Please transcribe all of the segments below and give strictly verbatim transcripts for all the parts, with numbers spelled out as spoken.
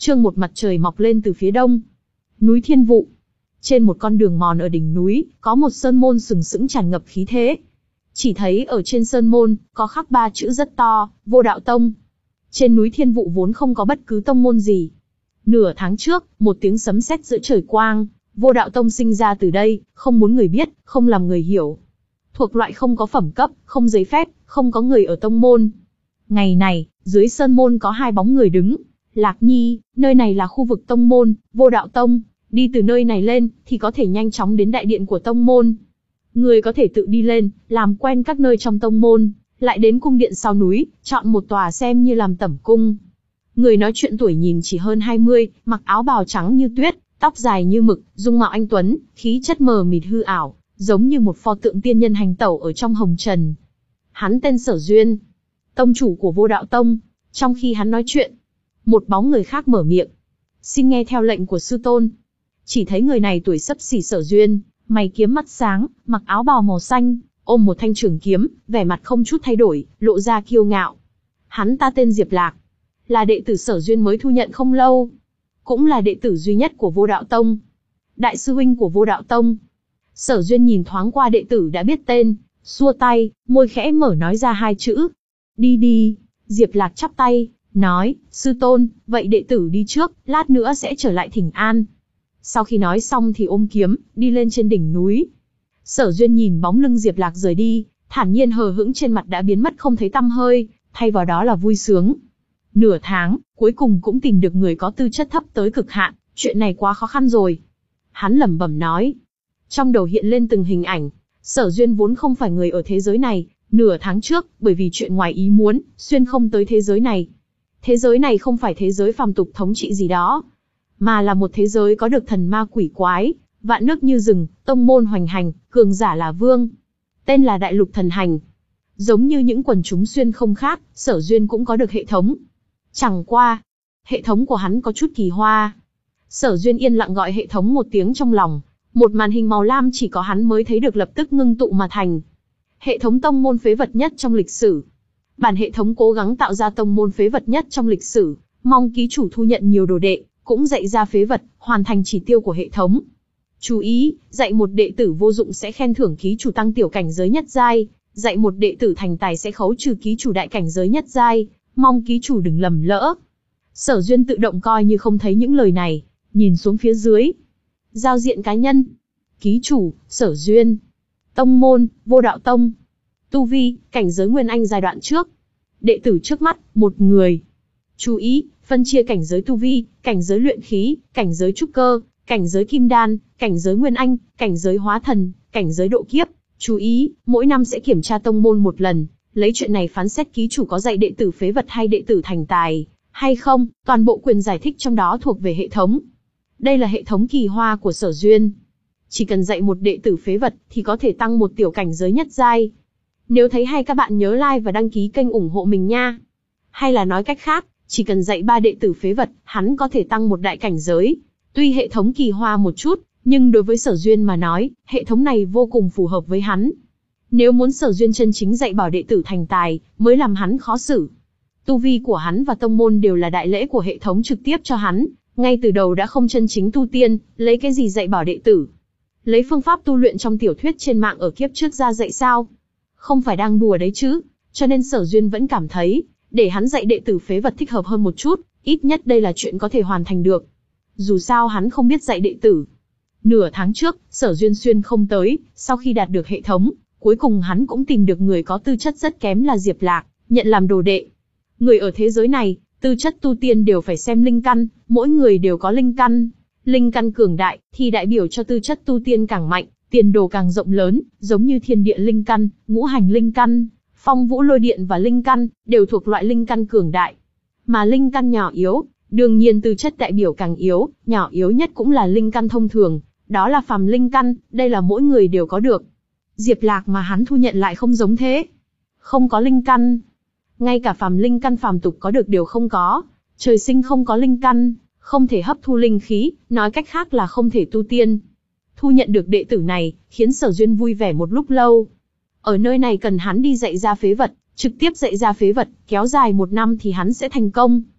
Chương một mặt trời mọc lên từ phía đông. Núi Thiên Vụ. Trên một con đường mòn ở đỉnh núi, có một sơn môn sừng sững tràn ngập khí thế. Chỉ thấy ở trên sơn môn, có khắc ba chữ rất to, Vô Đạo Tông. Trên núi Thiên Vụ vốn không có bất cứ tông môn gì. Nửa tháng trước, một tiếng sấm sét giữa trời quang, Vô Đạo Tông sinh ra từ đây, không muốn người biết, không làm người hiểu. Thuộc loại không có phẩm cấp, không giấy phép, không có người ở tông môn. Ngày này, dưới sơn môn có hai bóng người đứng. Lạc Nhi, nơi này là khu vực tông môn, Vô Đạo Tông. Đi từ nơi này lên, thì có thể nhanh chóng đến đại điện của tông môn. Người có thể tự đi lên, làm quen các nơi trong tông môn, lại đến cung điện sau núi, chọn một tòa xem như làm tẩm cung. Người nói chuyện tuổi nhìn chỉ hơn hai mươi, mặc áo bào trắng như tuyết, tóc dài như mực, dung mạo anh tuấn, khí chất mờ mịt hư ảo, giống như một pho tượng tiên nhân hành tẩu ở trong hồng trần. Hắn tên Sở Duyên, tông chủ của Vô Đạo Tông. Trong khi hắn nói chuyện, một bóng người khác mở miệng. Xin nghe theo lệnh của sư tôn. Chỉ thấy người này tuổi xấp xỉ Sở Duyên, mày kiếm mắt sáng, mặc áo bào màu xanh, ôm một thanh trường kiếm, vẻ mặt không chút thay đổi, lộ ra kiêu ngạo. Hắn ta tên Diệp Lạc, là đệ tử Sở Duyên mới thu nhận không lâu, cũng là đệ tử duy nhất của Vô Đạo Tông, đại sư huynh của Vô Đạo Tông. Sở Duyên nhìn thoáng qua đệ tử đã biết tên, xua tay, môi khẽ mở nói ra hai chữ. Đi đi. Diệp Lạc chắp tay, nói, sư tôn, vậy đệ tử đi trước, lát nữa sẽ trở lại thỉnh an. Sau khi nói xong thì ôm kiếm, đi lên trên đỉnh núi. Sở Duyên nhìn bóng lưng Diệp Lạc rời đi, thản nhiên hờ hững trên mặt đã biến mất không thấy tăm hơi, thay vào đó là vui sướng. Nửa tháng, cuối cùng cũng tìm được người có tư chất thấp tới cực hạn, chuyện này quá khó khăn rồi. Hắn lẩm bẩm nói. Trong đầu hiện lên từng hình ảnh, Sở Duyên vốn không phải người ở thế giới này, nửa tháng trước, bởi vì chuyện ngoài ý muốn, xuyên không tới thế giới này. Thế giới này không phải thế giới phàm tục thống trị gì đó, mà là một thế giới có được thần ma quỷ quái, vạn nước như rừng, tông môn hoành hành, cường giả là vương. Tên là Đại Lục Thần Hành. Giống như những quần chúng xuyên không khác, Sở Duyên cũng có được hệ thống. Chẳng qua, hệ thống của hắn có chút kỳ hoa. Sở Duyên yên lặng gọi hệ thống một tiếng trong lòng, một màn hình màu lam chỉ có hắn mới thấy được lập tức ngưng tụ mà thành. Hệ thống tông môn phế vật nhất trong lịch sử. Bản hệ thống cố gắng tạo ra tông môn phế vật nhất trong lịch sử, mong ký chủ thu nhận nhiều đồ đệ, cũng dạy ra phế vật, hoàn thành chỉ tiêu của hệ thống. Chú ý, dạy một đệ tử vô dụng sẽ khen thưởng ký chủ tăng tiểu cảnh giới nhất giai, dạy một đệ tử thành tài sẽ khấu trừ ký chủ đại cảnh giới nhất giai, mong ký chủ đừng lầm lỡ. Sở Duyên tự động coi như không thấy những lời này, nhìn xuống phía dưới. Giao diện cá nhân. Ký chủ, Sở Duyên. Tông môn, Vô Đạo Tông. Tu vi, cảnh giới Nguyên Anh giai đoạn trước. Đệ tử trước mắt, một người. Chú ý, phân chia cảnh giới tu vi, cảnh giới luyện khí, cảnh giới trúc cơ, cảnh giới kim đan, cảnh giới Nguyên Anh, cảnh giới hóa thần, cảnh giới độ kiếp. Chú ý, mỗi năm sẽ kiểm tra tông môn một lần, lấy chuyện này phán xét ký chủ có dạy đệ tử phế vật hay đệ tử thành tài, hay không, toàn bộ quyền giải thích trong đó thuộc về hệ thống. Đây là hệ thống kỳ hoa của Sở Duyên. Chỉ cần dạy một đệ tử phế vật thì có thể tăng một tiểu cảnh giới nhất giai. Nếu thấy hay các bạn nhớ like và đăng ký kênh ủng hộ mình nha. Hay là nói cách khác, chỉ cần dạy ba đệ tử phế vật, hắn có thể tăng một đại cảnh giới. Tuy hệ thống kỳ hoa một chút, nhưng đối với Sở Duyên mà nói, hệ thống này vô cùng phù hợp với hắn. Nếu muốn Sở Duyên chân chính dạy bảo đệ tử thành tài, mới làm hắn khó xử. Tu vi của hắn và tông môn đều là đại lễ của hệ thống trực tiếp cho hắn, ngay từ đầu đã không chân chính tu tiên, lấy cái gì dạy bảo đệ tử? Lấy phương pháp tu luyện trong tiểu thuyết trên mạng ở kiếp trước ra dạy sao? Không phải đang đùa đấy chứ, cho nên Sở Duyên vẫn cảm thấy, để hắn dạy đệ tử phế vật thích hợp hơn một chút, ít nhất đây là chuyện có thể hoàn thành được. Dù sao hắn không biết dạy đệ tử. Nửa tháng trước, Sở Duyên xuyên không tới, sau khi đạt được hệ thống, cuối cùng hắn cũng tìm được người có tư chất rất kém là Diệp Lạc, nhận làm đồ đệ. Người ở thế giới này, tư chất tu tiên đều phải xem linh căn, mỗi người đều có linh căn. Linh căn cường đại, thì đại biểu cho tư chất tu tiên càng mạnh, tiền đồ càng rộng lớn, giống như thiên địa linh căn, ngũ hành linh căn, phong vũ lôi điện và linh căn, đều thuộc loại linh căn cường đại. Mà linh căn nhỏ yếu, đương nhiên tư chất đại biểu càng yếu, nhỏ yếu nhất cũng là linh căn thông thường, đó là phàm linh căn, đây là mỗi người đều có được. Diệp Lạc mà hắn thu nhận lại không giống thế. Không có linh căn. Ngay cả phàm linh căn phàm tục có được đều không có, trời sinh không có linh căn, không thể hấp thu linh khí, nói cách khác là không thể tu tiên. Thu nhận được đệ tử này, khiến Sở Duyên vui vẻ một lúc lâu. Ở nơi này cần hắn đi dạy ra phế vật, trực tiếp dạy ra phế vật, kéo dài một năm thì hắn sẽ thành công.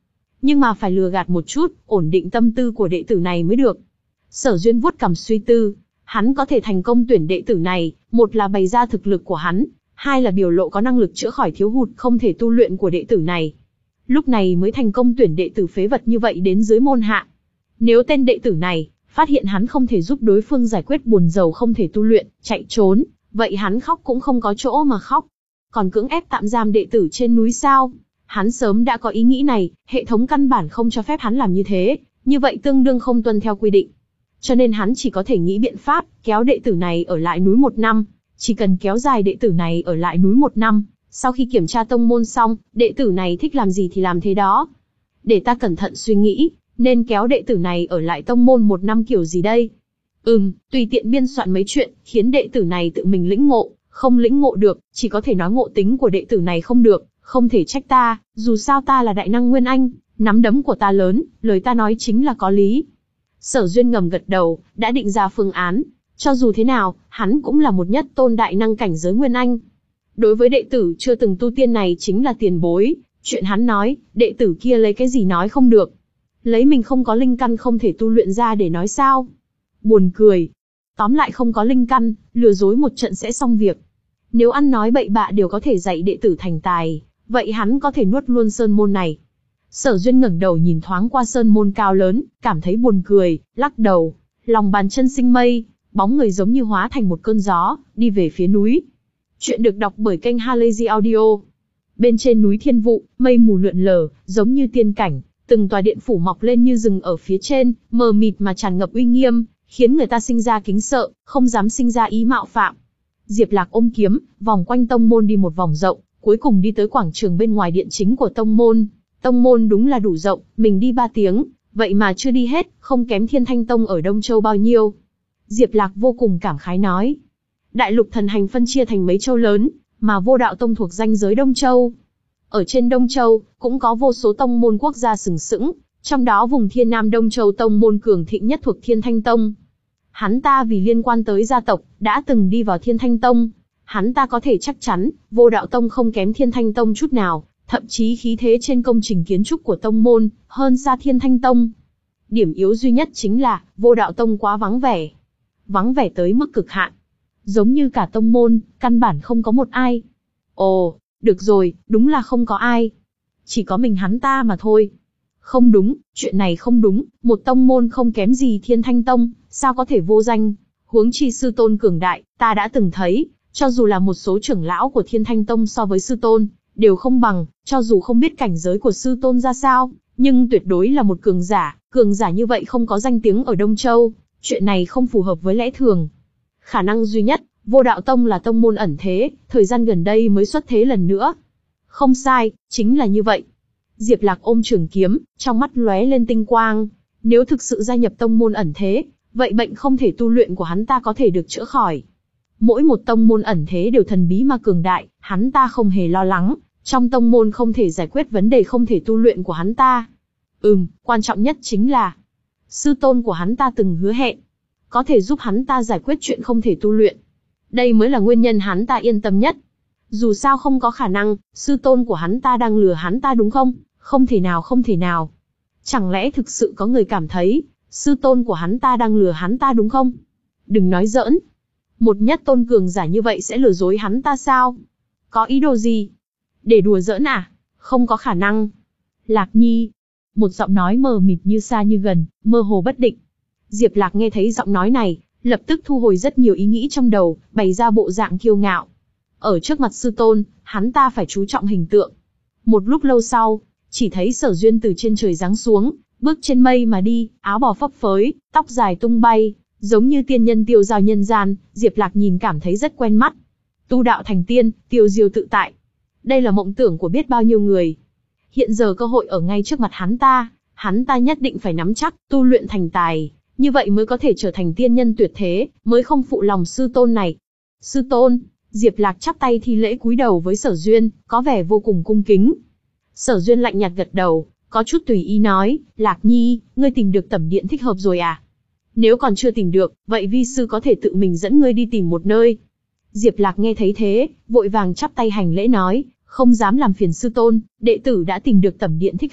Nhưng mà phải lừa gạt một chút, ổn định tâm tư của đệ tử này mới được. Sở Duyên vuốt cằm suy tư, hắn có thể thành công tuyển đệ tử này, một là bày ra thực lực của hắn, hai là biểu lộ có năng lực chữa khỏi thiếu hụt không thể tu luyện của đệ tử này. Lúc này mới thành công tuyển đệ tử phế vật như vậy đến dưới môn hạ. Nếu tên đệ tử này phát hiện hắn không thể giúp đối phương giải quyết buồn rầu không thể tu luyện, chạy trốn, vậy hắn khóc cũng không có chỗ mà khóc. Còn cưỡng ép tạm giam đệ tử trên núi sao? Hắn sớm đã có ý nghĩ này, hệ thống căn bản không cho phép hắn làm như thế, như vậy tương đương không tuân theo quy định. Cho nên hắn chỉ có thể nghĩ biện pháp, kéo đệ tử này ở lại núi một năm. Chỉ cần kéo dài đệ tử này ở lại núi một năm, sau khi kiểm tra tông môn xong, đệ tử này thích làm gì thì làm thế đó. Để ta cẩn thận suy nghĩ, nên kéo đệ tử này ở lại tông môn một năm kiểu gì đây? Ừm, tùy tiện biên soạn mấy chuyện, khiến đệ tử này tự mình lĩnh ngộ, không lĩnh ngộ được, chỉ có thể nói ngộ tính của đệ tử này không được, không thể trách ta, dù sao ta là đại năng Nguyên Anh, nắm đấm của ta lớn, lời ta nói chính là có lý. Sở Duyên ngầm gật đầu, đã định ra phương án, cho dù thế nào, hắn cũng là một nhất tôn đại năng cảnh giới Nguyên Anh. Đối với đệ tử chưa từng tu tiên này chính là tiền bối, chuyện hắn nói, đệ tử kia lấy cái gì nói không được. Lấy mình không có linh căn không thể tu luyện ra để nói sao? Buồn cười. Tóm lại không có linh căn, lừa dối một trận sẽ xong việc. Nếu ăn nói bậy bạ đều có thể dạy đệ tử thành tài, vậy hắn có thể nuốt luôn sơn môn này. Sở Duyên ngẩng đầu nhìn thoáng qua sơn môn cao lớn, cảm thấy buồn cười, lắc đầu. Lòng bàn chân sinh mây, bóng người giống như hóa thành một cơn gió, đi về phía núi. Chuyện được đọc bởi kênh Halazy Audio. Bên trên núi Thiên Vụ, mây mù lượn lờ, giống như tiên cảnh, từng tòa điện phủ mọc lên như rừng ở phía trên, mờ mịt mà tràn ngập uy nghiêm, khiến người ta sinh ra kính sợ, không dám sinh ra ý mạo phạm. Diệp Lạc ôm kiếm, vòng quanh tông môn đi một vòng rộng, cuối cùng đi tới quảng trường bên ngoài điện chính của tông môn. Tông môn đúng là đủ rộng, mình đi ba tiếng, vậy mà chưa đi hết, không kém Thiên Thanh Tông ở Đông Châu bao nhiêu. Diệp Lạc vô cùng cảm khái nói. Đại lục thần hành phân chia thành mấy châu lớn, mà Vô Đạo Tông thuộc ranh giới Đông Châu. Ở trên Đông Châu, cũng có vô số tông môn quốc gia sừng sững, trong đó vùng Thiên Nam Đông Châu tông môn cường thịnh nhất thuộc Thiên Thanh Tông. Hắn ta vì liên quan tới gia tộc, đã từng đi vào Thiên Thanh Tông. Hắn ta có thể chắc chắn, Vô Đạo Tông không kém Thiên Thanh Tông chút nào, thậm chí khí thế trên công trình kiến trúc của tông môn, hơn xa Thiên Thanh Tông. Điểm yếu duy nhất chính là, Vô Đạo Tông quá vắng vẻ. Vắng vẻ tới mức cực hạn. Giống như cả tông môn, căn bản không có một ai. Ồ, được rồi, đúng là không có ai. Chỉ có mình hắn ta mà thôi. Không đúng, chuyện này không đúng, một tông môn không kém gì Thiên Thanh Tông, sao có thể vô danh. Huống chi sư tôn cường đại, ta đã từng thấy, cho dù là một số trưởng lão của Thiên Thanh Tông so với sư tôn, đều không bằng, cho dù không biết cảnh giới của sư tôn ra sao, nhưng tuyệt đối là một cường giả, cường giả như vậy không có danh tiếng ở Đông Châu, chuyện này không phù hợp với lẽ thường. Khả năng duy nhất, Vô Đạo Tông là tông môn ẩn thế, thời gian gần đây mới xuất thế lần nữa. Không sai, chính là như vậy. Diệp Lạc ôm trường kiếm, trong mắt lóe lên tinh quang. Nếu thực sự gia nhập tông môn ẩn thế, vậy bệnh không thể tu luyện của hắn ta có thể được chữa khỏi. Mỗi một tông môn ẩn thế đều thần bí mà cường đại, hắn ta không hề lo lắng. Trong tông môn không thể giải quyết vấn đề không thể tu luyện của hắn ta. Ừm, quan trọng nhất chính là sư tôn của hắn ta từng hứa hẹn, có thể giúp hắn ta giải quyết chuyện không thể tu luyện. Đây mới là nguyên nhân hắn ta yên tâm nhất. Dù sao không có khả năng, sư tôn của hắn ta đang lừa hắn ta đúng không? Không thể nào không thể nào. Chẳng lẽ thực sự có người cảm thấy, sư tôn của hắn ta đang lừa hắn ta đúng không? Đừng nói giỡn. Một nhất tôn cường giả như vậy sẽ lừa dối hắn ta sao? Có ý đồ gì? Để đùa giỡn à? Không có khả năng. Lạc Nhi. Một giọng nói mờ mịt như xa như gần, mơ hồ bất định. Diệp Lạc nghe thấy giọng nói này, lập tức thu hồi rất nhiều ý nghĩ trong đầu, bày ra bộ dạng kiêu ngạo. Ở trước mặt sư tôn, hắn ta phải chú trọng hình tượng. Một lúc lâu sau, chỉ thấy Sở Duyên từ trên trời giáng xuống, bước trên mây mà đi, áo bào phấp phới, tóc dài tung bay, giống như tiên nhân tiêu dao nhân gian. Diệp Lạc nhìn cảm thấy rất quen mắt. Tu đạo thành tiên, tiêu diêu tự tại. Đây là mộng tưởng của biết bao nhiêu người. Hiện giờ cơ hội ở ngay trước mặt hắn ta, hắn ta nhất định phải nắm chắc, tu luyện thành tài, như vậy mới có thể trở thành tiên nhân tuyệt thế, mới không phụ lòng sư tôn này. Sư tôn. Diệp Lạc chắp tay thi lễ cúi đầu với Sở Duyên, có vẻ vô cùng cung kính. Sở Duyên lạnh nhạt gật đầu, có chút tùy ý nói, Lạc Nhi, ngươi tìm được tẩm điện thích hợp rồi à? Nếu còn chưa tìm được, vậy vi sư có thể tự mình dẫn ngươi đi tìm một nơi. Diệp Lạc nghe thấy thế, vội vàng chắp tay hành lễ nói, không dám làm phiền sư tôn, đệ tử đã tìm được tẩm điện thích hợp,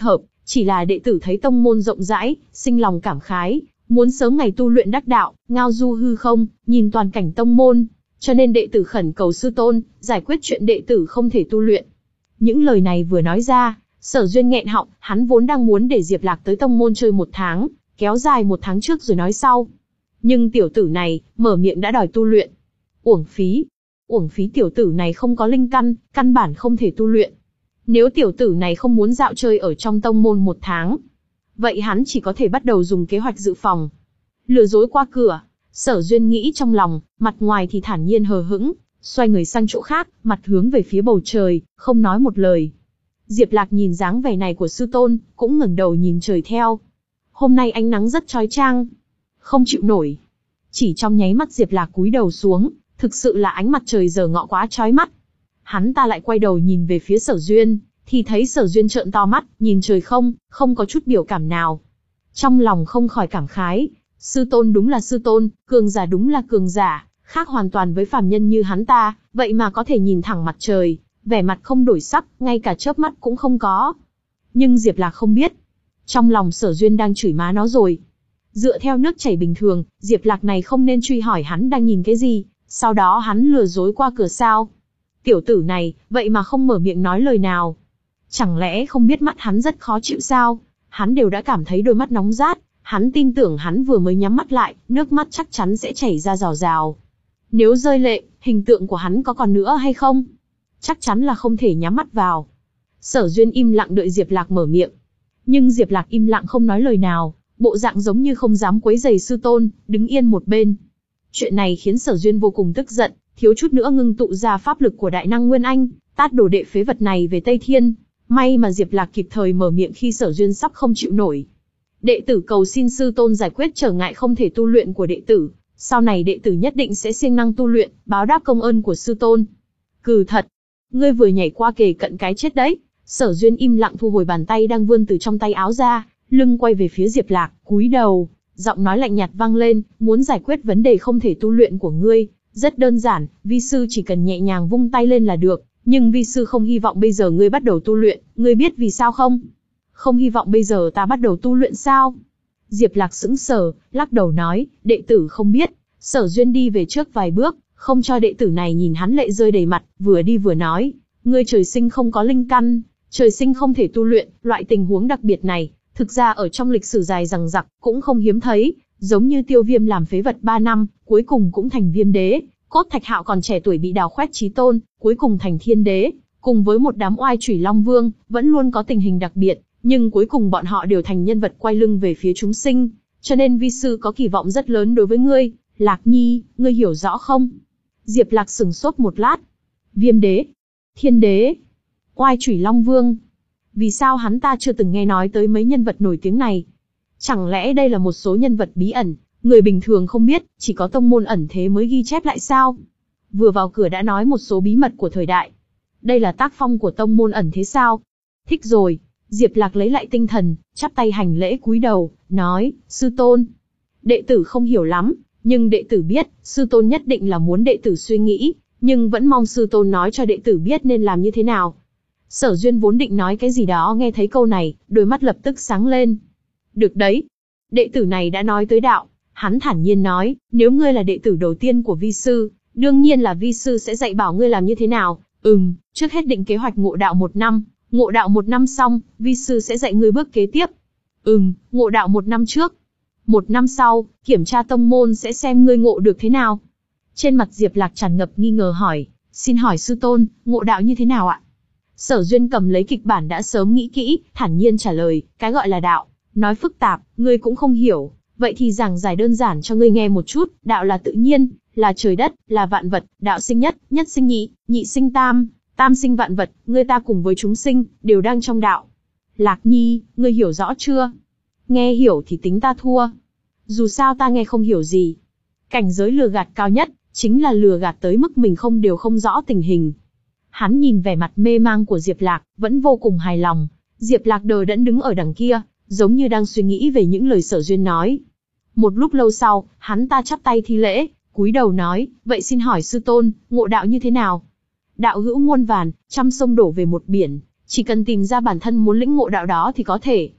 Chỉ là đệ tử thấy tông môn rộng rãi, sinh lòng cảm khái, muốn sớm ngày tu luyện đắc đạo, ngao du hư không, nhìn toàn cảnh tông môn, cho nên đệ tử khẩn cầu sư tôn, giải quyết chuyện đệ tử không thể tu luyện. Những lời này vừa nói ra, Sở Duyên nghẹn họng, hắn vốn đang muốn để Diệp Lạc tới tông môn chơi một tháng, kéo dài một tháng trước rồi nói sau. Nhưng tiểu tử này, mở miệng đã đòi tu luyện. Uổng phí. Uổng phí tiểu tử này không có linh căn, căn bản không thể tu luyện. Nếu tiểu tử này không muốn dạo chơi ở trong tông môn một tháng, vậy hắn chỉ có thể bắt đầu dùng kế hoạch dự phòng. Lừa dối qua cửa, Sở Duyên nghĩ trong lòng, mặt ngoài thì thản nhiên hờ hững, xoay người sang chỗ khác, mặt hướng về phía bầu trời, không nói một lời. Diệp Lạc nhìn dáng vẻ này của sư tôn, cũng ngẩng đầu nhìn trời theo. Hôm nay ánh nắng rất chói chang, không chịu nổi. Chỉ trong nháy mắt Diệp Lạc cúi đầu xuống, thực sự là ánh mặt trời giờ ngọ quá chói mắt. Hắn ta lại quay đầu nhìn về phía Sở Duyên, thì thấy Sở Duyên trợn to mắt, nhìn trời không, không có chút biểu cảm nào. Trong lòng không khỏi cảm khái, sư tôn đúng là sư tôn, cường giả đúng là cường giả, khác hoàn toàn với phàm nhân như hắn ta, vậy mà có thể nhìn thẳng mặt trời, vẻ mặt không đổi sắc, ngay cả chớp mắt cũng không có. Nhưng Diệp Lạc không biết, trong lòng Sở Duyên đang chửi má nó rồi. Dựa theo nước chảy bình thường, Diệp Lạc này không nên truy hỏi hắn đang nhìn cái gì, sau đó hắn lừa dối qua cửa sao. Tiểu tử này, vậy mà không mở miệng nói lời nào. Chẳng lẽ không biết mắt hắn rất khó chịu sao? Hắn đều đã cảm thấy đôi mắt nóng rát, hắn tin tưởng hắn vừa mới nhắm mắt lại, nước mắt chắc chắn sẽ chảy ra rào rào. Nếu rơi lệ, hình tượng của hắn có còn nữa hay không? Chắc chắn là không thể nhắm mắt vào. Sở Duyên im lặng đợi Diệp Lạc mở miệng. Nhưng Diệp Lạc im lặng không nói lời nào, bộ dạng giống như không dám quấy rầy sư tôn, đứng yên một bên. Chuyện này khiến Sở Duyên vô cùng tức giận, thiếu chút nữa ngưng tụ ra pháp lực của đại năng Nguyên Anh, tát đồ đệ phế vật này về Tây Thiên. May mà Diệp Lạc kịp thời mở miệng khi Sở Duyên sắp không chịu nổi. Đệ tử cầu xin sư tôn giải quyết trở ngại không thể tu luyện của đệ tử, sau này đệ tử nhất định sẽ siêng năng tu luyện, báo đáp công ơn của sư tôn. Cừ thật, ngươi vừa nhảy qua kề cận cái chết đấy. Sở Duyên im lặng thu hồi bàn tay đang vươn từ trong tay áo ra, lưng quay về phía Diệp Lạc, cúi đầu, giọng nói lạnh nhạt vang lên, muốn giải quyết vấn đề không thể tu luyện của ngươi, rất đơn giản, vi sư chỉ cần nhẹ nhàng vung tay lên là được, nhưng vi sư không hy vọng bây giờ ngươi bắt đầu tu luyện, ngươi biết vì sao không? Không hy vọng bây giờ ta bắt đầu tu luyện sao? Diệp Lạc sững sờ, lắc đầu nói, đệ tử không biết. Sở Duyên đi về trước vài bước, không cho đệ tử này nhìn hắn lệ rơi đầy mặt, vừa đi vừa nói, ngươi trời sinh không có linh căn, trời sinh không thể tu luyện, loại tình huống đặc biệt này, thực ra ở trong lịch sử dài dằng dặc, cũng không hiếm thấy, giống như Tiêu Viêm làm phế vật ba năm, cuối cùng cũng thành Viêm Đế, Cốt Thạch Hạo còn trẻ tuổi bị đào khoét chí tôn, cuối cùng thành Thiên Đế, cùng với một đám oai chủy Long Vương, vẫn luôn có tình hình đặc biệt, nhưng cuối cùng bọn họ đều thành nhân vật quay lưng về phía chúng sinh, cho nên vi sư có kỳ vọng rất lớn đối với ngươi, Lạc Nhi, ngươi hiểu rõ không? Diệp Lạc sững sốt một lát. Viêm Đế, Thiên Đế, oai chủy Long Vương. Vì sao hắn ta chưa từng nghe nói tới mấy nhân vật nổi tiếng này? Chẳng lẽ đây là một số nhân vật bí ẩn, người bình thường không biết, chỉ có tông môn ẩn thế mới ghi chép lại sao? Vừa vào cửa đã nói một số bí mật của thời đại. Đây là tác phong của tông môn ẩn thế sao? Thích rồi. Diệp Lạc lấy lại tinh thần, chắp tay hành lễ cúi đầu, nói, sư tôn. Đệ tử không hiểu lắm, nhưng đệ tử biết, sư tôn nhất định là muốn đệ tử suy nghĩ, nhưng vẫn mong sư tôn nói cho đệ tử biết nên làm như thế nào. Sở Duyên vốn định nói cái gì đó, nghe thấy câu này, đôi mắt lập tức sáng lên. Được đấy. Đệ tử này đã nói tới đạo, hắn thản nhiên nói, nếu ngươi là đệ tử đầu tiên của vi sư, đương nhiên là vi sư sẽ dạy bảo ngươi làm như thế nào. Ừm, trước hết định kế hoạch ngộ đạo một năm, ngộ đạo một năm xong, vi sư sẽ dạy ngươi bước kế tiếp. Ừm, ngộ đạo một năm trước. Một năm sau, kiểm tra tông môn sẽ xem ngươi ngộ được thế nào. Trên mặt Diệp Lạc tràn ngập nghi ngờ hỏi, xin hỏi sư tôn, ngộ đạo như thế nào ạ? Sở Duyên cầm lấy kịch bản đã sớm nghĩ kỹ, thản nhiên trả lời, cái gọi là đạo, nói phức tạp, ngươi cũng không hiểu, vậy thì giảng giải đơn giản cho ngươi nghe một chút, đạo là tự nhiên, là trời đất, là vạn vật, đạo sinh nhất, nhất sinh nhị, nhị sinh tam, tam sinh vạn vật, ngươi ta cùng với chúng sinh, đều đang trong đạo. Lạc Nhi, ngươi hiểu rõ chưa? Nghe hiểu thì tính ta thua. Dù sao ta nghe không hiểu gì. Cảnh giới lừa gạt cao nhất, chính là lừa gạt tới mức mình không đều không rõ tình hình. Hắn nhìn vẻ mặt mê mang của Diệp Lạc, vẫn vô cùng hài lòng. Diệp Lạc đờ đẫn đứng ở đằng kia, giống như đang suy nghĩ về những lời Sở Duyên nói. Một lúc lâu sau, hắn ta chắp tay thi lễ, cúi đầu nói, vậy xin hỏi sư tôn, ngộ đạo như thế nào? Đạo hữu muôn vàn, trăm sông đổ về một biển, chỉ cần tìm ra bản thân muốn lĩnh ngộ đạo đó thì có thể.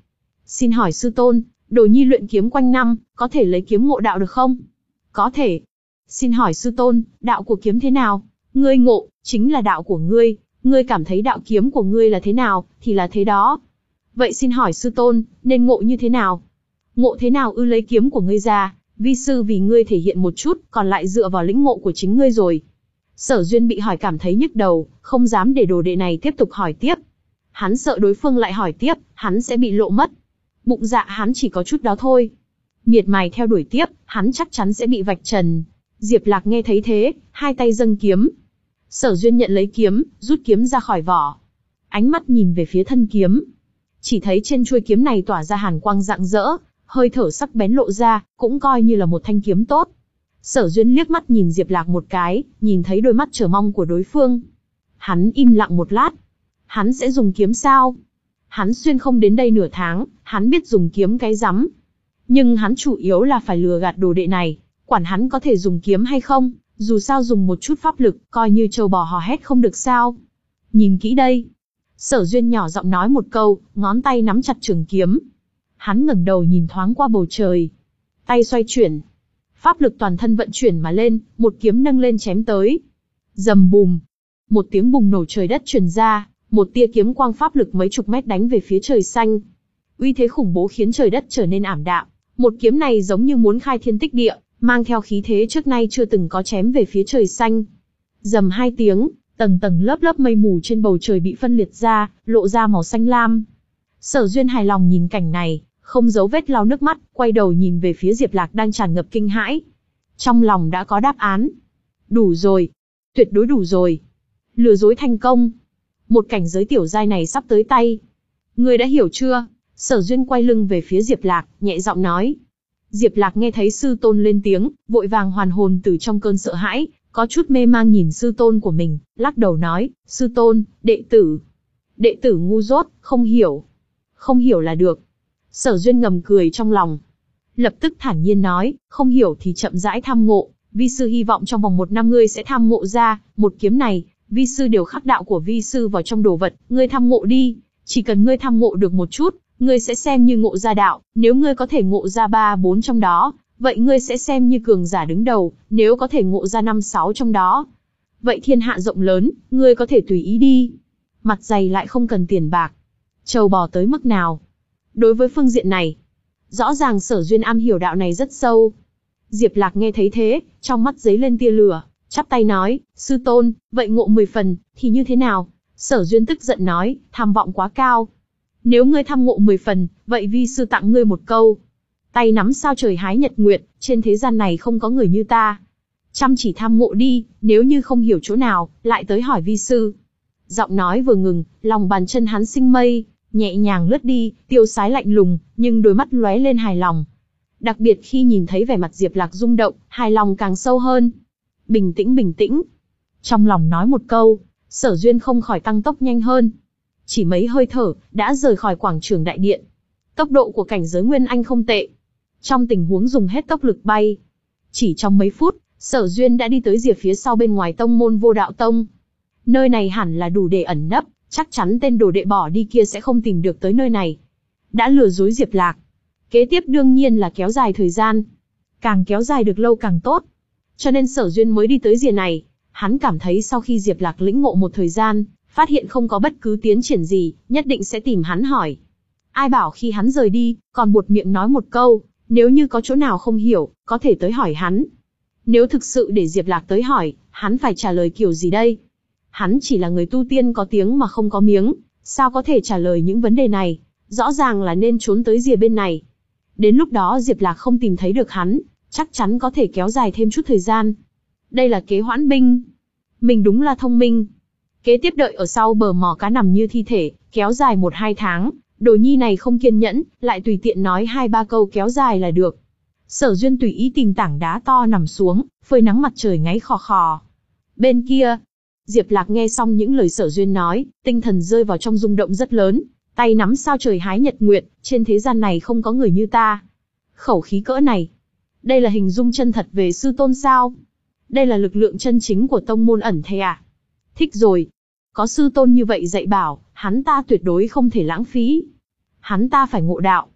Xin hỏi sư tôn, đồ nhi luyện kiếm quanh năm, có thể lấy kiếm ngộ đạo được không? Có thể. Xin hỏi sư tôn, đạo của kiếm thế nào? Ngươi ngộ, chính là đạo của ngươi, ngươi cảm thấy đạo kiếm của ngươi là thế nào, thì là thế đó. Vậy xin hỏi sư tôn, nên ngộ như thế nào? Ngộ thế nào ư? Lấy kiếm của ngươi ra, vi sư vì ngươi thể hiện một chút, còn lại dựa vào lĩnh ngộ của chính ngươi rồi. Sở Duyên bị hỏi cảm thấy nhức đầu, không dám để đồ đệ này tiếp tục hỏi tiếp. Hắn sợ đối phương lại hỏi tiếp, hắn sẽ bị lộ mất. Bụng dạ hắn chỉ có chút đó thôi. Miệt mài theo đuổi tiếp, hắn chắc chắn sẽ bị vạch trần. Diệp Lạc nghe thấy thế, hai tay dâng kiếm. Sở Duyên nhận lấy kiếm, rút kiếm ra khỏi vỏ. Ánh mắt nhìn về phía thân kiếm. Chỉ thấy trên chuôi kiếm này tỏa ra hàn quang rạng rỡ, hơi thở sắc bén lộ ra, cũng coi như là một thanh kiếm tốt. Sở Duyên liếc mắt nhìn Diệp Lạc một cái, nhìn thấy đôi mắt chờ mong của đối phương. Hắn im lặng một lát. Hắn sẽ dùng kiếm sao? Hắn xuyên không đến đây nửa tháng, hắn biết dùng kiếm cái rắm. Nhưng hắn chủ yếu là phải lừa gạt đồ đệ này, quản hắn có thể dùng kiếm hay không, dù sao dùng một chút pháp lực, coi như trâu bò hò hét không được sao. Nhìn kỹ đây. Sở Duyên nhỏ giọng nói một câu, ngón tay nắm chặt trường kiếm. Hắn ngẩng đầu nhìn thoáng qua bầu trời. Tay xoay chuyển. Pháp lực toàn thân vận chuyển mà lên, một kiếm nâng lên chém tới. Rầm bùm. Một tiếng bùng nổ trời đất truyền ra, một tia kiếm quang pháp lực mấy chục mét đánh về phía trời xanh. Uy thế khủng bố khiến trời đất trở nên ảm đạm. Một kiếm này giống như muốn khai thiên tích địa, mang theo khí thế trước nay chưa từng có chém về phía trời xanh. Rầm hai tiếng, tầng tầng lớp lớp mây mù trên bầu trời bị phân liệt ra, lộ ra màu xanh lam. Sở Duyên hài lòng nhìn cảnh này, không giấu vết lau nước mắt, quay đầu nhìn về phía Diệp Lạc đang tràn ngập kinh hãi. Trong lòng đã có đáp án. Đủ rồi. Tuyệt đối đủ rồi. Lừa dối thành công. Một cảnh giới tiểu giai này sắp tới tay. Ngươi đã hiểu chưa? Sở Duyên quay lưng về phía Diệp Lạc, nhẹ giọng nói. Diệp Lạc nghe thấy sư tôn lên tiếng, vội vàng hoàn hồn từ trong cơn sợ hãi, có chút mê mang nhìn sư tôn của mình, lắc đầu nói, sư tôn, đệ tử. Đệ tử ngu dốt, không hiểu. Không hiểu là được. Sở Duyên ngầm cười trong lòng. Lập tức thản nhiên nói, không hiểu thì chậm rãi tham ngộ, vi sư hy vọng trong vòng một năm ngươi sẽ tham ngộ ra, một kiếm này, vi sư đều khắc đạo của vi sư vào trong đồ vật, ngươi tham ngộ đi, chỉ cần ngươi tham ngộ được một chút, ngươi sẽ xem như ngộ ra đạo, nếu ngươi có thể ngộ ra ba bốn trong đó, vậy ngươi sẽ xem như cường giả đứng đầu, nếu có thể ngộ ra năm sáu trong đó. Vậy thiên hạ rộng lớn, ngươi có thể tùy ý đi. Mặt dày lại không cần tiền bạc. Trâu bò tới mức nào? Đối với phương diện này, rõ ràng Sở Duyên am hiểu đạo này rất sâu. Diệp Lạc nghe thấy thế, trong mắt giấy lên tia lửa, chắp tay nói, sư tôn, vậy ngộ mười phần, thì như thế nào? Sở Duyên tức giận nói, tham vọng quá cao. Nếu ngươi tham ngộ mười phần, vậy vi sư tặng ngươi một câu. Tay nắm sao trời hái nhật nguyệt, trên thế gian này không có người như ta. Chăm chỉ tham ngộ đi, nếu như không hiểu chỗ nào, lại tới hỏi vi sư. Giọng nói vừa ngừng, lòng bàn chân hắn sinh mây, nhẹ nhàng lướt đi, tiêu sái lạnh lùng, nhưng đôi mắt lóe lên hài lòng. Đặc biệt khi nhìn thấy vẻ mặt Diệp Lạc rung động, hài lòng càng sâu hơn. Bình tĩnh bình tĩnh. Trong lòng nói một câu, Sở Duyên không khỏi tăng tốc nhanh hơn. Chỉ mấy hơi thở, đã rời khỏi quảng trường đại điện. Tốc độ của cảnh giới Nguyên Anh không tệ. Trong tình huống dùng hết tốc lực bay, chỉ trong mấy phút, Sở Duyên đã đi tới rìa phía sau bên ngoài tông môn Vô Đạo Tông. Nơi này hẳn là đủ để ẩn nấp, chắc chắn tên đồ đệ bỏ đi kia sẽ không tìm được tới nơi này. Đã lừa dối Diệp Lạc. Kế tiếp đương nhiên là kéo dài thời gian. Càng kéo dài được lâu càng tốt. Cho nên Sở Duyên mới đi tới rìa này. Hắn cảm thấy sau khi Diệp Lạc lĩnh ngộ một thời gian, phát hiện không có bất cứ tiến triển gì, nhất định sẽ tìm hắn hỏi. Ai bảo khi hắn rời đi, còn buột miệng nói một câu, nếu như có chỗ nào không hiểu, có thể tới hỏi hắn. Nếu thực sự để Diệp Lạc tới hỏi, hắn phải trả lời kiểu gì đây? Hắn chỉ là người tu tiên có tiếng mà không có miếng, sao có thể trả lời những vấn đề này? Rõ ràng là nên trốn tới rìa bên này. Đến lúc đó Diệp Lạc không tìm thấy được hắn, chắc chắn có thể kéo dài thêm chút thời gian. Đây là kế hoãn binh. Mình đúng là thông minh. Kế tiếp đợi ở sau bờ mỏ cá nằm như thi thể, kéo dài một hai tháng, đồ nhi này không kiên nhẫn, lại tùy tiện nói hai ba câu kéo dài là được. Sở Duyên tùy ý tìm tảng đá to nằm xuống, phơi nắng mặt trời ngáy khò khò. Bên kia, Diệp Lạc nghe xong những lời Sở Duyên nói, tinh thần rơi vào trong rung động rất lớn, tay nắm sao trời hái nhật nguyệt, trên thế gian này không có người như ta. Khẩu khí cỡ này, đây là hình dung chân thật về sư tôn sao? Đây là lực lượng chân chính của tông môn ẩn thế à? Thích rồi. Có sư tôn như vậy dạy bảo, hắn ta tuyệt đối không thể lãng phí. Hắn ta phải ngộ đạo.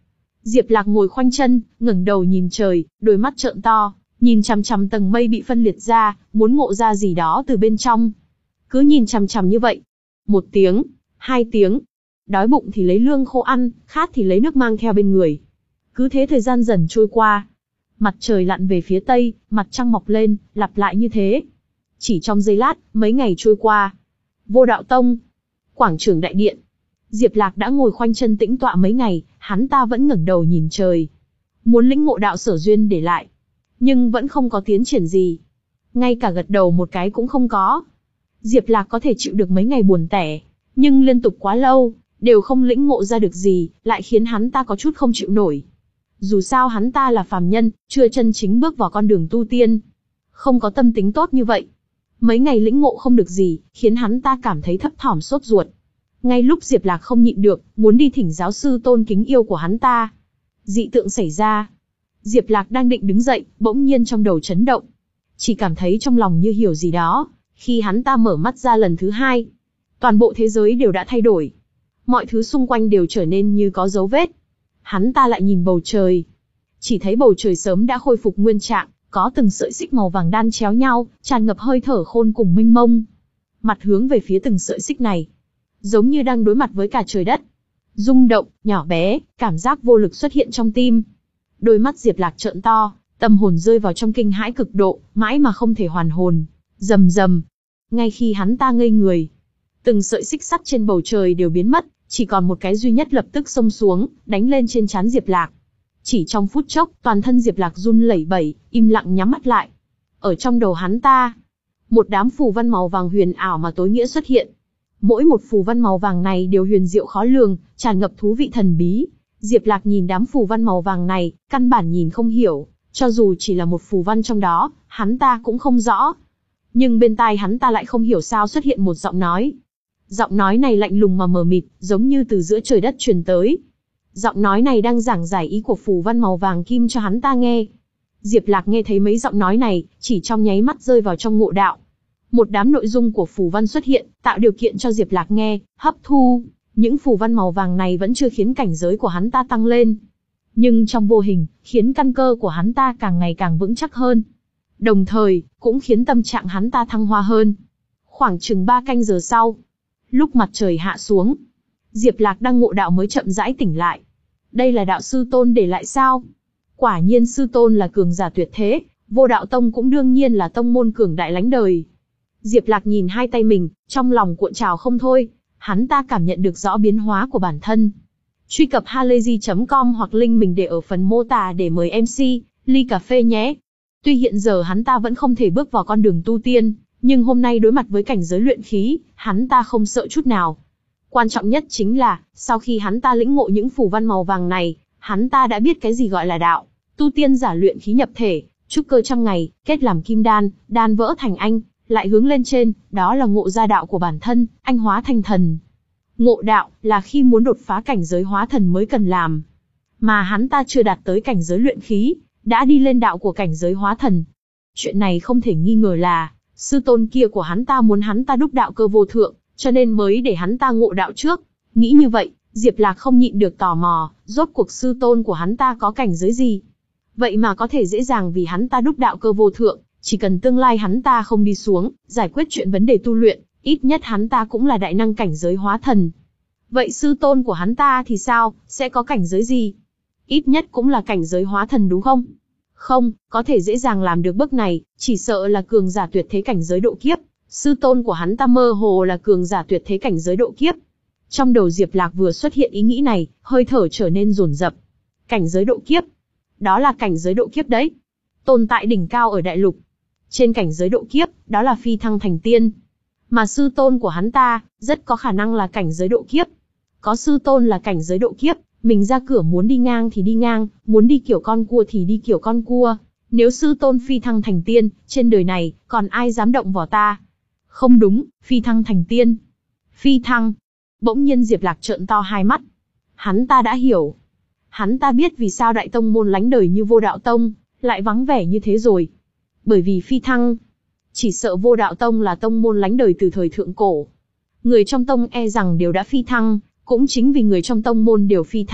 Diệp Lạc ngồi khoanh chân, ngẩng đầu nhìn trời, đôi mắt trợn to, nhìn chằm chằm tầng mây bị phân liệt ra, muốn ngộ ra gì đó từ bên trong. Cứ nhìn chằm chằm như vậy. Một tiếng, hai tiếng. Đói bụng thì lấy lương khô ăn, khát thì lấy nước mang theo bên người. Cứ thế thời gian dần trôi qua. Mặt trời lặn về phía tây, mặt trăng mọc lên, lặp lại như thế. Chỉ trong giây lát, mấy ngày trôi qua. Vô Đạo Tông, quảng trường đại điện. Diệp Lạc đã ngồi khoanh chân tĩnh tọa mấy ngày, hắn ta vẫn ngẩng đầu nhìn trời. Muốn lĩnh ngộ đạo sở duyên để lại. Nhưng vẫn không có tiến triển gì. Ngay cả gật đầu một cái cũng không có. Diệp Lạc có thể chịu được mấy ngày buồn tẻ. Nhưng liên tục quá lâu, đều không lĩnh ngộ ra được gì, lại khiến hắn ta có chút không chịu nổi. Dù sao hắn ta là phàm nhân, chưa chân chính bước vào con đường tu tiên. Không có tâm tính tốt như vậy. Mấy ngày lĩnh ngộ không được gì, khiến hắn ta cảm thấy thấp thỏm sốt ruột. Ngay lúc Diệp Lạc không nhịn được, muốn đi thỉnh giáo sư tôn kính yêu của hắn ta. Dị tượng xảy ra. Diệp Lạc đang định đứng dậy, bỗng nhiên trong đầu chấn động. Chỉ cảm thấy trong lòng như hiểu gì đó. Khi hắn ta mở mắt ra lần thứ hai, toàn bộ thế giới đều đã thay đổi. Mọi thứ xung quanh đều trở nên như có dấu vết. Hắn ta lại nhìn bầu trời. Chỉ thấy bầu trời sớm đã khôi phục nguyên trạng, có từng sợi xích màu vàng đan chéo nhau, tràn ngập hơi thở khôn cùng mênh mông. Mặt hướng về phía từng sợi xích này, giống như đang đối mặt với cả trời đất. Rung động, nhỏ bé, cảm giác vô lực xuất hiện trong tim. Đôi mắt Diệp Lạc trợn to, tâm hồn rơi vào trong kinh hãi cực độ, mãi mà không thể hoàn hồn. Rầm rầm. Ngay khi hắn ta ngây người, từng sợi xích sắt trên bầu trời đều biến mất, chỉ còn một cái duy nhất lập tức xông xuống, đánh lên trên trán Diệp Lạc. Chỉ trong phút chốc, toàn thân Diệp Lạc run lẩy bẩy, im lặng nhắm mắt lại. Ở trong đầu hắn ta, một đám phù văn màu vàng huyền ảo mà tối nghĩa xuất hiện. Mỗi một phù văn màu vàng này đều huyền diệu khó lường, tràn ngập thú vị thần bí. Diệp Lạc nhìn đám phù văn màu vàng này, căn bản nhìn không hiểu, cho dù chỉ là một phù văn trong đó, hắn ta cũng không rõ. Nhưng bên tai hắn ta lại không hiểu sao xuất hiện một giọng nói. Giọng nói này lạnh lùng mà mờ mịt, giống như từ giữa trời đất truyền tới. Giọng nói này đang giảng giải ý của phù văn màu vàng kim cho hắn ta nghe. Diệp Lạc nghe thấy mấy giọng nói này, chỉ trong nháy mắt rơi vào trong ngộ đạo. Một đám nội dung của phù văn xuất hiện, tạo điều kiện cho Diệp Lạc nghe, hấp thu. Những phù văn màu vàng này vẫn chưa khiến cảnh giới của hắn ta tăng lên. Nhưng trong vô hình, khiến căn cơ của hắn ta càng ngày càng vững chắc hơn. Đồng thời, cũng khiến tâm trạng hắn ta thăng hoa hơn. Khoảng chừng ba canh giờ sau, lúc mặt trời hạ xuống, Diệp Lạc đang ngộ đạo mới chậm rãi tỉnh lại. Đây là đạo sư tôn để lại sao? Quả nhiên sư tôn là cường giả tuyệt thế, Vô Đạo Tông cũng đương nhiên là tông môn cường đại lánh đời. Diệp Lạc nhìn hai tay mình, trong lòng cuộn trào không thôi, hắn ta cảm nhận được rõ biến hóa của bản thân. Truy cập halayzi chấm com hoặc link mình để ở phần mô tả để mời em xê, ly cà phê nhé. Tuy hiện giờ hắn ta vẫn không thể bước vào con đường tu tiên, nhưng hôm nay đối mặt với cảnh giới luyện khí, hắn ta không sợ chút nào. Quan trọng nhất chính là, sau khi hắn ta lĩnh ngộ những phù văn màu vàng này, hắn ta đã biết cái gì gọi là đạo. Tu tiên giả luyện khí nhập thể, trúc cơ trăm ngày, kết làm kim đan, đan vỡ thành anh, lại hướng lên trên, đó là ngộ ra đạo của bản thân, anh hóa thành thần. Ngộ đạo là khi muốn đột phá cảnh giới hóa thần mới cần làm. Mà hắn ta chưa đạt tới cảnh giới luyện khí, đã đi lên đạo của cảnh giới hóa thần. Chuyện này không thể nghi ngờ là, sư tôn kia của hắn ta muốn hắn ta đúc đạo cơ vô thượng, cho nên mới để hắn ta ngộ đạo trước. Nghĩ như vậy, Diệp Lạc không nhịn được tò mò, rốt cuộc sư tôn của hắn ta có cảnh giới gì? Vậy mà có thể dễ dàng vì hắn ta đúc đạo cơ vô thượng, chỉ cần tương lai hắn ta không đi xuống, giải quyết chuyện vấn đề tu luyện, ít nhất hắn ta cũng là đại năng cảnh giới hóa thần. Vậy sư tôn của hắn ta thì sao, sẽ có cảnh giới gì? Ít nhất cũng là cảnh giới hóa thần đúng không? Không, có thể dễ dàng làm được bước này, chỉ sợ là cường giả tuyệt thế cảnh giới độ kiếp. Sư tôn của hắn ta mơ hồ là cường giả tuyệt thế cảnh giới độ kiếp. Trong đầu Diệp Lạc vừa xuất hiện ý nghĩ này, hơi thở trở nên dồn dập. Cảnh giới độ kiếp. Đó là cảnh giới độ kiếp đấy. Tồn tại đỉnh cao ở đại lục. Trên cảnh giới độ kiếp, đó là phi thăng thành tiên. Mà sư tôn của hắn ta, rất có khả năng là cảnh giới độ kiếp. Có sư tôn là cảnh giới độ kiếp, mình ra cửa muốn đi ngang thì đi ngang, muốn đi kiểu con cua thì đi kiểu con cua. Nếu sư tôn phi thăng thành tiên, trên đời này, còn ai dám động vào ta? Không đúng, phi thăng thành tiên. Phi thăng. Bỗng nhiên Diệp Lạc trợn to hai mắt. Hắn ta đã hiểu. Hắn ta biết vì sao đại tông môn lánh đời như Vô Đạo Tông, lại vắng vẻ như thế rồi. Bởi vì phi thăng. Chỉ sợ Vô Đạo Tông là tông môn lánh đời từ thời thượng cổ. Người trong tông e rằng đều đã phi thăng, cũng chính vì người trong tông môn đều phi thăng,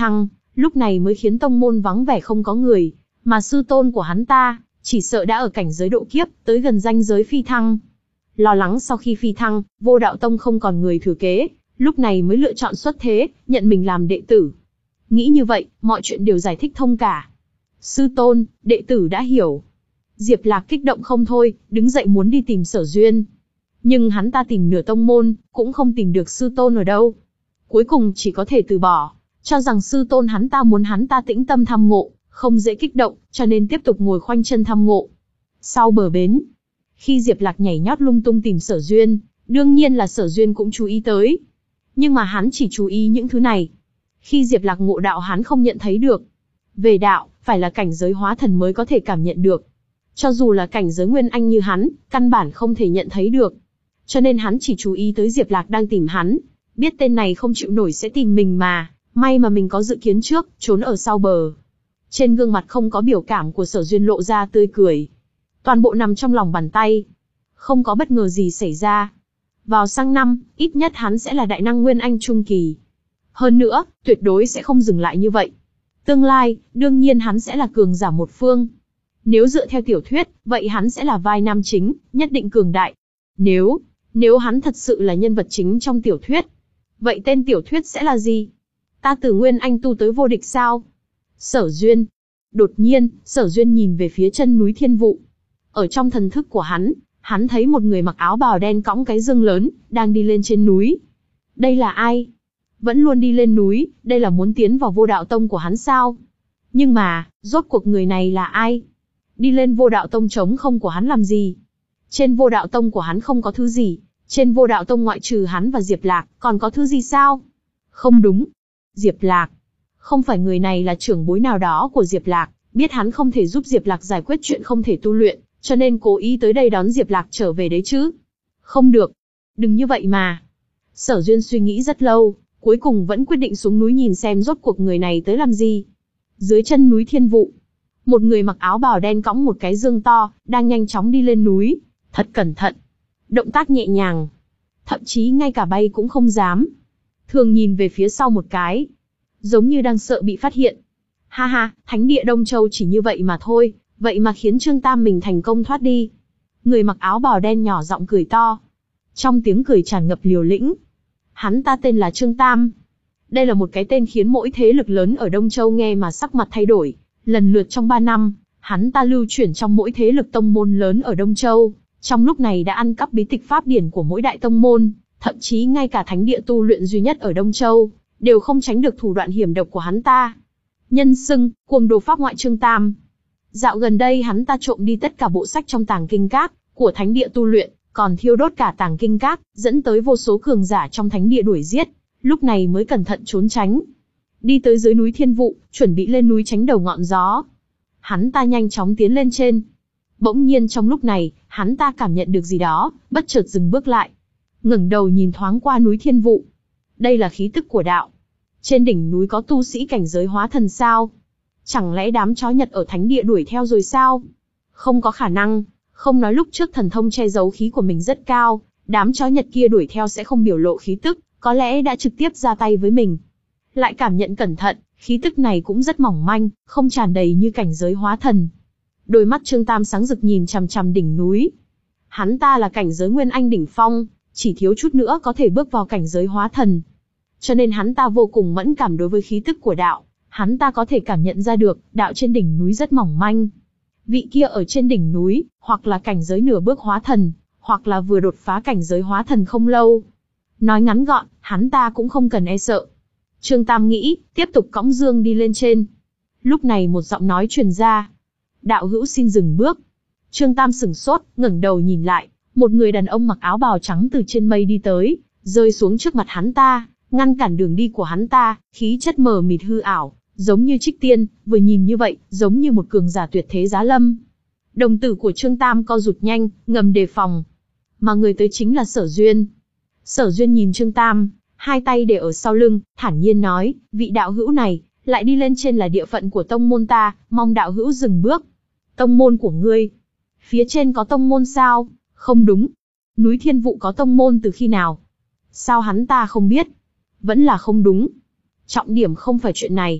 lúc này mới khiến tông môn vắng vẻ không có người, mà sư tôn của hắn ta, chỉ sợ đã ở cảnh giới độ kiếp, tới gần ranh giới phi thăng. Lo lắng sau khi phi thăng, Vô Đạo Tông không còn người thừa kế, lúc này mới lựa chọn xuất thế, nhận mình làm đệ tử. Nghĩ như vậy, mọi chuyện đều giải thích thông cả. Sư tôn, đệ tử đã hiểu. Diệp Lạc kích động không thôi, đứng dậy muốn đi tìm Sở Duyên. Nhưng hắn ta tìm nửa tông môn, cũng không tìm được sư tôn ở đâu. Cuối cùng chỉ có thể từ bỏ, cho rằng sư tôn hắn ta muốn hắn ta tĩnh tâm thăm ngộ, không dễ kích động, cho nên tiếp tục ngồi khoanh chân thăm ngộ. Sau bờ bến, khi Diệp Lạc nhảy nhót lung tung tìm Sở Duyên, đương nhiên là Sở Duyên cũng chú ý tới. Nhưng mà hắn chỉ chú ý những thứ này. Khi Diệp Lạc ngộ đạo hắn không nhận thấy được. Về đạo, phải là cảnh giới hóa thần mới có thể cảm nhận được. Cho dù là cảnh giới nguyên anh như hắn, căn bản không thể nhận thấy được. Cho nên hắn chỉ chú ý tới Diệp Lạc đang tìm hắn. Biết tên này không chịu nổi sẽ tìm mình mà, may mà mình có dự kiến trước, trốn ở sau bờ. Trên gương mặt không có biểu cảm của Sở Duyên lộ ra tươi cười. Toàn bộ nằm trong lòng bàn tay. Không có bất ngờ gì xảy ra. Vào sang năm, ít nhất hắn sẽ là đại năng nguyên anh trung kỳ. Hơn nữa, tuyệt đối sẽ không dừng lại như vậy. Tương lai, đương nhiên hắn sẽ là cường giả một phương. Nếu dựa theo tiểu thuyết, vậy hắn sẽ là vai nam chính, nhất định cường đại. Nếu, nếu hắn thật sự là nhân vật chính trong tiểu thuyết, vậy tên tiểu thuyết sẽ là gì? Ta từ nguyên anh tu tới vô địch sao? Sở Duyên. Đột nhiên, Sở Duyên nhìn về phía chân núi Thiên Vụ. Ở trong thần thức của hắn, hắn thấy một người mặc áo bào đen cõng cái dương lớn, đang đi lên trên núi. Đây là ai? Vẫn luôn đi lên núi, đây là muốn tiến vào Vô Đạo Tông của hắn sao? Nhưng mà, rốt cuộc người này là ai? Đi lên Vô Đạo Tông trống không của hắn làm gì? Trên Vô Đạo Tông của hắn không có thứ gì, trên Vô Đạo Tông ngoại trừ hắn và Diệp Lạc, còn có thứ gì sao? Không đúng. Diệp Lạc. Không phải người này là trưởng bối nào đó của Diệp Lạc, biết hắn không thể giúp Diệp Lạc giải quyết chuyện không thể tu luyện, cho nên cố ý tới đây đón Diệp Lạc trở về đấy chứ. Không được. Đừng như vậy mà. Sở Duyên suy nghĩ rất lâu, cuối cùng vẫn quyết định xuống núi nhìn xem rốt cuộc người này tới làm gì. Dưới chân núi Thiên Vụ, một người mặc áo bào đen cõng một cái dương to, đang nhanh chóng đi lên núi, thật cẩn thận. Động tác nhẹ nhàng, thậm chí ngay cả bay cũng không dám. Thường nhìn về phía sau một cái, giống như đang sợ bị phát hiện. Ha ha, thánh địa Đông Châu chỉ như vậy mà thôi, vậy mà khiến Trương Tam mình thành công thoát đi. Người mặc áo bào đen nhỏ giọng cười to. Trong tiếng cười tràn ngập liều lĩnh. Hắn ta tên là Trương Tam. Đây là một cái tên khiến mỗi thế lực lớn ở Đông Châu nghe mà sắc mặt thay đổi. Lần lượt trong ba năm, hắn ta lưu chuyển trong mỗi thế lực tông môn lớn ở Đông Châu. Trong lúc này đã ăn cắp bí tịch pháp điển của mỗi đại tông môn, thậm chí ngay cả thánh địa tu luyện duy nhất ở Đông Châu, đều không tránh được thủ đoạn hiểm độc của hắn ta. Nhân xưng, cuồng đồ pháp ngoại Trương Tam. Dạo gần đây hắn ta trộm đi tất cả bộ sách trong tàng kinh các của thánh địa tu luyện, còn thiêu đốt cả tàng kinh các, dẫn tới vô số cường giả trong thánh địa đuổi giết, lúc này mới cẩn thận trốn tránh. Đi tới dưới núi Thiên Vụ, chuẩn bị lên núi tránh đầu ngọn gió. Hắn ta nhanh chóng tiến lên trên. Bỗng nhiên trong lúc này, hắn ta cảm nhận được gì đó, bất chợt dừng bước lại. Ngẩng đầu nhìn thoáng qua núi Thiên Vụ. Đây là khí tức của đạo. Trên đỉnh núi có tu sĩ cảnh giới hóa thần sao? Chẳng lẽ đám chó Nhật ở thánh địa đuổi theo rồi sao? Không có khả năng, không nói lúc trước thần thông che giấu khí của mình rất cao, đám chó Nhật kia đuổi theo sẽ không biểu lộ khí tức, có lẽ đã trực tiếp ra tay với mình. Lại cảm nhận cẩn thận, khí tức này cũng rất mỏng manh, không tràn đầy như cảnh giới hóa thần. Đôi mắt Trương Tam sáng rực nhìn chằm chằm đỉnh núi. Hắn ta là cảnh giới nguyên anh đỉnh phong, chỉ thiếu chút nữa có thể bước vào cảnh giới hóa thần. Cho nên hắn ta vô cùng mẫn cảm đối với khí tức của đạo. Hắn ta có thể cảm nhận ra được, đạo trên đỉnh núi rất mỏng manh. Vị kia ở trên đỉnh núi, hoặc là cảnh giới nửa bước hóa thần, hoặc là vừa đột phá cảnh giới hóa thần không lâu. Nói ngắn gọn, hắn ta cũng không cần e sợ. Trương Tam nghĩ, tiếp tục cõng dương đi lên trên. Lúc này một giọng nói truyền ra. Đạo hữu xin dừng bước. Trương Tam sửng sốt, ngẩng đầu nhìn lại, một người đàn ông mặc áo bào trắng từ trên mây đi tới, rơi xuống trước mặt hắn ta, ngăn cản đường đi của hắn ta, khí chất mờ mịt hư ảo, giống như trích tiên, vừa nhìn như vậy, giống như một cường giả tuyệt thế giá lâm. Đồng tử của Trương Tam co rụt nhanh, ngầm đề phòng. Mà người tới chính là Sở Duyên. Sở Duyên nhìn Trương Tam, hai tay để ở sau lưng, thản nhiên nói, vị đạo hữu này, lại đi lên trên là địa phận của tông môn ta, mong đạo hữu dừng bước. Tông môn của ngươi? Phía trên có tông môn sao? Không đúng. Núi Thiên Vụ có tông môn từ khi nào? Sao hắn ta không biết? Vẫn là không đúng. Trọng điểm không phải chuyện này.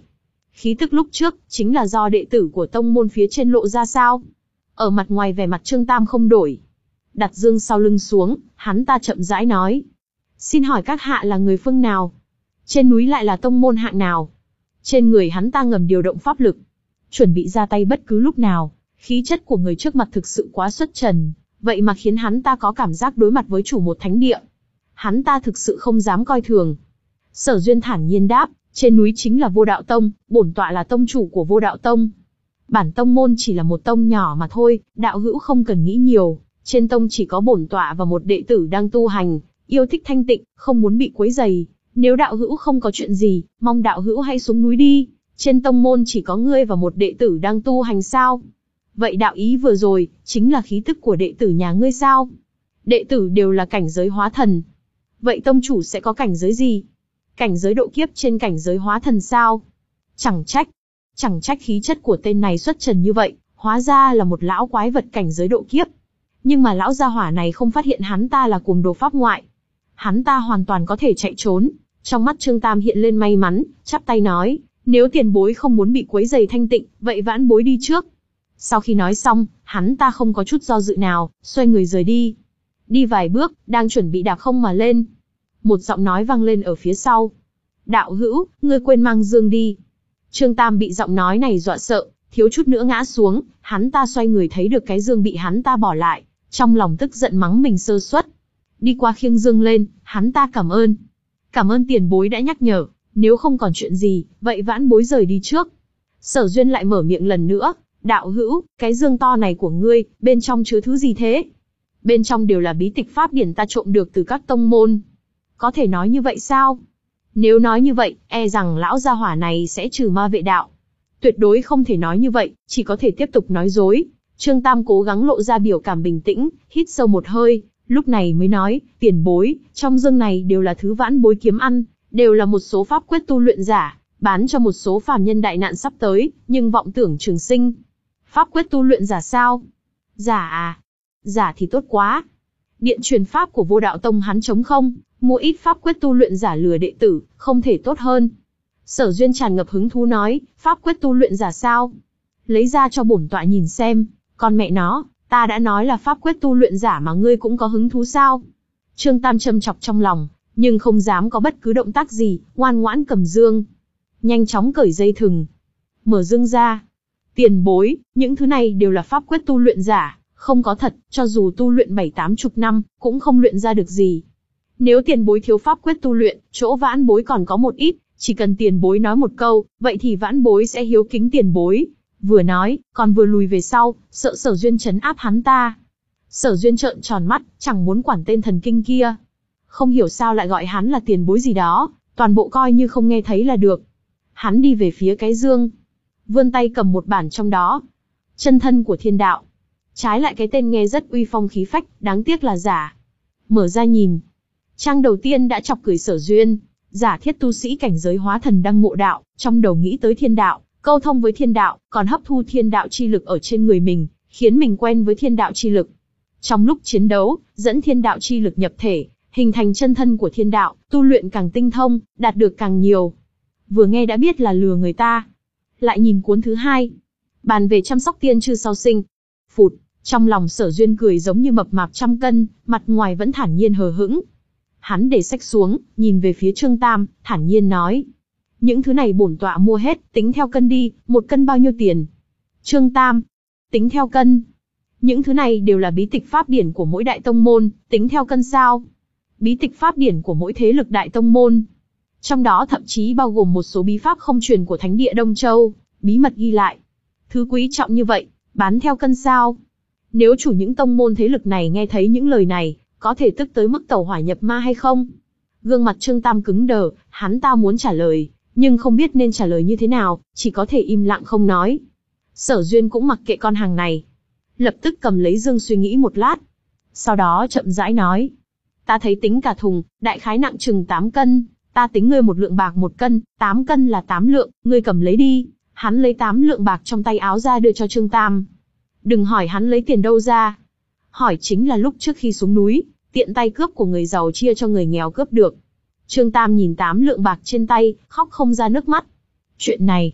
Khí tức lúc trước, chính là do đệ tử của tông môn phía trên lộ ra sao? Ở mặt ngoài vẻ mặt Trương Tam không đổi. Đặt dương sau lưng xuống, hắn ta chậm rãi nói. Xin hỏi các hạ là người phương nào? Trên núi lại là tông môn hạng nào? Trên người hắn ta ngầm điều động pháp lực, chuẩn bị ra tay bất cứ lúc nào. Khí chất của người trước mặt thực sự quá xuất trần, vậy mà khiến hắn ta có cảm giác đối mặt với chủ một thánh địa. Hắn ta thực sự không dám coi thường. Sở Duyên thản nhiên đáp, trên núi chính là Vô Đạo Tông, bổn tọa là tông chủ của Vô Đạo Tông. Bản tông môn chỉ là một tông nhỏ mà thôi, đạo hữu không cần nghĩ nhiều. Trên tông chỉ có bổn tọa và một đệ tử đang tu hành, yêu thích thanh tịnh, không muốn bị quấy rầy. Nếu đạo hữu không có chuyện gì, mong đạo hữu hãy xuống núi đi. Trên tông môn chỉ có ngươi và một đệ tử đang tu hành sao? Vậy đạo ý vừa rồi, chính là khí tức của đệ tử nhà ngươi sao? Đệ tử đều là cảnh giới hóa thần. Vậy tông chủ sẽ có cảnh giới gì? Cảnh giới độ kiếp trên cảnh giới hóa thần sao? Chẳng trách. Chẳng trách khí chất của tên này xuất trần như vậy, hóa ra là một lão quái vật cảnh giới độ kiếp. Nhưng mà lão gia hỏa này không phát hiện hắn ta là cuồng đồ pháp ngoại. Hắn ta hoàn toàn có thể chạy trốn. Trong mắt Trương Tam hiện lên may mắn, chắp tay nói, nếu tiền bối không muốn bị quấy rầy thanh tịnh, vậy vãn bối đi trước. Sau khi nói xong, hắn ta không có chút do dự nào, xoay người rời đi. Đi vài bước, đang chuẩn bị đạp không mà lên. Một giọng nói vang lên ở phía sau. Đạo hữu, ngươi quên mang dương đi. Trương Tam bị giọng nói này dọa sợ, thiếu chút nữa ngã xuống, hắn ta xoay người thấy được cái dương bị hắn ta bỏ lại, trong lòng tức giận mắng mình sơ suất. Đi qua khiêng dương lên, hắn ta cảm ơn. Cảm ơn tiền bối đã nhắc nhở, nếu không còn chuyện gì, vậy vãn bối rời đi trước. Sở Duyên lại mở miệng lần nữa, đạo hữu, cái dương to này của ngươi, bên trong chứa thứ gì thế? Bên trong đều là bí tịch pháp điển ta trộm được từ các tông môn. Có thể nói như vậy sao? Nếu nói như vậy, e rằng lão gia hỏa này sẽ trừ ma vệ đạo. Tuyệt đối không thể nói như vậy, chỉ có thể tiếp tục nói dối. Trương Tam cố gắng lộ ra biểu cảm bình tĩnh, hít sâu một hơi, lúc này mới nói, tiền bối, trong dương này đều là thứ vãn bối kiếm ăn, đều là một số pháp quyết tu luyện giả, bán cho một số phàm nhân đại nạn sắp tới, nhưng vọng tưởng trường sinh. Pháp quyết tu luyện giả sao? Giả à? Giả thì tốt quá. Điện truyền pháp của Vô Đạo Tông hắn trống không, mua ít pháp quyết tu luyện giả lừa đệ tử, không thể tốt hơn. Sở Duyên tràn ngập hứng thú nói, pháp quyết tu luyện giả sao? Lấy ra cho bổn tọa nhìn xem, con mẹ nó, ta đã nói là pháp quyết tu luyện giả mà ngươi cũng có hứng thú sao? Trương Tam châm chọc trong lòng, nhưng không dám có bất cứ động tác gì, ngoan ngoãn cầm dương. Nhanh chóng cởi dây thừng. Mở dương ra. Tiền bối, những thứ này đều là pháp quyết tu luyện giả, không có thật, cho dù tu luyện bảy tám chục năm, cũng không luyện ra được gì. Nếu tiền bối thiếu pháp quyết tu luyện, chỗ vãn bối còn có một ít, chỉ cần tiền bối nói một câu, vậy thì vãn bối sẽ hiếu kính tiền bối. Vừa nói, còn vừa lùi về sau, sợ Sở Duyên trấn áp hắn ta. Sở Duyên trợn tròn mắt, chẳng muốn quản tên thần kinh kia. Không hiểu sao lại gọi hắn là tiền bối gì đó, toàn bộ coi như không nghe thấy là được. Hắn đi về phía cái dương, vươn tay cầm một bản trong đó. Chân thân của thiên đạo. Trái lại cái tên nghe rất uy phong khí phách, đáng tiếc là giả. Mở ra nhìn. Trang đầu tiên đã chọc cười Sở Duyên. Giả thiết tu sĩ cảnh giới hóa thần đang ngộ đạo, trong đầu nghĩ tới thiên đạo, câu thông với thiên đạo, còn hấp thu thiên đạo chi lực ở trên người mình, khiến mình quen với thiên đạo chi lực. Trong lúc chiến đấu, dẫn thiên đạo chi lực nhập thể, hình thành chân thân của thiên đạo, tu luyện càng tinh thông, đạt được càng nhiều. Vừa nghe đã biết là lừa người ta. Lại nhìn cuốn thứ hai. Bàn về chăm sóc tiên chư sau sinh. Phụt, trong lòng Sở Duyên cười giống như mập mạp trăm cân, mặt ngoài vẫn thản nhiên hờ hững. Hắn để sách xuống, nhìn về phía Trương Tam, thản nhiên nói. Những thứ này bổn tọa mua hết, tính theo cân đi, một cân bao nhiêu tiền? Trương Tam, tính theo cân. Những thứ này đều là bí tịch pháp điển của mỗi đại tông môn, tính theo cân sao? Bí tịch pháp điển của mỗi thế lực đại tông môn. Trong đó thậm chí bao gồm một số bí pháp không truyền của Thánh địa Đông Châu, bí mật ghi lại. Thứ quý trọng như vậy, bán theo cân sao? Nếu chủ những tông môn thế lực này nghe thấy những lời này, có thể tức tới mức tẩu hỏa nhập ma hay không? Gương mặt Trương Tam cứng đờ, hắn ta muốn trả lời, nhưng không biết nên trả lời như thế nào, chỉ có thể im lặng không nói. Sở Duyên cũng mặc kệ con hàng này. Lập tức cầm lấy dương suy nghĩ một lát. Sau đó chậm rãi nói. Ta thấy tính cả thùng, đại khái nặng chừng tám cân. Ta tính ngươi một lượng bạc một cân, tám cân là tám lượng, ngươi cầm lấy đi. Hắn lấy tám lượng bạc trong tay áo ra đưa cho Trương Tam. Đừng hỏi hắn lấy tiền đâu ra. Hỏi chính là lúc trước khi xuống núi, tiện tay cướp của người giàu chia cho người nghèo cướp được. Trương Tam nhìn tám lượng bạc trên tay, khóc không ra nước mắt. Chuyện này,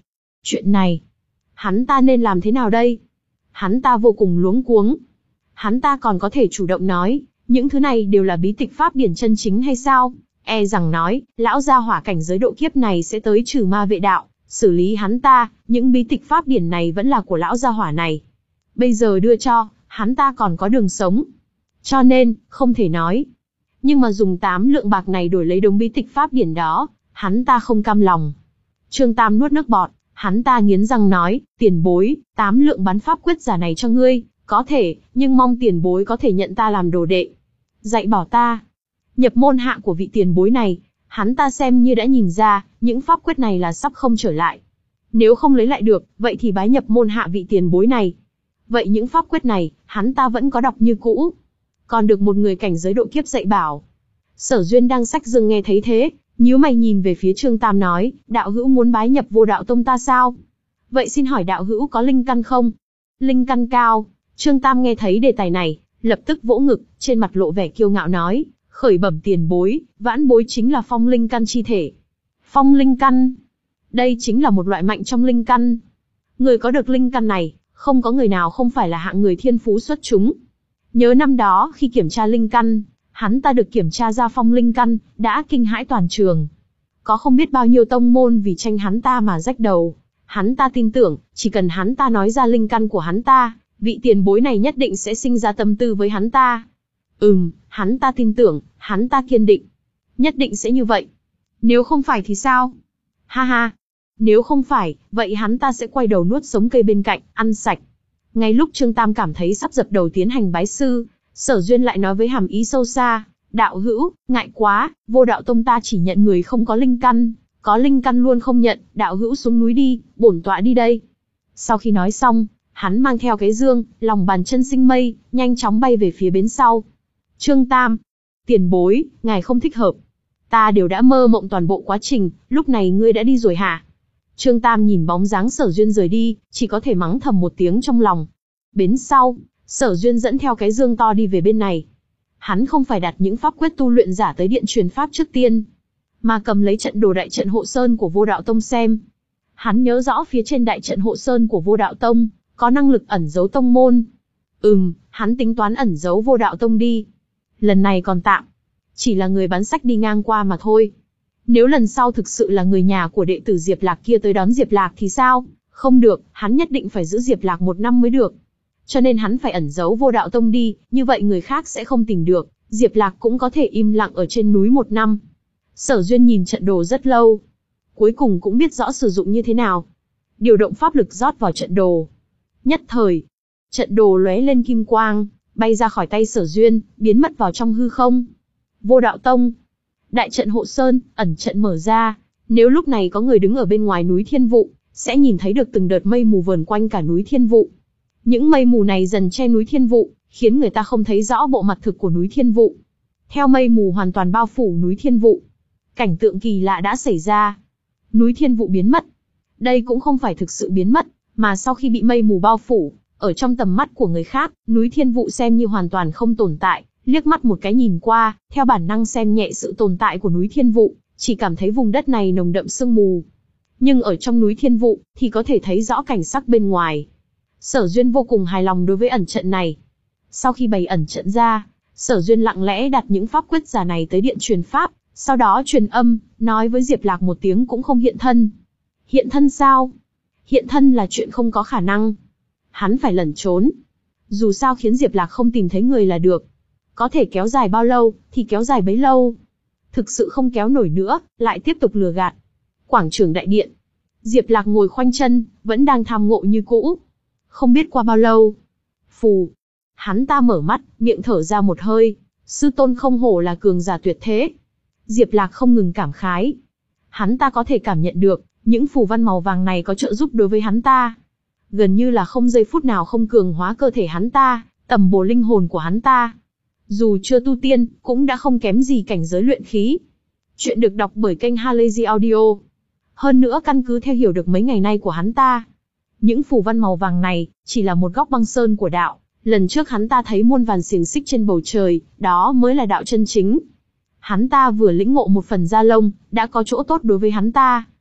Chuyện này, hắn ta nên làm thế nào đây? Hắn ta vô cùng luống cuống. Hắn ta còn có thể chủ động nói, những thứ này đều là bí tịch pháp điển chân chính hay sao? E rằng nói, lão gia hỏa cảnh giới độ kiếp này sẽ tới trừ ma vệ đạo, xử lý hắn ta, những bí tịch pháp điển này vẫn là của lão gia hỏa này. Bây giờ đưa cho, hắn ta còn có đường sống. Cho nên, không thể nói. Nhưng mà dùng tám lượng bạc này đổi lấy đống bí tịch pháp điển đó, hắn ta không cam lòng. Trương Tam nuốt nước bọt, hắn ta nghiến răng nói, tiền bối, tám lượng bắn pháp quyết giả này cho ngươi, có thể, nhưng mong tiền bối có thể nhận ta làm đồ đệ. Dạy bảo ta. Nhập môn hạ của vị tiền bối này, hắn ta xem như đã nhìn ra, những pháp quyết này là sắp không trở lại. Nếu không lấy lại được, vậy thì bái nhập môn hạ vị tiền bối này. Vậy những pháp quyết này, hắn ta vẫn có đọc như cũ. Còn được một người cảnh giới độ kiếp dạy bảo. Sở Duyên đang xách dừng nghe thấy thế, nhíu mày nhìn về phía Trương Tam nói, đạo hữu muốn bái nhập Vô Đạo Tông ta sao? Vậy xin hỏi đạo hữu có linh căn không? Linh căn cao. Trương Tam nghe thấy đề tài này, lập tức vỗ ngực, trên mặt lộ vẻ kiêu ngạo nói, khởi bẩm tiền bối, vãn bối chính là phong linh căn chi thể. Phong linh căn. Đây chính là một loại mạnh trong linh căn. Người có được linh căn này, không có người nào không phải là hạng người thiên phú xuất chúng. Nhớ năm đó khi kiểm tra linh căn, hắn ta được kiểm tra ra phong linh căn, đã kinh hãi toàn trường. Có không biết bao nhiêu tông môn vì tranh hắn ta mà rách đầu. Hắn ta tin tưởng, chỉ cần hắn ta nói ra linh căn của hắn ta, vị tiền bối này nhất định sẽ sinh ra tâm tư với hắn ta. Ừm, hắn ta tin tưởng, hắn ta kiên định. Nhất định sẽ như vậy. Nếu không phải thì sao? Ha ha. Nếu không phải, vậy hắn ta sẽ quay đầu nuốt sống cây bên cạnh, ăn sạch. Ngay lúc Trương Tam cảm thấy sắp dập đầu tiến hành bái sư, Sở Duyên lại nói với hàm ý sâu xa, đạo hữu, ngại quá, Vô Đạo Tông ta chỉ nhận người không có linh căn, có linh căn luôn không nhận, đạo hữu xuống núi đi, bổn tọa đi đây. Sau khi nói xong, hắn mang theo cái dương, lòng bàn chân sinh mây, nhanh chóng bay về phía bến sau. Trương Tam, tiền bối, ngài không thích hợp. Ta đều đã mơ mộng toàn bộ quá trình, lúc này ngươi đã đi rồi hả? Trương Tam nhìn bóng dáng Sở Duyên rời đi, chỉ có thể mắng thầm một tiếng trong lòng. Bến sau, Sở Duyên dẫn theo cái dương to đi về bên này. Hắn không phải đặt những pháp quyết tu luyện giả tới điện truyền pháp trước tiên, mà cầm lấy trận đồ đại trận hộ sơn của Vô Đạo Tông xem. Hắn nhớ rõ phía trên đại trận hộ sơn của Vô Đạo Tông, có năng lực ẩn giấu tông môn. Ừm, hắn tính toán ẩn giấu Vô Đạo Tông đi. Lần này còn tạm. Chỉ là người bán sách đi ngang qua mà thôi. Nếu lần sau thực sự là người nhà của đệ tử Diệp Lạc kia tới đón Diệp Lạc thì sao? Không được, hắn nhất định phải giữ Diệp Lạc một năm mới được. Cho nên hắn phải ẩn giấu Vô Đạo Tông đi, như vậy người khác sẽ không tìm được, Diệp Lạc cũng có thể im lặng ở trên núi một năm. Sở Duyên nhìn trận đồ rất lâu. Cuối cùng cũng biết rõ sử dụng như thế nào. Điều động pháp lực rót vào trận đồ. Nhất thời, trận đồ lóe lên kim quang, bay ra khỏi tay Sở Duyên, biến mất vào trong hư không. Vô Đạo Tông. Đại trận hộ sơn, ẩn trận mở ra. Nếu lúc này có người đứng ở bên ngoài núi Thiên Vụ, sẽ nhìn thấy được từng đợt mây mù vờn quanh cả núi Thiên Vụ. Những mây mù này dần che núi Thiên Vụ, khiến người ta không thấy rõ bộ mặt thực của núi Thiên Vụ. Theo mây mù hoàn toàn bao phủ núi Thiên Vụ, cảnh tượng kỳ lạ đã xảy ra. Núi Thiên Vụ biến mất. Đây cũng không phải thực sự biến mất, mà sau khi bị mây mù bao phủ, ở trong tầm mắt của người khác, núi Thiên Vụ xem như hoàn toàn không tồn tại. Liếc mắt một cái nhìn qua, theo bản năng xem nhẹ sự tồn tại của núi Thiên Vụ, chỉ cảm thấy vùng đất này nồng đậm sương mù. Nhưng ở trong núi Thiên Vụ, thì có thể thấy rõ cảnh sắc bên ngoài. Sở Duyên vô cùng hài lòng đối với ẩn trận này. Sau khi bày ẩn trận ra, Sở Duyên lặng lẽ đặt những pháp quyết giả này tới điện truyền pháp, sau đó truyền âm, nói với Diệp Lạc một tiếng cũng không hiện thân. Hiện thân sao? Hiện thân là chuyện không có khả năng. Hắn phải lẩn trốn. Dù sao khiến Diệp Lạc không tìm thấy người là được. Có thể kéo dài bao lâu, thì kéo dài bấy lâu. Thực sự không kéo nổi nữa, lại tiếp tục lừa gạt. Quảng trường đại điện. Diệp Lạc ngồi khoanh chân, vẫn đang tham ngộ như cũ. Không biết qua bao lâu. Phù. Hắn ta mở mắt, miệng thở ra một hơi. Sư tôn không hổ là cường giả tuyệt thế. Diệp Lạc không ngừng cảm khái. Hắn ta có thể cảm nhận được, những phù văn màu vàng này có trợ giúp đối với hắn ta. Gần như là không giây phút nào không cường hóa cơ thể hắn ta, tầm bổ linh hồn của hắn ta. Dù chưa tu tiên, cũng đã không kém gì cảnh giới luyện khí. Chuyện được đọc bởi kênh Halazy Audio. Hơn nữa căn cứ theo hiểu được mấy ngày nay của hắn ta, những phù văn màu vàng này, chỉ là một góc băng sơn của đạo. Lần trước hắn ta thấy muôn vàn xiềng xích trên bầu trời, đó mới là đạo chân chính. Hắn ta vừa lĩnh ngộ một phần da lông, đã có chỗ tốt đối với hắn ta.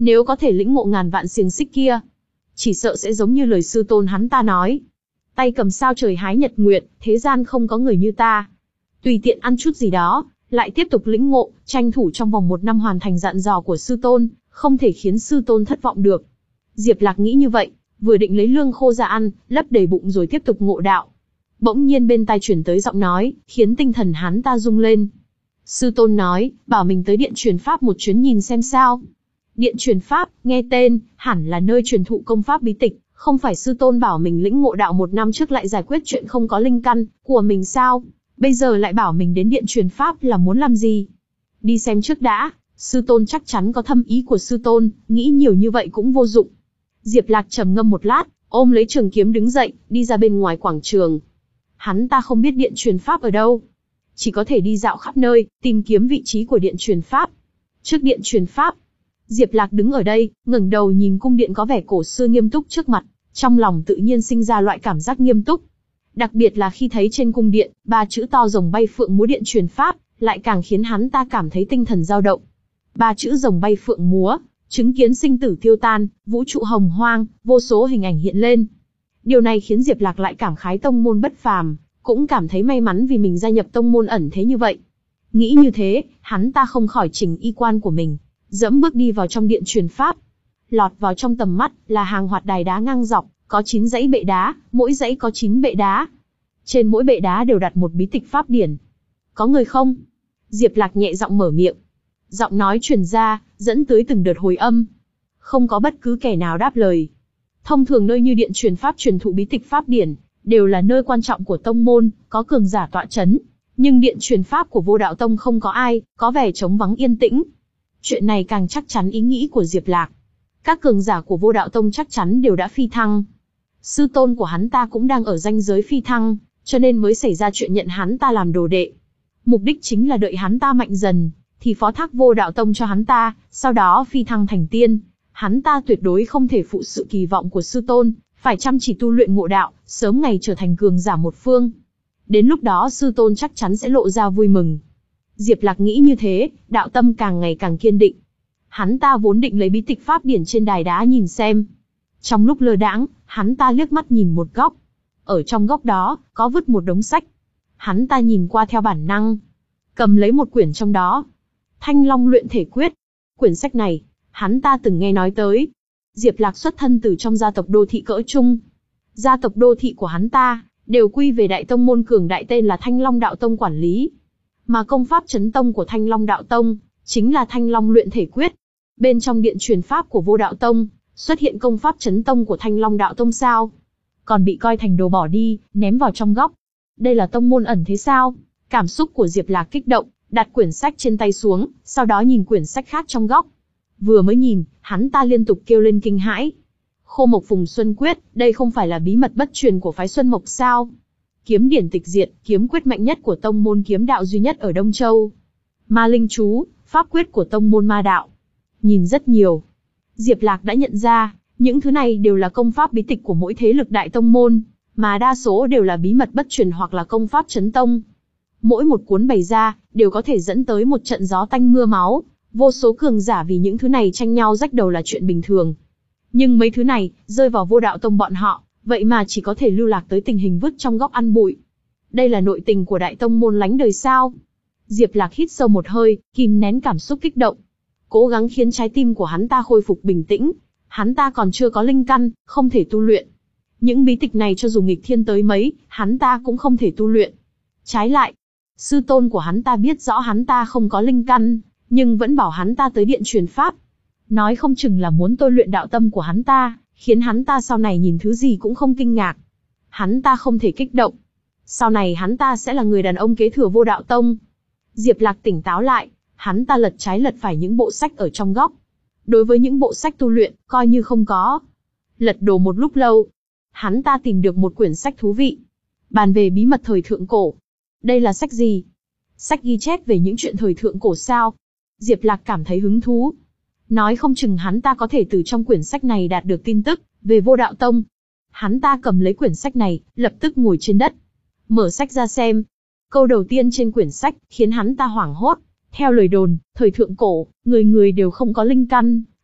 Nếu có thể lĩnh ngộ ngàn vạn xiềng xích kia, chỉ sợ sẽ giống như lời sư tôn hắn ta nói. Tay cầm sao trời hái nhật nguyện, thế gian không có người như ta. Tùy tiện ăn chút gì đó, lại tiếp tục lĩnh ngộ, tranh thủ trong vòng một năm hoàn thành dặn dò của sư tôn, không thể khiến sư tôn thất vọng được. Diệp Lạc nghĩ như vậy, vừa định lấy lương khô ra ăn, lấp đầy bụng rồi tiếp tục ngộ đạo. Bỗng nhiên bên tai chuyển tới giọng nói, khiến tinh thần hắn ta rung lên. Sư tôn nói, bảo mình tới điện truyền pháp một chuyến nhìn xem sao. Điện truyền pháp, nghe tên, hẳn là nơi truyền thụ công pháp bí tịch, không phải sư tôn bảo mình lĩnh ngộ đạo một năm trước lại giải quyết chuyện không có linh căn của mình sao? Bây giờ lại bảo mình đến điện truyền pháp là muốn làm gì? Đi xem trước đã, sư tôn chắc chắn có thâm ý của sư tôn, nghĩ nhiều như vậy cũng vô dụng. Diệp Lạc trầm ngâm một lát, ôm lấy trường kiếm đứng dậy, đi ra bên ngoài quảng trường. Hắn ta không biết điện truyền pháp ở đâu, chỉ có thể đi dạo khắp nơi, tìm kiếm vị trí của điện truyền pháp. Trước điện truyền pháp, Diệp Lạc đứng ở đây, ngẩng đầu nhìn cung điện có vẻ cổ xưa nghiêm túc trước mặt, trong lòng tự nhiên sinh ra loại cảm giác nghiêm túc. Đặc biệt là khi thấy trên cung điện, ba chữ to rồng bay phượng múa điện truyền pháp, lại càng khiến hắn ta cảm thấy tinh thần dao động. Ba chữ rồng bay phượng múa, chứng kiến sinh tử tiêu tan, vũ trụ hồng hoang, vô số hình ảnh hiện lên. Điều này khiến Diệp Lạc lại cảm khái tông môn bất phàm, cũng cảm thấy may mắn vì mình gia nhập tông môn ẩn thế như vậy. Nghĩ như thế, hắn ta không khỏi chỉnh y quan của mình, dẫm bước đi vào trong điện truyền pháp. Lọt vào trong tầm mắt là hàng hoạt đài đá ngang dọc, có chín dãy bệ đá, mỗi dãy có chín bệ đá. Trên mỗi bệ đá đều đặt một bí tịch pháp điển. Có người không? Diệp Lạc nhẹ giọng mở miệng. Giọng nói truyền ra, dẫn tới từng đợt hồi âm. Không có bất cứ kẻ nào đáp lời. Thông thường nơi như điện truyền pháp truyền thụ bí tịch pháp điển, đều là nơi quan trọng của tông môn, có cường giả tọa chấn. Nhưng điện truyền pháp của Vô Đạo Tông không có ai, có vẻ trống vắng yên tĩnh. Chuyện này càng chắc chắn ý nghĩ của Diệp Lạc. Các cường giả của Vô Đạo Tông chắc chắn đều đã phi thăng. Sư tôn của hắn ta cũng đang ở ranh giới phi thăng, cho nên mới xảy ra chuyện nhận hắn ta làm đồ đệ. Mục đích chính là đợi hắn ta mạnh dần, thì phó thác Vô Đạo Tông cho hắn ta, sau đó phi thăng thành tiên. Hắn ta tuyệt đối không thể phụ sự kỳ vọng của sư tôn, phải chăm chỉ tu luyện ngộ đạo, sớm ngày trở thành cường giả một phương. Đến lúc đó sư tôn chắc chắn sẽ lộ ra vui mừng. Diệp Lạc nghĩ như thế, đạo tâm càng ngày càng kiên định. Hắn ta vốn định lấy bí tịch pháp điển trên đài đá nhìn xem. Trong lúc lơ đãng, hắn ta liếc mắt nhìn một góc. Ở trong góc đó, có vứt một đống sách. Hắn ta nhìn qua theo bản năng, cầm lấy một quyển trong đó. Thanh Long luyện thể quyết. Quyển sách này, hắn ta từng nghe nói tới. Diệp Lạc xuất thân từ trong gia tộc đô thị cỡ trung. Gia tộc đô thị của hắn ta, đều quy về đại tông môn cường đại tên là Thanh Long Đạo Tông quản lý. Mà công pháp chấn tông của Thanh Long Đạo Tông, chính là Thanh Long luyện thể quyết. Bên trong điện truyền pháp của Vô Đạo Tông, xuất hiện công pháp chấn tông của Thanh Long Đạo Tông sao? Còn bị coi thành đồ bỏ đi, ném vào trong góc. Đây là tông môn ẩn thế sao? Cảm xúc của Diệp Lạc kích động, đặt quyển sách trên tay xuống, sau đó nhìn quyển sách khác trong góc. Vừa mới nhìn, hắn ta liên tục kêu lên kinh hãi. Khô Mộc Phùng Xuân Quyết, đây không phải là bí mật bất truyền của phái Xuân Mộc sao? Kiếm điển tịch diệt, kiếm quyết mạnh nhất của tông môn kiếm đạo duy nhất ở Đông Châu. Ma linh chú, pháp quyết của tông môn ma đạo. Nhìn rất nhiều, Diệp Lạc đã nhận ra, những thứ này đều là công pháp bí tịch của mỗi thế lực đại tông môn, mà đa số đều là bí mật bất truyền hoặc là công pháp chấn tông. Mỗi một cuốn bày ra, đều có thể dẫn tới một trận gió tanh mưa máu, vô số cường giả vì những thứ này tranh nhau rách đầu là chuyện bình thường. Nhưng mấy thứ này, rơi vào Vô Đạo Tông bọn họ, vậy mà chỉ có thể lưu lạc tới tình hình vứt trong góc ăn bụi. Đây là nội tình của đại tông môn lánh đời sao? Diệp Lạc hít sâu một hơi, kìm nén cảm xúc kích động, cố gắng khiến trái tim của hắn ta khôi phục bình tĩnh. Hắn ta còn chưa có linh căn, không thể tu luyện. Những bí tịch này cho dù nghịch thiên tới mấy, hắn ta cũng không thể tu luyện. Trái lại, sư tôn của hắn ta biết rõ hắn ta không có linh căn, nhưng vẫn bảo hắn ta tới điện truyền pháp. Nói không chừng là muốn tôi luyện đạo tâm của hắn ta, khiến hắn ta sau này nhìn thứ gì cũng không kinh ngạc. Hắn ta không thể kích động. Sau này hắn ta sẽ là người đàn ông kế thừa Vô Đạo Tông. Diệp Lạc tỉnh táo lại, hắn ta lật trái lật phải những bộ sách ở trong góc. Đối với những bộ sách tu luyện, coi như không có. Lật đổ một lúc lâu, hắn ta tìm được một quyển sách thú vị. Bàn về bí mật thời thượng cổ. Đây là sách gì? Sách ghi chép về những chuyện thời thượng cổ sao? Diệp Lạc cảm thấy hứng thú. Nói không chừng hắn ta có thể từ trong quyển sách này đạt được tin tức về Vô Đạo Tông. Hắn ta cầm lấy quyển sách này, lập tức ngồi trên đất, mở sách ra xem. Câu đầu tiên trên quyển sách khiến hắn ta hoảng hốt. Theo lời đồn, thời thượng cổ, người người đều không có linh căn,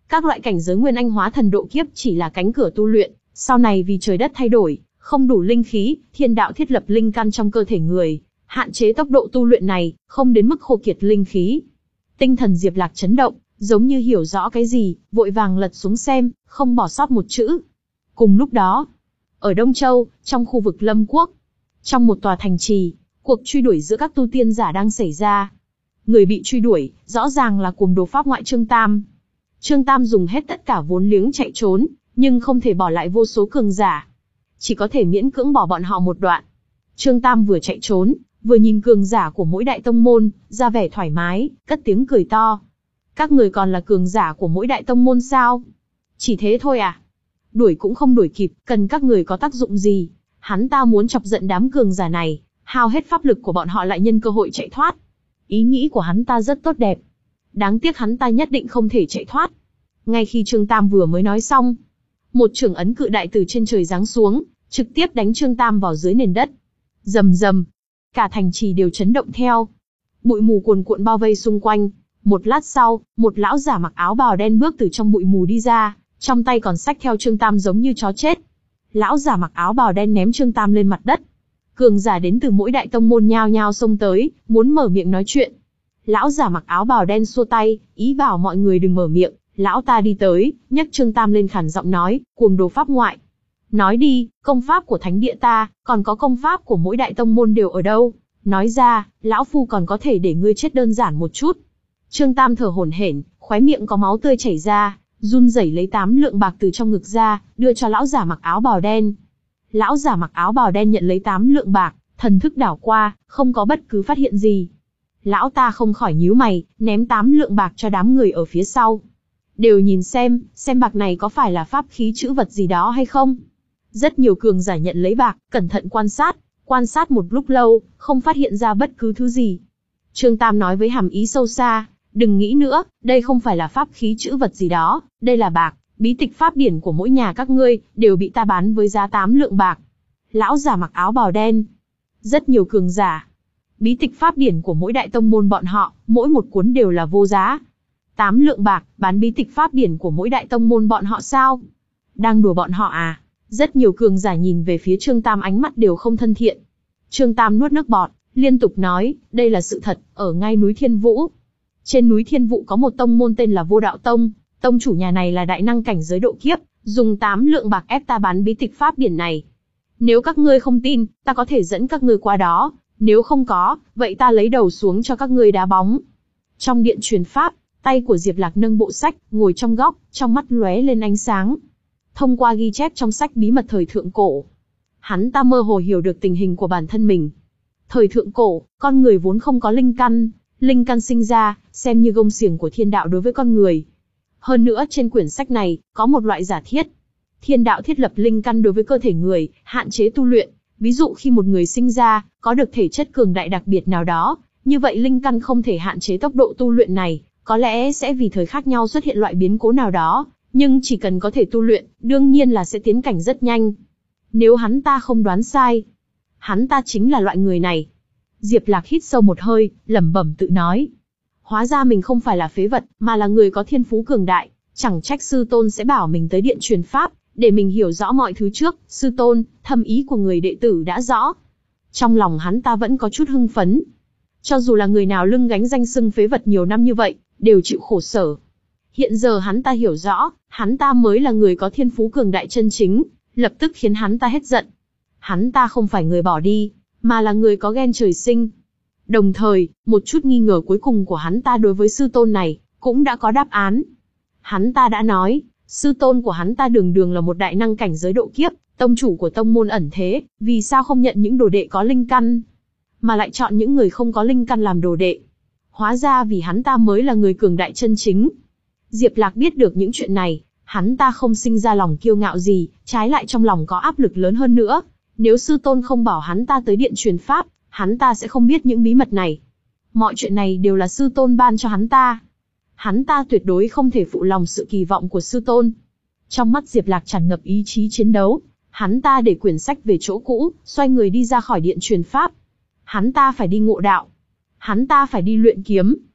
Các loại cảnh giới nguyên anh hóa thần độ kiếp chỉ là cánh cửa tu luyện, sau này vì trời đất thay đổi, không đủ linh khí, thiên đạo thiết lập linh căn trong cơ thể người, hạn chế tốc độ tu luyện này, không đến mức khô kiệt linh khí. Tinh thần Diệp Lạc chấn động, giống như hiểu rõ cái gì, vội vàng lật xuống xem, không bỏ sót một chữ. Cùng lúc đó, ở Đông Châu, trong khu vực Lâm Quốc, trong một tòa thành trì, cuộc truy đuổi giữa các tu tiên giả đang xảy ra. Người bị truy đuổi, rõ ràng là cuồng đồ pháp ngoại Trương Tam. Trương Tam dùng hết tất cả vốn liếng chạy trốn, nhưng không thể bỏ lại vô số cường giả. Chỉ có thể miễn cưỡng bỏ bọn họ một đoạn. Trương Tam vừa chạy trốn, vừa nhìn cường giả của mỗi đại tông môn, ra vẻ thoải mái, cất tiếng cười to. Các người còn là cường giả của mỗi đại tông môn sao? Chỉ thế thôi à? Đuổi cũng không đuổi kịp, cần các người có tác dụng gì? Hắn ta muốn chọc giận đám cường giả này, hao hết pháp lực của bọn họ lại nhân cơ hội chạy thoát. Ý nghĩ của hắn ta rất tốt đẹp. Đáng tiếc hắn ta nhất định không thể chạy thoát. Ngay khi Trương Tam vừa mới nói xong, một chưởng ấn cự đại từ trên trời giáng xuống, trực tiếp đánh Trương Tam vào dưới nền đất. Rầm rầm, cả thành trì đều chấn động theo. Bụi mù cuồn cuộn bao vây xung quanh. Một lát sau, một lão giả mặc áo bào đen bước từ trong bụi mù đi ra, trong tay còn xách theo Trương Tam giống như chó chết. Lão giả mặc áo bào đen ném Trương Tam lên mặt đất. Cường giả đến từ mỗi đại tông môn nhao nhao xông tới, muốn mở miệng nói chuyện. Lão giả mặc áo bào đen xua tay, ý bảo mọi người đừng mở miệng. Lão ta đi tới, nhấc Trương Tam lên khản giọng nói, cuồng đồ pháp ngoại. Nói đi, công pháp của thánh địa ta, còn có công pháp của mỗi đại tông môn đều ở đâu? Nói ra, lão phu còn có thể để ngươi chết đơn giản một chút. Trương Tam thở hổn hển, khóe miệng có máu tươi chảy ra, run rẩy lấy tám lượng bạc từ trong ngực ra, đưa cho lão giả mặc áo bào đen. Lão giả mặc áo bào đen nhận lấy tám lượng bạc, thần thức đảo qua, không có bất cứ phát hiện gì. Lão ta không khỏi nhíu mày, ném tám lượng bạc cho đám người ở phía sau. Đều nhìn xem, xem bạc này có phải là pháp khí chữ vật gì đó hay không. Rất nhiều cường giả nhận lấy bạc, cẩn thận quan sát, quan sát một lúc lâu, không phát hiện ra bất cứ thứ gì. Trương Tam nói với hàm ý sâu xa, đừng nghĩ nữa, đây không phải là pháp khí chữ vật gì đó, đây là bạc, bí tịch pháp điển của mỗi nhà các ngươi, đều bị ta bán với giá tám lượng bạc. Lão giả mặc áo bào đen. Rất nhiều cường giả. Bí tịch pháp điển của mỗi đại tông môn bọn họ, mỗi một cuốn đều là vô giá. tám lượng bạc, bán bí tịch pháp điển của mỗi đại tông môn bọn họ sao? Đang đùa bọn họ à? Rất nhiều cường giả nhìn về phía Trương Tam ánh mắt đều không thân thiện. Trương Tam nuốt nước bọt, liên tục nói, đây là sự thật, ở ngay núi Thiên Vũ. Trên núi Thiên Vũ có một tông môn tên là Vô Đạo Tông, tông chủ nhà này là đại năng cảnh giới độ kiếp, dùng tám lượng bạc ép ta bán bí tịch pháp điển này. Nếu các ngươi không tin, ta có thể dẫn các ngươi qua đó, nếu không có, vậy ta lấy đầu xuống cho các ngươi đá bóng. Trong điện truyền pháp, tay của Diệp Lạc nâng bộ sách, ngồi trong góc, trong mắt lóe lên ánh sáng. Thông qua ghi chép trong sách bí mật thời thượng cổ, hắn ta mơ hồ hiểu được tình hình của bản thân mình. Thời thượng cổ, con người vốn không có linh căn, linh căn sinh ra, xem như gông xiềng của thiên đạo đối với con người. Hơn nữa trên quyển sách này, có một loại giả thiết. Thiên đạo thiết lập linh căn đối với cơ thể người, hạn chế tu luyện. Ví dụ khi một người sinh ra, có được thể chất cường đại đặc biệt nào đó, như vậy linh căn không thể hạn chế tốc độ tu luyện này, có lẽ sẽ vì thời khác nhau xuất hiện loại biến cố nào đó, nhưng chỉ cần có thể tu luyện, đương nhiên là sẽ tiến cảnh rất nhanh. Nếu hắn ta không đoán sai, hắn ta chính là loại người này. Diệp Lạc hít sâu một hơi, lẩm bẩm tự nói. Hóa ra mình không phải là phế vật, mà là người có thiên phú cường đại, chẳng trách sư tôn sẽ bảo mình tới điện truyền pháp, để mình hiểu rõ mọi thứ trước. Sư tôn, thâm ý của người đệ tử đã rõ. Trong lòng hắn ta vẫn có chút hưng phấn. Cho dù là người nào lưng gánh danh xưng phế vật nhiều năm như vậy, đều chịu khổ sở. Hiện giờ hắn ta hiểu rõ, hắn ta mới là người có thiên phú cường đại chân chính, lập tức khiến hắn ta hết giận. Hắn ta không phải người bỏ đi, mà là người có ghen trời sinh. Đồng thời, một chút nghi ngờ cuối cùng của hắn ta đối với sư tôn này, cũng đã có đáp án. Hắn ta đã nói, sư tôn của hắn ta đường đường là một đại năng cảnh giới độ kiếp, tông chủ của tông môn ẩn thế, vì sao không nhận những đồ đệ có linh căn, mà lại chọn những người không có linh căn làm đồ đệ. Hóa ra vì hắn ta mới là người cường đại chân chính. Diệp Lạc biết được những chuyện này, hắn ta không sinh ra lòng kiêu ngạo gì, trái lại trong lòng có áp lực lớn hơn nữa. Nếu sư tôn không bảo hắn ta tới điện truyền pháp, hắn ta sẽ không biết những bí mật này. Mọi chuyện này đều là sư tôn ban cho hắn ta. Hắn ta tuyệt đối không thể phụ lòng sự kỳ vọng của sư tôn. Trong mắt Diệp Lạc tràn ngập ý chí chiến đấu, hắn ta để quyển sách về chỗ cũ, xoay người đi ra khỏi điện truyền pháp. Hắn ta phải đi ngộ đạo. Hắn ta phải đi luyện kiếm.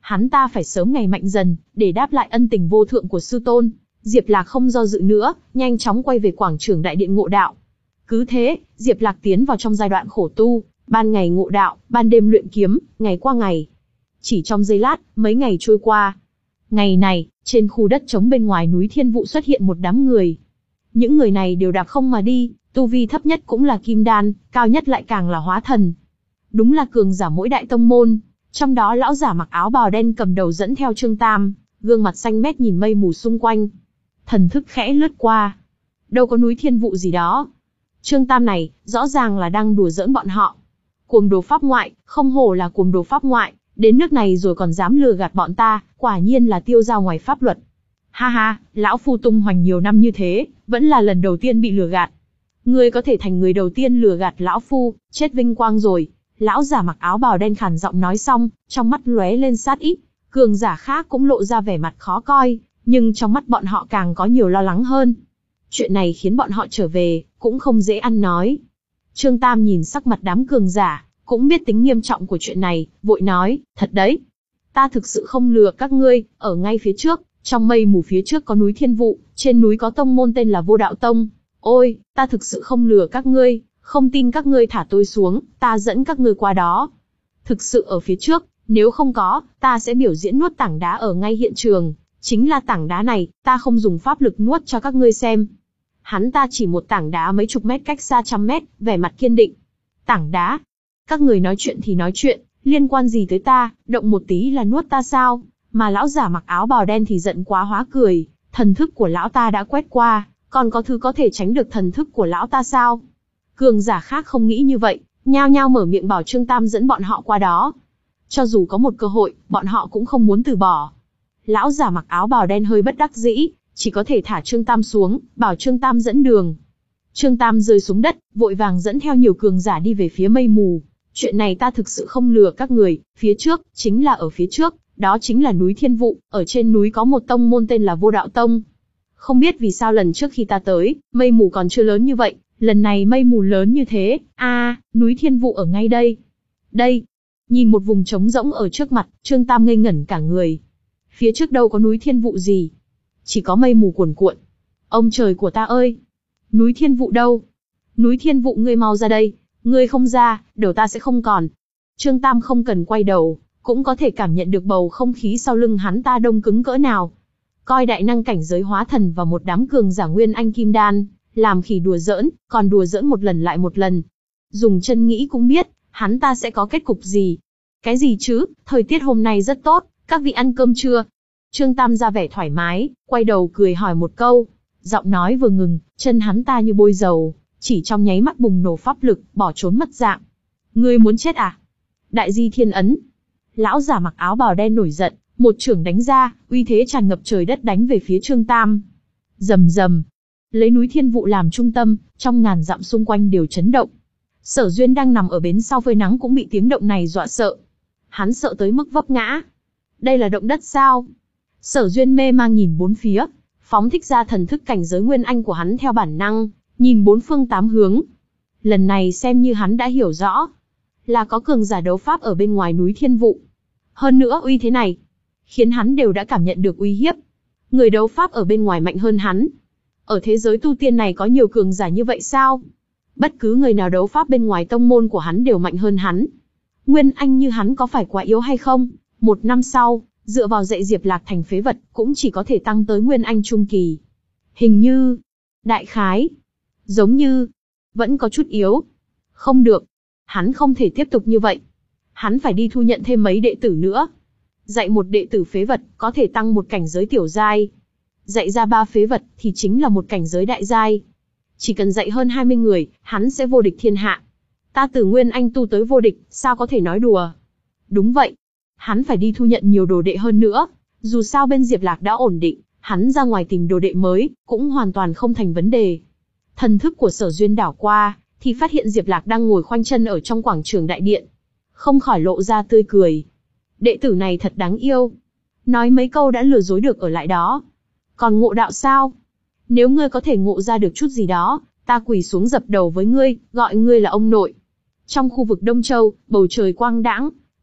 Hắn ta phải sớm ngày mạnh dần, để đáp lại ân tình vô thượng của sư tôn. Diệp Lạc không do dự nữa, nhanh chóng quay về quảng trường đại điện ngộ đạo. Cứ thế, Diệp Lạc tiến vào trong giai đoạn khổ tu, ban ngày ngộ đạo, ban đêm luyện kiếm, ngày qua ngày. Chỉ trong giây lát, mấy ngày trôi qua. Ngày này, trên khu đất trống bên ngoài núi Thiên Vụ xuất hiện một đám người. Những người này đều đạp không mà đi, tu vi thấp nhất cũng là kim đan, cao nhất lại càng là hóa thần. Đúng là cường giả mỗi đại tông môn. Trong đó lão giả mặc áo bào đen cầm đầu dẫn theo Trương Tam, gương mặt xanh mét nhìn mây mù xung quanh. Thần thức khẽ lướt qua. Đâu có núi Thiên Vụ gì đó. Trương Tam này, rõ ràng là đang đùa giỡn bọn họ. Cuồng đồ pháp ngoại, không hổ là cuồng đồ pháp ngoại, đến nước này rồi còn dám lừa gạt bọn ta, quả nhiên là tiêu dao ngoài pháp luật. Ha ha, lão phu tung hoành nhiều năm như thế, vẫn là lần đầu tiên bị lừa gạt. Ngươi có thể thành người đầu tiên lừa gạt lão phu, chết vinh quang rồi. Lão giả mặc áo bào đen khàn giọng nói xong, trong mắt lóe lên sát ý. Cường giả khác cũng lộ ra vẻ mặt khó coi, nhưng trong mắt bọn họ càng có nhiều lo lắng hơn. Chuyện này khiến bọn họ trở về, cũng không dễ ăn nói. Trương Tam nhìn sắc mặt đám cường giả, cũng biết tính nghiêm trọng của chuyện này, vội nói, thật đấy. Ta thực sự không lừa các ngươi, ở ngay phía trước, trong mây mù phía trước có núi Thiên Vụ, trên núi có tông môn tên là Vô Đạo Tông. Ôi, ta thực sự không lừa các ngươi, không tin các ngươi thả tôi xuống, ta dẫn các ngươi qua đó. Thực sự ở phía trước, nếu không có, ta sẽ biểu diễn nuốt tảng đá ở ngay hiện trường. Chính là tảng đá này, ta không dùng pháp lực nuốt cho các ngươi xem. Hắn ta chỉ một tảng đá mấy chục mét cách xa trăm mét, vẻ mặt kiên định. Tảng đá? Các người nói chuyện thì nói chuyện, liên quan gì tới ta, động một tí là nuốt ta sao? Mà lão giả mặc áo bào đen thì giận quá hóa cười, thần thức của lão ta đã quét qua, còn có thứ có thể tránh được thần thức của lão ta sao? Cường giả khác không nghĩ như vậy, nhao nhao mở miệng bảo Trương Tam dẫn bọn họ qua đó. Cho dù có một cơ hội, bọn họ cũng không muốn từ bỏ. Lão giả mặc áo bào đen hơi bất đắc dĩ, chỉ có thể thả Trương Tam xuống, bảo Trương Tam dẫn đường. Trương Tam rơi xuống đất, vội vàng dẫn theo nhiều cường giả đi về phía mây mù. Chuyện này ta thực sự không lừa các người, phía trước, chính là ở phía trước, đó chính là núi Thiên Vụ, ở trên núi có một tông môn tên là Vô Đạo Tông. Không biết vì sao lần trước khi ta tới, mây mù còn chưa lớn như vậy, lần này mây mù lớn như thế, a, à, núi Thiên Vụ ở ngay đây. Đây, nhìn một vùng trống rỗng ở trước mặt, Trương Tam ngây ngẩn cả người. Phía trước đâu có núi Thiên Vụ gì, chỉ có mây mù cuồn cuộn. Ông trời của ta ơi, núi Thiên Vụ đâu? Núi Thiên Vụ ngươi mau ra đây, ngươi không ra, đầu ta sẽ không còn. Trương Tam không cần quay đầu, cũng có thể cảm nhận được bầu không khí sau lưng hắn ta đông cứng cỡ nào. Coi đại năng cảnh giới hóa thần và một đám cường giả nguyên anh kim đan, làm khỉ đùa giỡn, còn đùa giỡn một lần lại một lần. Dùng chân nghĩ cũng biết, hắn ta sẽ có kết cục gì. Cái gì chứ, thời tiết hôm nay rất tốt, các vị ăn cơm chưa? Trương Tam ra vẻ thoải mái, quay đầu cười hỏi một câu. Giọng nói vừa ngừng, chân hắn ta như bôi dầu, chỉ trong nháy mắt bùng nổ pháp lực, bỏ trốn mất dạng. Ngươi muốn chết à? Đại di thiên ấn. Lão giả mặc áo bào đen nổi giận, một chưởng đánh ra, uy thế tràn ngập trời đất đánh về phía Trương Tam. Rầm rầm. Lấy núi Thiên Vụ làm trung tâm, trong ngàn dặm xung quanh đều chấn động. Sở Duyên đang nằm ở bến sau phơi nắng cũng bị tiếng động này dọa sợ. Hắn sợ tới mức vấp ngã. Đây là động đất sao? Sở Duyên mê mang nhìn bốn phía, phóng thích ra thần thức cảnh giới nguyên anh của hắn theo bản năng, nhìn bốn phương tám hướng. Lần này xem như hắn đã hiểu rõ, là có cường giả đấu pháp ở bên ngoài núi Thiên Vụ. Hơn nữa uy thế này, khiến hắn đều đã cảm nhận được uy hiếp. Người đấu pháp ở bên ngoài mạnh hơn hắn. Ở thế giới tu tiên này có nhiều cường giả như vậy sao? Bất cứ người nào đấu pháp bên ngoài tông môn của hắn đều mạnh hơn hắn. Nguyên anh như hắn có phải quá yếu hay không? Một năm sau, dựa vào dạy Diệp Lạc thành phế vật, cũng chỉ có thể tăng tới Nguyên anh trung kỳ. Hình như, đại khái, giống như, vẫn có chút yếu. Không được, hắn không thể tiếp tục như vậy. Hắn phải đi thu nhận thêm mấy đệ tử nữa. Dạy một đệ tử phế vật, có thể tăng một cảnh giới tiểu giai. Dạy ra ba phế vật, thì chính là một cảnh giới đại giai. Chỉ cần dạy hơn hai mươi người, hắn sẽ vô địch thiên hạ. Ta từ Nguyên Anh tu tới vô địch, sao có thể nói đùa. Đúng vậy. Hắn phải đi thu nhận nhiều đồ đệ hơn nữa. Dù sao bên Diệp Lạc đã ổn định, hắn ra ngoài tìm đồ đệ mới, cũng hoàn toàn không thành vấn đề. Thần thức của Sở Duyên đảo qua, thì phát hiện Diệp Lạc đang ngồi khoanh chân ở trong quảng trường đại điện. Không khỏi lộ ra tươi cười. Đệ tử này thật đáng yêu. Nói mấy câu đã lừa dối được ở lại đó. Còn ngộ đạo sao? Nếu ngươi có thể ngộ ra được chút gì đó, ta quỳ xuống dập đầu với ngươi, gọi ngươi là ông nội. Trong khu vực Đông Châu, bầu trời quang đãng,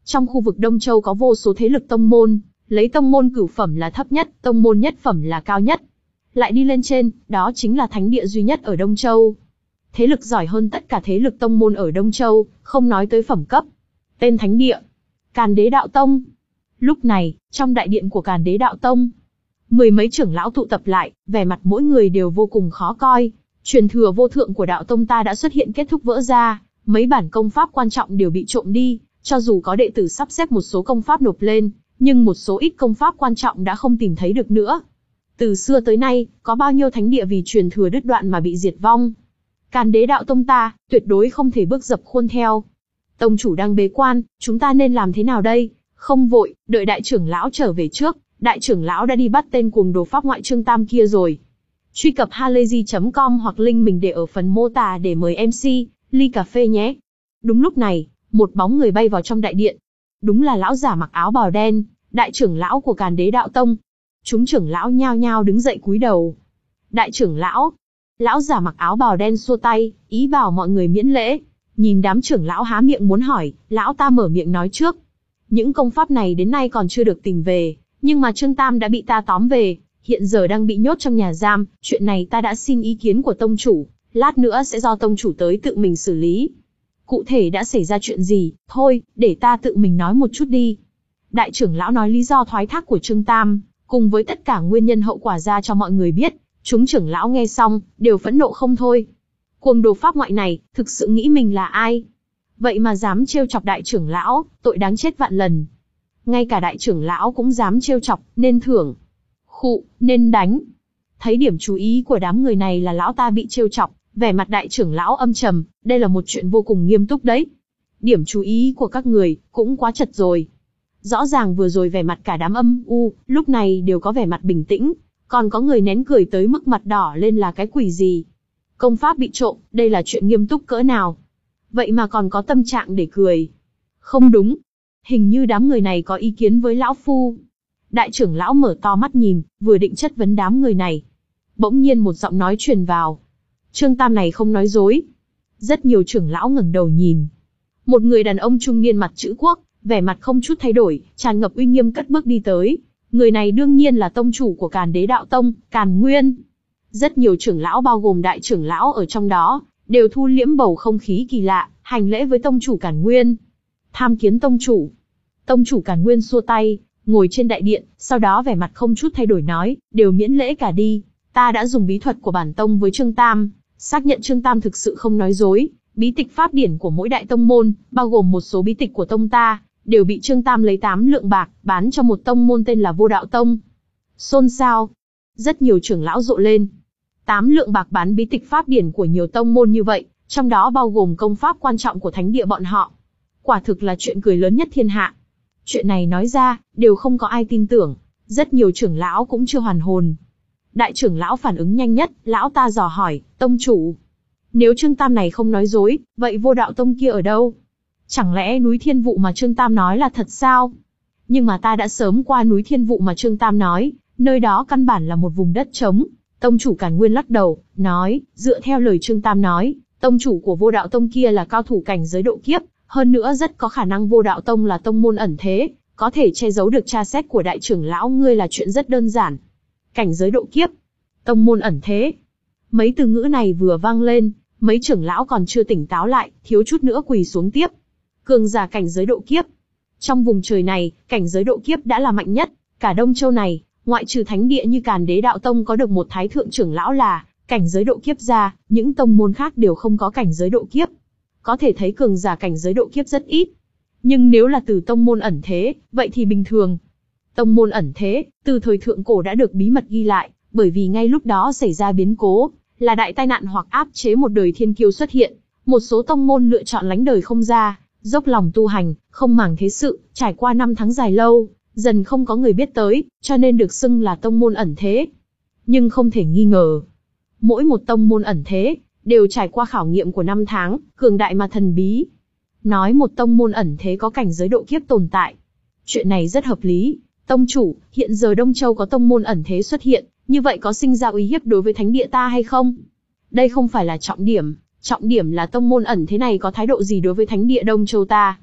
Trong khu vực Đông Châu có vô số thế lực tông môn, lấy tông môn cửu phẩm là thấp nhất, tông môn nhất phẩm là cao nhất. Lại đi lên trên, đó chính là thánh địa duy nhất ở Đông Châu. Thế lực giỏi hơn tất cả thế lực tông môn ở Đông Châu, không nói tới phẩm cấp. Tên thánh địa: Càn Đế Đạo Tông. Lúc này, trong đại điện của Càn Đế Đạo Tông, mười mấy trưởng lão tụ tập lại, vẻ mặt mỗi người đều vô cùng khó coi. Truyền thừa vô thượng của đạo tông ta đã xuất hiện kết thúc vỡ ra, mấy bản công pháp quan trọng đều bị trộm đi, cho dù có đệ tử sắp xếp một số công pháp nộp lên, nhưng một số ít công pháp quan trọng đã không tìm thấy được nữa. Từ xưa tới nay, có bao nhiêu thánh địa vì truyền thừa đứt đoạn mà bị diệt vong. Càn Đế Đạo Tông ta, tuyệt đối không thể bước dập khuôn theo. Tông chủ đang bế quan, chúng ta nên làm thế nào đây? Không vội, đợi đại trưởng lão trở về trước, đại trưởng lão đã đi bắt tên cuồng đồ pháp ngoại Trương Tam kia rồi. Truy cập halayzi chấm com hoặc link mình để ở phần mô tả để mời em xê, ly cà phê nhé. Đúng lúc này, một bóng người bay vào trong đại điện. Đúng là lão giả mặc áo bào đen, đại trưởng lão của Càn Đế Đạo Tông. Chúng trưởng lão nhao nhao đứng dậy cúi đầu. Đại trưởng lão. Lão giả mặc áo bào đen xua tay, ý bảo mọi người miễn lễ. Nhìn đám trưởng lão há miệng muốn hỏi, lão ta mở miệng nói trước. Những công pháp này đến nay còn chưa được tìm về, nhưng mà Trương Tam đã bị ta tóm về, hiện giờ đang bị nhốt trong nhà giam, chuyện này ta đã xin ý kiến của tông chủ, lát nữa sẽ do tông chủ tới tự mình xử lý. Cụ thể đã xảy ra chuyện gì, thôi, để ta tự mình nói một chút đi. Đại trưởng lão nói lý do thoái thác của Trương Tam, cùng với tất cả nguyên nhân hậu quả ra cho mọi người biết. Chúng trưởng lão nghe xong, đều phẫn nộ không thôi. Cuồng đồ pháp ngoại này, thực sự nghĩ mình là ai? Vậy mà dám trêu chọc đại trưởng lão, tội đáng chết vạn lần. Ngay cả đại trưởng lão cũng dám trêu chọc, nên thưởng. Khụ, nên đánh. Thấy điểm chú ý của đám người này là lão ta bị trêu chọc, vẻ mặt đại trưởng lão âm trầm, đây là một chuyện vô cùng nghiêm túc đấy. Điểm chú ý của các người, cũng quá chật rồi. Rõ ràng vừa rồi vẻ mặt cả đám âm u, lúc này đều có vẻ mặt bình tĩnh, còn có người nén cười tới mức mặt đỏ lên là cái quỷ gì. Công pháp bị trộm, đây là chuyện nghiêm túc cỡ nào. Vậy mà còn có tâm trạng để cười. Không đúng. Hình như đám người này có ý kiến với lão phu. Đại trưởng lão mở to mắt nhìn, vừa định chất vấn đám người này. Bỗng nhiên một giọng nói truyền vào. Trương Tam này không nói dối. Rất nhiều trưởng lão ngẩng đầu nhìn. Một người đàn ông trung niên mặt chữ quốc, vẻ mặt không chút thay đổi, tràn ngập uy nghiêm cất bước đi tới. Người này đương nhiên là tông chủ của Càn Đế Đạo Tông, Càn Nguyên. Rất nhiều trưởng lão bao gồm đại trưởng lão ở trong đó, đều thu liễm bầu không khí kỳ lạ, hành lễ với tông chủ Càn Nguyên. Tham kiến tông chủ. Tông chủ Càn Nguyên xua tay, ngồi trên đại điện, sau đó vẻ mặt không chút thay đổi nói, đều miễn lễ cả đi. Ta đã dùng bí thuật của bản tông với Trương Tam, xác nhận Trương Tam thực sự không nói dối. Bí tịch pháp điển của mỗi đại tông môn, bao gồm một số bí tịch của tông ta, đều bị Trương Tam lấy tám lượng bạc, bán cho một tông môn tên là Vô Đạo Tông. Xôn xao. Rất nhiều trưởng lão rộ lên. Tám lượng bạc bán bí tịch pháp điển của nhiều tông môn như vậy, trong đó bao gồm công pháp quan trọng của thánh địa bọn họ. Quả thực là chuyện cười lớn nhất thiên hạ. Chuyện này nói ra, đều không có ai tin tưởng. Rất nhiều trưởng lão cũng chưa hoàn hồn. Đại trưởng lão phản ứng nhanh nhất, lão ta dò hỏi, tông chủ. Nếu Trương Tam này không nói dối, vậy Vô Đạo Tông kia ở đâu? Chẳng lẽ núi Thiên Vụ mà Trương Tam nói là thật sao? Nhưng mà ta đã sớm qua núi Thiên Vụ mà Trương Tam nói, nơi đó căn bản là một vùng đất trống. Tông chủ Càn Nguyên lắc đầu, nói, dựa theo lời Trương Tam nói, tông chủ của Vô Đạo Tông kia là cao thủ cảnh giới độ kiếp, hơn nữa rất có khả năng Vô Đạo Tông là tông môn ẩn thế, có thể che giấu được tra xét của đại trưởng lão ngươi là chuyện rất đơn giản. Cảnh giới độ kiếp, tông môn ẩn thế. Mấy từ ngữ này vừa vang lên, mấy trưởng lão còn chưa tỉnh táo lại, thiếu chút nữa quỳ xuống tiếp. Cường giả cảnh giới độ kiếp. Trong vùng trời này, cảnh giới độ kiếp đã là mạnh nhất, cả Đông Châu này, ngoại trừ thánh địa như Càn Đế Đạo Tông có được một thái thượng trưởng lão là cảnh giới độ kiếp ra, những tông môn khác đều không có cảnh giới độ kiếp. Có thể thấy cường giả cảnh giới độ kiếp rất ít. Nhưng nếu là từ tông môn ẩn thế, vậy thì bình thường. Tông môn ẩn thế, từ thời thượng cổ đã được bí mật ghi lại, bởi vì ngay lúc đó xảy ra biến cố, là đại tai nạn hoặc áp chế một đời thiên kiêu xuất hiện. Một số tông môn lựa chọn lánh đời không ra, dốc lòng tu hành, không màng thế sự, trải qua năm tháng dài lâu, dần không có người biết tới, cho nên được xưng là tông môn ẩn thế. Nhưng không thể nghi ngờ, mỗi một tông môn ẩn thế, đều trải qua khảo nghiệm của năm tháng, cường đại mà thần bí. Nói một tông môn ẩn thế có cảnh giới độ kiếp tồn tại. Chuyện này rất hợp lý. Tông chủ, hiện giờ Đông Châu có tông môn ẩn thế xuất hiện, như vậy có sinh ra uy hiếp đối với thánh địa ta hay không? Đây không phải là trọng điểm, trọng điểm là tông môn ẩn thế này có thái độ gì đối với thánh địa Đông Châu ta.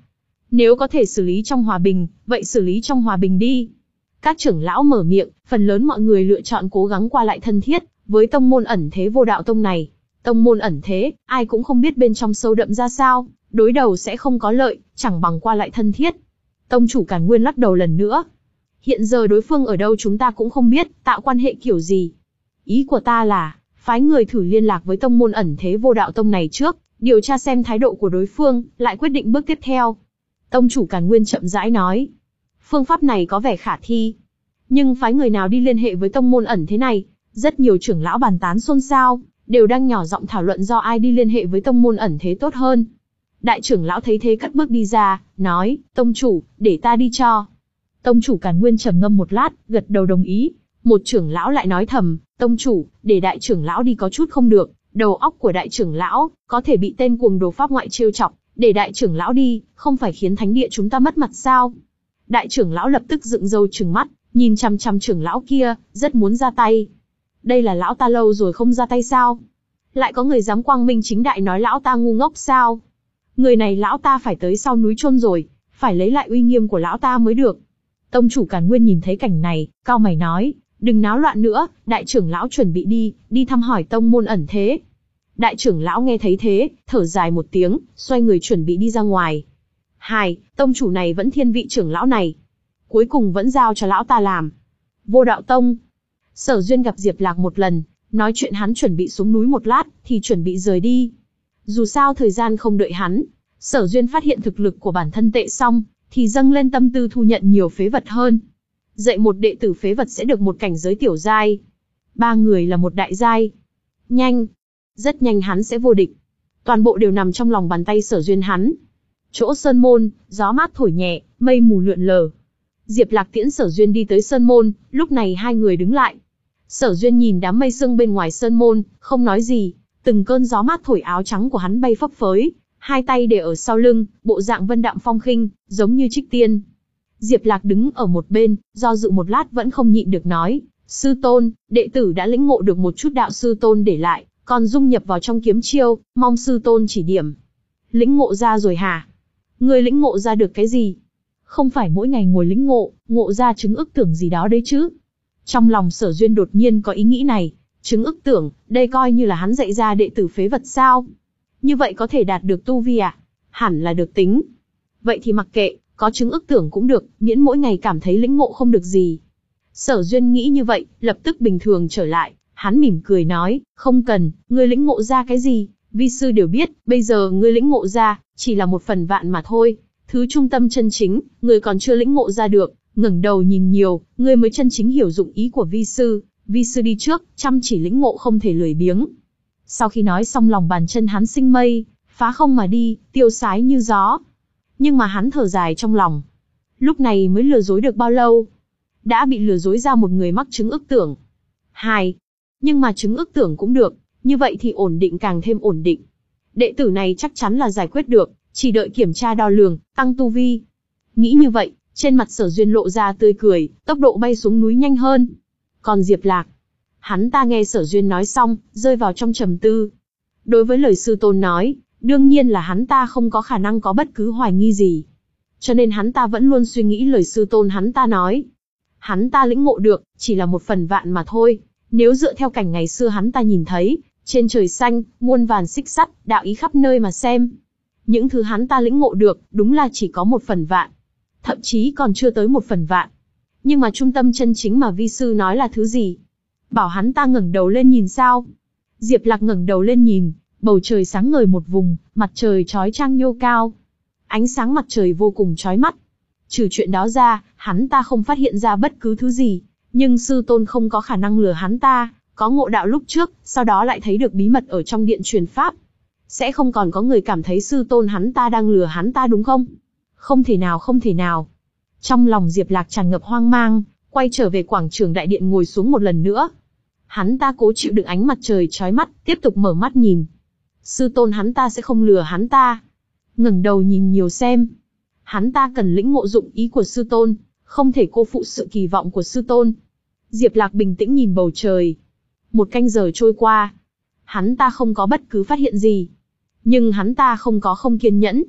Nếu có thể xử lý trong hòa bình, vậy xử lý trong hòa bình đi. Các trưởng lão mở miệng, phần lớn mọi người lựa chọn cố gắng qua lại thân thiết với tông môn ẩn thế Vô Đạo Tông này. Tông môn ẩn thế, ai cũng không biết bên trong sâu đậm ra sao, đối đầu sẽ không có lợi, chẳng bằng qua lại thân thiết. Tông chủ Càn Nguyên lắc đầu lần nữa. Hiện giờ đối phương ở đâu chúng ta cũng không biết, tạo quan hệ kiểu gì. Ý của ta là, phái người thử liên lạc với tông môn ẩn thế Vô Đạo Tông này trước, điều tra xem thái độ của đối phương, lại quyết định bước tiếp theo. Tông chủ Càn Nguyên chậm rãi nói. Phương pháp này có vẻ khả thi. Nhưng phái người nào đi liên hệ với tông môn ẩn thế này? Rất nhiều trưởng lão bàn tán xôn xao, đều đang nhỏ giọng thảo luận do ai đi liên hệ với tông môn ẩn thế tốt hơn. Đại trưởng lão thấy thế cất bước đi ra, nói, tông chủ, để ta đi cho. Tông chủ Càn Nguyên trầm ngâm một lát, gật đầu đồng ý. Một trưởng lão lại nói thầm, tông chủ, để đại trưởng lão đi có chút không được, đầu óc của đại trưởng lão, có thể bị tên cuồng đồ pháp ngoại trêu chọc, để đại trưởng lão đi, không phải khiến thánh địa chúng ta mất mặt sao? Đại trưởng lão lập tức dựng râu trừng mắt, nhìn chằm chằm trưởng lão kia, rất muốn ra tay. Đây là lão ta lâu rồi không ra tay sao? Lại có người dám quang minh chính đại nói lão ta ngu ngốc sao? Người này lão ta phải tới sau núi chôn rồi, phải lấy lại uy nghiêm của lão ta mới được. Tông chủ Càn Nguyên nhìn thấy cảnh này, cau mày nói, đừng náo loạn nữa, đại trưởng lão chuẩn bị đi, đi thăm hỏi tông môn ẩn thế. Đại trưởng lão nghe thấy thế, thở dài một tiếng, xoay người chuẩn bị đi ra ngoài. Hai, tông chủ này vẫn thiên vị trưởng lão này. Cuối cùng vẫn giao cho lão ta làm. Vô Đạo Tông. Sở Duyên gặp Diệp Lạc một lần, nói chuyện hắn chuẩn bị xuống núi một lát, thì chuẩn bị rời đi. Dù sao thời gian không đợi hắn, Sở Duyên phát hiện thực lực của bản thân tệ xong, thì dâng lên tâm tư thu nhận nhiều phế vật hơn. Dạy một đệ tử phế vật sẽ được một cảnh giới tiểu giai. Ba người là một đại giai. Nhanh. Rất nhanh hắn sẽ vô địch. Toàn bộ đều nằm trong lòng bàn tay Sở Duyên hắn. Chỗ sơn môn, gió mát thổi nhẹ, mây mù lượn lờ. Diệp Lạc tiễn Sở Duyên đi tới sơn môn, lúc này hai người đứng lại. Sở Duyên nhìn đám mây sương bên ngoài sơn môn, không nói gì. Từng cơn gió mát thổi áo trắng của hắn bay phấp phới, hai tay để ở sau lưng, bộ dạng vân đạm phong khinh, giống như trích tiên. Diệp Lạc đứng ở một bên, do dự một lát vẫn không nhịn được nói, sư tôn, đệ tử đã lĩnh ngộ được một chút đạo sư tôn để lại, còn dung nhập vào trong kiếm chiêu, mong sư tôn chỉ điểm. Lĩnh ngộ ra rồi hả? Ngươi lĩnh ngộ ra được cái gì? Không phải mỗi ngày ngồi lĩnh ngộ, ngộ ra chứng ức tưởng gì đó đấy chứ? Trong lòng Sở Duyên đột nhiên có ý nghĩ này, chứng ức tưởng, đây coi như là hắn dạy ra đệ tử phế vật sao? Như vậy có thể đạt được tu vi à? Hẳn là được tính. Vậy thì mặc kệ, có chứng ức tưởng cũng được, miễn mỗi ngày cảm thấy lĩnh ngộ không được gì. Sở Duyên nghĩ như vậy, lập tức bình thường trở lại, hắn mỉm cười nói, không cần, ngươi lĩnh ngộ ra cái gì, vi sư đều biết, bây giờ ngươi lĩnh ngộ ra, chỉ là một phần vạn mà thôi. Thứ trung tâm chân chính, ngươi còn chưa lĩnh ngộ ra được, ngẩng đầu nhìn nhiều, ngươi mới chân chính hiểu dụng ý của vi sư, vi sư đi trước, chăm chỉ lĩnh ngộ không thể lười biếng. Sau khi nói xong lòng bàn chân hắn sinh mây, phá không mà đi, tiêu sái như gió. Nhưng mà hắn thở dài trong lòng. Lúc này mới lừa dối được bao lâu? Đã bị lừa dối ra một người mắc chứng ức tưởng. Hai. Nhưng mà chứng ức tưởng cũng được, như vậy thì ổn định càng thêm ổn định. Đệ tử này chắc chắn là giải quyết được, chỉ đợi kiểm tra đo lường, tăng tu vi. Nghĩ như vậy, trên mặt Sở Duyên lộ ra tươi cười, tốc độ bay xuống núi nhanh hơn. Còn Diệp Lạc, hắn ta nghe Sở Duyên nói xong, rơi vào trong trầm tư. Đối với lời sư tôn nói, đương nhiên là hắn ta không có khả năng có bất cứ hoài nghi gì. Cho nên hắn ta vẫn luôn suy nghĩ lời sư tôn hắn ta nói. Hắn ta lĩnh ngộ được, chỉ là một phần vạn mà thôi. Nếu dựa theo cảnh ngày xưa hắn ta nhìn thấy, trên trời xanh, muôn vàn xích sắt, đạo ý khắp nơi mà xem. Những thứ hắn ta lĩnh ngộ được, đúng là chỉ có một phần vạn. Thậm chí còn chưa tới một phần vạn. Nhưng mà trung tâm chân chính mà vi sư nói là thứ gì? Bảo hắn ta ngẩng đầu lên nhìn sao? Diệp Lạc ngẩng đầu lên nhìn, bầu trời sáng ngời một vùng, mặt trời chói chang nhô cao. Ánh sáng mặt trời vô cùng chói mắt. Trừ chuyện đó ra, hắn ta không phát hiện ra bất cứ thứ gì. Nhưng sư tôn không có khả năng lừa hắn ta, có ngộ đạo lúc trước, sau đó lại thấy được bí mật ở trong điện truyền pháp. Sẽ không còn có người cảm thấy sư tôn hắn ta đang lừa hắn ta đúng không? Không thể nào không thể nào. Trong lòng Diệp Lạc tràn ngập hoang mang, quay trở về quảng trường đại điện ngồi xuống một lần nữa. Hắn ta cố chịu đựng ánh mặt trời chói mắt, tiếp tục mở mắt nhìn. Sư tôn hắn ta sẽ không lừa hắn ta. Ngẩng đầu nhìn nhiều xem. Hắn ta cần lĩnh ngộ dụng ý của sư tôn, không thể cô phụ sự kỳ vọng của sư tôn. Diệp Lạc bình tĩnh nhìn bầu trời. Một canh giờ trôi qua. Hắn ta không có bất cứ phát hiện gì. Nhưng hắn ta không có không kiên nhẫn.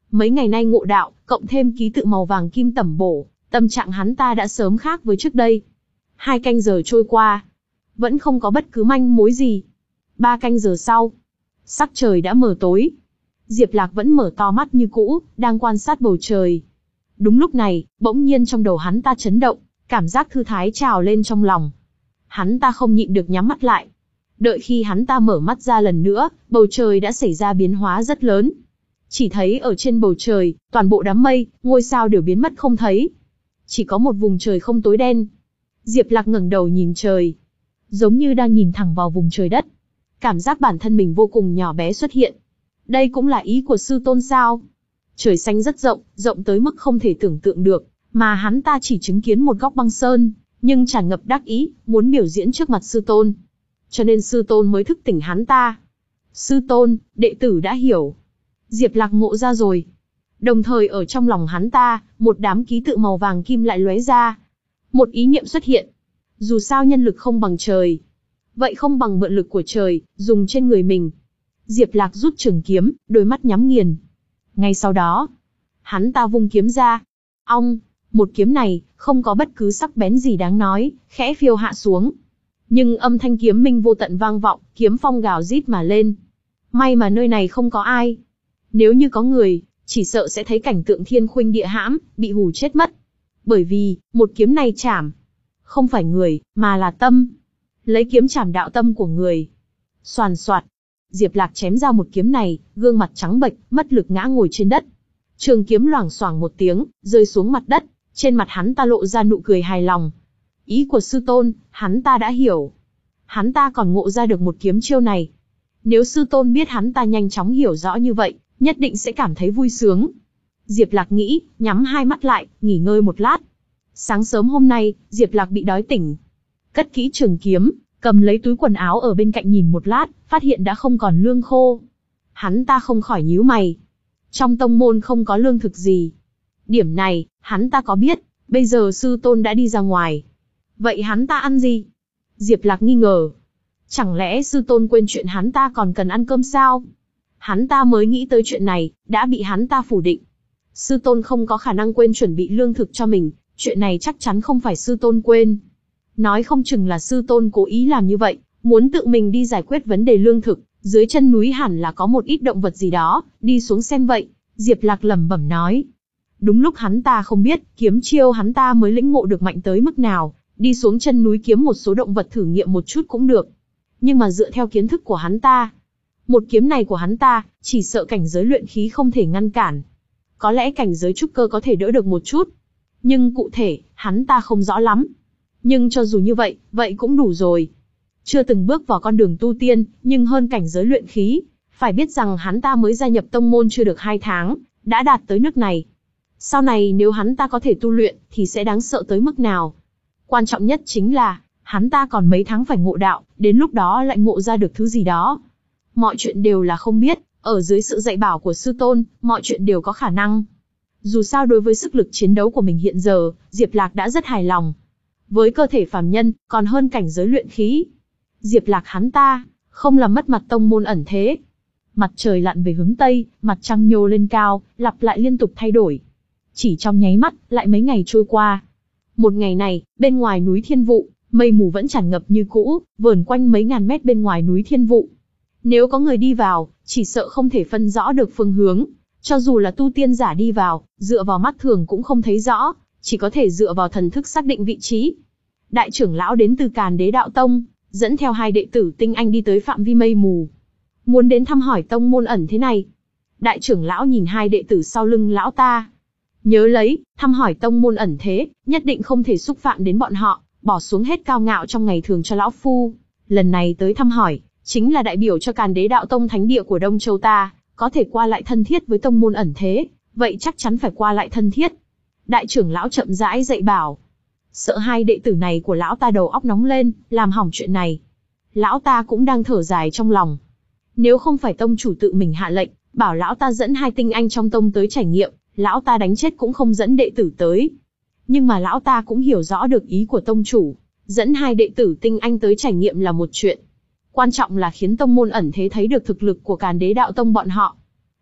Mấy ngày nay ngộ đạo, cộng thêm ký tự màu vàng kim tẩm bổ, tâm trạng hắn ta đã sớm khác với trước đây. Hai canh giờ trôi qua, vẫn không có bất cứ manh mối gì. Ba canh giờ sau, sắc trời đã mờ tối. Diệp Lạc vẫn mở to mắt như cũ, đang quan sát bầu trời. Đúng lúc này, bỗng nhiên trong đầu hắn ta chấn động, cảm giác thư thái trào lên trong lòng. Hắn ta không nhịn được nhắm mắt lại. Đợi khi hắn ta mở mắt ra lần nữa, bầu trời đã xảy ra biến hóa rất lớn. Chỉ thấy ở trên bầu trời, toàn bộ đám mây, ngôi sao đều biến mất không thấy. Chỉ có một vùng trời không tối đen. Diệp Lạc ngẩng đầu nhìn trời, giống như đang nhìn thẳng vào vùng trời đất. Cảm giác bản thân mình vô cùng nhỏ bé xuất hiện. Đây cũng là ý của sư tôn sao? Trời xanh rất rộng, rộng tới mức không thể tưởng tượng được, mà hắn ta chỉ chứng kiến một góc băng sơn, nhưng tràn ngập đắc ý, muốn biểu diễn trước mặt sư tôn. Cho nên sư tôn mới thức tỉnh hắn ta. Sư tôn, đệ tử đã hiểu. Diệp Lạc ngộ ra rồi. Đồng thời ở trong lòng hắn ta, một đám ký tự màu vàng kim lại lóe ra. Một ý niệm xuất hiện. Dù sao nhân lực không bằng trời, vậy không bằng mượn lực của trời, dùng trên người mình. Diệp Lạc rút trường kiếm, đôi mắt nhắm nghiền. Ngay sau đó, hắn ta vung kiếm ra. Ong, một kiếm này, không có bất cứ sắc bén gì đáng nói, khẽ phiêu hạ xuống. Nhưng âm thanh kiếm minh vô tận vang vọng, kiếm phong gào rít mà lên. May mà nơi này không có ai. Nếu như có người, chỉ sợ sẽ thấy cảnh tượng thiên khuynh địa hãm, bị hù chết mất. Bởi vì, một kiếm này chảm, không phải người, mà là tâm. Lấy kiếm chảm đạo tâm của người. Xoàn xoạt. Diệp Lạc chém ra một kiếm này, gương mặt trắng bệch, mất lực ngã ngồi trên đất. Trường kiếm loảng xoảng một tiếng, rơi xuống mặt đất, trên mặt hắn ta lộ ra nụ cười hài lòng. Ý của sư tôn, hắn ta đã hiểu. Hắn ta còn ngộ ra được một kiếm chiêu này. Nếu sư tôn biết hắn ta nhanh chóng hiểu rõ như vậy, nhất định sẽ cảm thấy vui sướng. Diệp Lạc nghĩ, nhắm hai mắt lại, nghỉ ngơi một lát. Sáng sớm hôm nay, Diệp Lạc bị đói tỉnh. Cất kỹ trường kiếm, cầm lấy túi quần áo ở bên cạnh nhìn một lát, phát hiện đã không còn lương khô. Hắn ta không khỏi nhíu mày. Trong tông môn không có lương thực gì. Điểm này, hắn ta có biết, bây giờ sư tôn đã đi ra ngoài. Vậy hắn ta ăn gì? Diệp Lạc nghi ngờ. Chẳng lẽ sư tôn quên chuyện hắn ta còn cần ăn cơm sao? Hắn ta mới nghĩ tới chuyện này, đã bị hắn ta phủ định. Sư tôn không có khả năng quên chuẩn bị lương thực cho mình, chuyện này chắc chắn không phải sư tôn quên. Nói không chừng là sư tôn cố ý làm như vậy, muốn tự mình đi giải quyết vấn đề lương thực, dưới chân núi hẳn là có một ít động vật gì đó, đi xuống xem vậy, Diệp Lạc lẩm bẩm nói. Đúng lúc hắn ta không biết, kiếm chiêu hắn ta mới lĩnh ngộ được mạnh tới mức nào, đi xuống chân núi kiếm một số động vật thử nghiệm một chút cũng được. Nhưng mà dựa theo kiến thức của hắn ta, một kiếm này của hắn ta, chỉ sợ cảnh giới luyện khí không thể ngăn cản. Có lẽ cảnh giới trúc cơ có thể đỡ được một chút. Nhưng cụ thể, hắn ta không rõ lắm. Nhưng cho dù như vậy, vậy cũng đủ rồi. Chưa từng bước vào con đường tu tiên, nhưng hơn cảnh giới luyện khí. Phải biết rằng hắn ta mới gia nhập tông môn chưa được hai tháng, đã đạt tới nước này. Sau này nếu hắn ta có thể tu luyện, thì sẽ đáng sợ tới mức nào. Quan trọng nhất chính là, hắn ta còn mấy tháng phải ngộ đạo, đến lúc đó lại ngộ ra được thứ gì đó. Mọi chuyện đều là không biết, ở dưới sự dạy bảo của sư tôn, mọi chuyện đều có khả năng. Dù sao đối với sức lực chiến đấu của mình hiện giờ, Diệp Lạc đã rất hài lòng. Với cơ thể phàm nhân, còn hơn cảnh giới luyện khí. Diệp Lạc hắn ta, không làm mất mặt tông môn ẩn thế. Mặt trời lặn về hướng Tây, mặt trăng nhô lên cao, lặp lại liên tục thay đổi. Chỉ trong nháy mắt, lại mấy ngày trôi qua. Một ngày này, bên ngoài núi Thiên Vụ, mây mù vẫn tràn ngập như cũ, vờn quanh mấy ngàn mét bên ngoài núi Thiên Vụ. Nếu có người đi vào, chỉ sợ không thể phân rõ được phương hướng. Cho dù là tu tiên giả đi vào, dựa vào mắt thường cũng không thấy rõ, chỉ có thể dựa vào thần thức xác định vị trí. Đại trưởng lão đến từ Càn Đế Đạo Tông, dẫn theo hai đệ tử tinh anh đi tới phạm vi mây mù. Muốn đến thăm hỏi tông môn ẩn thế này. Đại trưởng lão nhìn hai đệ tử sau lưng lão ta. Nhớ lấy, thăm hỏi tông môn ẩn thế, nhất định không thể xúc phạm đến bọn họ, bỏ xuống hết cao ngạo trong ngày thường cho lão phu. Lần này tới thăm hỏi, chính là đại biểu cho Càn Đế Đạo Tông thánh địa của Đông Châu ta, có thể qua lại thân thiết với tông môn ẩn thế, vậy chắc chắn phải qua lại thân thiết. Đại trưởng lão chậm rãi dạy bảo. Sợ hai đệ tử này của lão ta đầu óc nóng lên, làm hỏng chuyện này. Lão ta cũng đang thở dài trong lòng. Nếu không phải tông chủ tự mình hạ lệnh, bảo lão ta dẫn hai tinh anh trong tông tới trải nghiệm, lão ta đánh chết cũng không dẫn đệ tử tới. Nhưng mà lão ta cũng hiểu rõ được ý của tông chủ, dẫn hai đệ tử tinh anh tới trải nghiệm là một chuyện. Quan trọng là khiến tông môn ẩn thế thấy được thực lực của Càn Đế Đạo Tông bọn họ.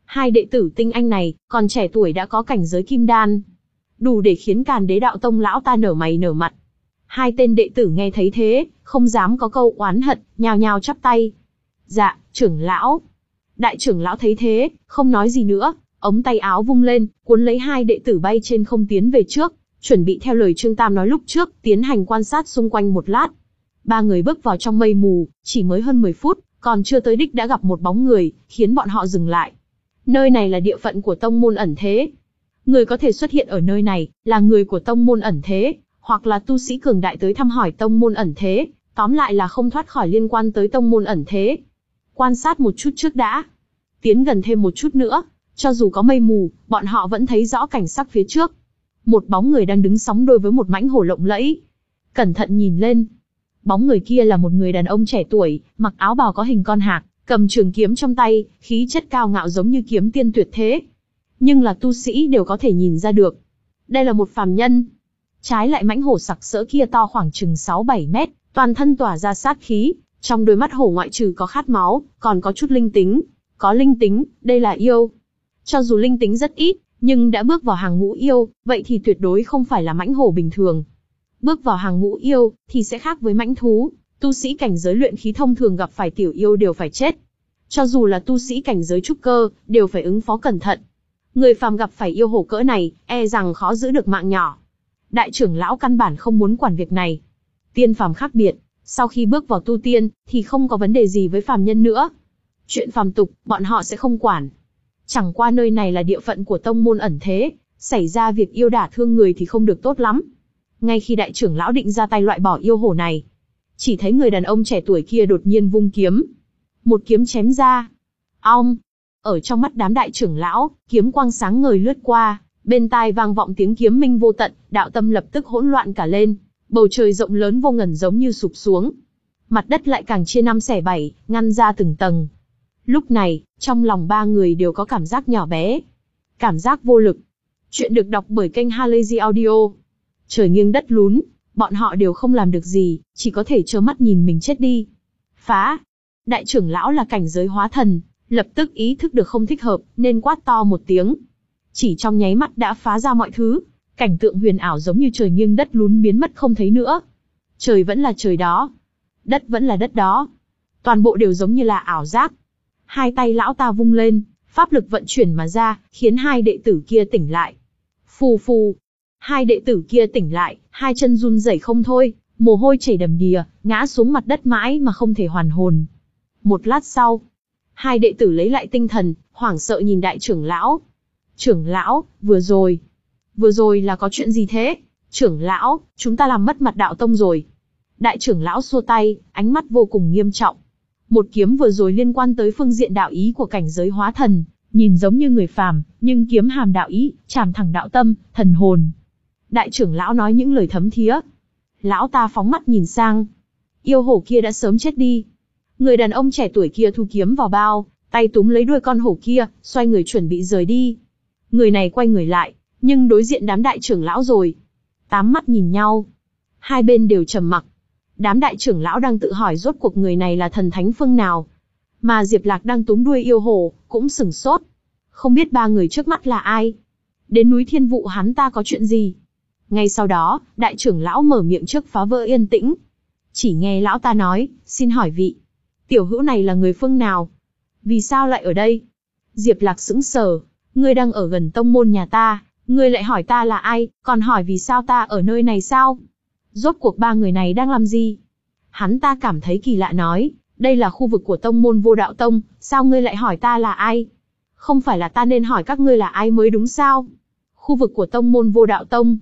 Hai đệ tử tinh anh này, còn trẻ tuổi đã có cảnh giới kim đan. Đủ để khiến Càn Đế Đạo Tông lão ta nở mày nở mặt. Hai tên đệ tử nghe thấy thế, không dám có câu oán hận, nhao nhao chắp tay. Dạ, trưởng lão. Đại trưởng lão thấy thế, không nói gì nữa, ống tay áo vung lên, cuốn lấy hai đệ tử bay trên không tiến về trước, chuẩn bị theo lời Trương Tam nói lúc trước, tiến hành quan sát xung quanh một lát. Ba người bước vào trong mây mù, chỉ mới hơn mười phút, còn chưa tới đích đã gặp một bóng người, khiến bọn họ dừng lại. Nơi này là địa phận của tông môn ẩn thế. Người có thể xuất hiện ở nơi này, là người của tông môn ẩn thế, hoặc là tu sĩ cường đại tới thăm hỏi tông môn ẩn thế, tóm lại là không thoát khỏi liên quan tới tông môn ẩn thế. Quan sát một chút trước đã. Tiến gần thêm một chút nữa, cho dù có mây mù, bọn họ vẫn thấy rõ cảnh sắc phía trước. Một bóng người đang đứng sóng đôi với một mãnh hổ lộng lẫy. Cẩn thận nhìn lên. Bóng người kia là một người đàn ông trẻ tuổi, mặc áo bào có hình con hạc, cầm trường kiếm trong tay, khí chất cao ngạo giống như kiếm tiên tuyệt thế. Nhưng là tu sĩ đều có thể nhìn ra được. Đây là một phàm nhân. Trái lại mãnh hổ sặc sỡ kia to khoảng chừng sáu bảy mét, toàn thân tỏa ra sát khí, trong đôi mắt hổ ngoại trừ có khát máu, còn có chút linh tính. Có linh tính, đây là yêu. Cho dù linh tính rất ít, nhưng đã bước vào hàng ngũ yêu, vậy thì tuyệt đối không phải là mãnh hổ bình thường. Bước vào hàng ngũ yêu, thì sẽ khác với mãnh thú, tu sĩ cảnh giới luyện khí thông thường gặp phải tiểu yêu đều phải chết. Cho dù là tu sĩ cảnh giới trúc cơ, đều phải ứng phó cẩn thận. Người phàm gặp phải yêu hổ cỡ này, e rằng khó giữ được mạng nhỏ. Đại trưởng lão căn bản không muốn quản việc này. Tiên phàm khác biệt, sau khi bước vào tu tiên, thì không có vấn đề gì với phàm nhân nữa. Chuyện phàm tục, bọn họ sẽ không quản. Chẳng qua nơi này là địa phận của tông môn ẩn thế, xảy ra việc yêu đả thương người thì không được tốt lắm. Ngay khi đại trưởng lão định ra tay loại bỏ yêu hổ này, chỉ thấy người đàn ông trẻ tuổi kia đột nhiên vung kiếm. Một kiếm chém ra. Ong! Ở trong mắt đám đại trưởng lão, kiếm quang sáng ngời lướt qua, bên tai vang vọng tiếng kiếm minh vô tận, đạo tâm lập tức hỗn loạn cả lên. Bầu trời rộng lớn vô ngần giống như sụp xuống. Mặt đất lại càng chia năm xẻ bảy, ngăn ra từng tầng. Lúc này, trong lòng ba người đều có cảm giác nhỏ bé. Cảm giác vô lực. Chuyện được đọc bởi kênh Halazy Audio. Trời nghiêng đất lún, bọn họ đều không làm được gì, chỉ có thể trơ mắt nhìn mình chết đi. Phá! Đại trưởng lão là cảnh giới hóa thần, lập tức ý thức được không thích hợp, nên quát to một tiếng. Chỉ trong nháy mắt đã phá ra mọi thứ, cảnh tượng huyền ảo giống như trời nghiêng đất lún biến mất không thấy nữa. Trời vẫn là trời đó, đất vẫn là đất đó. Toàn bộ đều giống như là ảo giác. Hai tay lão ta vung lên, pháp lực vận chuyển mà ra, khiến hai đệ tử kia tỉnh lại. Phù phù! Hai đệ tử kia tỉnh lại, hai chân run rẩy không thôi, mồ hôi chảy đầm đìa, ngã xuống mặt đất mãi mà không thể hoàn hồn. Một lát sau, hai đệ tử lấy lại tinh thần, hoảng sợ nhìn đại trưởng lão. Trưởng lão, vừa rồi, vừa rồi là có chuyện gì thế? Trưởng lão, chúng ta làm mất mặt đạo tông rồi. Đại trưởng lão xua tay, ánh mắt vô cùng nghiêm trọng. Một kiếm vừa rồi liên quan tới phương diện đạo ý của cảnh giới hóa thần, nhìn giống như người phàm, nhưng kiếm hàm đạo ý, chạm thẳng đạo tâm, thần hồn. Đại trưởng lão nói những lời thấm thía. Lão ta phóng mắt nhìn sang. Yêu hổ kia đã sớm chết đi. Người đàn ông trẻ tuổi kia thu kiếm vào bao, tay túm lấy đuôi con hổ kia, xoay người chuẩn bị rời đi. Người này quay người lại, nhưng đối diện đám đại trưởng lão rồi. Tám mắt nhìn nhau. Hai bên đều trầm mặc. Đám đại trưởng lão đang tự hỏi rốt cuộc người này là thần thánh phương nào. Mà Diệp Lạc đang túm đuôi yêu hổ, cũng sửng sốt. Không biết ba người trước mắt là ai. Đến núi Thiên Vụ hắn ta có chuyện gì. Ngay sau đó, đại trưởng lão mở miệng trước phá vỡ yên tĩnh. Chỉ nghe lão ta nói, xin hỏi vị tiểu hữu này là người phương nào? Vì sao lại ở đây? Diệp Lạc sững sờ, ngươi đang ở gần tông môn nhà ta, ngươi lại hỏi ta là ai, còn hỏi vì sao ta ở nơi này sao? Rốt cuộc ba người này đang làm gì? Hắn ta cảm thấy kỳ lạ nói, đây là khu vực của tông môn Vô Đạo Tông, sao ngươi lại hỏi ta là ai? Không phải là ta nên hỏi các ngươi là ai mới đúng sao? Khu vực của tông môn Vô Đạo Tông.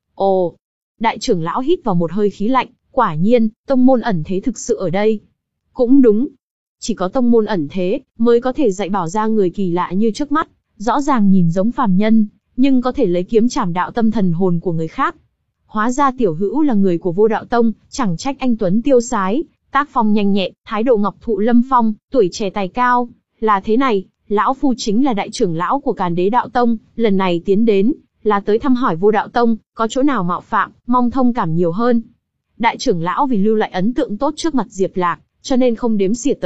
Ồ, đại trưởng lão hít vào một hơi khí lạnh, quả nhiên, tông môn ẩn thế thực sự ở đây. Cũng đúng, chỉ có tông môn ẩn thế mới có thể dạy bảo ra người kỳ lạ như trước mắt, rõ ràng nhìn giống phàm nhân, nhưng có thể lấy kiếm chảm đạo tâm thần hồn của người khác. Hóa ra tiểu hữu là người của Vô Đạo Tông, chẳng trách anh tuấn tiêu sái, tác phong nhanh nhẹn, thái độ ngọc thụ lâm phong, tuổi trẻ tài cao. Là thế này, lão phu chính là đại trưởng lão của Càn Đế Đạo Tông, lần này tiến đến là tới thăm hỏi Vô Đạo Tông, có chỗ nào mạo phạm, mong thông cảm nhiều hơn. Đại trưởng lão vì lưu lại ấn tượng tốt trước mặt Diệp Lạc, cho nên không đếm xỉa tới,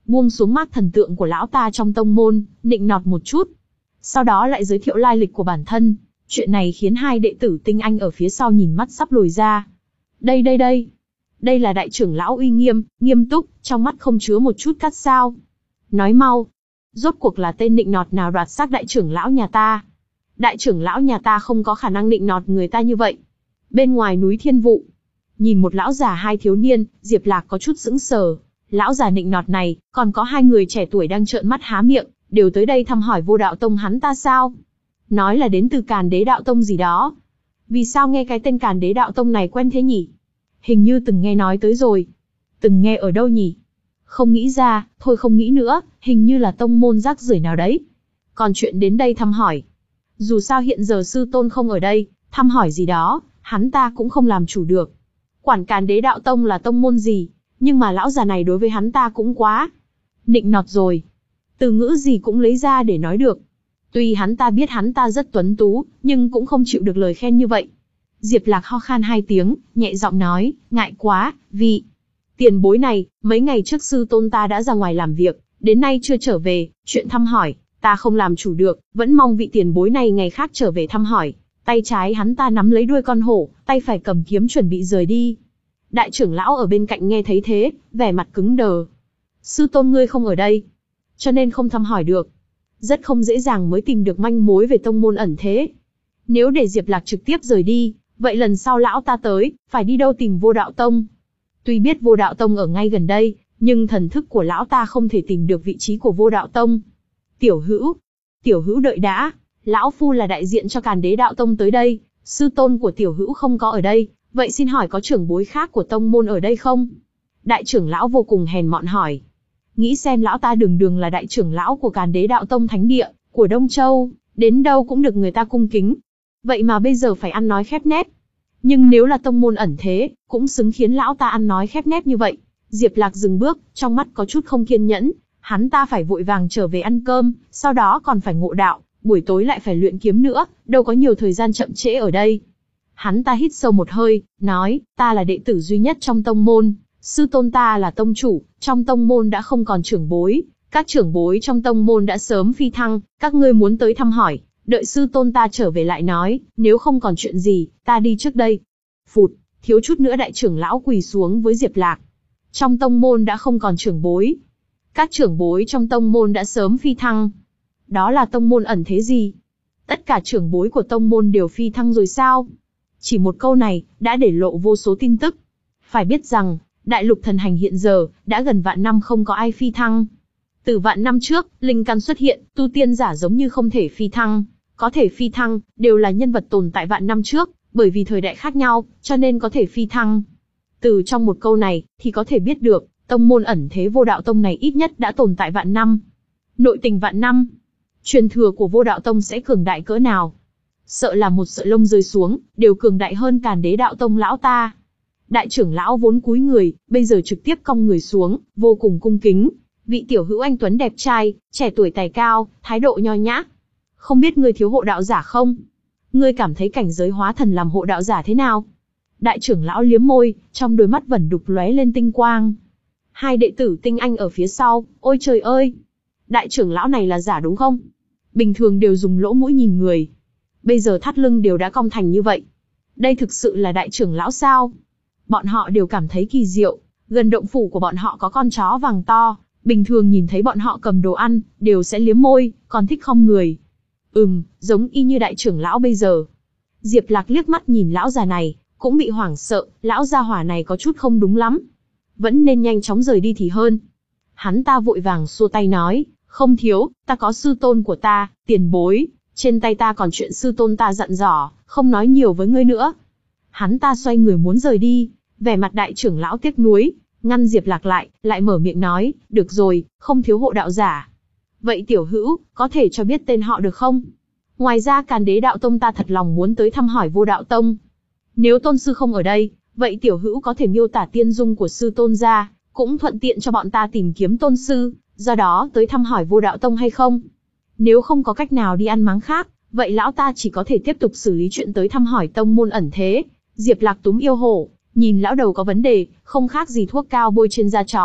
buông xuống mác thần tượng của lão ta trong tông môn, nịnh nọt một chút. Sau đó lại giới thiệu lai lịch của bản thân. Chuyện này khiến hai đệ tử tinh anh ở phía sau nhìn mắt sắp lồi ra. Đây đây đây. Đây là đại trưởng lão uy nghiêm, nghiêm túc, trong mắt không chứa một chút cát sao. Nói mau. Rốt cuộc là tên nịnh nọt nào đoạt xác đại trưởng lão nhà ta? Đại trưởng lão nhà ta không có khả năng nịnh nọt người ta như vậy. Bên ngoài núi Thiên Vụ, nhìn một lão già hai thiếu niên, Diệp Lạc có chút sững sờ. Lão già nịnh nọt này, còn có hai người trẻ tuổi đang trợn mắt há miệng, đều tới đây thăm hỏi Vô Đạo Tông hắn ta sao? Nói là đến từ Càn Đế Đạo Tông gì đó. Vì sao nghe cái tên Càn Đế Đạo Tông này quen thế nhỉ? Hình như từng nghe nói tới rồi. Từng nghe ở đâu nhỉ? Không nghĩ ra, thôi không nghĩ nữa, hình như là tông môn rác rưởi nào đấy. Còn chuyện đến đây thăm hỏi. Dù sao hiện giờ sư tôn không ở đây, thăm hỏi gì đó, hắn ta cũng không làm chủ được. Quản Càn Đế Đạo Tông là tông môn gì, nhưng mà lão già này đối với hắn ta cũng quá nịnh nọt rồi. Từ ngữ gì cũng lấy ra để nói được. Tuy hắn ta biết hắn ta rất tuấn tú, nhưng cũng không chịu được lời khen như vậy. Diệp Lạc ho khan hai tiếng, nhẹ giọng nói, ngại quá, vì tiền bối này, mấy ngày trước sư tôn ta đã ra ngoài làm việc, đến nay chưa trở về, chuyện thăm hỏi, ta không làm chủ được, vẫn mong vị tiền bối này ngày khác trở về thăm hỏi. Tay trái hắn ta nắm lấy đuôi con hổ, tay phải cầm kiếm chuẩn bị rời đi. Đại trưởng lão ở bên cạnh nghe thấy thế, vẻ mặt cứng đờ. Sư tôn ngươi không ở đây, cho nên không thăm hỏi được. Rất không dễ dàng mới tìm được manh mối về tông môn ẩn thế. Nếu để Diệp Lạc trực tiếp rời đi, vậy lần sau lão ta tới, phải đi đâu tìm Vô Đạo Tông? Tuy biết Vô Đạo Tông ở ngay gần đây, nhưng thần thức của lão ta không thể tìm được vị trí của Vô Đạo Tông. Tiểu Hữu, Tiểu Hữu đợi đã, lão phu là đại diện cho Càn Đế Đạo Tông tới đây, sư tôn của Tiểu Hữu không có ở đây, vậy xin hỏi có trưởng bối khác của tông môn ở đây không? Đại trưởng lão vô cùng hèn mọn hỏi. Nghĩ xem lão ta đường đường là đại trưởng lão của Càn Đế Đạo Tông thánh địa, của Đông Châu, đến đâu cũng được người ta cung kính. Vậy mà bây giờ phải ăn nói khép nép. Nhưng nếu là tông môn ẩn thế, cũng xứng khiến lão ta ăn nói khép nép như vậy. Diệp Lạc dừng bước, trong mắt có chút không kiên nhẫn. Hắn ta phải vội vàng trở về ăn cơm, sau đó còn phải ngộ đạo, buổi tối lại phải luyện kiếm nữa, đâu có nhiều thời gian chậm trễ ở đây. Hắn ta hít sâu một hơi, nói, ta là đệ tử duy nhất trong tông môn, sư tôn ta là tông chủ, trong tông môn đã không còn trưởng bối, các trưởng bối trong tông môn đã sớm phi thăng, các ngươi muốn tới thăm hỏi, đợi sư tôn ta trở về lại nói, nếu không còn chuyện gì, ta đi trước đây. Phụt, thiếu chút nữa đại trưởng lão quỳ xuống với Diệp Lạc. Trong tông môn đã không còn trưởng bối. Các trưởng bối trong tông môn đã sớm phi thăng. Đó là tông môn ẩn thế gì? Tất cả trưởng bối của tông môn đều phi thăng rồi sao? Chỉ một câu này, đã để lộ vô số tin tức. Phải biết rằng, đại lục thần hành hiện giờ, đã gần vạn năm không có ai phi thăng. Từ vạn năm trước, linh căn xuất hiện, tu tiên giả giống như không thể phi thăng. Có thể phi thăng, đều là nhân vật tồn tại vạn năm trước, bởi vì thời đại khác nhau, cho nên có thể phi thăng. Từ trong một câu này, thì có thể biết được, tông môn ẩn thế Vô Đạo Tông này ít nhất đã tồn tại vạn năm. Nội tình vạn năm. Truyền thừa của Vô Đạo Tông sẽ cường đại cỡ nào? Sợ là một sợi lông rơi xuống, đều cường đại hơn Càn Đế Đạo Tông lão ta. Đại trưởng lão vốn cúi người, bây giờ trực tiếp cong người xuống, vô cùng cung kính. Vị tiểu hữu anh tuấn đẹp trai, trẻ tuổi tài cao, thái độ nho nhã. Không biết ngươi thiếu hộ đạo giả không? Ngươi cảm thấy cảnh giới hóa thần làm hộ đạo giả thế nào? Đại trưởng lão liếm môi, trong đôi mắt vẩn đục lóe lên tinh quang. Hai đệ tử tinh anh ở phía sau, ôi trời ơi! Đại trưởng lão này là giả đúng không? Bình thường đều dùng lỗ mũi nhìn người. Bây giờ thắt lưng đều đã cong thành như vậy. Đây thực sự là đại trưởng lão sao? Bọn họ đều cảm thấy kỳ diệu. Gần động phủ của bọn họ có con chó vàng to. Bình thường nhìn thấy bọn họ cầm đồ ăn, đều sẽ liếm môi, còn thích khom người. Ừm, giống y như đại trưởng lão bây giờ. Diệp Lạc liếc mắt nhìn lão già này, cũng bị hoảng sợ, lão gia hỏa này có chút không đúng lắm. Vẫn nên nhanh chóng rời đi thì hơn. Hắn ta vội vàng xua tay nói, không thiếu, ta có sư tôn của ta, tiền bối, trên tay ta còn chuyện sư tôn ta dặn dò, không nói nhiều với ngươi nữa. Hắn ta xoay người muốn rời đi, vẻ mặt đại trưởng lão tiếc nuối, ngăn Diệp Lạc lại, lại mở miệng nói, được rồi, không thiếu hộ đạo giả. Vậy tiểu hữu, có thể cho biết tên họ được không? Ngoài ra Càn Đế Đạo Tông ta thật lòng muốn tới thăm hỏi Vô Đạo Tông. Nếu tôn sư không ở đây, vậy tiểu hữu có thể miêu tả tiên dung của sư tôn ra, cũng thuận tiện cho bọn ta tìm kiếm tôn sư, do đó tới thăm hỏi Vô Đạo Tông hay không? Nếu không có cách nào đi ăn máng khác, vậy lão ta chỉ có thể tiếp tục xử lý chuyện tới thăm hỏi tông môn ẩn thế. Diệp Lạc túm yêu hổ, nhìn lão đầu có vấn đề, không khác gì thuốc cao bôi trên da chó,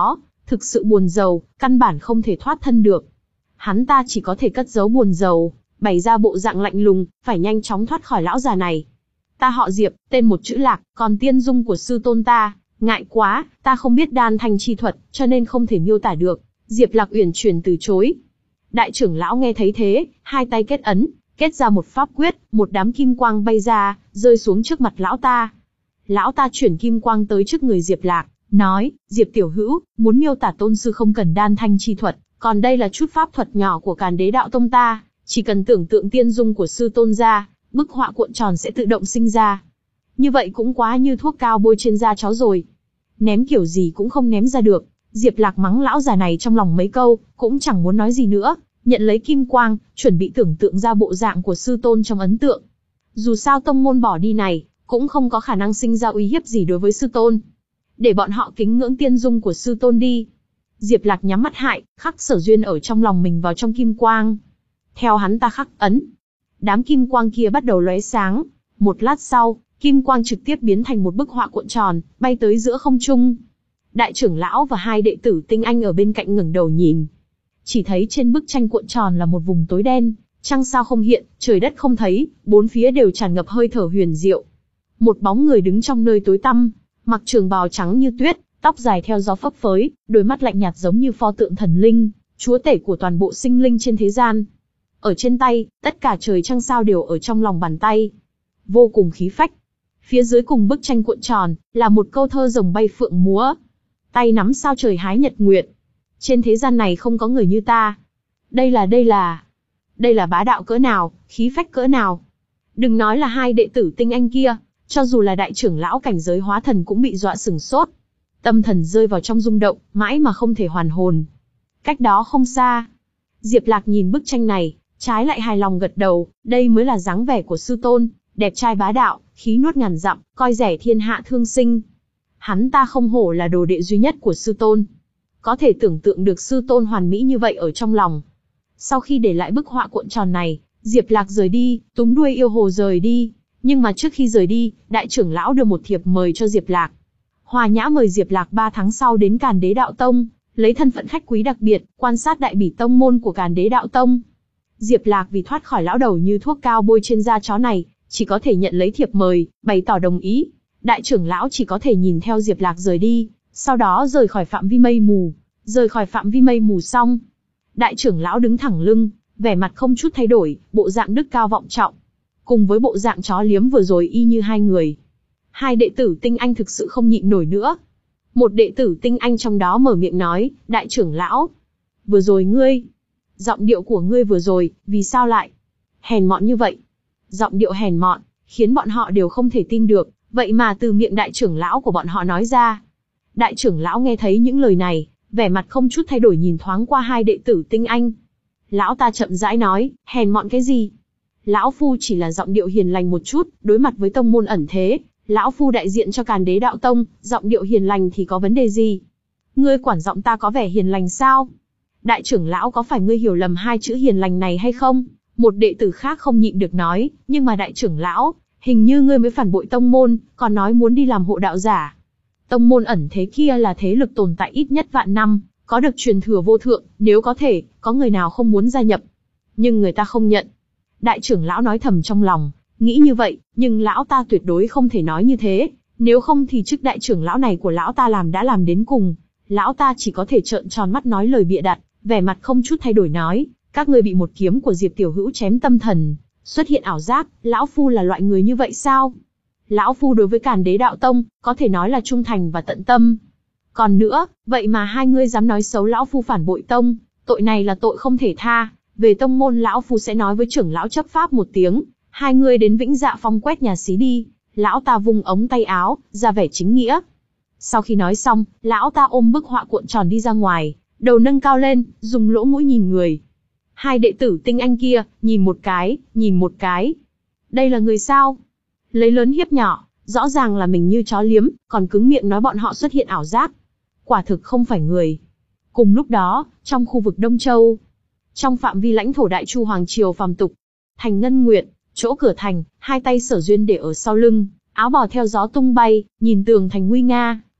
thực sự buồn rầu, căn bản không thể thoát thân được. Hắn ta chỉ có thể cất giấu buồn rầu, bày ra bộ dạng lạnh lùng, phải nhanh chóng thoát khỏi lão già này. Ta họ Diệp, tên một chữ Lạc, còn tiên dung của sư tôn ta, ngại quá, ta không biết đan thanh chi thuật, cho nên không thể miêu tả được. Diệp Lạc uyển chuyển từ chối. Đại trưởng lão nghe thấy thế, hai tay kết ấn, kết ra một pháp quyết, một đám kim quang bay ra, rơi xuống trước mặt lão ta. Lão ta chuyển kim quang tới trước người Diệp Lạc, nói, Diệp tiểu hữu, muốn miêu tả tôn sư không cần đan thanh chi thuật, còn đây là chút pháp thuật nhỏ của Càn Đế đạo tông ta, chỉ cần tưởng tượng tiên dung của sư tôn ra, bức họa cuộn tròn sẽ tự động sinh ra. Như vậy cũng quá như thuốc cao bôi trên da chó rồi. Ném kiểu gì cũng không ném ra được. Diệp Lạc mắng lão già này trong lòng mấy câu, cũng chẳng muốn nói gì nữa, nhận lấy kim quang, chuẩn bị tưởng tượng ra bộ dạng của sư tôn trong ấn tượng. Dù sao tông môn bỏ đi này, cũng không có khả năng sinh ra uy hiếp gì đối với sư tôn. Để bọn họ kính ngưỡng tiên dung của sư tôn đi. Diệp Lạc nhắm mắt hại, khắc sở duyên ở trong lòng mình vào trong kim quang. Theo hắn ta khắc ấn, đám kim quang kia bắt đầu lóe sáng. Một lát sau, kim quang trực tiếp biến thành một bức họa cuộn tròn, bay tới giữa không trung. Đại trưởng lão và hai đệ tử tinh anh ở bên cạnh ngẩng đầu nhìn. Chỉ thấy trên bức tranh cuộn tròn là một vùng tối đen, trăng sao không hiện, trời đất không thấy, bốn phía đều tràn ngập hơi thở huyền diệu. Một bóng người đứng trong nơi tối tăm, mặc trường bào trắng như tuyết, tóc dài theo gió phấp phới, đôi mắt lạnh nhạt giống như pho tượng thần linh, chúa tể của toàn bộ sinh linh trên thế gian. Ở trên tay, tất cả trời trăng sao đều ở trong lòng bàn tay. Vô cùng khí phách. Phía dưới cùng bức tranh cuộn tròn, là một câu thơ rồng bay phượng múa. Tay nắm sao trời hái nhật nguyệt. Trên thế gian này không có người như ta. Đây là đây là... Đây là bá đạo cỡ nào, khí phách cỡ nào. Đừng nói là hai đệ tử tinh anh kia, cho dù là đại trưởng lão cảnh giới hóa thần cũng bị dọa sửng sốt. Tâm thần rơi vào trong rung động, mãi mà không thể hoàn hồn. Cách đó không xa, Diệp Lạc nhìn bức tranh này, trái lại hài lòng gật đầu, đây mới là dáng vẻ của sư tôn, đẹp trai bá đạo, khí nuốt ngàn dặm, coi rẻ thiên hạ thương sinh. Hắn ta không hổ là đồ đệ duy nhất của sư tôn. Có thể tưởng tượng được sư tôn hoàn mỹ như vậy ở trong lòng. Sau khi để lại bức họa cuộn tròn này, Diệp Lạc rời đi, túm đuôi yêu hồ rời đi. Nhưng mà trước khi rời đi, đại trưởng lão đưa một thiệp mời cho Diệp Lạc. Hòa Nhã mời Diệp Lạc ba tháng sau đến Càn Đế đạo tông, lấy thân phận khách quý đặc biệt, quan sát đại bỉ tông môn của Càn Đế đạo tông. Diệp Lạc vì thoát khỏi lão đầu như thuốc cao bôi trên da chó này, chỉ có thể nhận lấy thiệp mời, bày tỏ đồng ý. Đại trưởng lão chỉ có thể nhìn theo Diệp Lạc rời đi, sau đó rời khỏi phạm vi mây mù. Rời khỏi phạm vi mây mù xong, đại trưởng lão đứng thẳng lưng, vẻ mặt không chút thay đổi, bộ dạng đức cao vọng trọng. Cùng với bộ dạng chó liếm vừa rồi y như hai người. Hai đệ tử tinh anh thực sự không nhịn nổi nữa. Một đệ tử tinh anh trong đó mở miệng nói, đại trưởng lão, vừa rồi ngươi, giọng điệu của ngươi vừa rồi, vì sao lại hèn mọn như vậy? Giọng điệu hèn mọn, khiến bọn họ đều không thể tin được, vậy mà từ miệng đại trưởng lão của bọn họ nói ra. Đại trưởng lão nghe thấy những lời này, vẻ mặt không chút thay đổi nhìn thoáng qua hai đệ tử tinh anh. Lão ta chậm rãi nói, hèn mọn cái gì? Lão Phu chỉ là giọng điệu hiền lành một chút, đối mặt với tông môn ẩn thế. Lão Phu đại diện cho Càn Đế đạo tông, giọng điệu hiền lành thì có vấn đề gì? Ngươi quản giọng ta có vẻ hiền lành sao? Đại trưởng lão có phải ngươi hiểu lầm hai chữ hiền lành này hay không? Một đệ tử khác không nhịn được nói, nhưng mà đại trưởng lão, hình như ngươi mới phản bội tông môn, còn nói muốn đi làm hộ đạo giả. Tông môn ẩn thế kia là thế lực tồn tại ít nhất vạn năm, có được truyền thừa vô thượng, nếu có thể, có người nào không muốn gia nhập. Nhưng người ta không nhận. Đại trưởng lão nói thầm trong lòng, nghĩ như vậy, nhưng lão ta tuyệt đối không thể nói như thế, nếu không thì chức đại trưởng lão này của lão ta làm đã làm đến cùng. Lão ta chỉ có thể trợn tròn mắt nói lời bịa đặt, vẻ mặt không chút thay đổi nói, các ngươi bị một kiếm của Diệp tiểu hữu chém tâm thần, xuất hiện ảo giác, lão Phu là loại người như vậy sao? Lão Phu đối với Càn Đế đạo tông, có thể nói là trung thành và tận tâm. Còn nữa, vậy mà hai ngươi dám nói xấu lão Phu phản bội tông, tội này là tội không thể tha. Về tông môn lão Phu sẽ nói với trưởng lão chấp pháp một tiếng, hai ngươi đến Vĩnh Dạ Phong quét nhà xí đi. Lão ta vung ống tay áo, ra vẻ chính nghĩa. Sau khi nói xong, lão ta ôm bức họa cuộn tròn đi ra ngoài, đầu nâng cao lên, dùng lỗ mũi nhìn người. Hai đệ tử tinh anh kia, nhìn một cái, nhìn một cái. Đây là người sao? Lấy lớn hiếp nhỏ, rõ ràng là mình như chó liếm, còn cứng miệng nói bọn họ xuất hiện ảo giác. Quả thực không phải người. Cùng lúc đó, trong khu vực Đông Châu, trong phạm vi lãnh thổ Đại Chu Hoàng Triều phàm tục, thành Ngân Nguyệt, chỗ cửa thành, hai tay Sở Duyên để ở sau lưng, áo bào theo gió tung bay, nhìn tường thành nguy nga,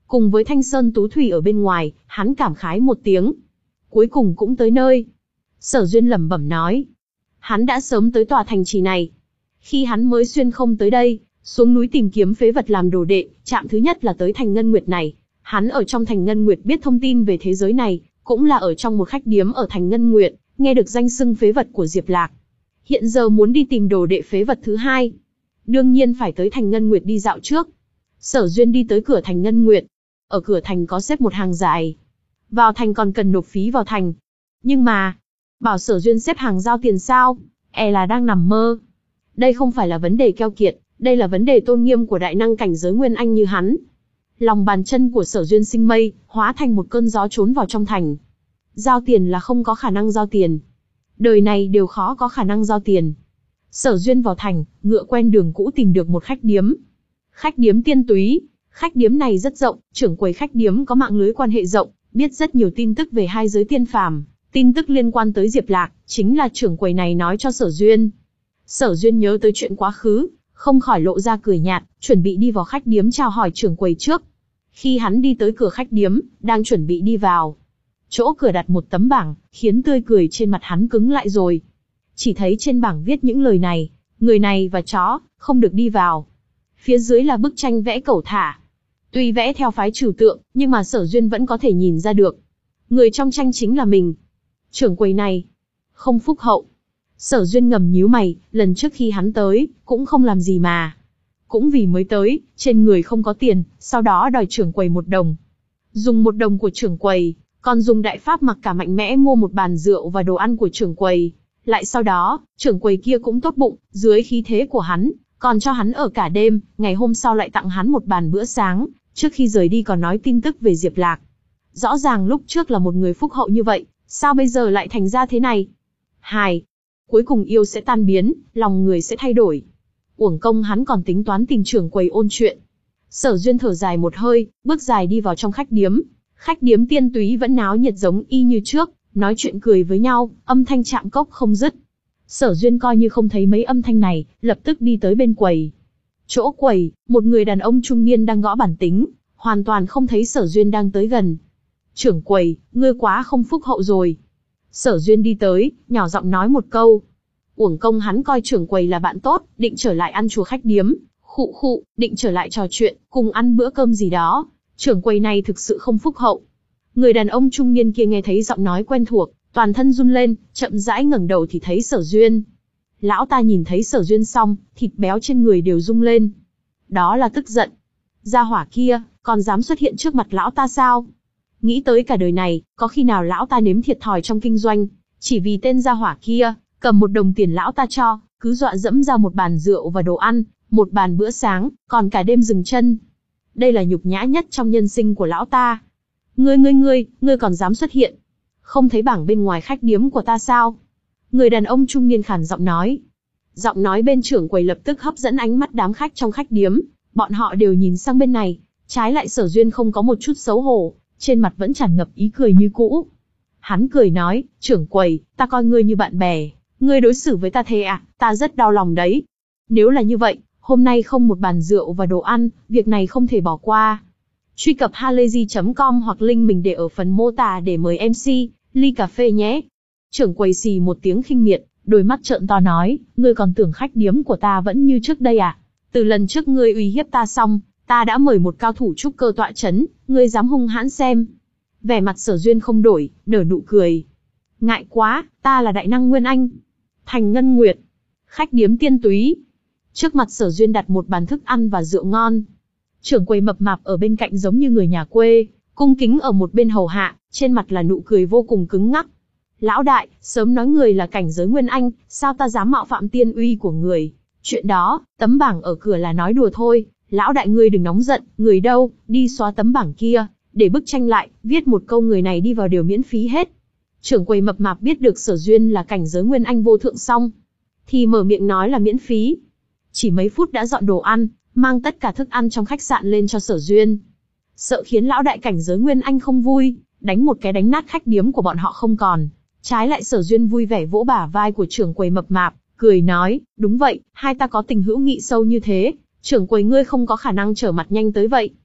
cùng với thanh sơn tú thủy ở bên ngoài, hắn cảm khái một tiếng. Cuối cùng cũng tới nơi. Sở Duyên lẩm bẩm nói. Hắn đã sớm tới tòa thành trì này. Khi hắn mới xuyên không tới đây, xuống núi tìm kiếm phế vật làm đồ đệ, chạm thứ nhất là tới thành Ngân Nguyệt này. Hắn ở trong thành Ngân Nguyệt biết thông tin về thế giới này, cũng là ở trong một khách điếm ở thành Ngân Nguyệt, nghe được danh xưng phế vật của Diệp Lạc. Hiện giờ muốn đi tìm đồ đệ phế vật thứ hai. Đương nhiên phải tới thành Ngân Nguyệt đi dạo trước. Sở Duyên đi tới cửa thành Ngân Nguyệt. Ở cửa thành có xếp một hàng dài. Vào thành còn cần nộp phí vào thành. Nhưng mà, bảo Sở Duyên xếp hàng giao tiền sao? E là đang nằm mơ. Đây không phải là vấn đề keo kiệt, đây là vấn đề tôn nghiêm của đại năng cảnh giới Nguyên Anh như hắn. Lòng bàn chân của Sở Duyên sinh mây, hóa thành một cơn gió trốn vào trong thành. Giao tiền là không có khả năng giao tiền. Đời này đều khó có khả năng giao tiền. Sở Duyên vào thành, ngựa quen đường cũ tìm được một khách điếm. Khách điếm Tiên Túy. Khách điếm này rất rộng, trưởng quầy khách điếm có mạng lưới quan hệ rộng, biết rất nhiều tin tức về hai giới tiên phàm. Tin tức liên quan tới Diệp Lạc, chính là trưởng quầy này nói cho Sở Duyên. Sở Duyên nhớ tới chuyện quá khứ, không khỏi lộ ra cười nhạt, chuẩn bị đi vào khách điếm chào hỏi trưởng quầy trước. Khi hắn đi tới cửa khách điếm, đang chuẩn bị đi vào. Chỗ cửa đặt một tấm bảng, khiến tươi cười trên mặt hắn cứng lại rồi. Chỉ thấy trên bảng viết những lời này, người này và chó, không được đi vào. Phía dưới là bức tranh vẽ cẩu thả. Tuy vẽ theo phái trừu tượng, nhưng mà Sở Duyên vẫn có thể nhìn ra được. Người trong tranh chính là mình. Trưởng quầy này, không phúc hậu. Sở Duyên ngầm nhíu mày, lần trước khi hắn tới, cũng không làm gì mà. Cũng vì mới tới, trên người không có tiền, sau đó đòi trưởng quầy một đồng. Dùng một đồng của trưởng quầy, còn dùng đại pháp mặc cả mạnh mẽ mua một bàn rượu và đồ ăn của trưởng quầy. Lại sau đó, trưởng quầy kia cũng tốt bụng, dưới khí thế của hắn, còn cho hắn ở cả đêm, ngày hôm sau lại tặng hắn một bàn bữa sáng, trước khi rời đi còn nói tin tức về Diệp Lạc. Rõ ràng lúc trước là một người phúc hậu như vậy, sao bây giờ lại thành ra thế này? Hài. Cuối cùng yêu sẽ tan biến, lòng người sẽ thay đổi. Uổng công hắn còn tính toán tìm trưởng quầy ôn chuyện. Sở Duyên thở dài một hơi, bước dài đi vào trong khách điếm. Khách điếm Tiên Túy vẫn náo nhiệt giống y như trước, nói chuyện cười với nhau, âm thanh chạm cốc không dứt. Sở Duyên coi như không thấy mấy âm thanh này, lập tức đi tới bên quầy. Chỗ quầy, một người đàn ông trung niên đang gõ bản tính, hoàn toàn không thấy Sở Duyên đang tới gần. Trưởng quầy, ngươi quá không phúc hậu rồi. Sở Duyên đi tới, nhỏ giọng nói một câu. Uổng công hắn coi trưởng quầy là bạn tốt, định trở lại ăn chùa khách điếm, khụ khụ, định trở lại trò chuyện, cùng ăn bữa cơm gì đó. Trưởng quầy này thực sự không phúc hậu. Người đàn ông trung niên kia nghe thấy giọng nói quen thuộc, toàn thân run lên, chậm rãi ngẩng đầu thì thấy Sở Duyên. Lão ta nhìn thấy Sở Duyên xong, thịt béo trên người đều rung lên. Đó là tức giận. Gia hỏa kia, còn dám xuất hiện trước mặt lão ta sao? Nghĩ tới cả đời này, có khi nào lão ta nếm thiệt thòi trong kinh doanh, chỉ vì tên gia hỏa kia, cầm một đồng tiền lão ta cho, cứ dọa dẫm ra một bàn rượu và đồ ăn, một bàn bữa sáng, còn cả đêm dừng chân. Đây là nhục nhã nhất trong nhân sinh của lão ta. Ngươi ngươi ngươi, ngươi còn dám xuất hiện? Không thấy bảng bên ngoài khách điếm của ta sao? Người đàn ông trung niên khàn giọng nói. Giọng nói bên trưởng quầy lập tức hấp dẫn ánh mắt đám khách trong khách điếm, bọn họ đều nhìn sang bên này, trái lại Sở Duyên không có một chút xấu hổ, trên mặt vẫn tràn ngập ý cười như cũ. Hắn cười nói, trưởng quầy, ta coi ngươi như bạn bè, ngươi đối xử với ta thế à, ta rất đau lòng đấy. Nếu là như vậy, hôm nay không một bàn rượu và đồ ăn, việc này không thể bỏ qua. Truy cập halayzi chấm com hoặc link mình để ở phần mô tả để mời em xê, ly cà phê nhé. Trưởng quầy xì một tiếng khinh miệt, đôi mắt trợn to nói, ngươi còn tưởng khách điếm của ta vẫn như trước đây à? Từ lần trước ngươi uy hiếp ta xong, ta đã mời một cao thủ trúc cơ tọa chấn, ngươi dám hung hãn xem. Vẻ mặt Sở Duyên không đổi, nở nụ cười. Ngại quá, ta là đại năng Nguyên Anh. Thành Ngân Nguyệt. Khách điếm Tiên Túy. Trước mặt Sở Duyên đặt một bàn thức ăn và rượu ngon. Trưởng quầy mập mạp ở bên cạnh giống như người nhà quê, cung kính ở một bên hầu hạ, trên mặt là nụ cười vô cùng cứng ngắc. Lão đại, sớm nói người là cảnh giới Nguyên Anh, sao ta dám mạo phạm tiên uy của người? Chuyện đó, tấm bảng ở cửa là nói đùa thôi, lão đại ngươi đừng nóng giận, người đâu, đi xóa tấm bảng kia, để bức tranh lại, viết một câu người này đi vào đều miễn phí hết. Trưởng quầy mập mạp biết được Sở Duyên là cảnh giới Nguyên Anh vô thượng xong, thì mở miệng nói là miễn phí. Chỉ mấy phút đã dọn đồ ăn, mang tất cả thức ăn trong khách sạn lên cho Sở Duyên. Sợ khiến lão đại cảnh giới Nguyên Anh không vui, đánh một cái đánh nát khách điếm của bọn họ không còn. Trái lại Sở Duyên vui vẻ vỗ bả vai của trưởng quầy mập mạp, cười nói, đúng vậy, hai ta có tình hữu nghị sâu như thế, trưởng quầy ngươi không có khả năng trở mặt nhanh tới vậy.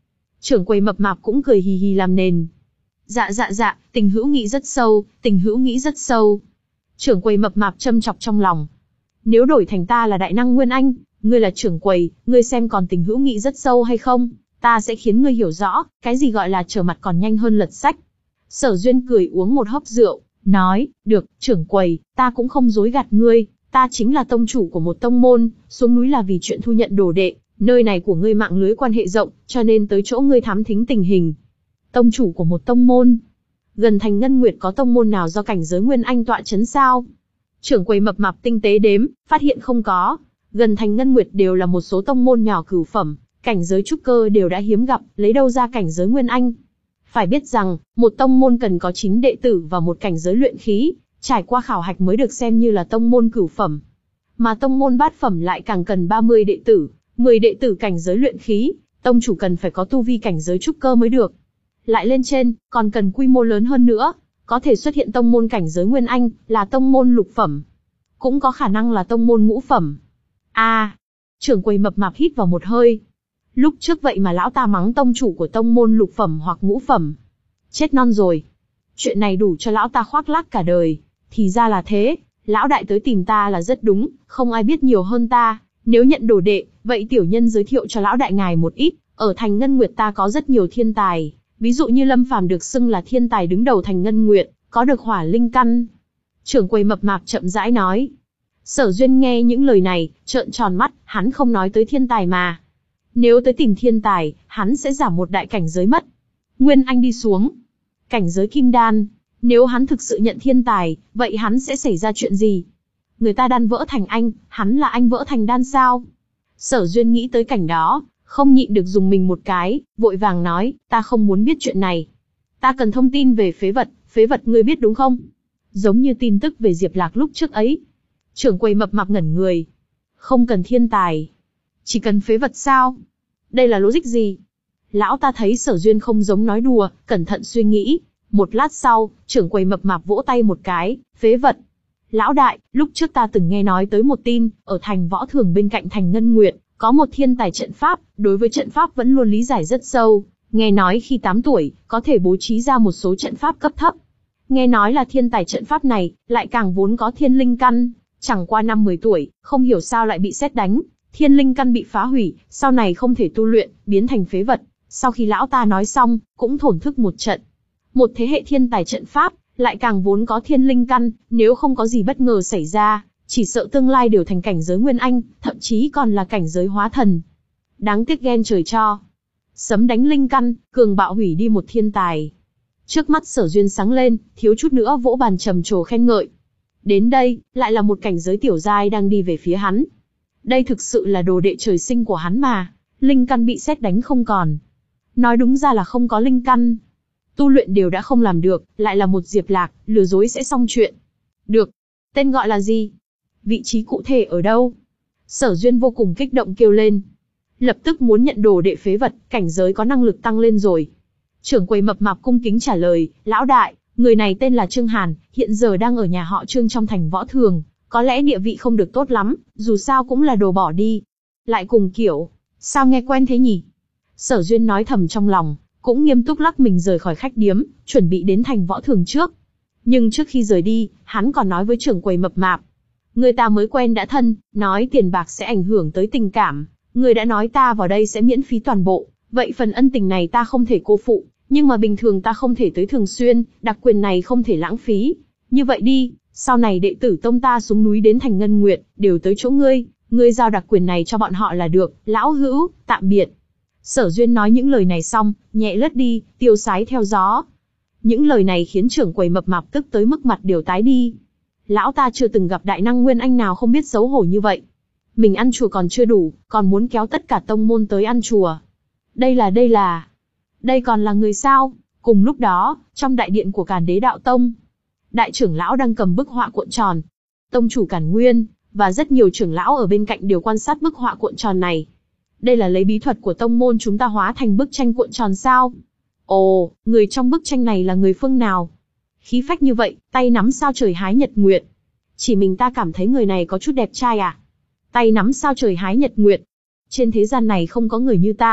Trưởng quầy mập mạp cũng cười hì hì làm nền. Dạ dạ dạ, tình hữu nghị rất sâu, tình hữu nghị rất sâu. Trưởng quầy mập mạp châm chọc trong lòng. Nếu đổi thành ta là đại năng Nguyên Anh, ngươi là trưởng quầy, ngươi xem còn tình hữu nghị rất sâu hay không, ta sẽ khiến ngươi hiểu rõ, cái gì gọi là trở mặt còn nhanh hơn lật sách. Sở Duyên cười uống một hớp rượu, nói, được, trưởng quầy, ta cũng không dối gạt ngươi, ta chính là tông chủ của một tông môn, xuống núi là vì chuyện thu nhận đồ đệ, nơi này của ngươi mạng lưới quan hệ rộng, cho nên tới chỗ ngươi thám thính tình hình. Tông chủ của một tông môn? Gần thành Ngân Nguyệt có tông môn nào do cảnh giới Nguyên Anh tọa chấn sao? Trưởng quầy mập mạp tinh tế đếm, phát hiện không có. Gần thành Ngân Nguyệt đều là một số tông môn nhỏ cửu phẩm, cảnh giới trúc cơ đều đã hiếm gặp, lấy đâu ra cảnh giới Nguyên Anh. Phải biết rằng, một tông môn cần có chín đệ tử và một cảnh giới luyện khí, trải qua khảo hạch mới được xem như là tông môn cửu phẩm. Mà tông môn bát phẩm lại càng cần ba mươi đệ tử, mười đệ tử cảnh giới luyện khí, tông chủ cần phải có tu vi cảnh giới trúc cơ mới được. Lại lên trên, còn cần quy mô lớn hơn nữa, có thể xuất hiện tông môn cảnh giới Nguyên Anh, là tông môn lục phẩm. Cũng có khả năng là tông môn ngũ phẩm. a à, trưởng quầy mập mạp hít vào một hơi. Lúc trước vậy mà lão ta mắng tông chủ của tông môn lục phẩm hoặc ngũ phẩm. Chết non rồi. Chuyện này đủ cho lão ta khoác lác cả đời. Thì ra là thế, lão đại tới tìm ta là rất đúng, không ai biết nhiều hơn ta. Nếu nhận đồ đệ, vậy tiểu nhân giới thiệu cho lão đại ngài một ít. Ở thành Ngân Nguyệt ta có rất nhiều thiên tài. Ví dụ như Lâm Phàm được xưng là thiên tài đứng đầu thành Ngân Nguyệt, có được hỏa linh căn. Trưởng quầy mập mạp chậm rãi nói. Sở Duyên nghe những lời này, trợn tròn mắt, hắn không nói tới thiên tài mà. Nếu tới tìm thiên tài, hắn sẽ giảm một đại cảnh giới mất. Nguyên Anh đi xuống. Cảnh giới kim đan. Nếu hắn thực sự nhận thiên tài, vậy hắn sẽ xảy ra chuyện gì? Người ta đan vỡ thành anh, hắn là anh vỡ thành đan sao? Sở Duyên nghĩ tới cảnh đó, không nhịn được dùng mình một cái, vội vàng nói, ta không muốn biết chuyện này. Ta cần thông tin về phế vật, phế vật ngươi biết đúng không? Giống như tin tức về Diệp Lạc lúc trước ấy. Trưởng quầy mập mạp ngẩn người. Không cần thiên tài. Chỉ cần phế vật sao? Đây là logic gì? Lão ta thấy Sở Duyên không giống nói đùa, cẩn thận suy nghĩ. Một lát sau, trưởng quầy mập mạp vỗ tay một cái, phế vật. Lão đại, lúc trước ta từng nghe nói tới một tin, ở thành Võ Thường bên cạnh thành Ngân Nguyệt, có một thiên tài trận pháp, đối với trận pháp vẫn luôn lý giải rất sâu. Nghe nói khi tám tuổi, có thể bố trí ra một số trận pháp cấp thấp. Nghe nói là thiên tài trận pháp này, lại càng vốn có thiên linh căn. Chẳng qua năm mười tuổi, không hiểu sao lại bị sét đánh, thiên linh căn bị phá hủy, sau này không thể tu luyện, biến thành phế vật. Sau khi lão ta nói xong, cũng thổn thức một trận. Một thế hệ thiên tài trận pháp, lại càng vốn có thiên linh căn, nếu không có gì bất ngờ xảy ra, chỉ sợ tương lai đều thành cảnh giới Nguyên Anh, thậm chí còn là cảnh giới hóa thần. Đáng tiếc ghen trời cho. Sấm đánh linh căn, cường bạo hủy đi một thiên tài. Trước mắt Sở Duyên sáng lên, thiếu chút nữa vỗ bàn trầm trồ khen ngợi. Đến đây, lại là một cảnh giới tiểu giai đang đi về phía hắn. Đây thực sự là đồ đệ trời sinh của hắn mà, linh căn bị sét đánh không còn. Nói đúng ra là không có linh căn. Tu luyện đều đã không làm được, lại là một Diệp Lạc, lừa dối sẽ xong chuyện. Được. Tên gọi là gì? Vị trí cụ thể ở đâu? Sở Duyên vô cùng kích động kêu lên. Lập tức muốn nhận đồ đệ phế vật, cảnh giới có năng lực tăng lên rồi. Trưởng quầy mập mạp cung kính trả lời, lão đại, người này tên là Trương Hàn, hiện giờ đang ở nhà họ Trương trong thành Võ Thường, có lẽ địa vị không được tốt lắm, dù sao cũng là đồ bỏ đi. Lại cùng kiểu, sao nghe quen thế nhỉ? Sở Duyên nói thầm trong lòng, cũng nghiêm túc lắc mình rời khỏi khách điếm, chuẩn bị đến thành Võ Thường trước. Nhưng trước khi rời đi, hắn còn nói với trưởng quầy mập mạp. Người ta mới quen đã thân, nói tiền bạc sẽ ảnh hưởng tới tình cảm. Người đã nói ta vào đây sẽ miễn phí toàn bộ, vậy phần ân tình này ta không thể cô phụ, nhưng mà bình thường ta không thể tới thường xuyên, đặc quyền này không thể lãng phí. Như vậy đi, sau này đệ tử tông ta xuống núi đến thành Ngân Nguyệt, đều tới chỗ ngươi, ngươi giao đặc quyền này cho bọn họ là được, lão hữu, tạm biệt. Sở Duyên nói những lời này xong, nhẹ lướt đi, tiêu sái theo gió. Những lời này khiến trưởng quầy mập mạp tức tới mức mặt đều tái đi. Lão ta chưa từng gặp đại năng Nguyên Anh nào không biết xấu hổ như vậy. Mình ăn chùa còn chưa đủ, còn muốn kéo tất cả tông môn tới ăn chùa. Đây là đây là... Đây còn là người sao? Cùng lúc đó, trong đại điện của Càn Đế Đạo Tông, đại trưởng lão đang cầm bức họa cuộn tròn. Tông chủ Càn Nguyên, và rất nhiều trưởng lão ở bên cạnh đều quan sát bức họa cuộn tròn này. Đây là lấy bí thuật của tông môn chúng ta hóa thành bức tranh cuộn tròn sao? Ồ, người trong bức tranh này là người phương nào? Khí phách như vậy, tay nắm sao trời hái nhật nguyệt. Chỉ mình ta cảm thấy người này có chút đẹp trai à? Tay nắm sao trời hái nhật nguyệt. Trên thế gian này không có người như ta.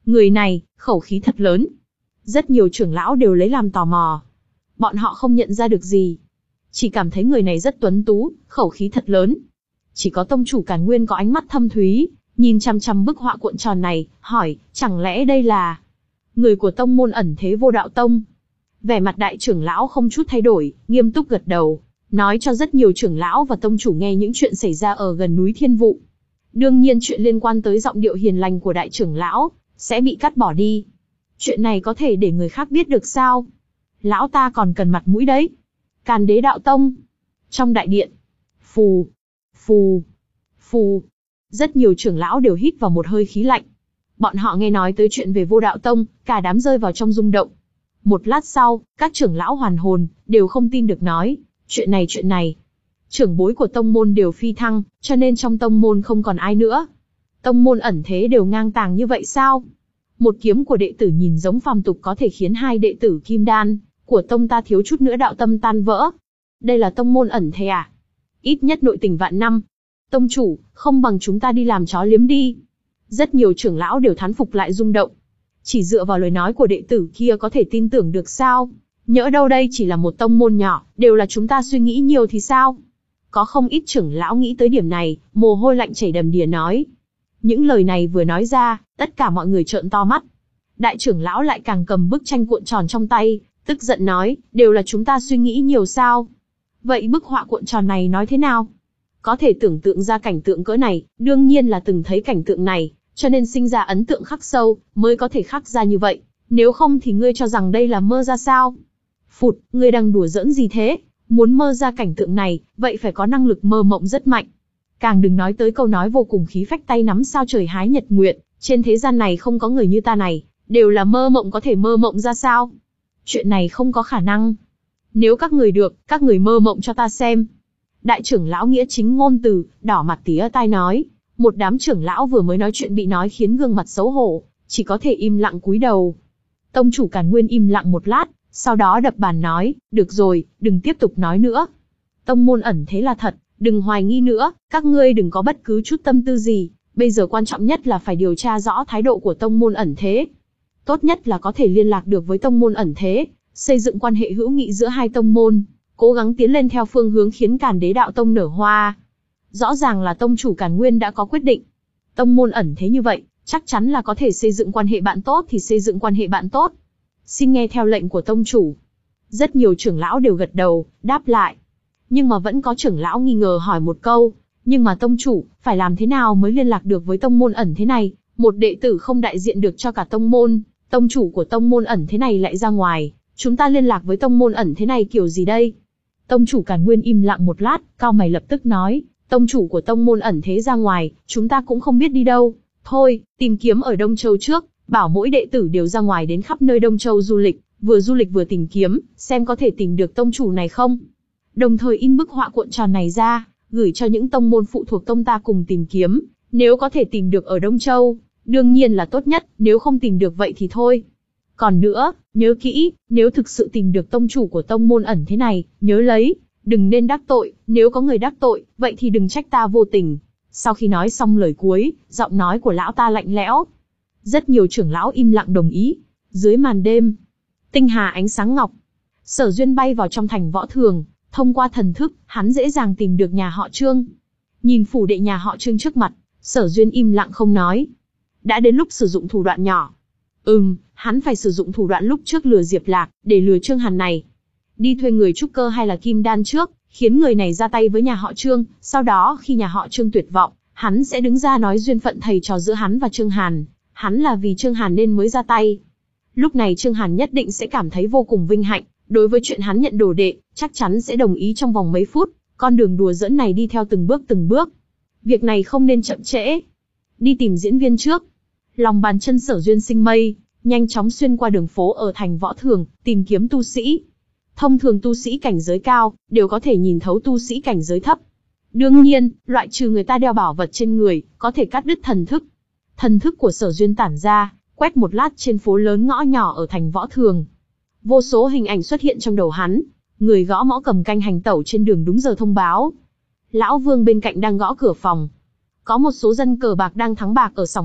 Người này, khẩu khí thật lớn. Rất nhiều trưởng lão đều lấy làm tò mò. Bọn họ không nhận ra được gì. Chỉ cảm thấy người này rất tuấn tú, khẩu khí thật lớn. Chỉ có tông chủ Càn Nguyên có ánh mắt thâm thúy, nhìn chăm chăm bức họa cuộn tròn này, hỏi, chẳng lẽ đây là người của tông môn ẩn thế Vô Đạo Tông? Vẻ mặt đại trưởng lão không chút thay đổi, nghiêm túc gật đầu, nói cho rất nhiều trưởng lão và tông chủ nghe những chuyện xảy ra ở gần núi Thiên Vụ. Đương nhiên chuyện liên quan tới giọng điệu hiền lành của đại trưởng lão sẽ bị cắt bỏ đi. Chuyện này có thể để người khác biết được sao? Lão ta còn cần mặt mũi đấy. Càn Đế Đạo Tông. Trong đại điện, phù, phù, phù. Rất nhiều trưởng lão đều hít vào một hơi khí lạnh. Bọn họ nghe nói tới chuyện về Vô Đạo Tông, cả đám rơi vào trong rung động. Một lát sau, các trưởng lão hoàn hồn, đều không tin được nói, chuyện này chuyện này. Trưởng bối của tông môn đều phi thăng, cho nên trong tông môn không còn ai nữa. Tông môn ẩn thế đều ngang tàng như vậy sao? Một kiếm của đệ tử nhìn giống phàm tục có thể khiến hai đệ tử kim đan của tông ta thiếu chút nữa đạo tâm tan vỡ. Đây là tông môn ẩn thế à? Ít nhất nội tình vạn năm. Tông chủ, không bằng chúng ta đi làm chó liếm đi. Rất nhiều trưởng lão đều thán phục lại rung động. Chỉ dựa vào lời nói của đệ tử kia có thể tin tưởng được sao? Nhỡ đâu đây chỉ là một tông môn nhỏ, đều là chúng ta suy nghĩ nhiều thì sao? Có không ít trưởng lão nghĩ tới điểm này, mồ hôi lạnh chảy đầm đìa nói. Những lời này vừa nói ra, tất cả mọi người trợn to mắt. Đại trưởng lão lại càng cầm bức tranh cuộn tròn trong tay, tức giận nói, đều là chúng ta suy nghĩ nhiều sao? Vậy bức họa cuộn tròn này nói thế nào? Có thể tưởng tượng ra cảnh tượng cỡ này, đương nhiên là từng thấy cảnh tượng này, cho nên sinh ra ấn tượng khắc sâu, mới có thể khắc ra như vậy. Nếu không thì ngươi cho rằng đây là mơ ra sao? Phụt, ngươi đang đùa giỡn gì thế? Muốn mơ ra cảnh tượng này, vậy phải có năng lực mơ mộng rất mạnh. Càng đừng nói tới câu nói vô cùng khí phách tay nắm sao trời hái nhật nguyện, trên thế gian này không có người như ta này, đều là mơ mộng có thể mơ mộng ra sao? Chuyện này không có khả năng. Nếu các người được, các người mơ mộng cho ta xem. Đại trưởng lão nghĩa chính ngôn từ, đỏ mặt tía tai nói. Một đám trưởng lão vừa mới nói chuyện bị nói khiến gương mặt xấu hổ, chỉ có thể im lặng cúi đầu. Tông chủ Càn Nguyên im lặng một lát, sau đó đập bàn nói, được rồi, đừng tiếp tục nói nữa. Tông môn ẩn thế là thật, đừng hoài nghi nữa, các ngươi đừng có bất cứ chút tâm tư gì, bây giờ quan trọng nhất là phải điều tra rõ thái độ của tông môn ẩn thế. Tốt nhất là có thể liên lạc được với tông môn ẩn thế, xây dựng quan hệ hữu nghị giữa hai tông môn, cố gắng tiến lên theo phương hướng khiến Càn Đế Đạo Tông nở hoa. Rõ ràng là tông chủ Càn Nguyên đã có quyết định. Tông môn ẩn thế như vậy, chắc chắn là có thể xây dựng quan hệ bạn tốt thì xây dựng quan hệ bạn tốt. Xin nghe theo lệnh của tông chủ. Rất nhiều trưởng lão đều gật đầu, đáp lại. Nhưng mà vẫn có trưởng lão nghi ngờ hỏi một câu, nhưng mà tông chủ, phải làm thế nào mới liên lạc được với tông môn ẩn thế này? Một đệ tử không đại diện được cho cả tông môn, tông chủ của tông môn ẩn thế này lại ra ngoài, chúng ta liên lạc với tông môn ẩn thế này kiểu gì đây? Tông chủ Càn Nguyên im lặng một lát, cao mày lập tức nói, tông chủ của tông môn ẩn thế ra ngoài, chúng ta cũng không biết đi đâu. Thôi, tìm kiếm ở Đông Châu trước, bảo mỗi đệ tử đều ra ngoài đến khắp nơi Đông Châu du lịch, vừa du lịch vừa tìm kiếm, xem có thể tìm được tông chủ này không. Đồng thời in bức họa cuộn tròn này ra, gửi cho những tông môn phụ thuộc tông ta cùng tìm kiếm, nếu có thể tìm được ở Đông Châu, đương nhiên là tốt nhất, nếu không tìm được vậy thì thôi. Còn nữa, nhớ kỹ, nếu thực sự tìm được tông chủ của tông môn ẩn thế này, nhớ lấy, đừng nên đắc tội, nếu có người đắc tội, vậy thì đừng trách ta vô tình. Sau khi nói xong lời cuối, giọng nói của lão ta lạnh lẽo. Rất nhiều trưởng lão im lặng đồng ý. Dưới màn đêm, tinh hà ánh sáng ngọc, Sở Duyên bay vào trong thành Võ Thường, thông qua thần thức, hắn dễ dàng tìm được nhà họ Trương. Nhìn phủ đệ nhà họ Trương trước mặt, Sở Duyên im lặng không nói. Đã đến lúc sử dụng thủ đoạn nhỏ. Ừm, hắn phải sử dụng thủ đoạn lúc trước lừa Diệp Lạc, để lừa Trương Hàn này. Đi thuê người trúc cơ hay là kim đan trước, khiến người này ra tay với nhà họ Trương, sau đó khi nhà họ Trương tuyệt vọng, hắn sẽ đứng ra nói duyên phận thầy trò giữa hắn và Trương Hàn. Hắn là vì Trương Hàn nên mới ra tay. Lúc này Trương Hàn nhất định sẽ cảm thấy vô cùng vinh hạnh, đối với chuyện hắn nhận đồ đệ, chắc chắn sẽ đồng ý trong vòng mấy phút, con đường đùa giỡn này đi theo từng bước từng bước. Việc này không nên chậm trễ. Đi tìm diễn viên trước. Lòng bàn chân Sở Duyên sinh mây, nhanh chóng xuyên qua đường phố ở thành Võ Thường, tìm kiếm tu sĩ. Thông thường tu sĩ cảnh giới cao, đều có thể nhìn thấu tu sĩ cảnh giới thấp. Đương nhiên, loại trừ người ta đeo bảo vật trên người, có thể cắt đứt thần thức. Thần thức của Sở Duyên tản ra, quét một lát trên phố lớn ngõ nhỏ ở thành Võ Thường. Vô số hình ảnh xuất hiện trong đầu hắn, người gõ mõ cầm canh hành tẩu trên đường đúng giờ thông báo. Lão Vương bên cạnh đang gõ cửa phòng. Có một số dân cờ bạc đang thắng bạc ở sòng bạc,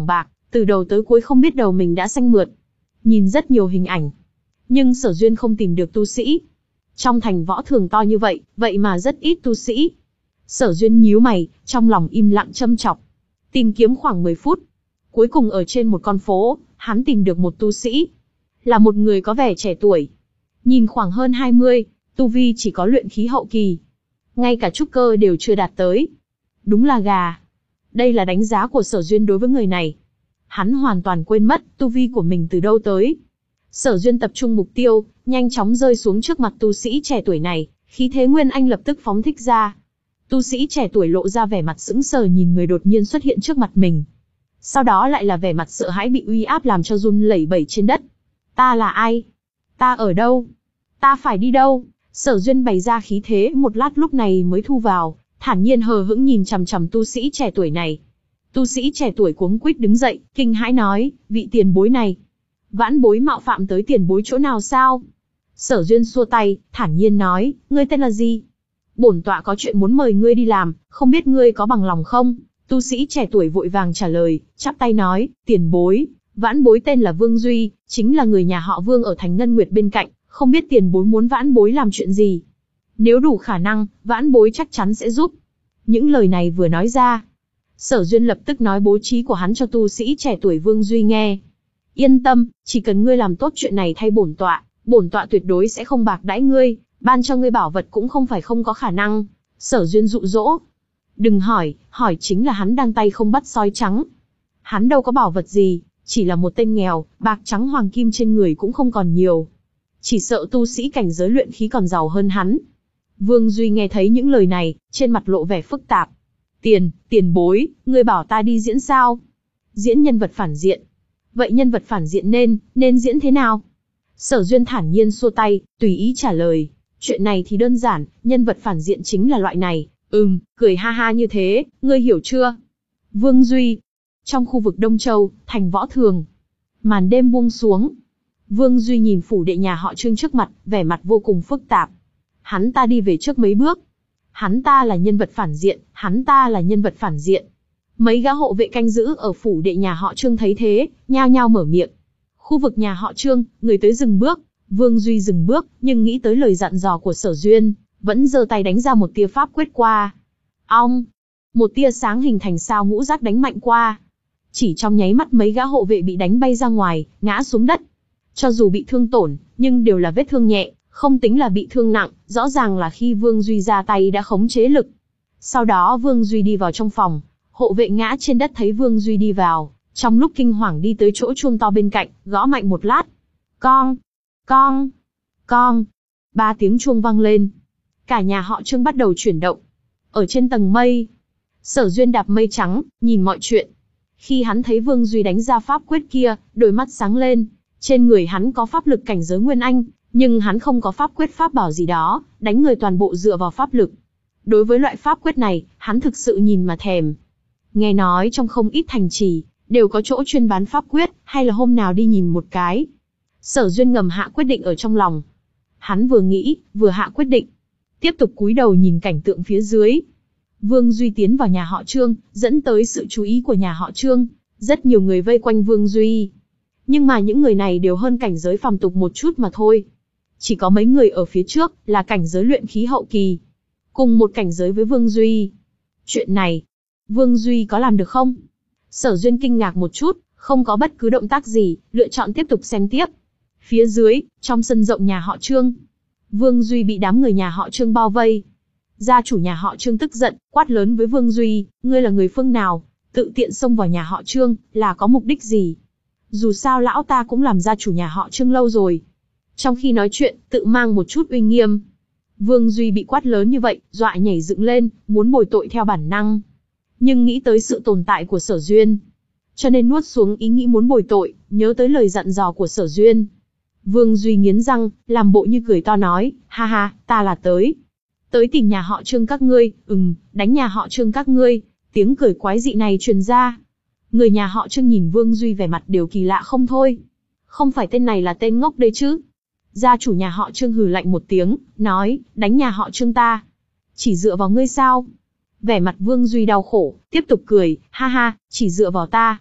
từ đầu tới cuối không biết đầu mình đã xanh mượt. Nhìn rất nhiều hình ảnh, nhưng Sở Duyên không tìm được tu sĩ. Trong thành Võ Thường to như vậy, vậy mà rất ít tu sĩ. Sở Duyên nhíu mày, trong lòng im lặng châm chọc. Tìm kiếm khoảng mười phút. Cuối cùng ở trên một con phố, hắn tìm được một tu sĩ. Là một người có vẻ trẻ tuổi. Nhìn khoảng hơn hai mươi, tu vi chỉ có luyện khí hậu kỳ. Ngay cả trúc cơ đều chưa đạt tới. Đúng là gà. Đây là đánh giá của Sở Duyên đối với người này. Hắn hoàn toàn quên mất tu vi của mình từ đâu tới. Sở Duyên tập trung mục tiêu, nhanh chóng rơi xuống trước mặt tu sĩ trẻ tuổi này, khí thế Nguyên Anh lập tức phóng thích ra. Tu sĩ trẻ tuổi lộ ra vẻ mặt sững sờ nhìn người đột nhiên xuất hiện trước mặt mình. Sau đó lại là vẻ mặt sợ hãi bị uy áp làm cho run lẩy bẩy trên đất. Ta là ai? Ta ở đâu? Ta phải đi đâu? Sở Duyên bày ra khí thế một lát lúc này mới thu vào, thản nhiên hờ hững nhìn chằm chằm tu sĩ trẻ tuổi này. Tu sĩ trẻ tuổi cuống quýt đứng dậy, kinh hãi nói, vị tiền bối này. Vãn bối mạo phạm tới tiền bối chỗ nào sao? Sở Duyên xua tay, thản nhiên nói, ngươi tên là gì? Bổn tọa có chuyện muốn mời ngươi đi làm, không biết ngươi có bằng lòng không? Tu sĩ trẻ tuổi vội vàng trả lời, chắp tay nói, tiền bối, vãn bối tên là Vương Duy, chính là người nhà họ Vương ở thành Ngân Nguyệt bên cạnh, không biết tiền bối muốn vãn bối làm chuyện gì. Nếu đủ khả năng, vãn bối chắc chắn sẽ giúp. Những lời này vừa nói ra, Sở Duyên lập tức nói bố trí của hắn cho tu sĩ trẻ tuổi Vương Duy nghe. Yên tâm, chỉ cần ngươi làm tốt chuyện này thay bổn tọa, bổn tọa tuyệt đối sẽ không bạc đãi ngươi, ban cho ngươi bảo vật cũng không phải không có khả năng. Sở Duyên dụ dỗ. Đừng hỏi, hỏi chính là hắn đang tay không bắt sói trắng. Hắn đâu có bảo vật gì, chỉ là một tên nghèo, bạc trắng hoàng kim trên người cũng không còn nhiều. Chỉ sợ tu sĩ cảnh giới luyện khí còn giàu hơn hắn. Vương Duy nghe thấy những lời này, trên mặt lộ vẻ phức tạp. Tiền, tiền bối, ngươi bảo ta đi diễn sao? Diễn nhân vật phản diện. Vậy nhân vật phản diện nên, nên diễn thế nào? Sở Duyên thản nhiên xua tay, tùy ý trả lời. Chuyện này thì đơn giản, nhân vật phản diện chính là loại này. Ừm, cười ha ha như thế, ngươi hiểu chưa? Vương Duy. Trong khu vực Đông Châu, thành Võ Thường. Màn đêm buông xuống. Vương Duy nhìn phủ đệ nhà họ Trương trước mặt, vẻ mặt vô cùng phức tạp. Hắn ta đi về trước mấy bước. Hắn ta là nhân vật phản diện, hắn ta là nhân vật phản diện. Mấy gã hộ vệ canh giữ ở phủ đệ nhà họ Trương thấy thế, nhao nhao mở miệng. Khu vực nhà họ Trương, người tới dừng bước. Vương Duy dừng bước, nhưng nghĩ tới lời dặn dò của Sở Duyên, vẫn giơ tay đánh ra một tia pháp quyết qua. Ong! Một tia sáng hình thành sao ngũ giác đánh mạnh qua. Chỉ trong nháy mắt mấy gã hộ vệ bị đánh bay ra ngoài, ngã xuống đất. Cho dù bị thương tổn, nhưng đều là vết thương nhẹ, không tính là bị thương nặng, rõ ràng là khi Vương Duy ra tay đã khống chế lực. Sau đó Vương Duy đi vào trong phòng, hộ vệ ngã trên đất thấy Vương Duy đi vào, trong lúc kinh hoàng đi tới chỗ chuông to bên cạnh, gõ mạnh một lát. Con! Con! Con! Ba tiếng chuông vang lên. Cả nhà họ Trương bắt đầu chuyển động. Ở trên tầng mây, Sở Duyên đạp mây trắng, nhìn mọi chuyện. Khi hắn thấy Vương Duy đánh ra pháp quyết kia, đôi mắt sáng lên. Trên người hắn có pháp lực cảnh giới Nguyên Anh, nhưng hắn không có pháp quyết pháp bảo gì đó, đánh người toàn bộ dựa vào pháp lực. Đối với loại pháp quyết này, hắn thực sự nhìn mà thèm. Nghe nói trong không ít thành trì, đều có chỗ chuyên bán pháp quyết, hay là hôm nào đi nhìn một cái. Sở Duyên ngầm hạ quyết định ở trong lòng. Hắn vừa nghĩ, vừa hạ quyết định. Tiếp tục cúi đầu nhìn cảnh tượng phía dưới. Vương Duy tiến vào nhà họ Trương, dẫn tới sự chú ý của nhà họ Trương. Rất nhiều người vây quanh Vương Duy. Nhưng mà những người này đều hơn cảnh giới phàm tục một chút mà thôi. Chỉ có mấy người ở phía trước, là cảnh giới luyện khí hậu kỳ. Cùng một cảnh giới với Vương Duy. Chuyện này, Vương Duy có làm được không? Sở Duyên kinh ngạc một chút, không có bất cứ động tác gì, lựa chọn tiếp tục xem tiếp. Phía dưới, trong sân rộng nhà họ Trương, Vương Duy bị đám người nhà họ Trương bao vây. Gia chủ nhà họ Trương tức giận, quát lớn với Vương Duy, ngươi là người phương nào? Tự tiện xông vào nhà họ Trương, là có mục đích gì? Dù sao lão ta cũng làm gia chủ nhà họ Trương lâu rồi. Trong khi nói chuyện, tự mang một chút uy nghiêm. Vương Duy bị quát lớn như vậy, dọa nhảy dựng lên, muốn bồi tội theo bản năng. Nhưng nghĩ tới sự tồn tại của Sở Duyên, cho nên nuốt xuống ý nghĩ muốn bồi tội, nhớ tới lời dặn dò của Sở Duyên. Vương Duy nghiến răng, làm bộ như cười to nói, ha ha, ta là tới. Tới tìm nhà họ Trương các ngươi, ừm, đánh nhà họ Trương các ngươi. Tiếng cười quái dị này truyền ra. Người nhà họ Trương nhìn Vương Duy vẻ mặt đều kỳ lạ không thôi. Không phải tên này là tên ngốc đấy chứ? Gia chủ nhà họ Trương hừ lạnh một tiếng, nói, đánh nhà họ Trương ta. Chỉ dựa vào ngươi sao? Vẻ mặt Vương Duy đau khổ, tiếp tục cười, ha ha, chỉ dựa vào ta.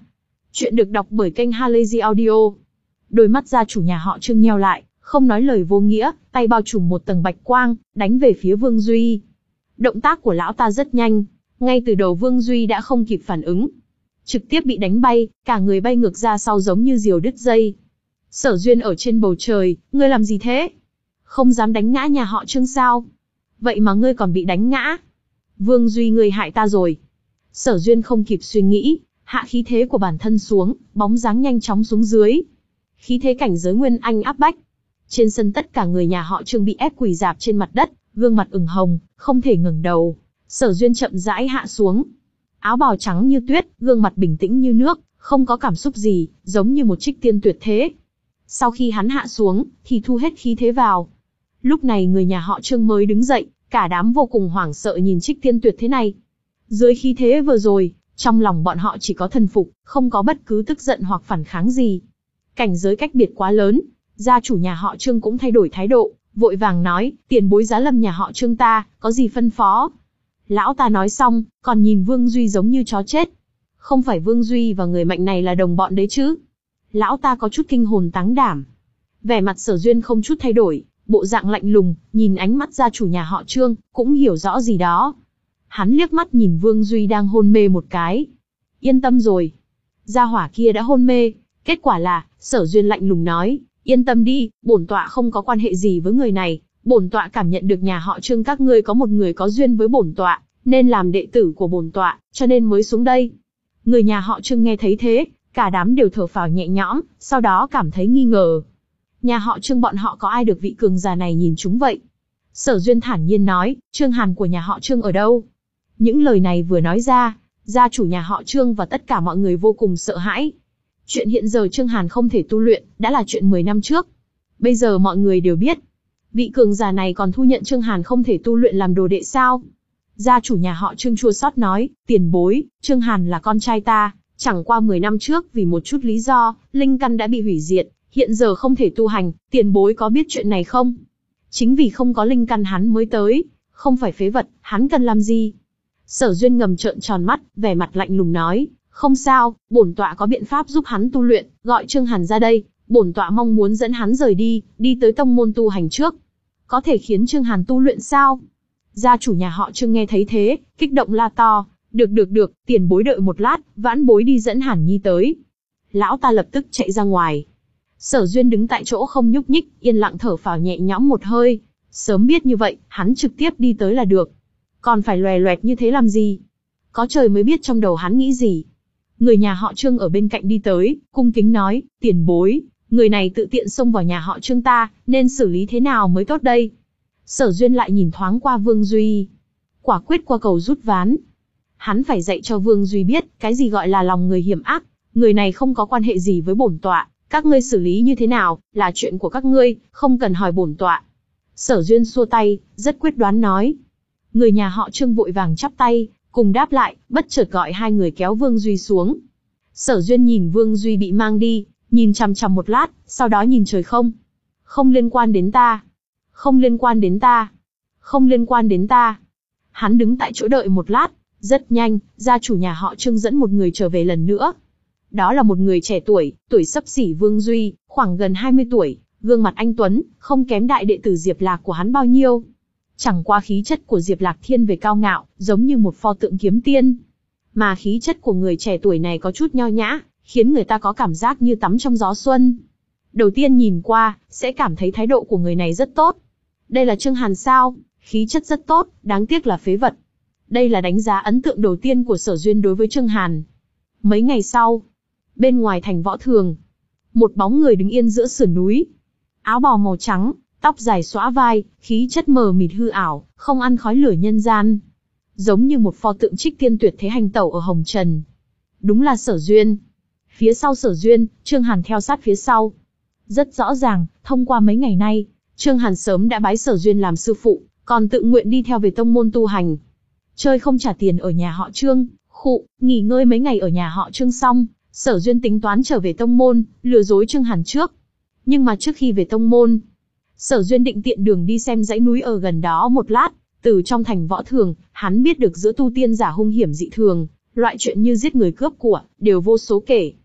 Chuyện được đọc bởi kênh Halazy Audio. Đôi mắt gia chủ nhà họ Trương nheo lại, không nói lời vô nghĩa, tay bao trùm một tầng bạch quang, đánh về phía Vương Duy. Động tác của lão ta rất nhanh, ngay từ đầu Vương Duy đã không kịp phản ứng. Trực tiếp bị đánh bay, cả người bay ngược ra sau giống như diều đứt dây. Sở Duyên ở trên bầu trời, ngươi làm gì thế? Không dám đánh ngã nhà họ Trương sao? Vậy mà ngươi còn bị đánh ngã. Vương Duy, ngươi hại ta rồi. Sở Duyên không kịp suy nghĩ, hạ khí thế của bản thân xuống, bóng dáng nhanh chóng xuống dưới. Khí thế cảnh giới Nguyên Anh áp bách. Trên sân tất cả người nhà họ Trương bị ép quỳ rạp trên mặt đất, gương mặt ửng hồng, không thể ngẩng đầu. Sở Duyên chậm rãi hạ xuống. Áo bào trắng như tuyết, gương mặt bình tĩnh như nước, không có cảm xúc gì, giống như một trích tiên tuyệt thế. Sau khi hắn hạ xuống, thì thu hết khí thế vào. Lúc này người nhà họ Trương mới đứng dậy, cả đám vô cùng hoảng sợ nhìn trích tiên tuyệt thế này. Dưới khí thế vừa rồi, trong lòng bọn họ chỉ có thần phục, không có bất cứ tức giận hoặc phản kháng gì. Cảnh giới cách biệt quá lớn, gia chủ nhà họ Trương cũng thay đổi thái độ, vội vàng nói, tiền bối giá lâm nhà họ Trương ta, có gì phân phó. Lão ta nói xong, còn nhìn Vương Duy giống như chó chết. Không phải Vương Duy và người mạnh này là đồng bọn đấy chứ? Lão ta có chút kinh hồn táng đảm. Vẻ mặt Sở Duyên không chút thay đổi, bộ dạng lạnh lùng, nhìn ánh mắt gia chủ nhà họ Trương, cũng hiểu rõ gì đó. Hắn liếc mắt nhìn Vương Duy đang hôn mê một cái. Yên tâm rồi. Gia hỏa kia đã hôn mê. Kết quả là, Sở Duyên lạnh lùng nói, yên tâm đi, bổn tọa không có quan hệ gì với người này. Bổn tọa cảm nhận được nhà họ Trương các ngươi có một người có duyên với bổn tọa, nên làm đệ tử của bổn tọa, cho nên mới xuống đây. Người nhà họ Trương nghe thấy thế, cả đám đều thở phào nhẹ nhõm, sau đó cảm thấy nghi ngờ. Nhà họ Trương bọn họ có ai được vị cường giả này nhìn chúng vậy? Sở Duyên thản nhiên nói, Trương Hàn của nhà họ Trương ở đâu? Những lời này vừa nói ra, gia chủ nhà họ Trương và tất cả mọi người vô cùng sợ hãi. Chuyện hiện giờ Trương Hàn không thể tu luyện, đã là chuyện mười năm trước. Bây giờ mọi người đều biết. Vị cường giả này còn thu nhận Trương Hàn không thể tu luyện làm đồ đệ sao? Gia chủ nhà họ Trương chua xót nói, tiền bối, Trương Hàn là con trai ta, chẳng qua mười năm trước vì một chút lý do, linh căn đã bị hủy diệt, hiện giờ không thể tu hành, tiền bối có biết chuyện này không? Chính vì không có linh căn hắn mới tới, không phải phế vật, hắn cần làm gì? Sở Duyên ngầm trợn tròn mắt, vẻ mặt lạnh lùng nói, không sao, bổn tọa có biện pháp giúp hắn tu luyện, gọi Trương Hàn ra đây, bổn tọa mong muốn dẫn hắn rời đi, đi tới tông môn tu hành trước. Có thể khiến Trương Hàn tu luyện sao? Gia chủ nhà họ Trương nghe thấy thế, kích động la to, được được được, tiền bối đợi một lát, vãn bối đi dẫn Hàn Nhi tới. Lão ta lập tức chạy ra ngoài. Sở Duyên đứng tại chỗ không nhúc nhích, yên lặng thở phào nhẹ nhõm một hơi. Sớm biết như vậy, hắn trực tiếp đi tới là được. Còn phải loè loẹt như thế làm gì? Có trời mới biết trong đầu hắn nghĩ gì. Người nhà họ Trương ở bên cạnh đi tới, cung kính nói, tiền bối, người này tự tiện xông vào nhà họ Trương ta, nên xử lý thế nào mới tốt đây? Sở Duyên lại nhìn thoáng qua Vương Duy. Quả quyết qua cầu rút ván. Hắn phải dạy cho Vương Duy biết, cái gì gọi là lòng người hiểm ác. Người này không có quan hệ gì với bổn tọa, các ngươi xử lý như thế nào, là chuyện của các ngươi, không cần hỏi bổn tọa. Sở Duyên xua tay, rất quyết đoán nói. Người nhà họ Trương vội vàng chắp tay, cùng đáp lại, bất chợt gọi hai người kéo Vương Duy xuống. Sở Duyên nhìn Vương Duy bị mang đi, nhìn chằm chằm một lát, sau đó nhìn trời không. Không liên quan đến ta. Không liên quan đến ta. Không liên quan đến ta. Hắn đứng tại chỗ đợi một lát, rất nhanh, gia chủ nhà họ Trương dẫn một người trở về lần nữa. Đó là một người trẻ tuổi, tuổi xấp xỉ Vương Duy, khoảng gần hai mươi tuổi, gương mặt anh tuấn, không kém đại đệ tử Diệp Lạc của hắn bao nhiêu. Chẳng qua khí chất của Diệp Lạc thiên về cao ngạo, giống như một pho tượng kiếm tiên. Mà khí chất của người trẻ tuổi này có chút nho nhã, khiến người ta có cảm giác như tắm trong gió xuân. Đầu tiên nhìn qua, sẽ cảm thấy thái độ của người này rất tốt. Đây là Trương Hàn sao? Khí chất rất tốt, đáng tiếc là phế vật. Đây là đánh giá ấn tượng đầu tiên của Sở Duyên đối với Trương Hàn. Mấy ngày sau, bên ngoài thành Võ Thường, một bóng người đứng yên giữa sườn núi. Áo bào màu trắng, tóc dài xõa vai, khí chất mờ mịt hư ảo, không ăn khói lửa nhân gian. Giống như một pho tượng trích tiên tuyệt thế hành tẩu ở hồng trần. Đúng là Sở Duyên. Phía sau Sở Duyên, Trương Hàn theo sát phía sau. Rất rõ ràng, thông qua mấy ngày nay, Trương Hàn sớm đã bái Sở Duyên làm sư phụ, còn tự nguyện đi theo về tông môn tu hành. Chơi không trả tiền ở nhà họ Trương, khụ, nghỉ ngơi mấy ngày ở nhà họ Trương xong, Sở Duyên tính toán trở về tông môn, lừa dối Trương Hàn trước. Nhưng mà trước khi về tông môn, Sở Duyên định tiện đường đi xem dãy núi ở gần đó một lát. Từ trong thành Võ Thường, hắn biết được giữa tu tiên giả hung hiểm dị thường, loại chuyện như giết người cướp của, đều vô số kể.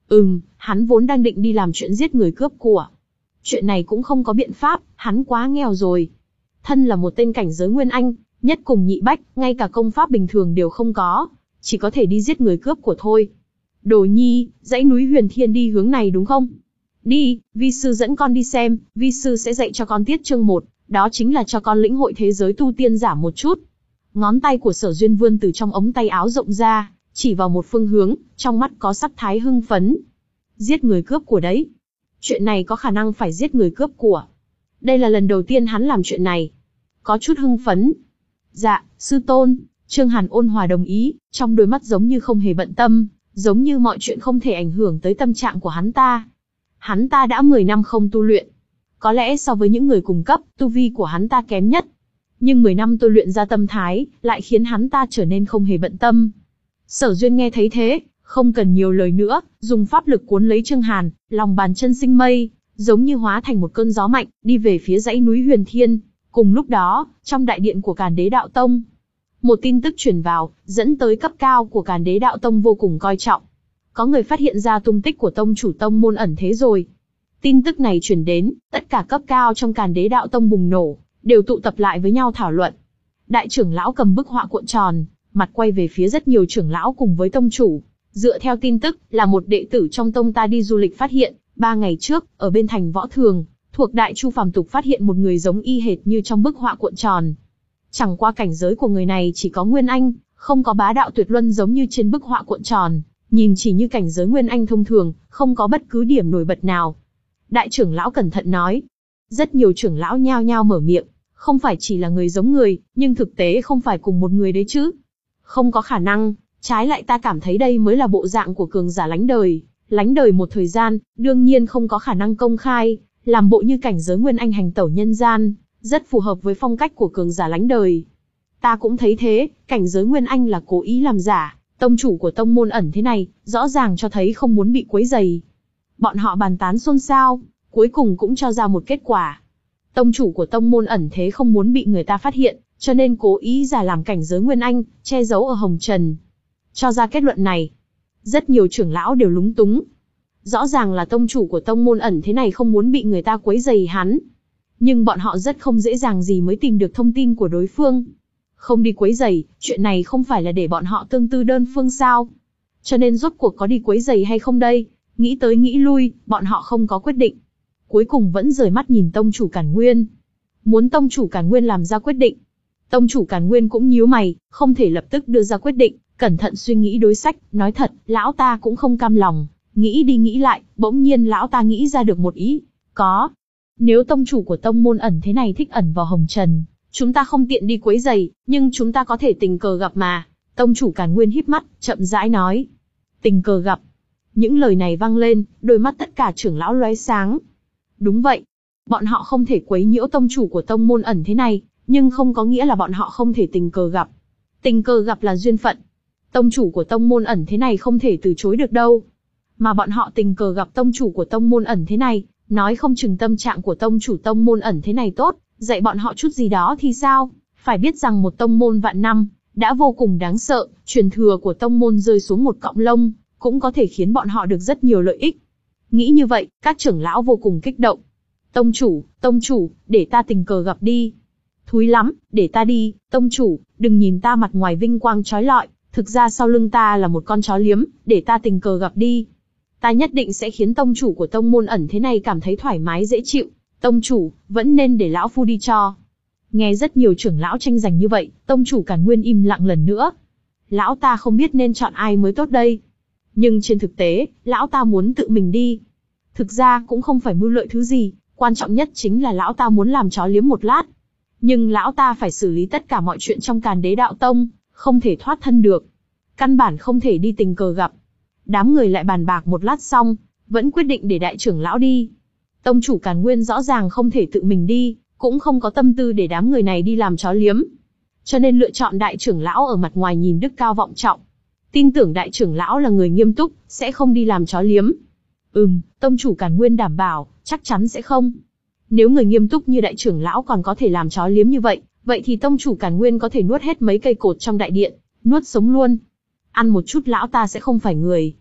Ừm, hắn vốn đang định đi làm chuyện giết người cướp của. Chuyện này cũng không có biện pháp, hắn quá nghèo rồi. Thân là một tên cảnh giới Nguyên Anh, nhất cùng nhị bách, ngay cả công pháp bình thường đều không có, chỉ có thể đi giết người cướp của thôi. Đồ nhi, dãy núi Huyền Thiên đi hướng này đúng không? Đi, vi sư dẫn con đi xem, vi sư sẽ dạy cho con tiết chương một, đó chính là cho con lĩnh hội thế giới tu tiên giả một chút. Ngón tay của Sở Duyên vươn từ trong ống tay áo rộng ra, chỉ vào một phương hướng, trong mắt có sắc thái hưng phấn. Giết người cướp của đấy. Chuyện này có khả năng phải giết người cướp của. Đây là lần đầu tiên hắn làm chuyện này. Có chút hưng phấn. Dạ, sư tôn, Trương Hàn ôn hòa đồng ý, trong đôi mắt giống như không hề bận tâm, giống như mọi chuyện không thể ảnh hưởng tới tâm trạng của hắn ta. Hắn ta đã mười năm không tu luyện. Có lẽ so với những người cùng cấp, tu vi của hắn ta kém nhất. Nhưng mười năm tu luyện ra tâm thái, lại khiến hắn ta trở nên không hề bận tâm. Sở Duyên nghe thấy thế, không cần nhiều lời nữa, dùng pháp lực cuốn lấy Trương Hàn, lòng bàn chân sinh mây, giống như hóa thành một cơn gió mạnh, đi về phía dãy núi Huyền Thiên. Cùng lúc đó, trong đại điện của Càn Đế Đạo Tông, một tin tức truyền vào, dẫn tới cấp cao của Càn Đế Đạo Tông vô cùng coi trọng. Có người phát hiện ra tung tích của tông chủ tông môn ẩn thế rồi. Tin tức này truyền đến, tất cả cấp cao trong Càn Đế Đạo Tông bùng nổ, đều tụ tập lại với nhau thảo luận. Đại trưởng lão cầm bức họa cuộn tròn, mặt quay về phía rất nhiều trưởng lão cùng với tông chủ. Dựa theo tin tức, là một đệ tử trong tông ta đi du lịch phát hiện, ba ngày trước, ở bên thành Võ Thường, thuộc Đại Chu phàm tục phát hiện một người giống y hệt như trong bức họa cuộn tròn. Chẳng qua cảnh giới của người này chỉ có Nguyên Anh, không có bá đạo tuyệt luân giống như trên bức họa cuộn tròn, nhìn chỉ như cảnh giới Nguyên Anh thông thường, không có bất cứ điểm nổi bật nào. Đại trưởng lão cẩn thận nói. Rất nhiều trưởng lão nhao nhao mở miệng, không phải chỉ là người giống người, nhưng thực tế không phải cùng một người đấy chứ. Không có khả năng, trái lại ta cảm thấy đây mới là bộ dạng của cường giả lánh đời, lánh đời một thời gian, đương nhiên không có khả năng công khai, làm bộ như cảnh giới Nguyên Anh hành tẩu nhân gian, rất phù hợp với phong cách của cường giả lánh đời. Ta cũng thấy thế, cảnh giới Nguyên Anh là cố ý làm giả, tông chủ của tông môn ẩn thế này, rõ ràng cho thấy không muốn bị quấy rầy. Bọn họ bàn tán xôn xao, cuối cùng cũng cho ra một kết quả. Tông chủ của tông môn ẩn thế không muốn bị người ta phát hiện, cho nên cố ý giả làm cảnh giới Nguyên Anh, che giấu ở hồng trần. Cho ra kết luận này, rất nhiều trưởng lão đều lúng túng. Rõ ràng là tông chủ của tông môn ẩn thế này không muốn bị người ta quấy rầy hắn. Nhưng bọn họ rất không dễ dàng gì mới tìm được thông tin của đối phương. Không đi quấy rầy, chuyện này không phải là để bọn họ tương tư đơn phương sao? Cho nên rốt cuộc có đi quấy rầy hay không đây? Nghĩ tới nghĩ lui, bọn họ không có quyết định. Cuối cùng vẫn rời mắt nhìn tông chủ Càn Nguyên. Muốn tông chủ Càn Nguyên làm ra quyết định. Tông chủ Càn Nguyên cũng nhíu mày, không thể lập tức đưa ra quyết định, cẩn thận suy nghĩ đối sách, nói thật, lão ta cũng không cam lòng. Nghĩ đi nghĩ lại, bỗng nhiên lão ta nghĩ ra được một ý. Có. Nếu tông chủ của tông môn ẩn thế này thích ẩn vào hồng trần, chúng ta không tiện đi quấy rầy, nhưng chúng ta có thể tình cờ gặp mà. Tông chủ Càn Nguyên híp mắt, chậm rãi nói. Tình cờ gặp. Những lời này vang lên, đôi mắt tất cả trưởng lão lóe sáng. Đúng vậy. Bọn họ không thể quấy nhiễu tông chủ của tông môn ẩn thế này, nhưng không có nghĩa là bọn họ không thể tình cờ gặp. Tình cờ gặp là duyên phận. Tông chủ của tông môn ẩn thế này không thể từ chối được đâu. Mà bọn họ tình cờ gặp tông chủ của tông môn ẩn thế này, nói không chừng tâm trạng của tông chủ tông môn ẩn thế này tốt, dạy bọn họ chút gì đó thì sao? Phải biết rằng một tông môn vạn năm, đã vô cùng đáng sợ, truyền thừa của tông môn rơi xuống một cọng lông, cũng có thể khiến bọn họ được rất nhiều lợi ích. Nghĩ như vậy, các trưởng lão vô cùng kích động. Tông chủ, tông chủ, để ta tình cờ gặp đi. Thúi lắm, để ta đi, tông chủ, đừng nhìn ta mặt ngoài vinh quang chói lọi, thực ra sau lưng ta là một con chó liếm, để ta tình cờ gặp đi. Ta nhất định sẽ khiến tông chủ của tông môn ẩn thế này cảm thấy thoải mái dễ chịu. Tông chủ, vẫn nên để lão phu đi cho. Nghe rất nhiều trưởng lão tranh giành như vậy, tông chủ Càn Nguyên im lặng lần nữa. Lão ta không biết nên chọn ai mới tốt đây. Nhưng trên thực tế, lão ta muốn tự mình đi. Thực ra cũng không phải mưu lợi thứ gì, quan trọng nhất chính là lão ta muốn làm chó liếm một lát. Nhưng lão ta phải xử lý tất cả mọi chuyện trong Càn Đế Đạo Tông, không thể thoát thân được. Căn bản không thể đi tình cờ gặp. Đám người lại bàn bạc một lát xong, vẫn quyết định để đại trưởng lão đi. Tông chủ Càn Nguyên rõ ràng không thể tự mình đi, cũng không có tâm tư để đám người này đi làm chó liếm. Cho nên lựa chọn đại trưởng lão ở mặt ngoài nhìn đức cao vọng trọng. Tin tưởng đại trưởng lão là người nghiêm túc, sẽ không đi làm chó liếm. Ừm, tông chủ Càn Nguyên đảm bảo, chắc chắn sẽ không. Nếu người nghiêm túc như đại trưởng lão còn có thể làm chó liếm như vậy, vậy thì tông chủ Càn Nguyên có thể nuốt hết mấy cây cột trong đại điện, nuốt sống luôn. Ăn một chút lão ta sẽ không phải người.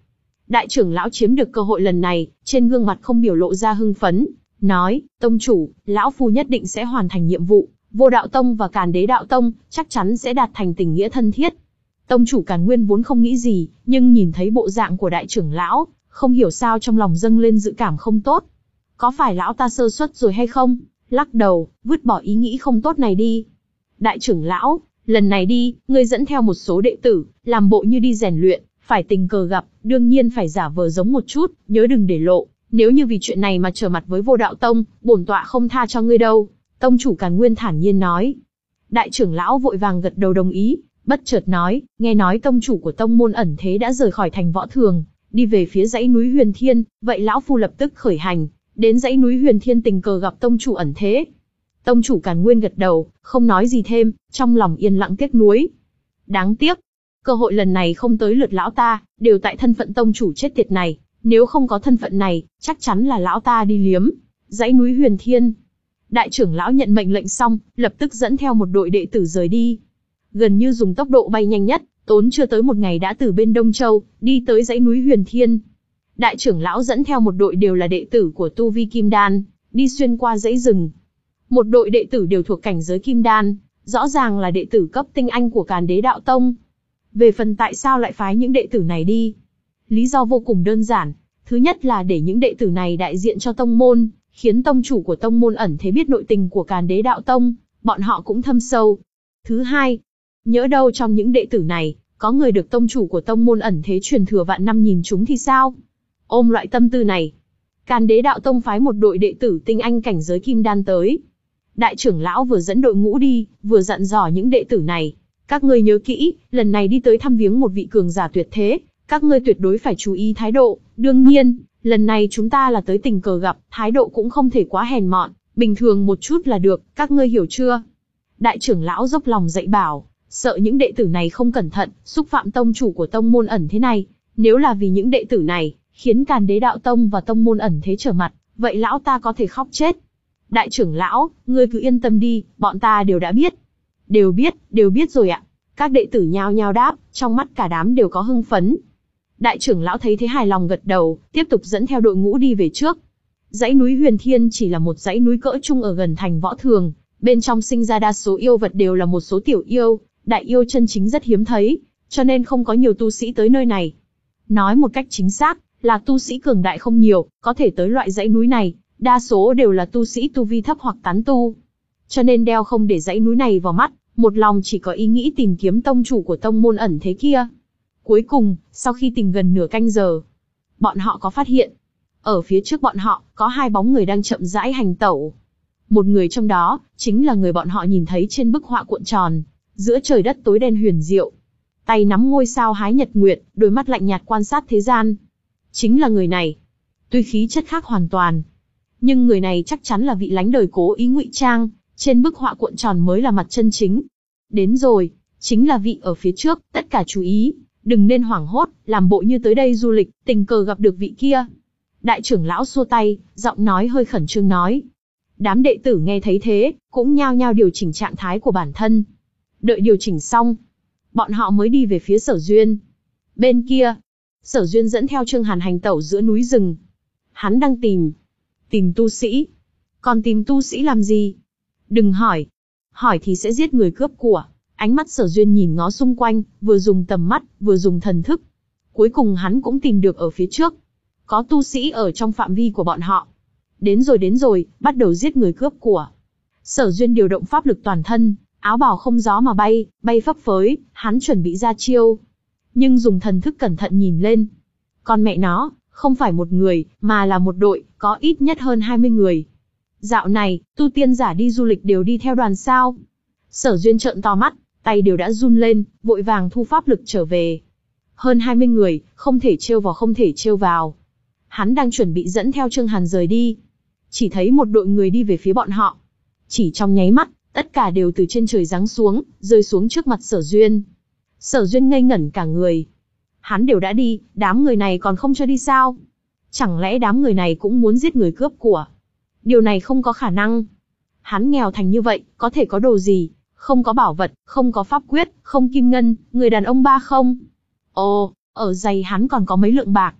Đại trưởng lão chiếm được cơ hội lần này, trên gương mặt không biểu lộ ra hưng phấn, nói, tông chủ, lão phu nhất định sẽ hoàn thành nhiệm vụ, Vô Đạo Tông và Càn Đế Đạo Tông chắc chắn sẽ đạt thành tình nghĩa thân thiết. Tông chủ Càn Nguyên vốn không nghĩ gì, nhưng nhìn thấy bộ dạng của đại trưởng lão, không hiểu sao trong lòng dâng lên dự cảm không tốt. Có phải lão ta sơ suất rồi hay không? Lắc đầu, vứt bỏ ý nghĩ không tốt này đi. Đại trưởng lão, lần này đi, ngươi dẫn theo một số đệ tử, làm bộ như đi rèn luyện, phải tình cờ gặp, đương nhiên phải giả vờ giống một chút, nhớ đừng để lộ. Nếu như vì chuyện này mà trở mặt với Vô Đạo Tông, bổn tọa không tha cho ngươi đâu. Tông chủ Càn Nguyên thản nhiên nói. Đại trưởng lão vội vàng gật đầu đồng ý, bất chợt nói, nghe nói tông chủ của tông môn ẩn thế đã rời khỏi thành Võ Thường, đi về phía dãy núi Huyền Thiên, vậy lão phu lập tức khởi hành, đến dãy núi Huyền Thiên tình cờ gặp tông chủ ẩn thế. Tông chủ Càn Nguyên gật đầu, không nói gì thêm, trong lòng yên lặng tiếc nuối. Đáng tiếc, cơ hội lần này không tới lượt lão ta, đều tại thân phận tông chủ chết tiệt này, nếu không có thân phận này, chắc chắn là lão ta đi liếm dãy núi Huyền Thiên. Đại trưởng lão nhận mệnh lệnh xong, lập tức dẫn theo một đội đệ tử rời đi. Gần như dùng tốc độ bay nhanh nhất, tốn chưa tới một ngày đã từ bên Đông Châu, đi tới dãy núi Huyền Thiên. Đại trưởng lão dẫn theo một đội đều là đệ tử của tu vi Kim Đan, đi xuyên qua dãy rừng. Một đội đệ tử đều thuộc cảnh giới Kim Đan, rõ ràng là đệ tử cấp tinh anh của Càn Đế Đạo Tông. Về phần tại sao lại phái những đệ tử này đi? Lý do vô cùng đơn giản. Thứ nhất là để những đệ tử này đại diện cho tông môn, khiến tông chủ của tông môn ẩn thế biết nội tình của Càn Đế Đạo Tông, bọn họ cũng thâm sâu. Thứ hai, nhỡ đâu trong những đệ tử này, có người được tông chủ của tông môn ẩn thế truyền thừa vạn năm nhìn chúng thì sao? Ôm loại tâm tư này, Càn Đế Đạo Tông phái một đội đệ tử tinh anh cảnh giới Kim Đan tới. Đại trưởng lão vừa dẫn đội ngũ đi, vừa dặn dò những đệ tử này. Các ngươi nhớ kỹ, lần này đi tới thăm viếng một vị cường giả tuyệt thế, các ngươi tuyệt đối phải chú ý thái độ. Đương nhiên, lần này chúng ta là tới tình cờ gặp, thái độ cũng không thể quá hèn mọn, bình thường một chút là được, các ngươi hiểu chưa? Đại trưởng lão dốc lòng dạy bảo, sợ những đệ tử này không cẩn thận, xúc phạm tông chủ của tông môn ẩn thế này. Nếu là vì những đệ tử này, khiến Càn Đế Đạo Tông và tông môn ẩn thế trở mặt, vậy lão ta có thể khóc chết. Đại trưởng lão, ngươi cứ yên tâm đi, bọn ta đều đã biết. Đều biết, đều biết rồi ạ. Các đệ tử nhao nhao đáp, trong mắt cả đám đều có hưng phấn. Đại trưởng lão thấy thế hài lòng gật đầu, tiếp tục dẫn theo đội ngũ đi về trước. Dãy núi Huyền Thiên chỉ là một dãy núi cỡ trung ở gần thành Võ Thường, bên trong sinh ra đa số yêu vật đều là một số tiểu yêu, đại yêu chân chính rất hiếm thấy, cho nên không có nhiều tu sĩ tới nơi này. Nói một cách chính xác, là tu sĩ cường đại không nhiều, có thể tới loại dãy núi này, đa số đều là tu sĩ tu vi thấp hoặc tán tu. Cho nên đeo không để dãy núi này vào mắt, một lòng chỉ có ý nghĩ tìm kiếm tông chủ của tông môn ẩn thế kia. Cuối cùng, sau khi tìm gần nửa canh giờ, bọn họ có phát hiện, ở phía trước bọn họ, có hai bóng người đang chậm rãi hành tẩu. Một người trong đó, chính là người bọn họ nhìn thấy trên bức họa cuộn tròn, giữa trời đất tối đen huyền diệu. Tay nắm ngôi sao hái nhật nguyệt, đôi mắt lạnh nhạt quan sát thế gian. Chính là người này. Tuy khí chất khác hoàn toàn, nhưng người này chắc chắn là vị lánh đời cố ý ngụy trang, trên bức họa cuộn tròn mới là mặt chân chính. Đến rồi, chính là vị ở phía trước, tất cả chú ý, đừng nên hoảng hốt, làm bộ như tới đây du lịch, tình cờ gặp được vị kia. Đại trưởng lão xua tay, giọng nói hơi khẩn trương nói. Đám đệ tử nghe thấy thế, cũng nhao nhao điều chỉnh trạng thái của bản thân. Đợi điều chỉnh xong, bọn họ mới đi về phía Sở Duyên. Bên kia, Sở Duyên dẫn theo Trương Hàn hành tẩu giữa núi rừng. Hắn đang tìm, tìm tu sĩ. Còn tìm tu sĩ làm gì? Đừng hỏi. Hỏi thì sẽ giết người cướp của. Ánh mắt Sở Duyên nhìn ngó xung quanh, vừa dùng tầm mắt, vừa dùng thần thức. Cuối cùng hắn cũng tìm được ở phía trước. Có tu sĩ ở trong phạm vi của bọn họ. Đến rồi đến rồi, bắt đầu giết người cướp của. Sở Duyên điều động pháp lực toàn thân, áo bào không gió mà bay, bay phấp phới, hắn chuẩn bị ra chiêu. Nhưng dùng thần thức cẩn thận nhìn lên. Con mẹ nó, không phải một người, mà là một đội, có ít nhất hơn hai mươi người. Dạo này, tu tiên giả đi du lịch đều đi theo đoàn sao. Sở Duyên trợn to mắt, tay đều đã run lên, vội vàng thu pháp lực trở về. Hơn hai mươi người, không thể trêu vào không thể trêu vào. Hắn đang chuẩn bị dẫn theo Trương Hàn rời đi. Chỉ thấy một đội người đi về phía bọn họ. Chỉ trong nháy mắt, tất cả đều từ trên trời giáng xuống, rơi xuống trước mặt Sở Duyên. Sở Duyên ngây ngẩn cả người. Hắn đều đã đi, đám người này còn không cho đi sao? Chẳng lẽ đám người này cũng muốn giết người cướp của? Điều này không có khả năng. Hắn nghèo thành như vậy, có thể có đồ gì? Không có bảo vật, không có pháp quyết, không kim ngân, người đàn ông ba không. Ồ, ở giày hắn còn có mấy lượng bạc.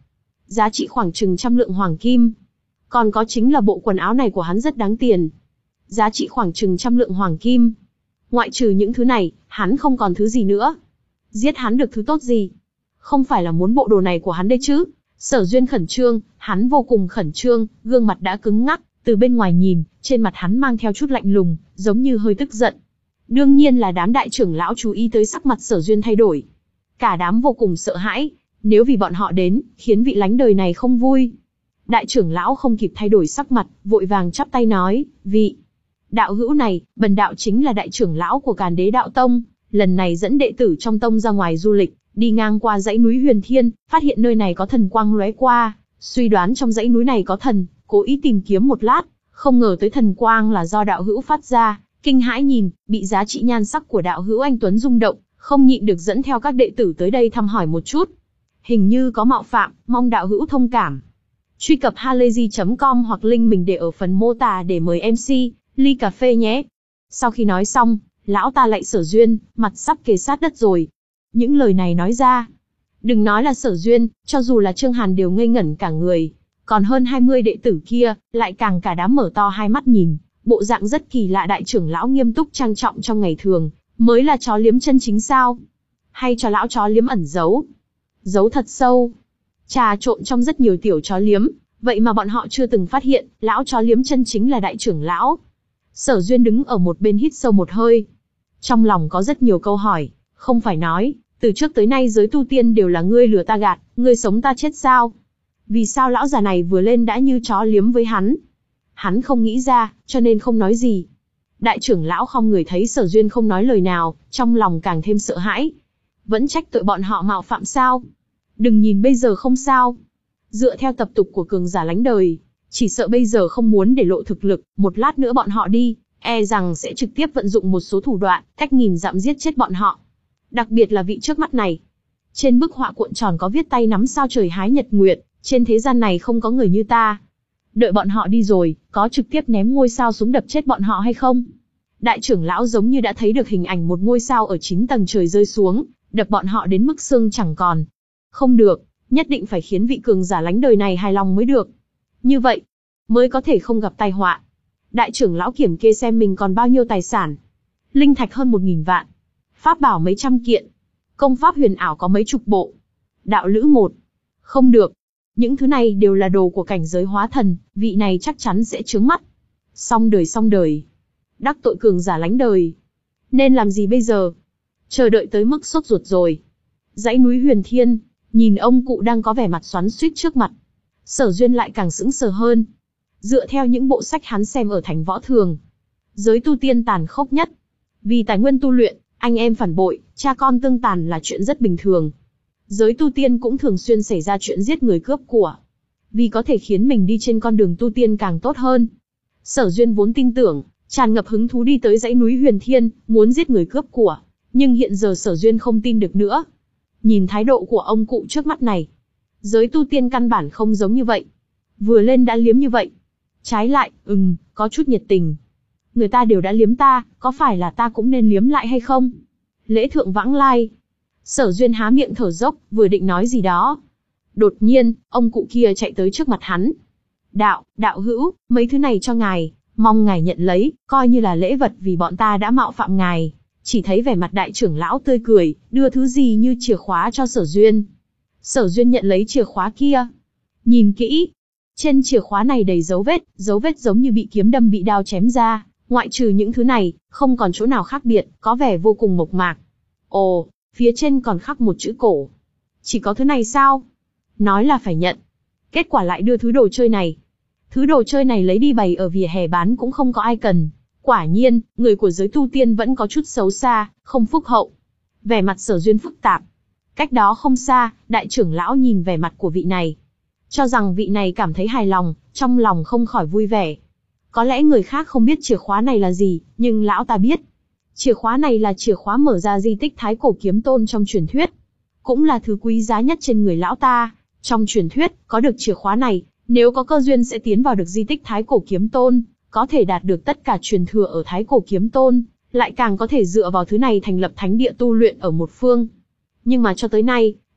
giá trị khoảng chừng trăm lượng hoàng kim. Còn có chính là bộ quần áo này của hắn rất đáng tiền. Giá trị khoảng chừng trăm lượng hoàng kim. Ngoại trừ những thứ này, hắn không còn thứ gì nữa. Giết hắn được thứ tốt gì? Không phải là muốn bộ đồ này của hắn đây chứ? Sở Duyên khẩn trương, hắn vô cùng khẩn trương, gương mặt đã cứng ngắc, từ bên ngoài nhìn, trên mặt hắn mang theo chút lạnh lùng, giống như hơi tức giận. Đương nhiên là đám đại trưởng lão chú ý tới sắc mặt Sở Duyên thay đổi. Cả đám vô cùng sợ hãi, nếu vì bọn họ đến, khiến vị lánh đời này không vui. Đại trưởng lão không kịp thay đổi sắc mặt, vội vàng chắp tay nói, vị đạo hữu này, bần đạo chính là đại trưởng lão của Càn Đế Đạo Tông, lần này dẫn đệ tử trong tông ra ngoài du lịch, đi ngang qua dãy núi Huyền Thiên, phát hiện nơi này có thần quang lóe qua, suy đoán trong dãy núi này có thần, cố ý tìm kiếm một lát, không ngờ tới thần quang là do đạo hữu phát ra, kinh hãi nhìn, bị giá trị nhan sắc của đạo hữu anh tuấn rung động, không nhịn được dẫn theo các đệ tử tới đây thăm hỏi một chút. Hình như có mạo phạm, mong đạo hữu thông cảm. Truy cập halayzi chấm com hoặc link mình để ở phần mô tả để mời em xê, ly cà phê nhé. Sau khi nói xong, lão ta lạy Sở Duyên, mặt sắp kề sát đất rồi. Những lời này nói ra, đừng nói là Sở Duyên, cho dù là Trương Hàn đều ngây ngẩn cả người. Còn hơn hai mươi đệ tử kia, lại càng cả đám mở to hai mắt nhìn, bộ dạng rất kỳ lạ. Đại trưởng lão nghiêm túc trang trọng trong ngày thường, mới là chó liếm chân chính sao? Hay cho lão chó liếm ẩn giấu? Giấu thật sâu, trà trộn trong rất nhiều tiểu chó liếm, vậy mà bọn họ chưa từng phát hiện, lão chó liếm chân chính là đại trưởng lão. Sở Duyên đứng ở một bên hít sâu một hơi. Trong lòng có rất nhiều câu hỏi, không phải nói, từ trước tới nay giới tu tiên đều là ngươi lừa ta gạt, ngươi sống ta chết sao? Vì sao lão già này vừa lên đã như chó liếm với hắn? Hắn không nghĩ ra, cho nên không nói gì. Đại trưởng lão không người thấy Sở Duyên không nói lời nào, trong lòng càng thêm sợ hãi. Vẫn trách tội bọn họ mạo phạm sao? Đừng nhìn bây giờ không sao. Dựa theo tập tục của cường giả lánh đời, chỉ sợ bây giờ không muốn để lộ thực lực, một lát nữa bọn họ đi, e rằng sẽ trực tiếp vận dụng một số thủ đoạn, cách nghìn dặm giết chết bọn họ. Đặc biệt là vị trước mắt này. Trên bức họa cuộn tròn có viết tay nắm sao trời hái nhật nguyệt, trên thế gian này không có người như ta. Đợi bọn họ đi rồi, có trực tiếp ném ngôi sao xuống đập chết bọn họ hay không? Đại trưởng lão giống như đã thấy được hình ảnh một ngôi sao ở chín tầng trời rơi xuống, đập bọn họ đến mức xương chẳng còn. Không được, nhất định phải khiến vị cường giả lánh đời này hài lòng mới được. Như vậy, mới có thể không gặp tai họa. Đại trưởng lão kiểm kê xem mình còn bao nhiêu tài sản. Linh thạch hơn một nghìn vạn. Pháp bảo mấy trăm kiện. Công pháp huyền ảo có mấy chục bộ. Đạo lữ một. Không được. Những thứ này đều là đồ của cảnh giới hóa thần, vị này chắc chắn sẽ chướng mắt. Xong đời xong đời. Đắc tội cường giả lánh đời. Nên làm gì bây giờ? Chờ đợi tới mức sốt ruột rồi. Dãy núi Huyền Thiên, nhìn ông cụ đang có vẻ mặt xoắn xuýt trước mặt. Sở Duyên lại càng sững sờ hơn. Dựa theo những bộ sách hắn xem ở thành võ thường, giới tu tiên tàn khốc nhất. Vì tài nguyên tu luyện, anh em phản bội, cha con tương tàn là chuyện rất bình thường. Giới tu tiên cũng thường xuyên xảy ra chuyện giết người cướp của. Vì có thể khiến mình đi trên con đường tu tiên càng tốt hơn. Sở Duyên vốn tin tưởng, tràn ngập hứng thú đi tới dãy núi Huyền Thiên, muốn giết người cướp của. Nhưng hiện giờ Sở Duyên không tin được nữa. Nhìn thái độ của ông cụ trước mắt này, giới tu tiên căn bản không giống như vậy. Vừa lên đã liếm như vậy. Trái lại, ừm, có chút nhiệt tình. Người ta đều đã liếm ta, có phải là ta cũng nên liếm lại hay không? Lễ thượng vãng lai. Sở Duyên há miệng thở dốc, vừa định nói gì đó. Đột nhiên, ông cụ kia chạy tới trước mặt hắn. Đạo, đạo hữu, mấy thứ này cho ngài, mong ngài nhận lấy, coi như là lễ vật vì bọn ta đã mạo phạm ngài. Chỉ thấy vẻ mặt đại trưởng lão tươi cười, đưa thứ gì như chìa khóa cho Sở Duyên. Sở Duyên nhận lấy chìa khóa kia. Nhìn kỹ. Trên chìa khóa này đầy dấu vết, dấu vết giống như bị kiếm đâm bị đao chém ra. Ngoại trừ những thứ này, không còn chỗ nào khác biệt, có vẻ vô cùng mộc mạc. Ồ, phía trên còn khắc một chữ cổ. Chỉ có thứ này sao? Nói là phải nhận. Kết quả lại đưa thứ đồ chơi này. Thứ đồ chơi này lấy đi bày ở vỉa hè bán cũng không có ai cần. Quả nhiên, người của giới tu tiên vẫn có chút xấu xa, không phúc hậu. Vẻ mặt Sở Duyên phức tạp. Cách đó không xa, đại trưởng lão nhìn vẻ mặt của vị này. Cho rằng vị này cảm thấy hài lòng, trong lòng không khỏi vui vẻ. Có lẽ người khác không biết chìa khóa này là gì, nhưng lão ta biết. Chìa khóa này là chìa khóa mở ra di tích Thái Cổ Kiếm Tôn trong truyền thuyết. Cũng là thứ quý giá nhất trên người lão ta. Trong truyền thuyết, có được chìa khóa này, nếu có cơ duyên sẽ tiến vào được di tích Thái Cổ Kiếm Tôn, có thể đạt được tất cả truyền thừa ở Thái Cổ Kiếm Tôn, lại càng có thể dựa vào thứ này thành lập thánh địa tu luyện ở một phương. Nhưng mà cho tới nay,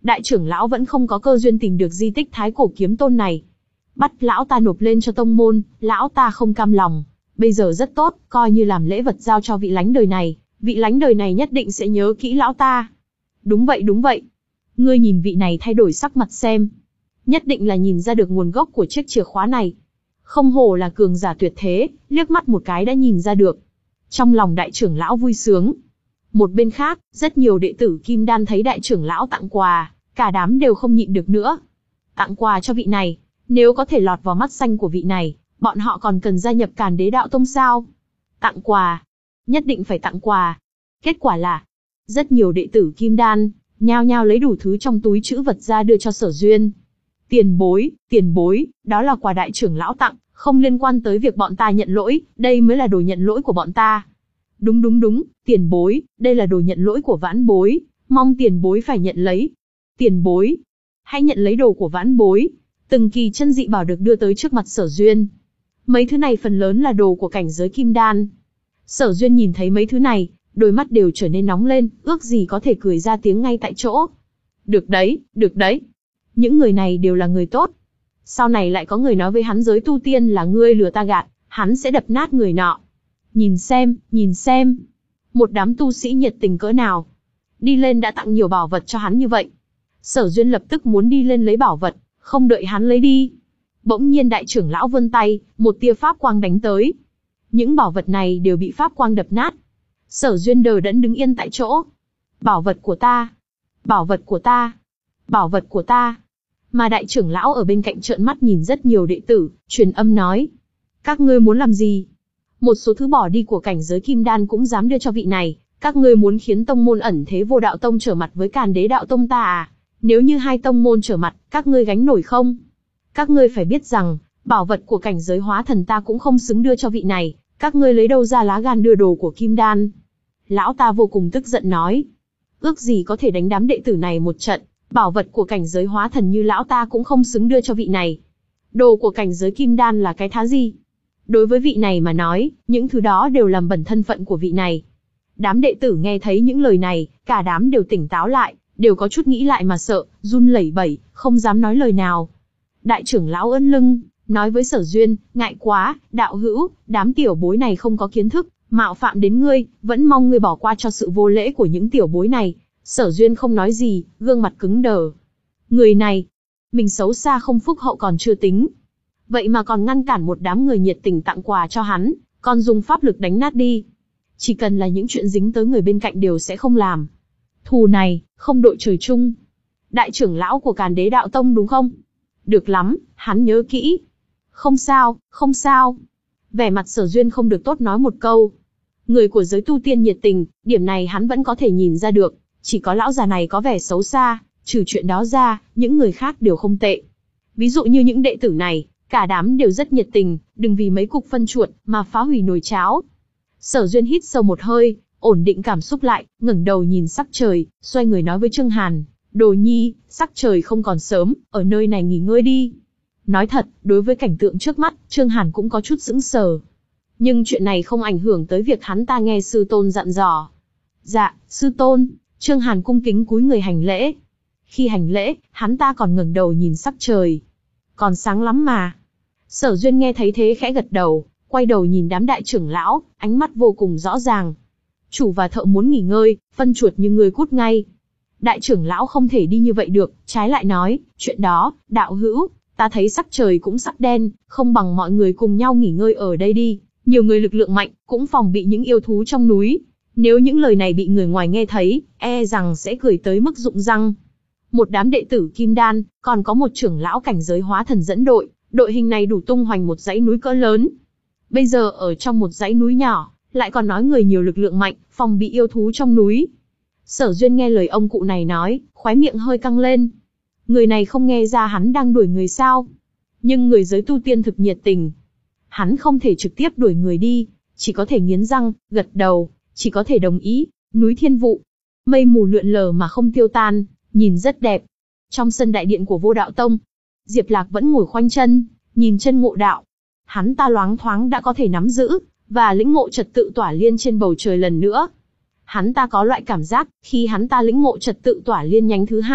Đại trưởng lão vẫn không có cơ duyên tìm được di tích Thái Cổ Kiếm Tôn này. Bắt lão ta nộp lên cho tông môn, lão ta không cam lòng. Bây giờ rất tốt, coi như làm lễ vật giao cho vị lánh đời này, vị lánh đời này nhất định sẽ nhớ kỹ lão ta. Đúng vậy đúng vậy. Ngươi nhìn vị này thay đổi sắc mặt xem. Nhất định là nhìn ra được nguồn gốc của chiếc chìa khóa này. Không hổ là cường giả tuyệt thế, liếc mắt một cái đã nhìn ra được. Trong lòng đại trưởng lão vui sướng. Một bên khác, rất nhiều đệ tử Kim Đan thấy đại trưởng lão tặng quà, cả đám đều không nhịn được nữa. Tặng quà cho vị này, nếu có thể lọt vào mắt xanh của vị này, bọn họ còn cần gia nhập Càn Đế Đạo Tông sao? Tặng quà, nhất định phải tặng quà. Kết quả là, rất nhiều đệ tử Kim Đan, nhao nhao lấy đủ thứ trong túi trữ vật ra đưa cho Sở Duyên. Tiền bối, tiền bối, đó là quà đại trưởng lão tặng, không liên quan tới việc bọn ta nhận lỗi, đây mới là đồ nhận lỗi của bọn ta. Đúng đúng đúng, tiền bối, đây là đồ nhận lỗi của vãn bối, mong tiền bối phải nhận lấy. Tiền bối, hãy nhận lấy đồ của vãn bối. Từng kỳ chân dị bảo được đưa tới trước mặt Sở Duyên. Mấy thứ này phần lớn là đồ của cảnh giới Kim Đan. Sở Duyên nhìn thấy mấy thứ này, đôi mắt đều trở nên nóng lên, ước gì có thể cười ra tiếng ngay tại chỗ. Được đấy, được đấy. Những người này đều là người tốt. Sau này lại có người nói với hắn giới tu tiên là ngươi lừa ta gạt, hắn sẽ đập nát người nọ. Nhìn xem, nhìn xem. Một đám tu sĩ nhiệt tình cỡ nào. Đi lên đã tặng nhiều bảo vật cho hắn như vậy. Sở Duyên lập tức muốn đi lên lấy bảo vật, không đợi hắn lấy đi. Bỗng nhiên đại trưởng lão vươn tay, một tia pháp quang đánh tới. Những bảo vật này đều bị pháp quang đập nát. Sở Duyên đờ đẫn đứng yên tại chỗ. Bảo vật của ta, bảo vật của ta, bảo vật của ta. Mà đại trưởng lão ở bên cạnh trợn mắt nhìn rất nhiều đệ tử, truyền âm nói. Các ngươi muốn làm gì? Một số thứ bỏ đi của cảnh giới Kim Đan cũng dám đưa cho vị này. Các ngươi muốn khiến tông môn ẩn thế Vô Đạo Tông trở mặt với Càn Đế Đạo Tông ta à? Nếu như hai tông môn trở mặt, các ngươi gánh nổi không? Các ngươi phải biết rằng, bảo vật của cảnh giới hóa thần ta cũng không xứng đưa cho vị này. Các ngươi lấy đâu ra lá gan đưa đồ của Kim Đan? Lão ta vô cùng tức giận nói. Ước gì có thể đánh đám đệ tử này một trận. Bảo vật của cảnh giới hóa thần như lão ta cũng không xứng đưa cho vị này. Đồ của cảnh giới Kim Đan là cái thá gì? Đối với vị này mà nói, những thứ đó đều làm bẩn thân phận của vị này. Đám đệ tử nghe thấy những lời này, cả đám đều tỉnh táo lại, đều có chút nghĩ lại mà sợ, run lẩy bẩy, không dám nói lời nào. Đại trưởng lão ưỡn lưng, nói với Sở Duyên, ngại quá, đạo hữu, đám tiểu bối này không có kiến thức, mạo phạm đến ngươi, vẫn mong ngươi bỏ qua cho sự vô lễ của những tiểu bối này. Sở Duyên không nói gì, gương mặt cứng đờ. Người này, mình xấu xa không phúc hậu còn chưa tính. Vậy mà còn ngăn cản một đám người nhiệt tình tặng quà cho hắn, còn dùng pháp lực đánh nát đi. Chỉ cần là những chuyện dính tới người bên cạnh đều sẽ không làm. Thù này, không đội trời chung. Đại trưởng lão của Càn Đế Đạo Tông đúng không? Được lắm, hắn nhớ kỹ. Không sao, không sao. Vẻ mặt Sở Duyên không được tốt nói một câu. Người của giới tu tiên nhiệt tình, điểm này hắn vẫn có thể nhìn ra được. Chỉ có lão già này có vẻ xấu xa, trừ chuyện đó ra, những người khác đều không tệ. Ví dụ như những đệ tử này, cả đám đều rất nhiệt tình, đừng vì mấy cục phân chuột mà phá hủy nồi cháo. Sở Duyên hít sâu một hơi, ổn định cảm xúc lại, ngẩng đầu nhìn sắc trời, xoay người nói với Trương Hàn, Đồ Nhi, sắc trời không còn sớm, ở nơi này nghỉ ngơi đi. Nói thật, đối với cảnh tượng trước mắt, Trương Hàn cũng có chút sững sờ. Nhưng chuyện này không ảnh hưởng tới việc hắn ta nghe sư tôn dặn dò. Dạ, sư tôn. Trương Hàn cung kính cúi người hành lễ. Khi hành lễ, hắn ta còn ngẩng đầu nhìn sắc trời. Còn sáng lắm mà. Sở Duyên nghe thấy thế khẽ gật đầu, quay đầu nhìn đám đại trưởng lão, ánh mắt vô cùng rõ ràng. Chủ và thợ muốn nghỉ ngơi, phân chuột như người cút ngay. Đại trưởng lão không thể đi như vậy được, trái lại nói, chuyện đó, đạo hữu, ta thấy sắc trời cũng sắp đen, không bằng mọi người cùng nhau nghỉ ngơi ở đây đi. Nhiều người lực lượng mạnh, cũng phòng bị những yêu thú trong núi. Nếu những lời này bị người ngoài nghe thấy, e rằng sẽ cười tới mức rụng răng. Một đám đệ tử Kim Đan, còn có một trưởng lão cảnh giới hóa thần dẫn đội, đội hình này đủ tung hoành một dãy núi cỡ lớn. Bây giờ ở trong một dãy núi nhỏ, lại còn nói người nhiều lực lượng mạnh, phòng bị yêu thú trong núi. Sở Duyên nghe lời ông cụ này nói, khóe miệng hơi căng lên. Người này không nghe ra hắn đang đuổi người sao? Nhưng người giới tu tiên thực nhiệt tình. Hắn không thể trực tiếp đuổi người đi, chỉ có thể nghiến răng, gật đầu, chỉ có thể đồng ý. Núi Thiên Vụ, mây mù lượn lờ mà không tiêu tan, nhìn rất đẹp. Trong sân đại điện của Vô Đạo Tông, Diệp Lạc vẫn ngồi khoanh chân, nhìn chân ngộ đạo. Hắn ta loáng thoáng đã có thể nắm giữ và lĩnh ngộ trật tự tỏa liên trên bầu trời lần nữa. Hắn ta có loại cảm giác, khi hắn ta lĩnh ngộ trật tự tỏa liên nhánh thứ hai,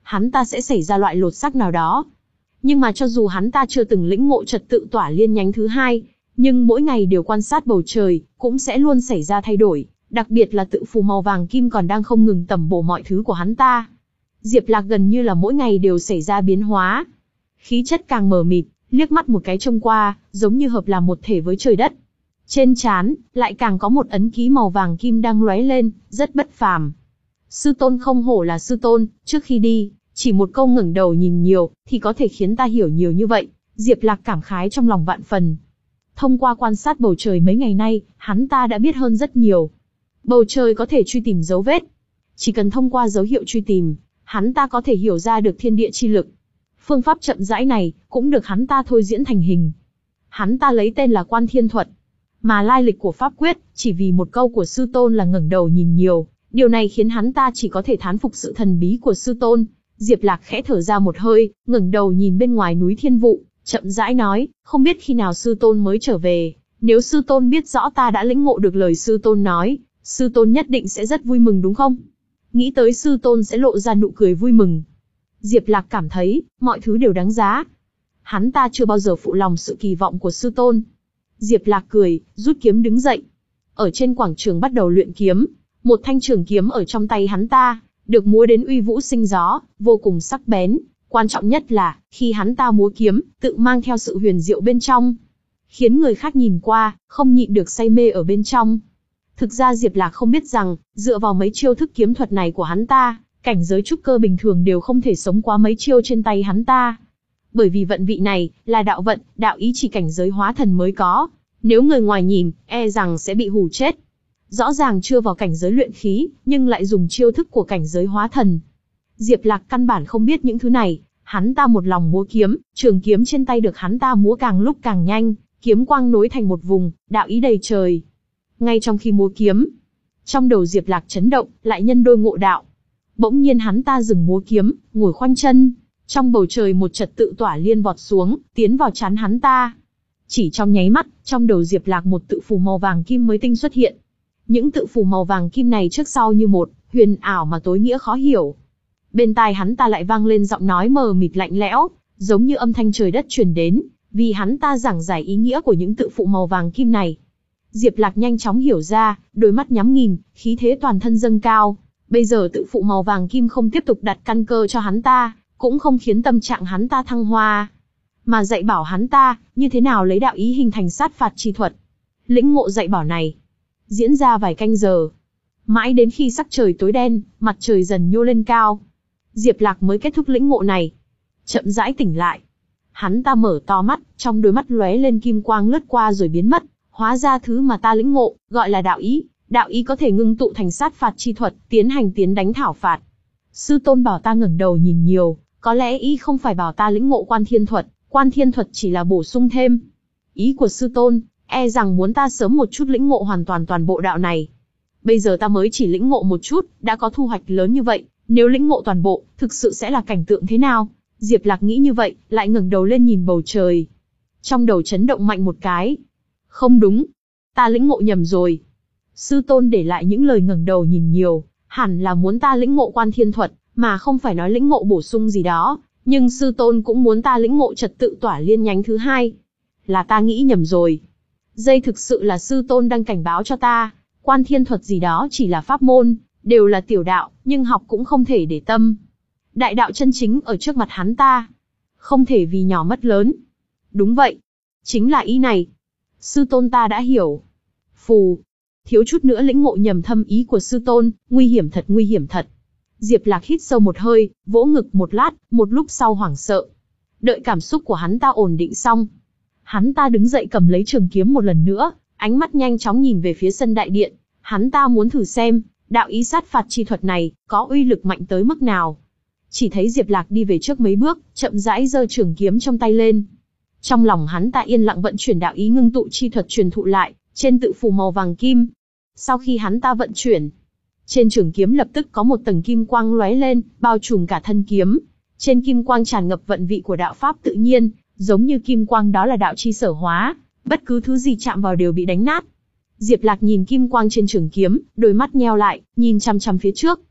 hắn ta sẽ xảy ra loại lột xác nào đó. Nhưng mà cho dù hắn ta chưa từng lĩnh ngộ trật tự tỏa liên nhánh thứ hai, nhưng mỗi ngày đều quan sát bầu trời, cũng sẽ luôn xảy ra thay đổi, đặc biệt là tự phù màu vàng kim còn đang không ngừng tẩm bổ mọi thứ của hắn ta. Diệp Lạc gần như là mỗi ngày đều xảy ra biến hóa. Khí chất càng mờ mịt, liếc mắt một cái trông qua, giống như hợp làm một thể với trời đất. Trên trán, lại càng có một ấn ký màu vàng kim đang lóe lên, rất bất phàm. Sư tôn không hổ là sư tôn, trước khi đi, chỉ một câu ngẩng đầu nhìn nhiều, thì có thể khiến ta hiểu nhiều như vậy. Diệp Lạc cảm khái trong lòng vạn phần. Thông qua quan sát bầu trời mấy ngày nay, hắn ta đã biết hơn rất nhiều. Bầu trời có thể truy tìm dấu vết. Chỉ cần thông qua dấu hiệu truy tìm, hắn ta có thể hiểu ra được thiên địa chi lực. Phương pháp chậm rãi này, cũng được hắn ta thôi diễn thành hình. Hắn ta lấy tên là Quan Thiên Thuật. Mà lai lịch của pháp quyết, chỉ vì một câu của sư tôn là ngẩng đầu nhìn nhiều. Điều này khiến hắn ta chỉ có thể thán phục sự thần bí của sư tôn. Diệp Lạc khẽ thở ra một hơi, ngẩng đầu nhìn bên ngoài núi Thiên Vụ, chậm rãi nói, không biết khi nào sư tôn mới trở về. Nếu sư tôn biết rõ ta đã lĩnh ngộ được lời sư tôn nói, sư tôn nhất định sẽ rất vui mừng đúng không? Nghĩ tới sư tôn sẽ lộ ra nụ cười vui mừng. Diệp Lạc cảm thấy, mọi thứ đều đáng giá. Hắn ta chưa bao giờ phụ lòng sự kỳ vọng của sư tôn. Diệp Lạc cười, rút kiếm đứng dậy. Ở trên quảng trường bắt đầu luyện kiếm. Một thanh trường kiếm ở trong tay hắn ta, được múa đến uy vũ sinh gió, vô cùng sắc bén. Quan trọng nhất là, khi hắn ta múa kiếm, tự mang theo sự huyền diệu bên trong. Khiến người khác nhìn qua, không nhịn được say mê ở bên trong. Thực ra Diệp Lạc không biết rằng, dựa vào mấy chiêu thức kiếm thuật này của hắn ta, cảnh giới trúc cơ bình thường đều không thể sống qua mấy chiêu trên tay hắn ta. Bởi vì vận vị này, là đạo vận, đạo ý chỉ cảnh giới hóa thần mới có. Nếu người ngoài nhìn, e rằng sẽ bị hù chết. Rõ ràng chưa vào cảnh giới luyện khí, nhưng lại dùng chiêu thức của cảnh giới hóa thần. Diệp Lạc căn bản không biết những thứ này, hắn ta một lòng múa kiếm, trường kiếm trên tay được hắn ta múa càng lúc càng nhanh, kiếm quang nối thành một vùng, đạo ý đầy trời. Ngay trong khi múa kiếm, trong đầu Diệp Lạc chấn động, lại nhân đôi ngộ đạo. Bỗng nhiên hắn ta dừng múa kiếm, ngồi khoanh chân. Trong bầu trời một trật tự tỏa liên vọt xuống, tiến vào trán hắn ta. Chỉ trong nháy mắt, trong đầu Diệp Lạc một tự phù màu vàng kim mới tinh xuất hiện. Những tự phù màu vàng kim này trước sau như một, huyền ảo mà tối nghĩa khó hiểu. Bên tai hắn ta lại vang lên giọng nói mờ mịt lạnh lẽo, giống như âm thanh trời đất truyền đến, vì hắn ta giảng giải ý nghĩa của những tự phụ màu vàng kim này. Diệp Lạc nhanh chóng hiểu ra, đôi mắt nhắm nghiền, khí thế toàn thân dâng cao. Bây giờ tự phụ màu vàng kim không tiếp tục đặt căn cơ cho hắn ta, cũng không khiến tâm trạng hắn ta thăng hoa, mà dạy bảo hắn ta, như thế nào lấy đạo ý hình thành sát phạt chi thuật. Lĩnh ngộ dạy bảo này, diễn ra vài canh giờ. Mãi đến khi sắc trời tối đen, mặt trời dần nhô lên cao, Diệp Lạc mới kết thúc lĩnh ngộ này. Chậm rãi tỉnh lại. Hắn ta mở to mắt, trong đôi mắt lóe lên kim quang lướt qua rồi biến mất. Hóa ra thứ mà ta lĩnh ngộ, gọi là đạo ý. Đạo ý có thể ngưng tụ thành sát phạt chi thuật, tiến hành tiến đánh thảo phạt. Sư tôn bảo ta ngẩng đầu nhìn nhiều, có lẽ ý không phải bảo ta lĩnh ngộ Quan Thiên Thuật, Quan Thiên Thuật chỉ là bổ sung thêm. Ý của sư tôn, e rằng muốn ta sớm một chút lĩnh ngộ hoàn toàn toàn bộ đạo này. Bây giờ ta mới chỉ lĩnh ngộ một chút, đã có thu hoạch lớn như vậy, nếu lĩnh ngộ toàn bộ, thực sự sẽ là cảnh tượng thế nào? Diệp Lạc nghĩ như vậy, lại ngẩng đầu lên nhìn bầu trời. Trong đầu chấn động mạnh một cái. Không đúng, ta lĩnh ngộ nhầm rồi. Sư tôn để lại những lời ngẩng đầu nhìn nhiều, hẳn là muốn ta lĩnh ngộ Quan Thiên Thuật, mà không phải nói lĩnh ngộ bổ sung gì đó. Nhưng sư tôn cũng muốn ta lĩnh ngộ trật tự tỏa liên nhánh thứ hai. Là ta nghĩ nhầm rồi. Đây thực sự là sư tôn đang cảnh báo cho ta, Quan Thiên Thuật gì đó chỉ là pháp môn, đều là tiểu đạo, nhưng học cũng không thể để tâm. Đại đạo chân chính ở trước mặt hắn ta, không thể vì nhỏ mất lớn. Đúng vậy, chính là ý này. Sư tôn ta đã hiểu. Phù, thiếu chút nữa lĩnh ngộ nhầm thâm ý của sư tôn, nguy hiểm thật nguy hiểm thật. Diệp Lạc hít sâu một hơi, vỗ ngực một lát, một lúc sau hoảng sợ. Đợi cảm xúc của hắn ta ổn định xong, hắn ta đứng dậy cầm lấy trường kiếm một lần nữa, ánh mắt nhanh chóng nhìn về phía sân đại điện. Hắn ta muốn thử xem, đạo ý sát phạt chi thuật này, có uy lực mạnh tới mức nào. Chỉ thấy Diệp Lạc đi về trước mấy bước, chậm rãi giơ trường kiếm trong tay lên. Trong lòng hắn ta yên lặng vận chuyển đạo ý ngưng tụ chi thuật truyền thụ lại, trên tự phù màu vàng kim. Sau khi hắn ta vận chuyển, trên trường kiếm lập tức có một tầng kim quang lóe lên, bao trùm cả thân kiếm. Trên kim quang tràn ngập vận vị của đạo pháp tự nhiên, giống như kim quang đó là đạo chi sở hóa, bất cứ thứ gì chạm vào đều bị đánh nát. Diệp Lạc nhìn kim quang trên trường kiếm, đôi mắt nheo lại, nhìn chằm chằm phía trước.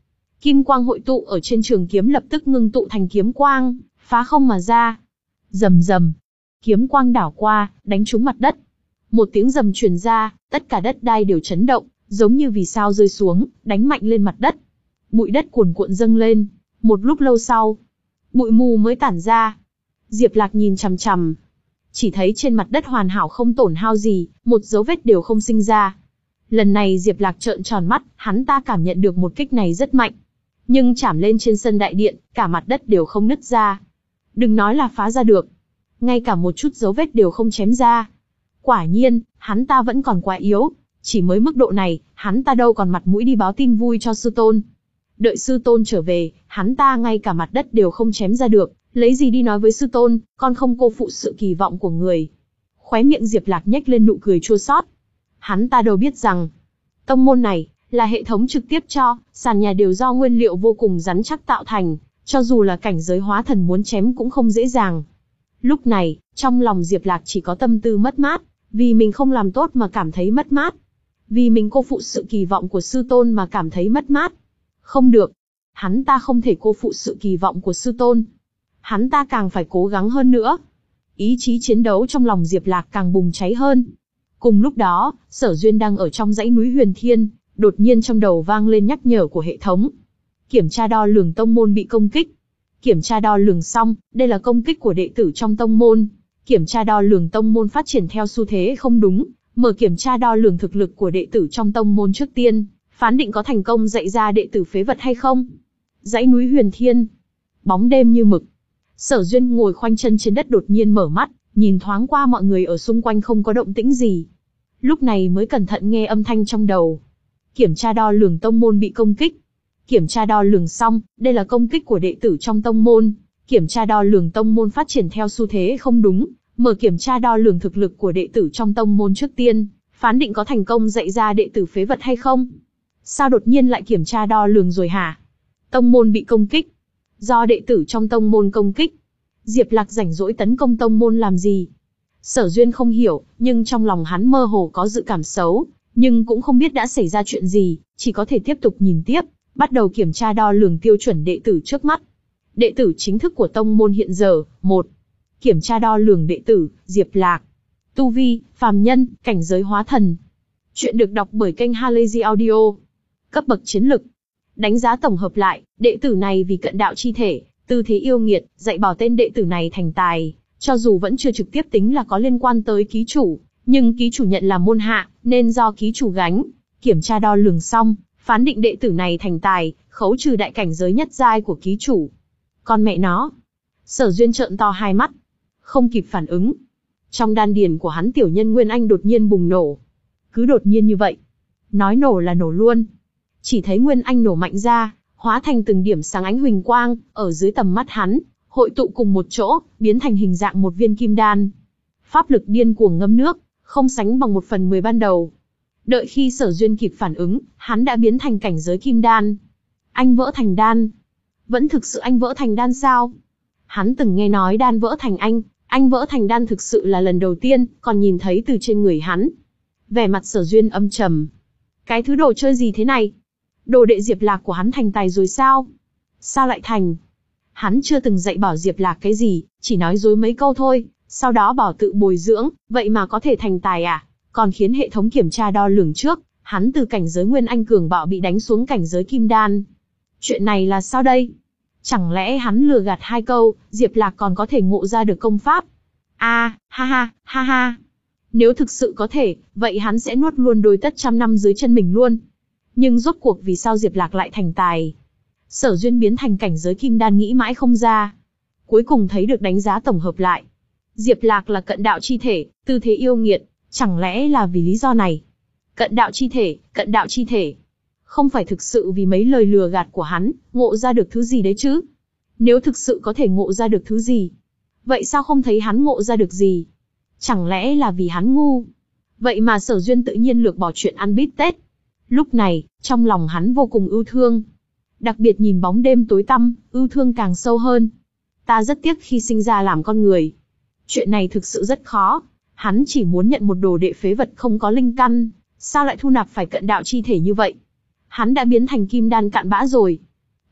Kim quang hội tụ ở trên trường kiếm lập tức ngưng tụ thành kiếm quang, phá không mà ra. Rầm rầm, kiếm quang đảo qua, đánh trúng mặt đất. Một tiếng rầm truyền ra, tất cả đất đai đều chấn động, giống như vì sao rơi xuống, đánh mạnh lên mặt đất. Bụi đất cuồn cuộn dâng lên. Một lúc lâu sau, bụi mù mới tản ra. Diệp Lạc nhìn chằm chằm, chỉ thấy trên mặt đất hoàn hảo không tổn hao gì, một dấu vết đều không sinh ra. Lần này Diệp Lạc trợn tròn mắt, hắn ta cảm nhận được một kích này rất mạnh. Nhưng chạm lên trên sân đại điện, cả mặt đất đều không nứt ra. Đừng nói là phá ra được, ngay cả một chút dấu vết đều không chém ra. Quả nhiên, hắn ta vẫn còn quá yếu, chỉ mới mức độ này, hắn ta đâu còn mặt mũi đi báo tin vui cho sư tôn. Đợi sư tôn trở về, hắn ta ngay cả mặt đất đều không chém ra được, lấy gì đi nói với sư tôn, con không cô phụ sự kỳ vọng của người. Khóe miệng Diệp Lạc nhếch lên nụ cười chua xót. Hắn ta đâu biết rằng, tông môn này là hệ thống trực tiếp cho, sàn nhà đều do nguyên liệu vô cùng rắn chắc tạo thành, cho dù là cảnh giới hóa thần muốn chém cũng không dễ dàng. Lúc này, trong lòng Diệp Lạc chỉ có tâm tư mất mát, vì mình không làm tốt mà cảm thấy mất mát. Vì mình cô phụ sự kỳ vọng của sư tôn mà cảm thấy mất mát. Không được, hắn ta không thể cô phụ sự kỳ vọng của sư tôn. Hắn ta càng phải cố gắng hơn nữa. Ý chí chiến đấu trong lòng Diệp Lạc càng bùng cháy hơn. Cùng lúc đó, Sở Duyên đang ở trong dãy núi Huyền Thiên, đột nhiên trong đầu vang lên nhắc nhở của hệ thống. Kiểm tra đo lường tông môn bị công kích. Kiểm tra đo lường xong, đây là công kích của đệ tử trong tông môn. Kiểm tra đo lường tông môn phát triển theo xu thế không đúng, mở kiểm tra đo lường thực lực của đệ tử trong tông môn trước tiên, phán định có thành công dạy ra đệ tử phế vật hay không. Dãy núi Huyền Thiên, bóng đêm như mực. Sở Duyên ngồi khoanh chân trên đất đột nhiên mở mắt, nhìn thoáng qua mọi người ở xung quanh không có động tĩnh gì. Lúc này mới cẩn thận nghe âm thanh trong đầu. Kiểm tra đo lường tông môn bị công kích. Kiểm tra đo lường xong, đây là công kích của đệ tử trong tông môn. Kiểm tra đo lường tông môn phát triển theo xu thế không đúng, mở kiểm tra đo lường thực lực của đệ tử trong tông môn trước tiên, phán định có thành công dạy ra đệ tử phế vật hay không. Sao đột nhiên lại kiểm tra đo lường rồi hả? Tông môn bị công kích. Do đệ tử trong tông môn công kích. Diệp Lạc rảnh rỗi tấn công tông môn làm gì? Sở Duyên không hiểu, nhưng trong lòng hắn mơ hồ có dự cảm xấu, nhưng cũng không biết đã xảy ra chuyện gì, chỉ có thể tiếp tục nhìn tiếp, bắt đầu kiểm tra đo lường tiêu chuẩn đệ tử trước mắt. Đệ tử chính thức của tông môn hiện giờ, một. Kiểm tra đo lường đệ tử, Diệp Lạc. Tu vi, phàm nhân, cảnh giới hóa thần. Chuyện được đọc bởi kênh Halazy Audio. Cấp bậc chiến lực. Đánh giá tổng hợp lại, đệ tử này vì cận đạo chi thể, tư thế yêu nghiệt, dạy bảo tên đệ tử này thành tài, cho dù vẫn chưa trực tiếp tính là có liên quan tới ký chủ, nhưng ký chủ nhận là môn hạ, nên do ký chủ gánh. Kiểm tra đo lường xong, phán định đệ tử này thành tài, khấu trừ đại cảnh giới nhất giai của ký chủ. Con mẹ nó. Sở Duyên trợn to hai mắt, không kịp phản ứng. Trong đan điền của hắn tiểu nhân Nguyên Anh đột nhiên bùng nổ. Cứ đột nhiên như vậy. Nói nổ là nổ luôn. Chỉ thấy Nguyên Anh nổ mạnh ra, hóa thành từng điểm sáng ánh huỳnh quang, ở dưới tầm mắt hắn, hội tụ cùng một chỗ, biến thành hình dạng một viên kim đan. Pháp lực điên cuồng ngâm nước, không sánh bằng một phần mười ban đầu. Đợi khi Sở Duyên kịp phản ứng, hắn đã biến thành cảnh giới kim đan. Anh vỡ thành đan. Vẫn thực sự anh vỡ thành đan sao? Hắn từng nghe nói đan vỡ thành anh, anh vỡ thành đan thực sự là lần đầu tiên, còn nhìn thấy từ trên người hắn. Vẻ mặt Sở Duyên âm trầm. Cái thứ đồ chơi gì thế này? Đồ đệ Diệp Lạc của hắn thành tài rồi sao? Sao lại thành? Hắn chưa từng dạy bảo Diệp Lạc cái gì, chỉ nói dối mấy câu thôi, sau đó bảo tự bồi dưỡng, vậy mà có thể thành tài à? Còn khiến hệ thống kiểm tra đo lường trước, hắn từ cảnh giới Nguyên Anh cường bạo bị đánh xuống cảnh giới Kim Đan. Chuyện này là sao đây? Chẳng lẽ hắn lừa gạt hai câu, Diệp Lạc còn có thể ngộ ra được công pháp? A, à, ha ha, ha ha. Nếu thực sự có thể, vậy hắn sẽ nuốt luôn đôi tất trăm năm dưới chân mình luôn. Nhưng rốt cuộc vì sao Diệp Lạc lại thành tài? Sở Duyên biến thành cảnh giới Kim Đan nghĩ mãi không ra. Cuối cùng thấy được đánh giá tổng hợp lại. Diệp Lạc là cận đạo chi thể, tư thế yêu nghiệt, chẳng lẽ là vì lý do này? Cận đạo chi thể, cận đạo chi thể. Không phải thực sự vì mấy lời lừa gạt của hắn, ngộ ra được thứ gì đấy chứ? Nếu thực sự có thể ngộ ra được thứ gì, vậy sao không thấy hắn ngộ ra được gì? Chẳng lẽ là vì hắn ngu? Vậy mà Sở Duyên tự nhiên lược bỏ chuyện ăn bít tết. Lúc này, trong lòng hắn vô cùng ưu thương. Đặc biệt nhìn bóng đêm tối tăm, ưu thương càng sâu hơn. Ta rất tiếc khi sinh ra làm con người. Chuyện này thực sự rất khó. Hắn chỉ muốn nhận một đồ đệ phế vật không có linh căn, sao lại thu nạp phải cận đạo chi thể như vậy? Hắn đã biến thành kim đan cạn bã rồi.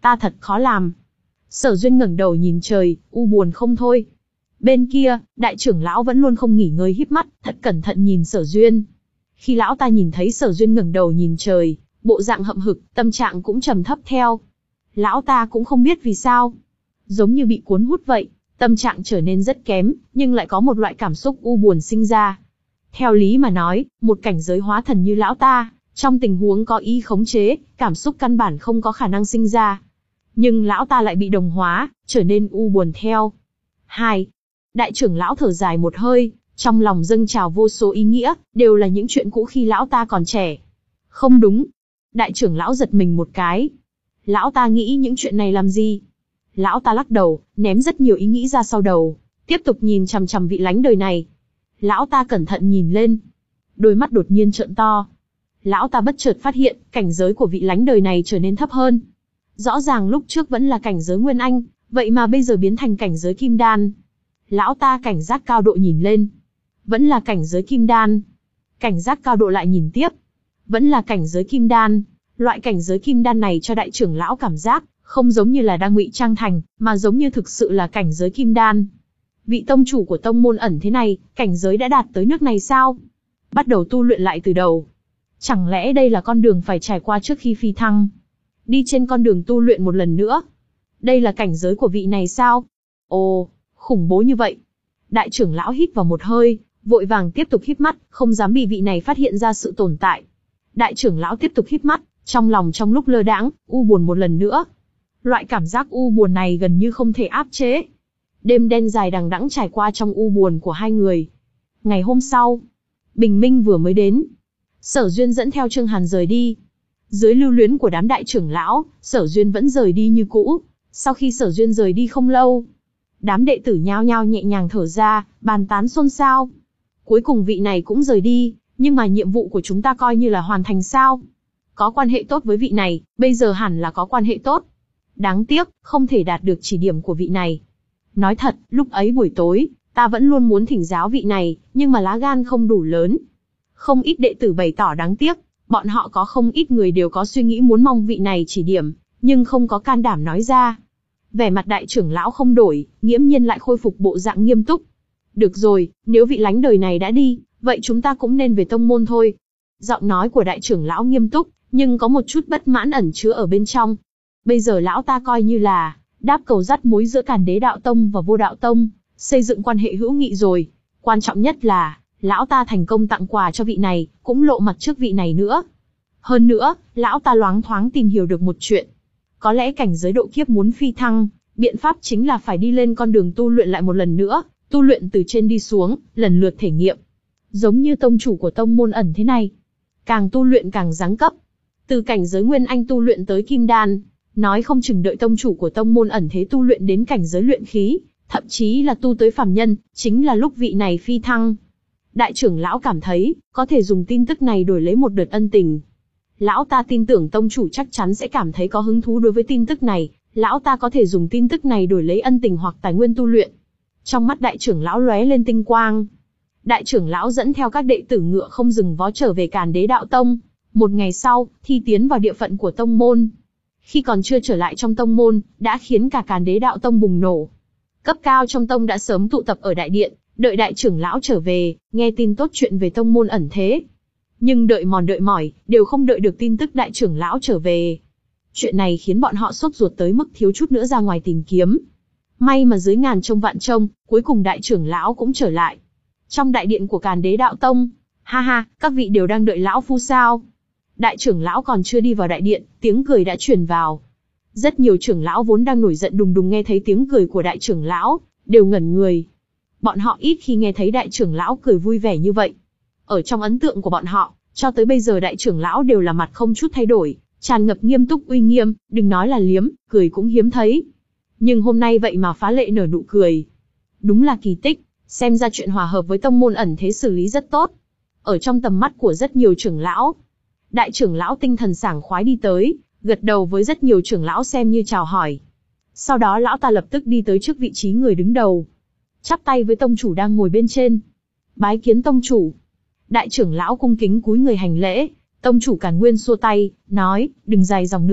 Ta thật khó làm. Sở Duyên ngẩng đầu nhìn trời, u buồn không thôi. Bên kia, đại trưởng lão vẫn luôn không nghỉ ngơi híp mắt, thật cẩn thận nhìn Sở Duyên. Khi lão ta nhìn thấy Sở Duyên ngẩng đầu nhìn trời, bộ dạng hậm hực, tâm trạng cũng trầm thấp theo. Lão ta cũng không biết vì sao. Giống như bị cuốn hút vậy, tâm trạng trở nên rất kém, nhưng lại có một loại cảm xúc u buồn sinh ra. Theo lý mà nói, một cảnh giới hóa thần như lão ta, trong tình huống có ý khống chế, cảm xúc căn bản không có khả năng sinh ra. Nhưng lão ta lại bị đồng hóa, trở nên u buồn theo. Hai. Đại trưởng lão thở dài một hơi, trong lòng dâng trào vô số ý nghĩa, đều là những chuyện cũ khi lão ta còn trẻ. Không đúng. Đại trưởng lão giật mình một cái. Lão ta nghĩ những chuyện này làm gì? Lão ta lắc đầu, ném rất nhiều ý nghĩ ra sau đầu, tiếp tục nhìn chằm chằm vị lánh đời này. Lão ta cẩn thận nhìn lên. Đôi mắt đột nhiên trợn to. Lão ta bất chợt phát hiện, cảnh giới của vị lánh đời này trở nên thấp hơn. Rõ ràng lúc trước vẫn là cảnh giới Nguyên Anh, vậy mà bây giờ biến thành cảnh giới Kim Đan. Lão ta cảnh giác cao độ nhìn lên. Vẫn là cảnh giới Kim Đan. Cảnh giác cao độ lại nhìn tiếp. Vẫn là cảnh giới Kim Đan. Loại cảnh giới Kim Đan này cho đại trưởng lão cảm giác, không giống như là đang ngụy trang thành, mà giống như thực sự là cảnh giới Kim Đan. Vị tông chủ của tông môn ẩn thế này, cảnh giới đã đạt tới nước này sao? Bắt đầu tu luyện lại từ đầu. Chẳng lẽ đây là con đường phải trải qua trước khi phi thăng? Đi trên con đường tu luyện một lần nữa. Đây là cảnh giới của vị này sao? Ồ, khủng bố như vậy. Đại trưởng lão hít vào một hơi, vội vàng tiếp tục híp mắt, không dám bị vị này phát hiện ra sự tồn tại. Đại trưởng lão tiếp tục híp mắt, trong lòng trong lúc lơ đãng, u buồn một lần nữa. Loại cảm giác u buồn này gần như không thể áp chế. Đêm đen dài đằng đẵng trải qua trong u buồn của hai người. Ngày hôm sau, bình minh vừa mới đến. Sở Duyên dẫn theo Trương Hàn rời đi. Dưới lưu luyến của đám đại trưởng lão, Sở Duyên vẫn rời đi như cũ. Sau khi Sở Duyên rời đi không lâu, đám đệ tử nhao nhao nhẹ nhàng thở ra, bàn tán xôn xao. Cuối cùng vị này cũng rời đi, nhưng mà nhiệm vụ của chúng ta coi như là hoàn thành sao? Có quan hệ tốt với vị này, bây giờ hẳn là có quan hệ tốt. Đáng tiếc, không thể đạt được chỉ điểm của vị này. Nói thật, lúc ấy buổi tối, ta vẫn luôn muốn thỉnh giáo vị này, nhưng mà lá gan không đủ lớn. Không ít đệ tử bày tỏ đáng tiếc, bọn họ có không ít người đều có suy nghĩ muốn mong vị này chỉ điểm, nhưng không có can đảm nói ra. Vẻ mặt đại trưởng lão không đổi, nghiễm nhiên lại khôi phục bộ dạng nghiêm túc. Được rồi, nếu vị lánh đời này đã đi, vậy chúng ta cũng nên về tông môn thôi. Giọng nói của đại trưởng lão nghiêm túc, nhưng có một chút bất mãn ẩn chứa ở bên trong. Bây giờ lão ta coi như là đáp cầu dắt mối giữa Càn Đế Đạo Tông và Vô Đạo Tông, xây dựng quan hệ hữu nghị rồi. Quan trọng nhất là, lão ta thành công tặng quà cho vị này, cũng lộ mặt trước vị này nữa. Hơn nữa, lão ta loáng thoáng tìm hiểu được một chuyện. Có lẽ cảnh giới độ kiếp muốn phi thăng, biện pháp chính là phải đi lên con đường tu luyện lại một lần nữa, tu luyện từ trên đi xuống, lần lượt thể nghiệm. Giống như tông chủ của tông môn ẩn thế này. Càng tu luyện càng giáng cấp. Từ cảnh giới Nguyên Anh tu luyện tới Kim Đan, nói không chừng đợi tông chủ của tông môn ẩn thế tu luyện đến cảnh giới luyện khí, thậm chí là tu tới phàm nhân, chính là lúc vị này phi thăng. Đại trưởng lão cảm thấy, có thể dùng tin tức này đổi lấy một đợt ân tình. Lão ta tin tưởng tông chủ chắc chắn sẽ cảm thấy có hứng thú đối với tin tức này, lão ta có thể dùng tin tức này đổi lấy ân tình hoặc tài nguyên tu luyện. Trong mắt đại trưởng lão lóe lên tinh quang. Đại trưởng lão dẫn theo các đệ tử ngựa không dừng vó trở về Càn Đế Đạo Tông. Một ngày sau, thi tiến vào địa phận của tông môn. Khi còn chưa trở lại trong tông môn, đã khiến cả Càn Đế Đạo Tông bùng nổ. Cấp cao trong tông đã sớm tụ tập ở đại điện, đợi đại trưởng lão trở về, nghe tin tốt chuyện về tông môn ẩn thế. Nhưng đợi mòn đợi mỏi, đều không đợi được tin tức đại trưởng lão trở về. Chuyện này khiến bọn họ sốt ruột tới mức thiếu chút nữa ra ngoài tìm kiếm. May mà dưới ngàn trông vạn trông, cuối cùng đại trưởng lão cũng trở lại. Trong đại điện của Càn Đế Đạo Tông, ha ha, các vị đều đang đợi lão phu sao? Đại trưởng lão còn chưa đi vào đại điện, tiếng cười đã truyền vào. Rất nhiều trưởng lão vốn đang nổi giận đùng đùng nghe thấy tiếng cười của đại trưởng lão, đều ngẩn người. Bọn họ ít khi nghe thấy đại trưởng lão cười vui vẻ như vậy. Ở trong ấn tượng của bọn họ, cho tới bây giờ đại trưởng lão đều là mặt không chút thay đổi, tràn ngập nghiêm túc uy nghiêm, đừng nói là liếm, cười cũng hiếm thấy. Nhưng hôm nay vậy mà phá lệ nở nụ cười. Đúng là kỳ tích, xem ra chuyện hòa hợp với tông môn ẩn thế xử lý rất tốt. Ở trong tầm mắt của rất nhiều trưởng lão, đại trưởng lão tinh thần sảng khoái đi tới, gật đầu với rất nhiều trưởng lão xem như chào hỏi. Sau đó lão ta lập tức đi tới trước vị trí người đứng đầu, chắp tay với tông chủ đang ngồi bên trên. Bái kiến tông chủ. Đại trưởng lão cung kính cúi người hành lễ. Tông chủ Càn Nguyên xua tay, nói, đừng dài dòng nữa,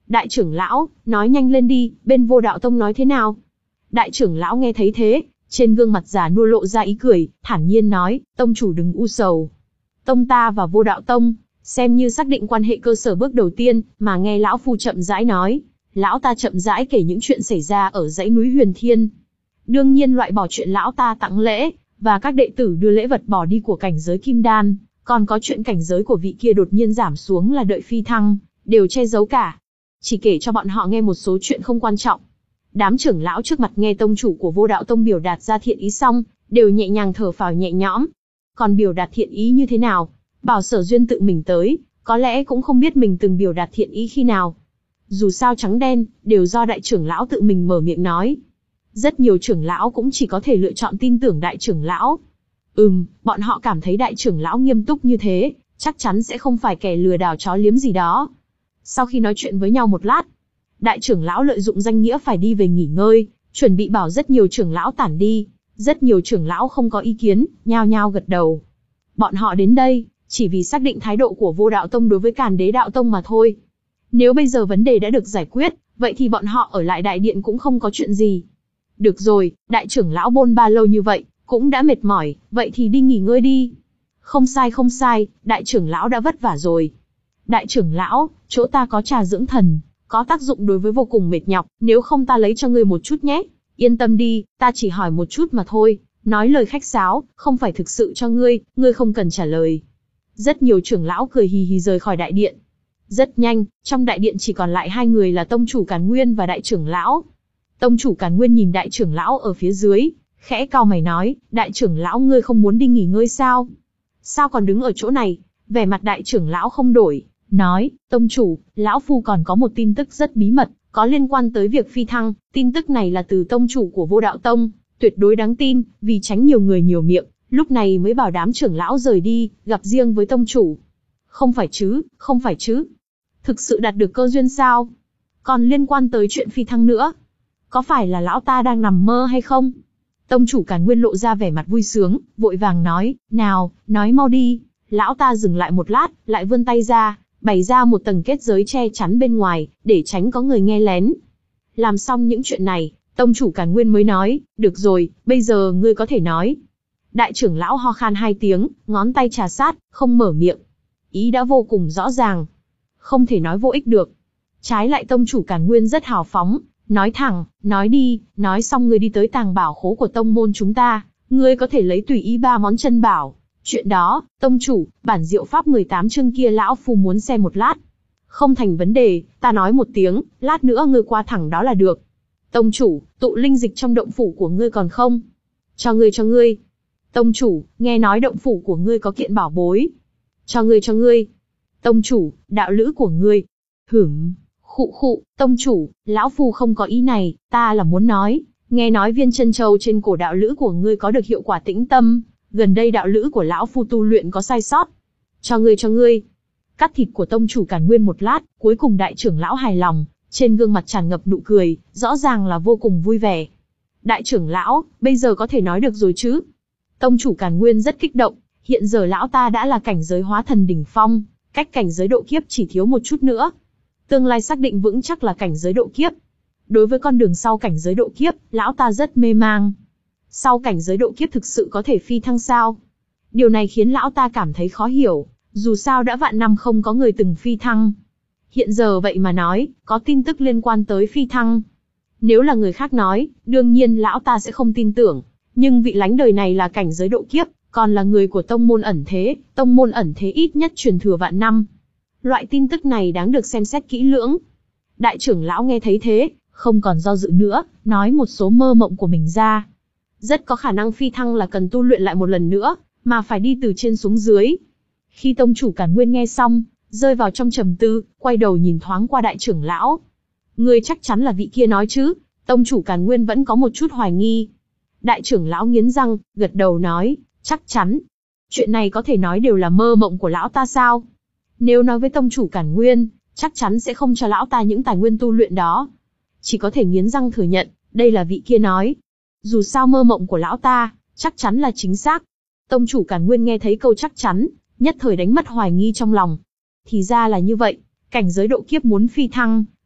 Đại trưởng lão, nói nhanh lên đi, bên Vô Đạo Tông nói thế nào? Đại trưởng lão nghe thấy thế, trên gương mặt già nua lộ ra ý cười, thản nhiên nói, tông chủ đừng u sầu. Tông ta và Vô Đạo Tông, xem như xác định quan hệ cơ sở bước đầu tiên, mà nghe lão phu chậm rãi nói. Lão ta chậm rãi kể những chuyện xảy ra ở dãy núi Huyền Thiên. Đương nhiên loại bỏ chuyện lão ta tặng lễ, và các đệ tử đưa lễ vật bỏ đi của cảnh giới Kim Đan, còn có chuyện cảnh giới của vị kia đột nhiên giảm xuống là đợi phi thăng, đều che giấu cả. Chỉ kể cho bọn họ nghe một số chuyện không quan trọng. Đám trưởng lão trước mặt nghe tông chủ của Vô Đạo Tông biểu đạt ra thiện ý xong, đều nhẹ nhàng thở phào nhẹ nhõm. Còn biểu đạt thiện ý như thế nào? Bảo Sở Duyên tự mình tới, có lẽ cũng không biết mình từng biểu đạt thiện ý khi nào. Dù sao trắng đen, đều do đại trưởng lão tự mình mở miệng nói. Rất nhiều trưởng lão cũng chỉ có thể lựa chọn tin tưởng đại trưởng lão. Ừm, bọn họ cảm thấy đại trưởng lão nghiêm túc như thế, chắc chắn sẽ không phải kẻ lừa đảo chó liếm gì đó. Sau khi nói chuyện với nhau một lát, đại trưởng lão lợi dụng danh nghĩa phải đi về nghỉ ngơi, chuẩn bị bảo rất nhiều trưởng lão tản đi. Rất nhiều trưởng lão không có ý kiến, nhao nhao gật đầu. Bọn họ đến đây, chỉ vì xác định thái độ của Vô Đạo Tông đối với Càn Đế Đạo Tông mà thôi. Nếu bây giờ vấn đề đã được giải quyết, vậy thì bọn họ ở lại đại điện cũng không có chuyện gì. Được rồi, đại trưởng lão bôn ba lâu như vậy, cũng đã mệt mỏi, vậy thì đi nghỉ ngơi đi. Không sai không sai, đại trưởng lão đã vất vả rồi. Đại trưởng lão, chỗ ta có trà dưỡng thần, có tác dụng đối với vô cùng mệt nhọc, nếu không ta lấy cho ngươi một chút nhé. Yên tâm đi, ta chỉ hỏi một chút mà thôi, nói lời khách sáo, không phải thực sự cho ngươi, ngươi không cần trả lời. Rất nhiều trưởng lão cười hì hì rời khỏi đại điện. Rất nhanh, trong đại điện chỉ còn lại hai người là tông chủ Càn Nguyên và đại trưởng lão. Tông chủ Càn Nguyên nhìn đại trưởng lão ở phía dưới, khẽ cau mày nói, đại trưởng lão ngươi không muốn đi nghỉ ngơi sao? Sao còn đứng ở chỗ này? Vẻ mặt đại trưởng lão không đổi, nói, tông chủ, lão phu còn có một tin tức rất bí mật, có liên quan tới việc phi thăng, tin tức này là từ tông chủ của Vô Đạo Tông, tuyệt đối đáng tin, vì tránh nhiều người nhiều miệng, lúc này mới bảo đám trưởng lão rời đi, gặp riêng với tông chủ. Không phải chứ, không phải chứ. Thực sự đạt được cơ duyên sao? Còn liên quan tới chuyện phi thăng nữa. Có phải là lão ta đang nằm mơ hay không? Tông chủ Càn Nguyên lộ ra vẻ mặt vui sướng, vội vàng nói, nào, nói mau đi. Lão ta dừng lại một lát, lại vươn tay ra, bày ra một tầng kết giới che chắn bên ngoài, để tránh có người nghe lén. Làm xong những chuyện này, tông chủ Càn Nguyên mới nói, được rồi, bây giờ ngươi có thể nói. Đại trưởng lão ho khan hai tiếng, ngón tay trà sát, không mở miệng. Ý đã vô cùng rõ ràng. Không thể nói vô ích được. Trái lại tông chủ Càn Nguyên rất hào phóng, nói thẳng, nói đi, nói xong ngươi đi tới tàng bảo khố của tông môn chúng ta, ngươi có thể lấy tùy ý ba món chân bảo. Chuyện đó, tông chủ, bản diệu pháp mười tám chương kia lão phu muốn xem một lát. Không thành vấn đề, ta nói một tiếng, lát nữa ngươi qua thẳng đó là được. Tông chủ, tụ linh dịch trong động phủ của ngươi còn không? Cho ngươi cho ngươi. Tông chủ, nghe nói động phủ của ngươi có kiện bảo bối. Cho ngươi cho ngươi. Tông chủ, đạo lữ của ngươi. Hửm, khụ khụ, tông chủ, lão phu không có ý này, ta là muốn nói, nghe nói viên chân châu trên cổ đạo lữ của ngươi có được hiệu quả tĩnh tâm, gần đây đạo lữ của lão phu tu luyện có sai sót. Cho ngươi cho ngươi. Cắt thịt của tông chủ Càn Nguyên một lát, cuối cùng đại trưởng lão hài lòng, trên gương mặt tràn ngập nụ cười, rõ ràng là vô cùng vui vẻ. Đại trưởng lão, bây giờ có thể nói được rồi chứ? Tông chủ Càn Nguyên rất kích động, hiện giờ lão ta đã là cảnh giới hóa thần đỉnh phong, cách cảnh giới độ kiếp chỉ thiếu một chút nữa. Tương lai xác định vững chắc là cảnh giới độ kiếp. Đối với con đường sau cảnh giới độ kiếp, lão ta rất mê mang. Sau cảnh giới độ kiếp thực sự có thể phi thăng sao? Điều này khiến lão ta cảm thấy khó hiểu, dù sao đã vạn năm không có người từng phi thăng. Hiện giờ vậy mà nói, có tin tức liên quan tới phi thăng. Nếu là người khác nói, đương nhiên lão ta sẽ không tin tưởng. Nhưng vị lánh đời này là cảnh giới độ kiếp, còn là người của tông môn ẩn thế, tông môn ẩn thế ít nhất truyền thừa vạn năm. Loại tin tức này đáng được xem xét kỹ lưỡng. Đại trưởng lão nghe thấy thế, không còn do dự nữa, nói một số mơ mộng của mình ra. Rất có khả năng phi thăng là cần tu luyện lại một lần nữa, mà phải đi từ trên xuống dưới. Khi tông chủ Càn Nguyên nghe xong, rơi vào trong trầm tư, quay đầu nhìn thoáng qua đại trưởng lão. Ngươi chắc chắn là vị kia nói chứ? Tông chủ Càn Nguyên vẫn có một chút hoài nghi. Đại trưởng lão nghiến răng, gật đầu nói, chắc chắn. Chuyện này có thể nói đều là mơ mộng của lão ta sao? Nếu nói với tông chủ Càn Nguyên, chắc chắn sẽ không cho lão ta những tài nguyên tu luyện đó. Chỉ có thể nghiến răng thừa nhận, đây là vị kia nói. Dù sao mơ mộng của lão ta, chắc chắn là chính xác. Tông chủ Càn Nguyên nghe thấy câu chắc chắn, nhất thời đánh mất hoài nghi trong lòng. Thì ra là như vậy, cảnh giới độ kiếp muốn phi thăng,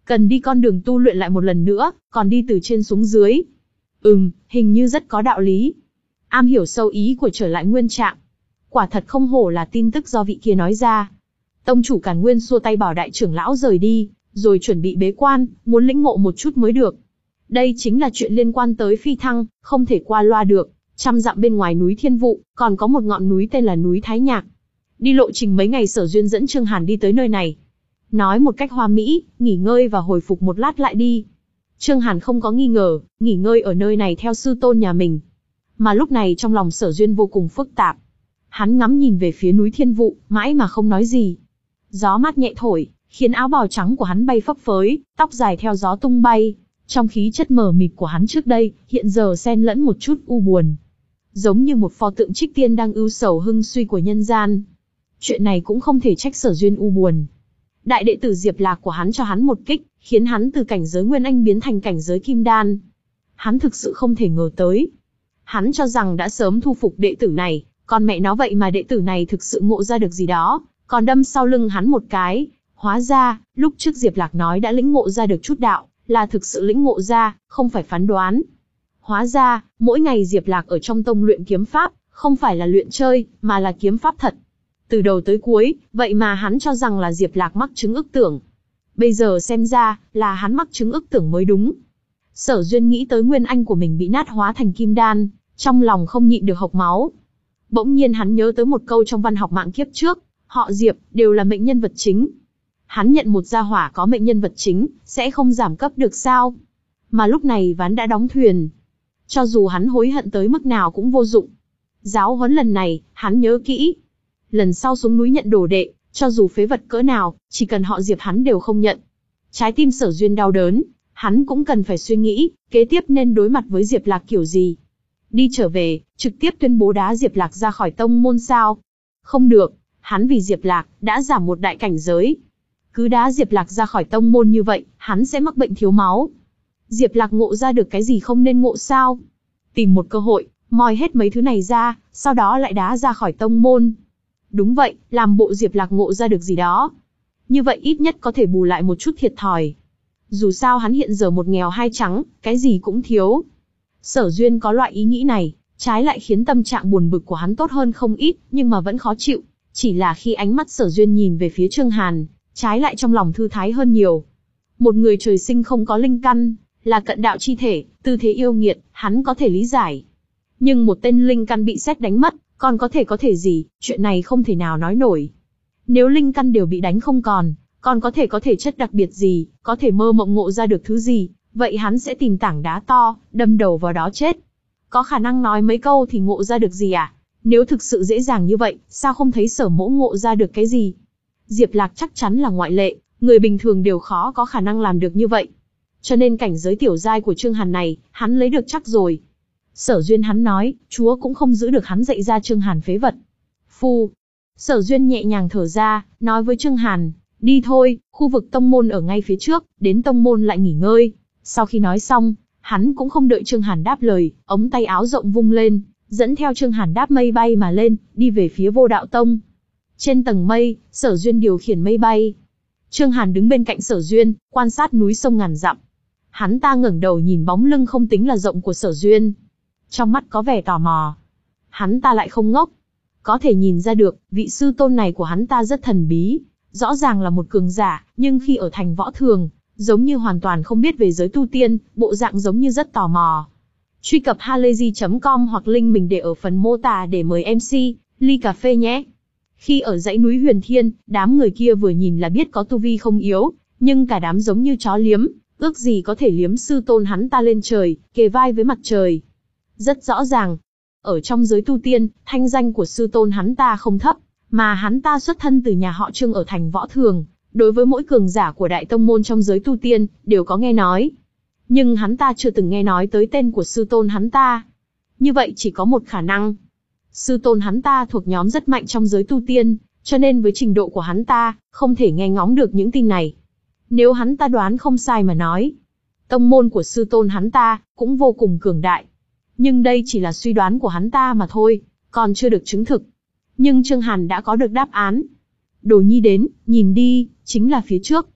Cần đi con đường tu luyện lại một lần nữa, còn đi từ trên xuống dưới. Ừm, hình như rất có đạo lý. Am hiểu sâu ý của trở lại nguyên trạng. Quả thật không hổ là tin tức do vị kia nói ra. Tông chủ Càn Nguyên xua tay bảo đại trưởng lão rời đi, rồi chuẩn bị bế quan, muốn lĩnh ngộ một chút mới được. Đây chính là chuyện liên quan tới phi thăng, không thể qua loa được. Trăm dặm bên ngoài núi Thiên Vụ, còn có một ngọn núi tên là núi Thái Nhạc. Đi lộ trình mấy ngày Sở Duyên dẫn Trương Hàn đi tới nơi này. Nói một cách hoa mỹ, nghỉ ngơi và hồi phục một lát lại đi. Trương Hàn không có nghi ngờ, nghỉ ngơi ở nơi này theo sư tôn nhà mình. Mà lúc này trong lòng Sở Duyên vô cùng phức tạp. Hắn ngắm nhìn về phía núi Thiên Vụ, mãi mà không nói gì. Gió mát nhẹ thổi, khiến áo bào trắng của hắn bay phấp phới, tóc dài theo gió tung bay. Trong khí chất mờ mịt của hắn trước đây, hiện giờ xen lẫn một chút u buồn. Giống như một pho tượng trích tiên đang ưu sầu hưng suy của nhân gian. Chuyện này cũng không thể trách Sở Duyên u buồn. Đại đệ tử Diệp Lạc của hắn cho hắn một kích, khiến hắn từ cảnh giới Nguyên Anh biến thành cảnh giới Kim Đan. Hắn thực sự không thể ngờ tới. Hắn cho rằng đã sớm thu phục đệ tử này, còn mẹ nó vậy mà đệ tử này thực sự ngộ ra được gì đó, còn đâm sau lưng hắn một cái. Hóa ra, lúc trước Diệp Lạc nói đã lĩnh ngộ ra được chút đạo, là thực sự lĩnh ngộ ra, không phải phán đoán. Hóa ra, mỗi ngày Diệp Lạc ở trong tông luyện kiếm pháp, không phải là luyện chơi, mà là kiếm pháp thật. Từ đầu tới cuối, vậy mà hắn cho rằng là Diệp Lạc mắc chứng ức tưởng. Bây giờ xem ra, là hắn mắc chứng ức tưởng mới đúng. Sở Duyên nghĩ tới Nguyên Anh của mình bị nát hóa thành kim đan, trong lòng không nhịn được hộc máu. Bỗng nhiên hắn nhớ tới một câu trong văn học mạng kiếp trước, họ Diệp, đều là mệnh nhân vật chính. Hắn nhận một gia hỏa có mệnh nhân vật chính, sẽ không giảm cấp được sao? Mà lúc này ván đã đóng thuyền. Cho dù hắn hối hận tới mức nào cũng vô dụng. Giáo huấn lần này, hắn nhớ kỹ. Lần sau xuống núi nhận đồ đệ, cho dù phế vật cỡ nào, chỉ cần họ Diệp hắn đều không nhận. Trái tim Sở Duyên đau đớn, hắn cũng cần phải suy nghĩ, kế tiếp nên đối mặt với Diệp Lạc kiểu gì. Đi trở về, trực tiếp tuyên bố đá Diệp Lạc ra khỏi tông môn sao? Không được, hắn vì Diệp Lạc, đã giảm một đại cảnh giới. Cứ đá Diệp Lạc ra khỏi tông môn như vậy, hắn sẽ mắc bệnh thiếu máu. Diệp Lạc ngộ ra được cái gì không nên ngộ sao? Tìm một cơ hội, moi hết mấy thứ này ra, sau đó lại đá ra khỏi tông môn. Đúng vậy, làm bộ Diệp Lạc ngộ ra được gì đó. Như vậy ít nhất có thể bù lại một chút thiệt thòi. Dù sao hắn hiện giờ một nghèo hai trắng, cái gì cũng thiếu. Sở Duyên có loại ý nghĩ này, trái lại khiến tâm trạng buồn bực của hắn tốt hơn không ít, nhưng mà vẫn khó chịu. Chỉ là khi ánh mắt Sở Duyên nhìn về phía Trương Hàn, trái lại trong lòng thư thái hơn nhiều. Một người trời sinh không có linh căn, là cận đạo chi thể, tư thế yêu nghiệt, hắn có thể lý giải. Nhưng một tên linh căn bị sét đánh mất, còn có thể có thể gì, chuyện này không thể nào nói nổi. Nếu linh căn đều bị đánh không còn, còn có thể có thể chất đặc biệt gì, có thể mơ mộng ngộ ra được thứ gì, vậy hắn sẽ tìm tảng đá to, đâm đầu vào đó chết. Có khả năng nói mấy câu thì ngộ ra được gì à? Nếu thực sự dễ dàng như vậy, sao không thấy Sở Mỗ ngộ ra được cái gì? Diệp Lạc chắc chắn là ngoại lệ, người bình thường đều khó có khả năng làm được như vậy. Cho nên cảnh giới tiểu giai của Trương Hàn này, hắn lấy được chắc rồi. Sở Duyên hắn nói, chúa cũng không giữ được hắn dạy ra Trương Hàn phế vật. Phu. Sở Duyên nhẹ nhàng thở ra, nói với Trương Hàn, đi thôi, khu vực tông môn ở ngay phía trước, đến tông môn lại nghỉ ngơi. Sau khi nói xong, hắn cũng không đợi Trương Hàn đáp lời, ống tay áo rộng vung lên, dẫn theo Trương Hàn đáp mây bay mà lên, đi về phía Vô Đạo Tông. Trên tầng mây, Sở Duyên điều khiển mây bay. Trương Hàn đứng bên cạnh Sở Duyên, quan sát núi sông ngàn dặm. Hắn ta ngẩng đầu nhìn bóng lưng không tính là rộng của Sở Duyên. Trong mắt có vẻ tò mò. Hắn ta lại không ngốc. Có thể nhìn ra được, vị sư tôn này của hắn ta rất thần bí. Rõ ràng là một cường giả, nhưng khi ở thành võ thường, giống như hoàn toàn không biết về giới tu tiên, bộ dạng giống như rất tò mò. Truy cập halayzi chấm com hoặc link mình để ở phần mô tả để mời em xê, ly cà phê nhé. Khi ở dãy núi Huyền Thiên, đám người kia vừa nhìn là biết có tu vi không yếu, nhưng cả đám giống như chó liếm, ước gì có thể liếm sư tôn hắn ta lên trời, kề vai với mặt trời. Rất rõ ràng, ở trong giới tu tiên, thanh danh của sư tôn hắn ta không thấp, mà hắn ta xuất thân từ nhà họ Trương ở thành võ thường, đối với mỗi cường giả của đại tông môn trong giới tu tiên, đều có nghe nói. Nhưng hắn ta chưa từng nghe nói tới tên của sư tôn hắn ta. Như vậy chỉ có một khả năng. Sư tôn hắn ta thuộc nhóm rất mạnh trong giới tu tiên, cho nên với trình độ của hắn ta, không thể nghe ngóng được những tin này. Nếu hắn ta đoán không sai mà nói, tông môn của sư tôn hắn ta, cũng vô cùng cường đại. Nhưng đây chỉ là suy đoán của hắn ta mà thôi, còn chưa được chứng thực. Nhưng Trương Hàn đã có được đáp án. Đồ Nhi đến, nhìn đi, chính là phía trước.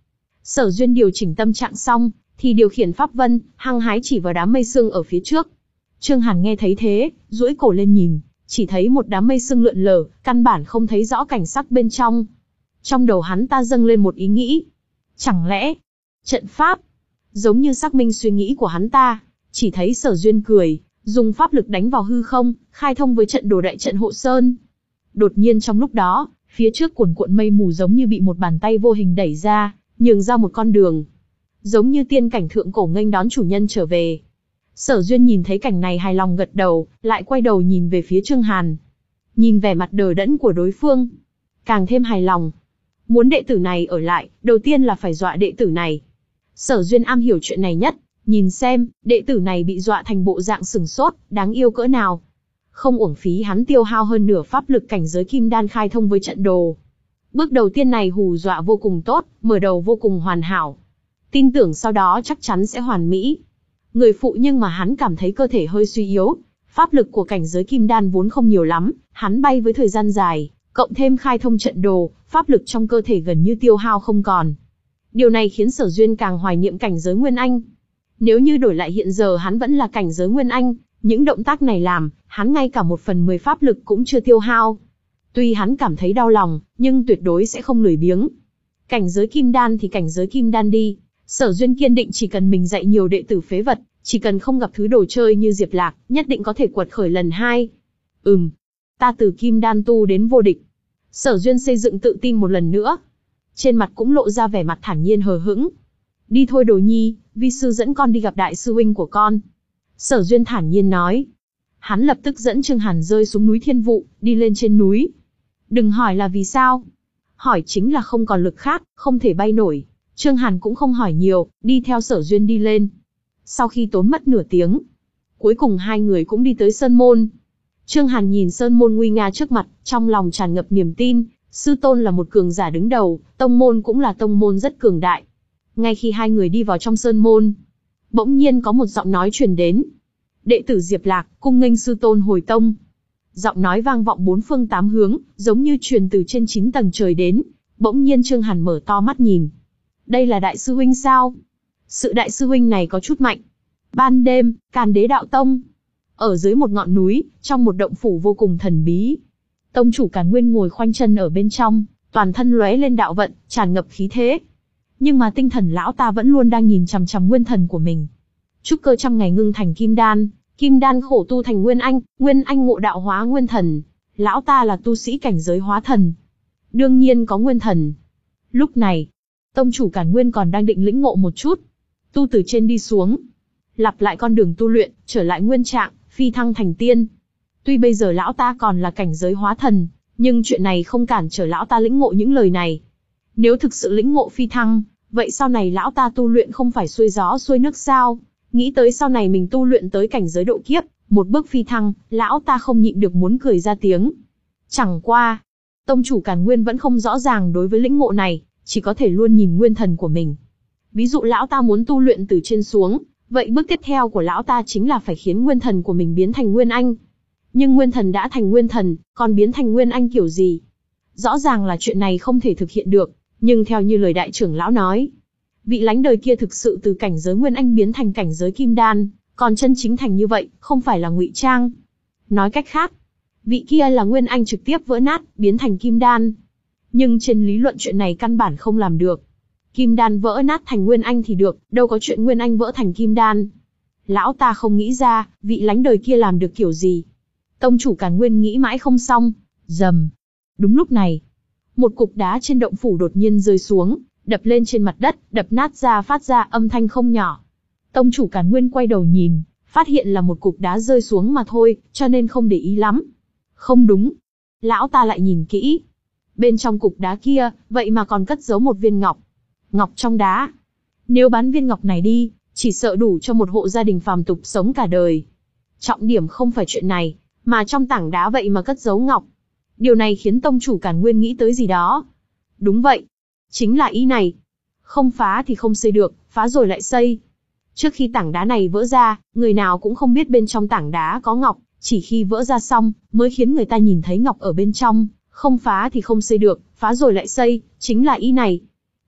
Sở Duyên điều chỉnh tâm trạng xong, thì điều khiển pháp vân, hăng hái chỉ vào đám mây sương ở phía trước. Trương Hàn nghe thấy thế, duỗi cổ lên nhìn, chỉ thấy một đám mây sương lượn lờ, căn bản không thấy rõ cảnh sắc bên trong. Trong đầu hắn ta dâng lên một ý nghĩ. Chẳng lẽ, trận pháp? Giống như xác minh suy nghĩ của hắn ta, chỉ thấy Sở Duyên cười, dùng pháp lực đánh vào hư không, khai thông với trận đồ đại trận hộ sơn. Đột nhiên trong lúc đó, phía trước cuồn cuộn mây mù giống như bị một bàn tay vô hình đẩy ra, nhường ra một con đường. Giống như tiên cảnh thượng cổ nghênh đón chủ nhân trở về. Sở Duyên nhìn thấy cảnh này hài lòng gật đầu, lại quay đầu nhìn về phía Trương Hàn. Nhìn vẻ mặt đờ đẫn của đối phương, càng thêm hài lòng. Muốn đệ tử này ở lại, đầu tiên là phải dọa đệ tử này. Sở Duyên am hiểu chuyện này nhất, nhìn xem, đệ tử này bị dọa thành bộ dạng sừng sốt, đáng yêu cỡ nào. Không uổng phí hắn tiêu hao hơn nửa pháp lực cảnh giới kim đan khai thông với trận đồ. Bước đầu tiên này hù dọa vô cùng tốt, mở đầu vô cùng hoàn hảo. Tin tưởng sau đó chắc chắn sẽ hoàn mỹ. Người phụ nhưng mà hắn cảm thấy cơ thể hơi suy yếu. Pháp lực của cảnh giới kim đan vốn không nhiều lắm, hắn bay với thời gian dài, cộng thêm khai thông trận đồ, pháp lực trong cơ thể gần như tiêu hao không còn. Điều này khiến Sở Duyên càng hoài niệm cảnh giới Nguyên Anh. Nếu như đổi lại hiện giờ hắn vẫn là cảnh giới Nguyên Anh, những động tác này làm, hắn ngay cả một phần mười pháp lực cũng chưa tiêu hao. Tuy hắn cảm thấy đau lòng, nhưng tuyệt đối sẽ không lười biếng. Cảnh giới kim đan thì cảnh giới kim đan đi. Sở Duyên kiên định chỉ cần mình dạy nhiều đệ tử phế vật, chỉ cần không gặp thứ đồ chơi như Diệp Lạc, nhất định có thể quật khởi lần hai. Ừm, ta từ kim đan tu đến vô địch. Sở Duyên xây dựng tự tin một lần nữa. Trên mặt cũng lộ ra vẻ mặt thản nhiên hờ hững. Đi thôi Đồ Nhi, vi sư dẫn con đi gặp đại sư huynh của con. Sở Duyên thản nhiên nói. Hắn lập tức dẫn Trương Hàn rơi xuống núi Thiên Vụ, đi lên trên núi. Đừng hỏi là vì sao. Hỏi chính là không còn lực khác, không thể bay nổi. Trương Hàn cũng không hỏi nhiều, đi theo Sở Duyên đi lên. Sau khi tốn mất nửa tiếng, cuối cùng hai người cũng đi tới Sơn Môn. Trương Hàn nhìn Sơn Môn nguy nga trước mặt, trong lòng tràn ngập niềm tin. Sư tôn là một cường giả đứng đầu, tông môn cũng là tông môn rất cường đại. Ngay khi hai người đi vào trong Sơn Môn, bỗng nhiên có một giọng nói truyền đến. Đệ tử Diệp Lạc, cung nghênh sư tôn hồi tông. Giọng nói vang vọng bốn phương tám hướng, giống như truyền từ trên chín tầng trời đến. Bỗng nhiên Trương Hàn mở to mắt nhìn. Đây là đại sư huynh sao? Sự đại sư huynh này có chút mạnh. Ban đêm, Càn Đế Đạo Tông. Ở dưới một ngọn núi, trong một động phủ vô cùng thần bí. Tông chủ Càn Nguyên ngồi khoanh chân ở bên trong, toàn thân lóe lên đạo vận, tràn ngập khí thế. Nhưng mà tinh thần lão ta vẫn luôn đang nhìn chằm chằm nguyên thần của mình. Trúc cơ trăm ngày ngưng thành kim đan, kim đan khổ tu thành nguyên anh, nguyên anh ngộ đạo hóa nguyên thần. Lão ta là tu sĩ cảnh giới hóa thần. Đương nhiên có nguyên thần. Lúc này, tông chủ Càn Nguyên còn đang định lĩnh ngộ một chút. Tu từ trên đi xuống. Lặp lại con đường tu luyện, trở lại nguyên trạng, phi thăng thành tiên. Tuy bây giờ lão ta còn là cảnh giới hóa thần, nhưng chuyện này không cản trở lão ta lĩnh ngộ những lời này. Nếu thực sự lĩnh ngộ phi thăng, vậy sau này lão ta tu luyện không phải xuôi gió xuôi nước sao? Nghĩ tới sau này mình tu luyện tới cảnh giới độ kiếp, một bước phi thăng, lão ta không nhịn được muốn cười ra tiếng. Chẳng qua, tông chủ Càn Nguyên vẫn không rõ ràng đối với lĩnh ngộ này, chỉ có thể luôn nhìn nguyên thần của mình. Ví dụ lão ta muốn tu luyện từ trên xuống, vậy bước tiếp theo của lão ta chính là phải khiến nguyên thần của mình biến thành nguyên anh. Nhưng nguyên thần đã thành nguyên thần, còn biến thành nguyên anh kiểu gì? Rõ ràng là chuyện này không thể thực hiện được, nhưng theo như lời đại trưởng lão nói, vị lánh đời kia thực sự từ cảnh giới nguyên anh biến thành cảnh giới kim đan, còn chân chính thành như vậy, không phải là ngụy trang. Nói cách khác, vị kia là nguyên anh trực tiếp vỡ nát, biến thành kim đan. Nhưng trên lý luận chuyện này căn bản không làm được. Kim đan vỡ nát thành nguyên anh thì được, đâu có chuyện nguyên anh vỡ thành kim đan. Lão ta không nghĩ ra, vị lánh đời kia làm được kiểu gì. Tông chủ Càn Nguyên nghĩ mãi không xong, rầm. Đúng lúc này, một cục đá trên động phủ đột nhiên rơi xuống, đập lên trên mặt đất, đập nát ra phát ra âm thanh không nhỏ. Tông chủ Càn Nguyên quay đầu nhìn, phát hiện là một cục đá rơi xuống mà thôi, cho nên không để ý lắm. Không đúng. Lão ta lại nhìn kỹ. Bên trong cục đá kia, vậy mà còn cất giấu một viên ngọc. Ngọc trong đá. Nếu bán viên ngọc này đi, chỉ sợ đủ cho một hộ gia đình phàm tục sống cả đời. Trọng điểm không phải chuyện này, mà trong tảng đá vậy mà cất giấu ngọc. Điều này khiến tông chủ Càn Nguyên nghĩ tới gì đó. Đúng vậy. Chính là ý này. Không phá thì không xây được, phá rồi lại xây. Trước khi tảng đá này vỡ ra, người nào cũng không biết bên trong tảng đá có ngọc, chỉ khi vỡ ra xong, mới khiến người ta nhìn thấy ngọc ở bên trong. Không phá thì không xây được, phá rồi lại xây, chính là ý này.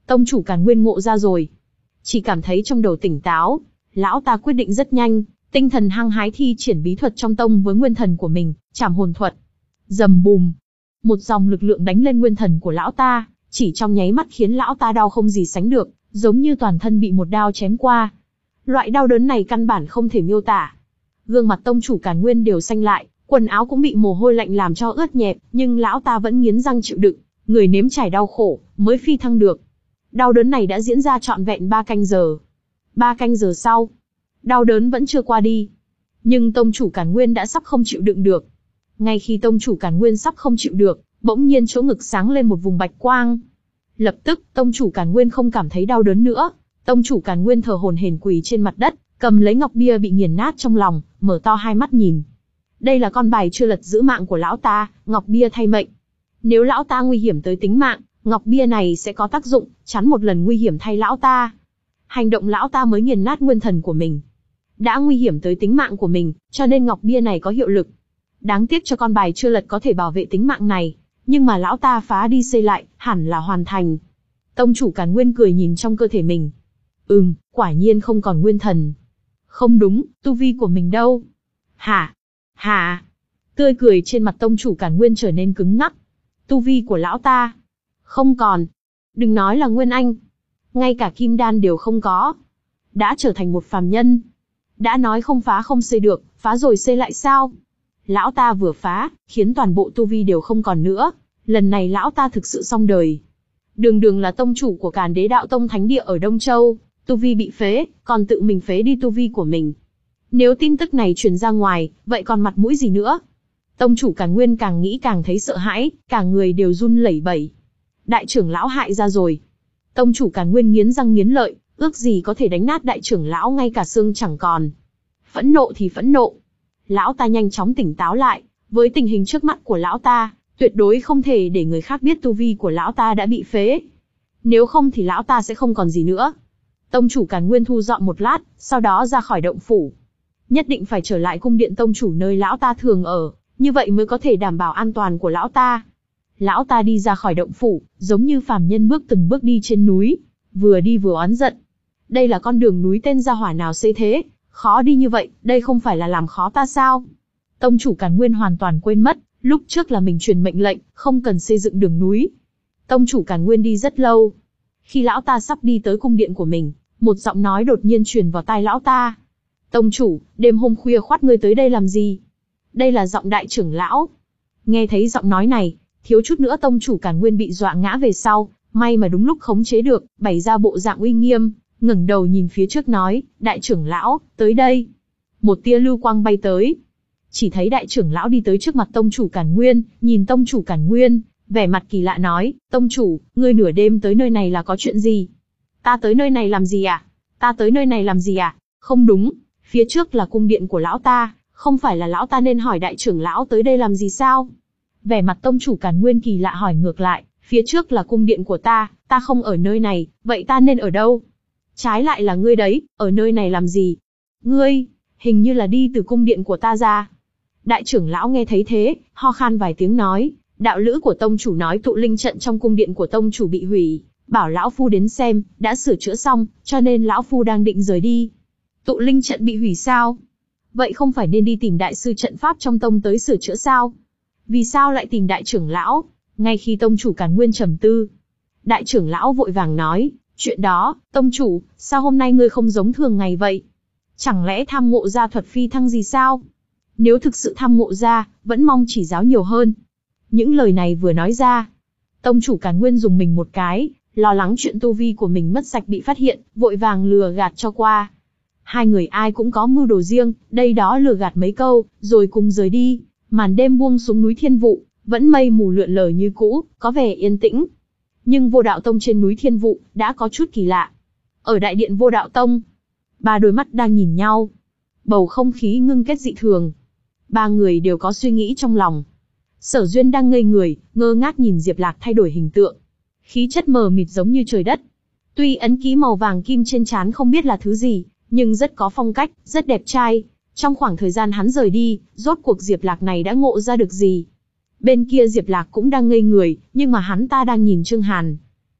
Tông chủ Càn Nguyên ngộ ra rồi. Chỉ cảm thấy trong đầu tỉnh táo, lão ta quyết định rất nhanh, tinh thần hăng hái thi triển bí thuật trong tông với nguyên thần của mình, trảm hồn thuật. Rầm bùm, một dòng lực lượng đánh lên nguyên thần của lão ta, chỉ trong nháy mắt khiến lão ta đau không gì sánh được, giống như toàn thân bị một đao chém qua. Loại đau đớn này căn bản không thể miêu tả. Gương mặt tông chủ Càn Nguyên đều xanh lại, quần áo cũng bị mồ hôi lạnh làm cho ướt nhẹp, nhưng lão ta vẫn nghiến răng chịu đựng, người nếm trải đau khổ, mới phi thăng được. Đau đớn này đã diễn ra trọn vẹn ba canh giờ. Ba canh giờ sau, đau đớn vẫn chưa qua đi. Nhưng tông chủ Càn Nguyên đã sắp không chịu đựng được. Ngay khi tông chủ Càn Nguyên sắp không chịu được, bỗng nhiên chỗ ngực sáng lên một vùng bạch quang. Lập tức, tông chủ Càn Nguyên không cảm thấy đau đớn nữa. Tông chủ Càn Nguyên thở hổn hển quỳ trên mặt đất, cầm lấy ngọc bia bị nghiền nát trong lòng, mở to hai mắt nhìn. Đây là con bài chưa lật giữ mạng của lão ta, ngọc bia thay mệnh. Nếu lão ta nguy hiểm tới tính mạng, ngọc bia này sẽ có tác dụng, chắn một lần nguy hiểm thay lão ta. Hành động lão ta mới nghiền nát nguyên thần của mình. Đã nguy hiểm tới tính mạng của mình, cho nên ngọc bia này có hiệu lực. Đáng tiếc cho con bài chưa lật có thể bảo vệ tính mạng này, nhưng mà lão ta phá đi xây lại, hẳn là hoàn thành. Tông chủ Càn Nguyên cười nhìn trong cơ thể mình. Ừm, quả nhiên không còn nguyên thần. Không đúng, tu vi của mình đâu? Hả? Hả? Tươi cười trên mặt tông chủ Càn Nguyên trở nên cứng ngắc. Tu vi của lão ta không còn. Đừng nói là Nguyên Anh, ngay cả Kim Đan đều không có. Đã trở thành một phàm nhân. Đã nói không phá không xây được, phá rồi xây lại sao? Lão ta vừa phá, khiến toàn bộ tu vi đều không còn nữa. Lần này lão ta thực sự xong đời. Đường đường là tông chủ của Càn Đế Đạo Tông Thánh Địa ở Đông Châu, tu vi bị phế, còn tự mình phế đi tu vi của mình. Nếu tin tức này truyền ra ngoài, vậy còn mặt mũi gì nữa? Tông chủ Càn Nguyên càng nghĩ càng thấy sợ hãi, cả người đều run lẩy bẩy. Đại trưởng lão hại ra rồi. Tông chủ Càn Nguyên nghiến răng nghiến lợi, ước gì có thể đánh nát đại trưởng lão ngay cả xương chẳng còn. Phẫn nộ thì phẫn nộ. Lão ta nhanh chóng tỉnh táo lại, với tình hình trước mắt của lão ta, tuyệt đối không thể để người khác biết tu vi của lão ta đã bị phế. Nếu không thì lão ta sẽ không còn gì nữa. Tông chủ Càn Nguyên thu dọn một lát, sau đó ra khỏi động phủ. Nhất định phải trở lại cung điện tông chủ nơi lão ta thường ở, như vậy mới có thể đảm bảo an toàn của lão ta. Lão ta đi ra khỏi động phủ, giống như phàm nhân bước từng bước đi trên núi, vừa đi vừa oán giận. Đây là con đường núi tên gia hỏa nào xây thế, khó đi như vậy, đây không phải là làm khó ta sao? Tông chủ Càn Nguyên hoàn toàn quên mất, lúc trước là mình truyền mệnh lệnh, không cần xây dựng đường núi. Tông chủ Càn Nguyên đi rất lâu. Khi lão ta sắp đi tới cung điện của mình, một giọng nói đột nhiên truyền vào tai lão ta. Tông chủ, đêm hôm khuya khoắt ngươi tới đây làm gì? Đây là giọng đại trưởng lão. Nghe thấy giọng nói này, thiếu chút nữa tông chủ Càn Nguyên bị dọa ngã về sau, may mà đúng lúc khống chế được, bày ra bộ dạng uy nghiêm, ngẩng đầu nhìn phía trước nói, đại trưởng lão, tới đây. Một tia lưu quang bay tới. Chỉ thấy đại trưởng lão đi tới trước mặt tông chủ Càn Nguyên, nhìn tông chủ Càn Nguyên, vẻ mặt kỳ lạ nói, tông chủ, ngươi nửa đêm tới nơi này là có chuyện gì? Ta tới nơi này làm gì à? Ta tới nơi này làm gì à? Không đúng, phía trước là cung điện của lão ta, không phải là lão ta nên hỏi đại trưởng lão tới đây làm gì sao? Vẻ mặt tông chủ Càn Nguyên kỳ lạ hỏi ngược lại, phía trước là cung điện của ta, ta không ở nơi này, vậy ta nên ở đâu? Trái lại là ngươi đấy, ở nơi này làm gì? Ngươi, hình như là đi từ cung điện của ta ra. Đại trưởng lão nghe thấy thế, ho khan vài tiếng nói, đạo lữ của tông chủ nói tụ linh trận trong cung điện của tông chủ bị hủy, bảo lão phu đến xem, đã sửa chữa xong, cho nên lão phu đang định rời đi. Tụ linh trận bị hủy sao? Vậy không phải nên đi tìm đại sư trận pháp trong tông tới sửa chữa sao? Vì sao lại tìm đại trưởng lão? Ngay khi tông chủ Càn Nguyên trầm tư, đại trưởng lão vội vàng nói, chuyện đó, tông chủ, sao hôm nay ngươi không giống thường ngày vậy? Chẳng lẽ tham ngộ ra thuật phi thăng gì sao? Nếu thực sự tham ngộ ra, vẫn mong chỉ giáo nhiều hơn. Những lời này vừa nói ra, tông chủ Càn Nguyên dùng mình một cái, lo lắng chuyện tu vi của mình mất sạch bị phát hiện, vội vàng lừa gạt cho qua. Hai người ai cũng có mưu đồ riêng, đây đó lừa gạt mấy câu, rồi cùng rời đi. Màn đêm buông xuống núi Thiên Vụ, vẫn mây mù lượn lờ như cũ, có vẻ yên tĩnh. Nhưng Vô Đạo Tông trên núi Thiên Vụ đã có chút kỳ lạ. Ở đại điện Vô Đạo Tông, ba đôi mắt đang nhìn nhau, bầu không khí ngưng kết dị thường. Ba người đều có suy nghĩ trong lòng. Sở Duyên đang ngây người, ngơ ngác nhìn Diệp Lạc thay đổi hình tượng, khí chất mờ mịt giống như trời đất. Tuy ấn ký màu vàng kim trên trán không biết là thứ gì, nhưng rất có phong cách, rất đẹp trai. Trong khoảng thời gian hắn rời đi, rốt cuộc Diệp Lạc này đã ngộ ra được gì? Bên kia Diệp Lạc cũng đang ngây người, nhưng mà hắn ta đang nhìn Trương Hàn.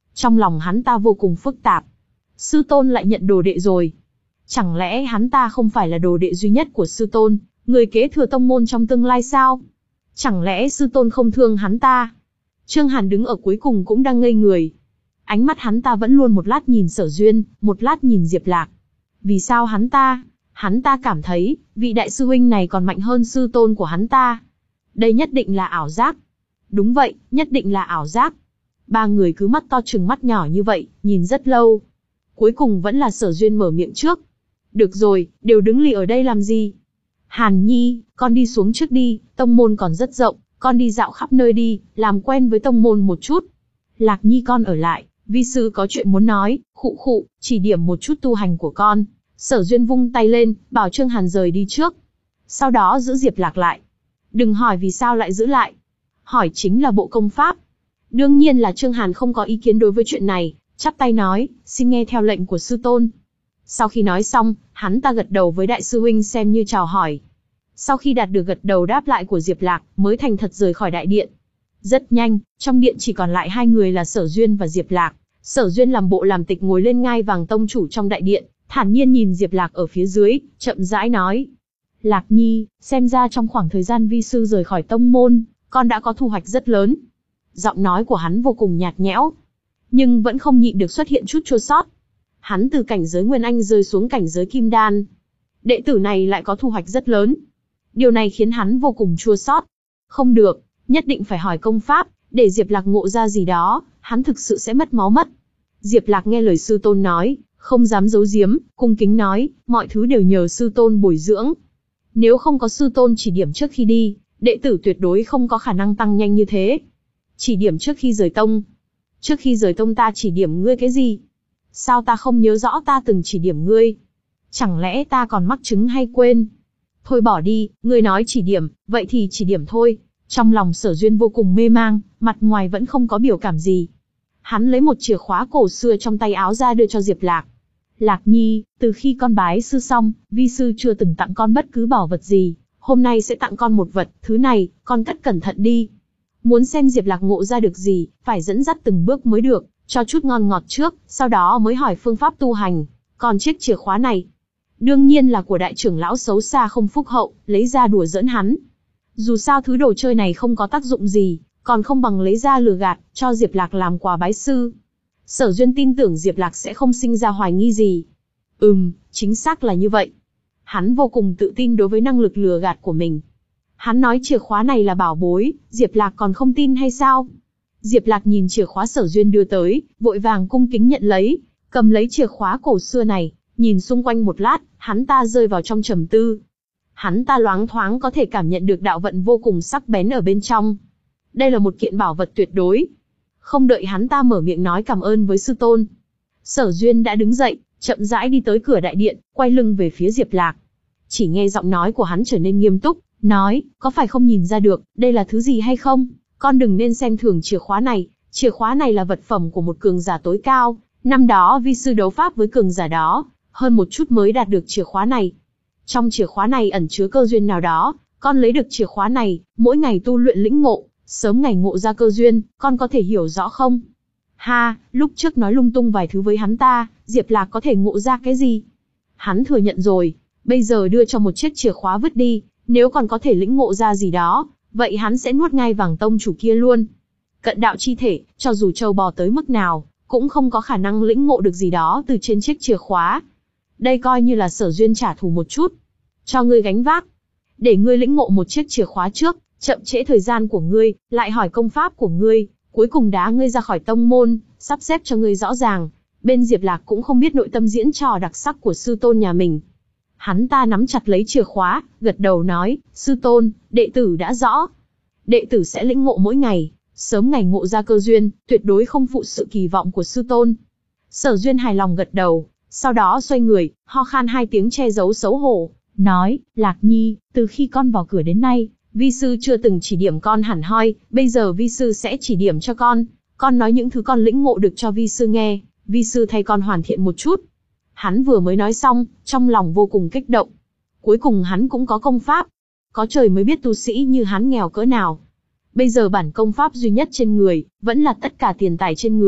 Trong lòng hắn ta vô cùng phức tạp. Sư tôn lại nhận đồ đệ rồi. Chẳng lẽ hắn ta không phải là đồ đệ duy nhất của sư tôn, người kế thừa tông môn trong tương lai sao? Chẳng lẽ sư tôn không thương hắn ta? Trương Hàn đứng ở cuối cùng cũng đang ngây người. Ánh mắt hắn ta vẫn luôn một lát nhìn Sở Duyên, một lát nhìn Diệp Lạc. Vì sao hắn ta? Hắn ta cảm thấy, vị đại sư huynh này còn mạnh hơn sư tôn của hắn ta. Đây nhất định là ảo giác. Đúng vậy, nhất định là ảo giác. Ba người cứ mắt to trừng mắt nhỏ như vậy, nhìn rất lâu. Cuối cùng vẫn là Sở Duyên mở miệng trước. Được rồi, đều đứng lì ở đây làm gì? Hàn Nhi, con đi xuống trước đi, tông môn còn rất rộng, con đi dạo khắp nơi đi, làm quen với tông môn một chút. Lạc Nhi con ở lại, vi sư có chuyện muốn nói, khụ khụ, chỉ điểm một chút tu hành của con. Sở Duyên vung tay lên, bảo Trương Hàn rời đi trước. Sau đó giữ Diệp Lạc lại. Đừng hỏi vì sao lại giữ lại. Hỏi chính là bộ công pháp. Đương nhiên là Trương Hàn không có ý kiến đối với chuyện này, chắp tay nói, xin nghe theo lệnh của sư tôn. Sau khi nói xong, hắn ta gật đầu với đại sư huynh xem như chào hỏi. Sau khi đạt được gật đầu đáp lại của Diệp Lạc, mới thành thật rời khỏi đại điện. Rất nhanh, trong điện chỉ còn lại hai người là Sở Duyên và Diệp Lạc. Sở Duyên làm bộ làm tịch ngồi lên ngai vàng tông chủ trong đại điện, thản nhiên nhìn Diệp Lạc ở phía dưới, chậm rãi nói. Lạc Nhi, xem ra trong khoảng thời gian vi sư rời khỏi tông môn, con đã có thu hoạch rất lớn. Giọng nói của hắn vô cùng nhạt nhẽo, nhưng vẫn không nhịn được xuất hiện chút chua xót. Hắn từ cảnh giới Nguyên Anh rơi xuống cảnh giới Kim Đan. Đệ tử này lại có thu hoạch rất lớn. Điều này khiến hắn vô cùng chua xót. Không được, nhất định phải hỏi công pháp, để Diệp Lạc ngộ ra gì đó, hắn thực sự sẽ mất máu mất. Diệp Lạc nghe lời sư tôn nói, không dám giấu giếm, cung kính nói, mọi thứ đều nhờ sư tôn bồi dưỡng. Nếu không có sư tôn chỉ điểm trước khi đi, đệ tử tuyệt đối không có khả năng tăng nhanh như thế. Chỉ điểm trước khi rời tông. Trước khi rời tông ta chỉ điểm ngươi cái gì? Sao ta không nhớ rõ ta từng chỉ điểm ngươi? Chẳng lẽ ta còn mắc chứng hay quên? Thôi bỏ đi, ngươi nói chỉ điểm, vậy thì chỉ điểm thôi. Trong lòng Sở Duyên vô cùng mê mang, mặt ngoài vẫn không có biểu cảm gì. Hắn lấy một chìa khóa cổ xưa trong tay áo ra đưa cho Diệp Lạc. Lạc Nhi, từ khi con bái sư xong, vi sư chưa từng tặng con bất cứ bảo vật gì. Hôm nay sẽ tặng con một vật, thứ này, con cất cẩn thận đi. Muốn xem Diệp Lạc ngộ ra được gì, phải dẫn dắt từng bước mới được, cho chút ngon ngọt trước, sau đó mới hỏi phương pháp tu hành. Còn chiếc chìa khóa này, đương nhiên là của đại trưởng lão xấu xa không phúc hậu, lấy ra đùa giỡn hắn. Dù sao thứ đồ chơi này không có tác dụng gì, còn không bằng lấy ra lừa gạt, cho Diệp Lạc làm quà bái sư. Sở Duyên tin tưởng Diệp Lạc sẽ không sinh ra hoài nghi gì. Ừm, chính xác là như vậy. Hắn vô cùng tự tin đối với năng lực lừa gạt của mình. Hắn nói chìa khóa này là bảo bối, Diệp Lạc còn không tin hay sao? Diệp Lạc nhìn chìa khóa Sở Duyên đưa tới, vội vàng cung kính nhận lấy, cầm lấy chìa khóa cổ xưa này, nhìn xung quanh một lát, hắn ta rơi vào trong trầm tư. Hắn ta loáng thoáng có thể cảm nhận được đạo vận vô cùng sắc bén ở bên trong. Đây là một kiện bảo vật tuyệt đối. Không đợi hắn ta mở miệng nói cảm ơn với sư tôn, Sở Duyên đã đứng dậy, chậm rãi đi tới cửa đại điện, quay lưng về phía Diệp Lạc. Chỉ nghe giọng nói của hắn trở nên nghiêm túc, nói, có phải không nhìn ra được, đây là thứ gì hay không? Con đừng nên xem thường chìa khóa này, chìa khóa này là vật phẩm của một cường giả tối cao. Năm đó vi sư đấu pháp với cường giả đó, hơn một chút mới đạt được chìa khóa này. Trong chìa khóa này ẩn chứa cơ duyên nào đó, con lấy được chìa khóa này, mỗi ngày tu luyện lĩnh ngộ, sớm ngày ngộ ra cơ duyên, con có thể hiểu rõ không? Ha, lúc trước nói lung tung vài thứ với hắn ta, Diệp Lạc có thể ngộ ra cái gì? Hắn thừa nhận rồi, bây giờ đưa cho một chiếc chìa khóa vứt đi, nếu còn có thể lĩnh ngộ ra gì đó, vậy hắn sẽ nuốt ngay vàng tông chủ kia luôn. Cận đạo chi thể, cho dù trâu bò tới mức nào, cũng không có khả năng lĩnh ngộ được gì đó từ trên chiếc chìa khóa. Đây coi như là Sở Duyên trả thù một chút. Cho ngươi gánh vác. Để ngươi lĩnh ngộ một chiếc chìa khóa trước, chậm trễ thời gian của ngươi, lại hỏi công pháp của ngươi, cuối cùng đá ngươi ra khỏi tông môn, sắp xếp cho ngươi rõ ràng. Bên Diệp Lạc cũng không biết nội tâm diễn trò đặc sắc của sư tôn nhà mình. Hắn ta nắm chặt lấy chìa khóa, gật đầu nói, sư tôn, đệ tử đã rõ. Đệ tử sẽ lĩnh ngộ mỗi ngày, sớm ngày ngộ ra cơ duyên, tuyệt đối không phụ sự kỳ vọng của sư tôn. Sở Duyên hài lòng gật đầu, sau đó xoay người, ho khan hai tiếng che giấu xấu hổ, nói, Lạc Nhi, từ khi con vào cửa đến nay, vi sư chưa từng chỉ điểm con hẳn hoi, bây giờ vi sư sẽ chỉ điểm cho con. Con nói những thứ con lĩnh ngộ được cho vi sư nghe, vi sư thay con hoàn thiện một chút. Hắn vừa mới nói xong, trong lòng vô cùng kích động. Cuối cùng hắn cũng có công pháp. Có trời mới biết tu sĩ như hắn nghèo cỡ nào. Bây giờ bản công pháp duy nhất trên người, vẫn là tất cả tiền tài trên người,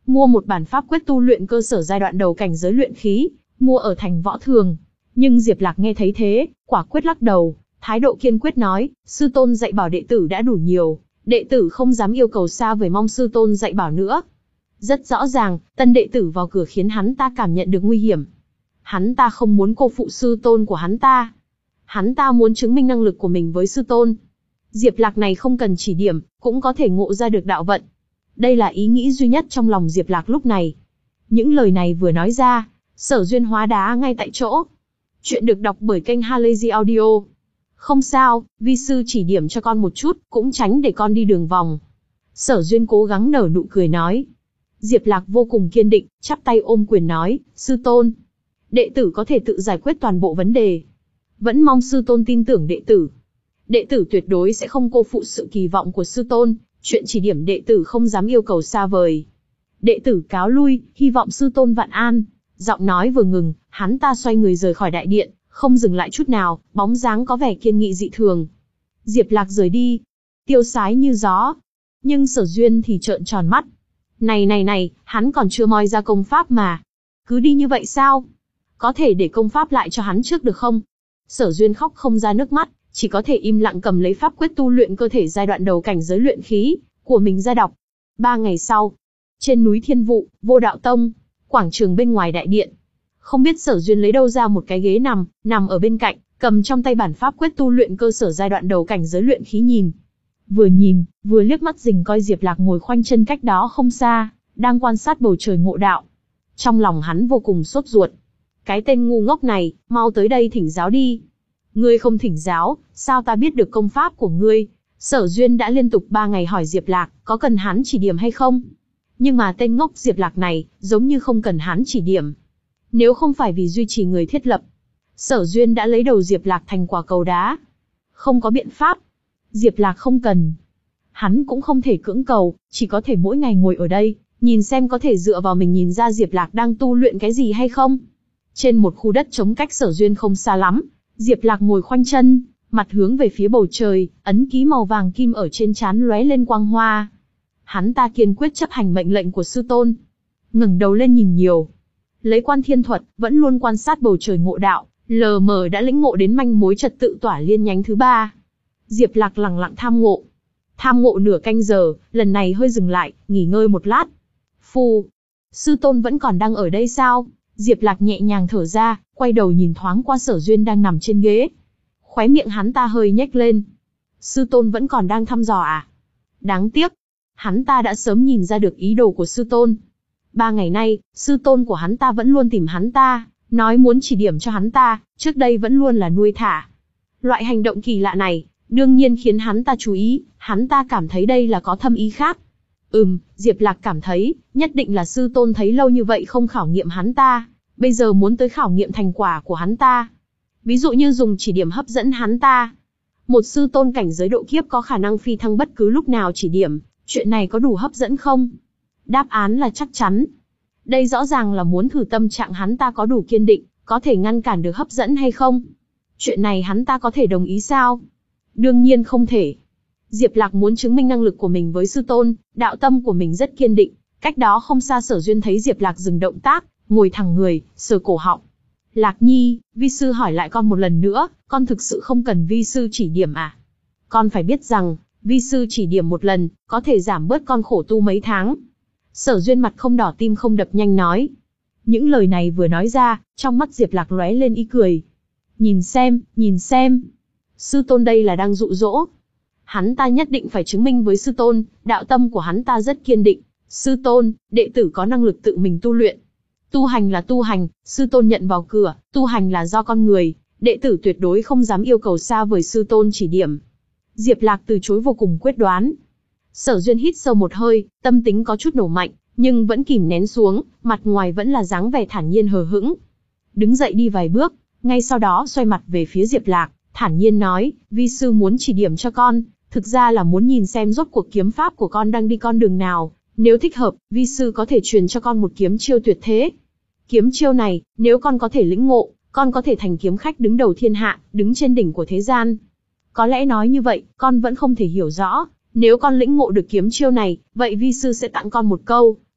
mua một bản pháp quyết tu luyện cơ sở giai đoạn đầu cảnh giới luyện khí, mua ở thành Võ Thường. Nhưng Diệp Lạc nghe thấy thế, quả quyết lắc đầu, thái độ kiên quyết nói, sư tôn dạy bảo đệ tử đã đủ nhiều, đệ tử không dám yêu cầu xa vời, mong sư tôn dạy bảo nữa. Rất rõ ràng, tân đệ tử vào cửa khiến hắn ta cảm nhận được nguy hiểm. Hắn ta không muốn cô phụ sư tôn của hắn ta. Hắn ta muốn chứng minh năng lực của mình với sư tôn. Diệp Lạc này không cần chỉ điểm, cũng có thể ngộ ra được đạo vận. Đây là ý nghĩ duy nhất trong lòng Diệp Lạc lúc này. Những lời này vừa nói ra, Sở Duyên hóa đá ngay tại chỗ. Chuyện được đọc bởi kênh Halazy Audio. Không sao, vi sư chỉ điểm cho con một chút, cũng tránh để con đi đường vòng. Sở Duyên cố gắng nở nụ cười nói. Diệp Lạc vô cùng kiên định, chắp tay ôm quyền nói, sư tôn. Đệ tử có thể tự giải quyết toàn bộ vấn đề. Vẫn mong sư tôn tin tưởng đệ tử. Đệ tử tuyệt đối sẽ không cô phụ sự kỳ vọng của sư tôn, chuyện chỉ điểm đệ tử không dám yêu cầu xa vời. Đệ tử cáo lui, hy vọng sư tôn vạn an. Giọng nói vừa ngừng, hắn ta xoay người rời khỏi đại điện, không dừng lại chút nào, bóng dáng có vẻ kiên nghị dị thường. Diệp Lạc rời đi, tiêu sái như gió. Nhưng Sở Duyên thì trợn tròn mắt. Này này này, hắn còn chưa moi ra công pháp mà. Cứ đi như vậy sao? Có thể để công pháp lại cho hắn trước được không? Sở Duyên khóc không ra nước mắt, chỉ có thể im lặng cầm lấy pháp quyết tu luyện cơ thể giai đoạn đầu cảnh giới luyện khí của mình ra đọc. Ba ngày sau, trên núi Thiên Vụ, Vô Đạo Tông, quảng trường bên ngoài đại điện. Không biết Sở Duyên lấy đâu ra một cái ghế nằm, nằm ở bên cạnh, cầm trong tay bản pháp quyết tu luyện cơ sở giai đoạn đầu cảnh giới luyện khí nhìn. Vừa nhìn, vừa liếc mắt rình coi Diệp Lạc ngồi khoanh chân cách đó không xa, đang quan sát bầu trời ngộ đạo. Trong lòng hắn vô cùng sốt ruột. Cái tên ngu ngốc này, mau tới đây thỉnh giáo đi. Ngươi không thỉnh giáo, sao ta biết được công pháp của ngươi? Sở Duyên đã liên tục ba ngày hỏi Diệp Lạc, có cần hắn chỉ điểm hay không? Nhưng mà tên ngốc Diệp Lạc này, giống như không cần hắn chỉ điểm. Nếu không phải vì duy trì người thiết lập, Sở Duyên đã lấy đầu Diệp Lạc thành quả cầu đá. Không có biện pháp. Diệp Lạc không cần. Hắn cũng không thể cưỡng cầu, chỉ có thể mỗi ngày ngồi ở đây, nhìn xem có thể dựa vào mình nhìn ra Diệp Lạc đang tu luyện cái gì hay không. Trên một khu đất trống cách Sở Duyên không xa lắm, Diệp Lạc ngồi khoanh chân, mặt hướng về phía bầu trời, ấn ký màu vàng kim ở trên trán lóe lên quang hoa. Hắn ta kiên quyết chấp hành mệnh lệnh của sư tôn. Ngẩng đầu lên nhìn nhiều. Lấy Quan Thiên Thuật, vẫn luôn quan sát bầu trời ngộ đạo, lờ mờ đã lĩnh ngộ đến manh mối trật tự tỏa liên nhánh thứ ba. Diệp Lạc lặng lặng tham ngộ. Tham ngộ nửa canh giờ, lần này hơi dừng lại, nghỉ ngơi một lát. Phù, sư tôn vẫn còn đang ở đây sao? Diệp Lạc nhẹ nhàng thở ra, quay đầu nhìn thoáng qua Sở Duyên đang nằm trên ghế. Khóe miệng hắn ta hơi nhếch lên. Sư tôn vẫn còn đang thăm dò à? Đáng tiếc, hắn ta đã sớm nhìn ra được ý đồ của sư tôn. Ba ngày nay, sư tôn của hắn ta vẫn luôn tìm hắn ta, nói muốn chỉ điểm cho hắn ta, trước đây vẫn luôn là nuôi thả. Loại hành động kỳ lạ này, đương nhiên khiến hắn ta chú ý, hắn ta cảm thấy đây là có thâm ý khác. Ừm, Diệp Lạc cảm thấy, nhất định là sư tôn thấy lâu như vậy không khảo nghiệm hắn ta, bây giờ muốn tới khảo nghiệm thành quả của hắn ta. Ví dụ như dùng chỉ điểm hấp dẫn hắn ta. Một sư tôn cảnh giới độ kiếp có khả năng phi thăng bất cứ lúc nào chỉ điểm, chuyện này có đủ hấp dẫn không? Đáp án là chắc chắn. Đây rõ ràng là muốn thử tâm trạng hắn ta có đủ kiên định, có thể ngăn cản được hấp dẫn hay không? Chuyện này hắn ta có thể đồng ý sao? Đương nhiên không thể. Diệp Lạc muốn chứng minh năng lực của mình với sư tôn, đạo tâm của mình rất kiên định. Cách đó không xa Sở Duyên thấy Diệp Lạc dừng động tác, ngồi thẳng người, sờ cổ họng. Lạc Nhi, vi sư hỏi lại con một lần nữa, con thực sự không cần vi sư chỉ điểm à? Con phải biết rằng, vi sư chỉ điểm một lần, có thể giảm bớt con khổ tu mấy tháng. Sở Duyên mặt không đỏ tim không đập nhanh nói. Những lời này vừa nói ra, trong mắt Diệp Lạc lóe lên ý cười. Nhìn xem, nhìn xem. Sư tôn đây là đang dụ dỗ. Hắn ta nhất định phải chứng minh với sư tôn, đạo tâm của hắn ta rất kiên định. Sư tôn, đệ tử có năng lực tự mình tu luyện. Tu hành là tu hành, sư tôn nhận vào cửa, tu hành là do con người, đệ tử tuyệt đối không dám yêu cầu xa vời sư tôn chỉ điểm. Diệp Lạc từ chối vô cùng quyết đoán. Sở Duyên hít sâu một hơi, tâm tính có chút nổ mạnh, nhưng vẫn kìm nén xuống, mặt ngoài vẫn là dáng vẻ thản nhiên hờ hững. Đứng dậy đi vài bước, ngay sau đó xoay mặt về phía Diệp Lạc, thản nhiên nói, vi sư muốn chỉ điểm cho con, thực ra là muốn nhìn xem rốt cuộc kiếm pháp của con đang đi con đường nào, nếu thích hợp, vi sư có thể truyền cho con một kiếm chiêu tuyệt thế. Kiếm chiêu này, nếu con có thể lĩnh ngộ, con có thể thành kiếm khách đứng đầu thiên hạ, đứng trên đỉnh của thế gian. Có lẽ nói như vậy, con vẫn không thể hiểu rõ, nếu con lĩnh ngộ được kiếm chiêu này, vậy vi sư sẽ tặng con một câu,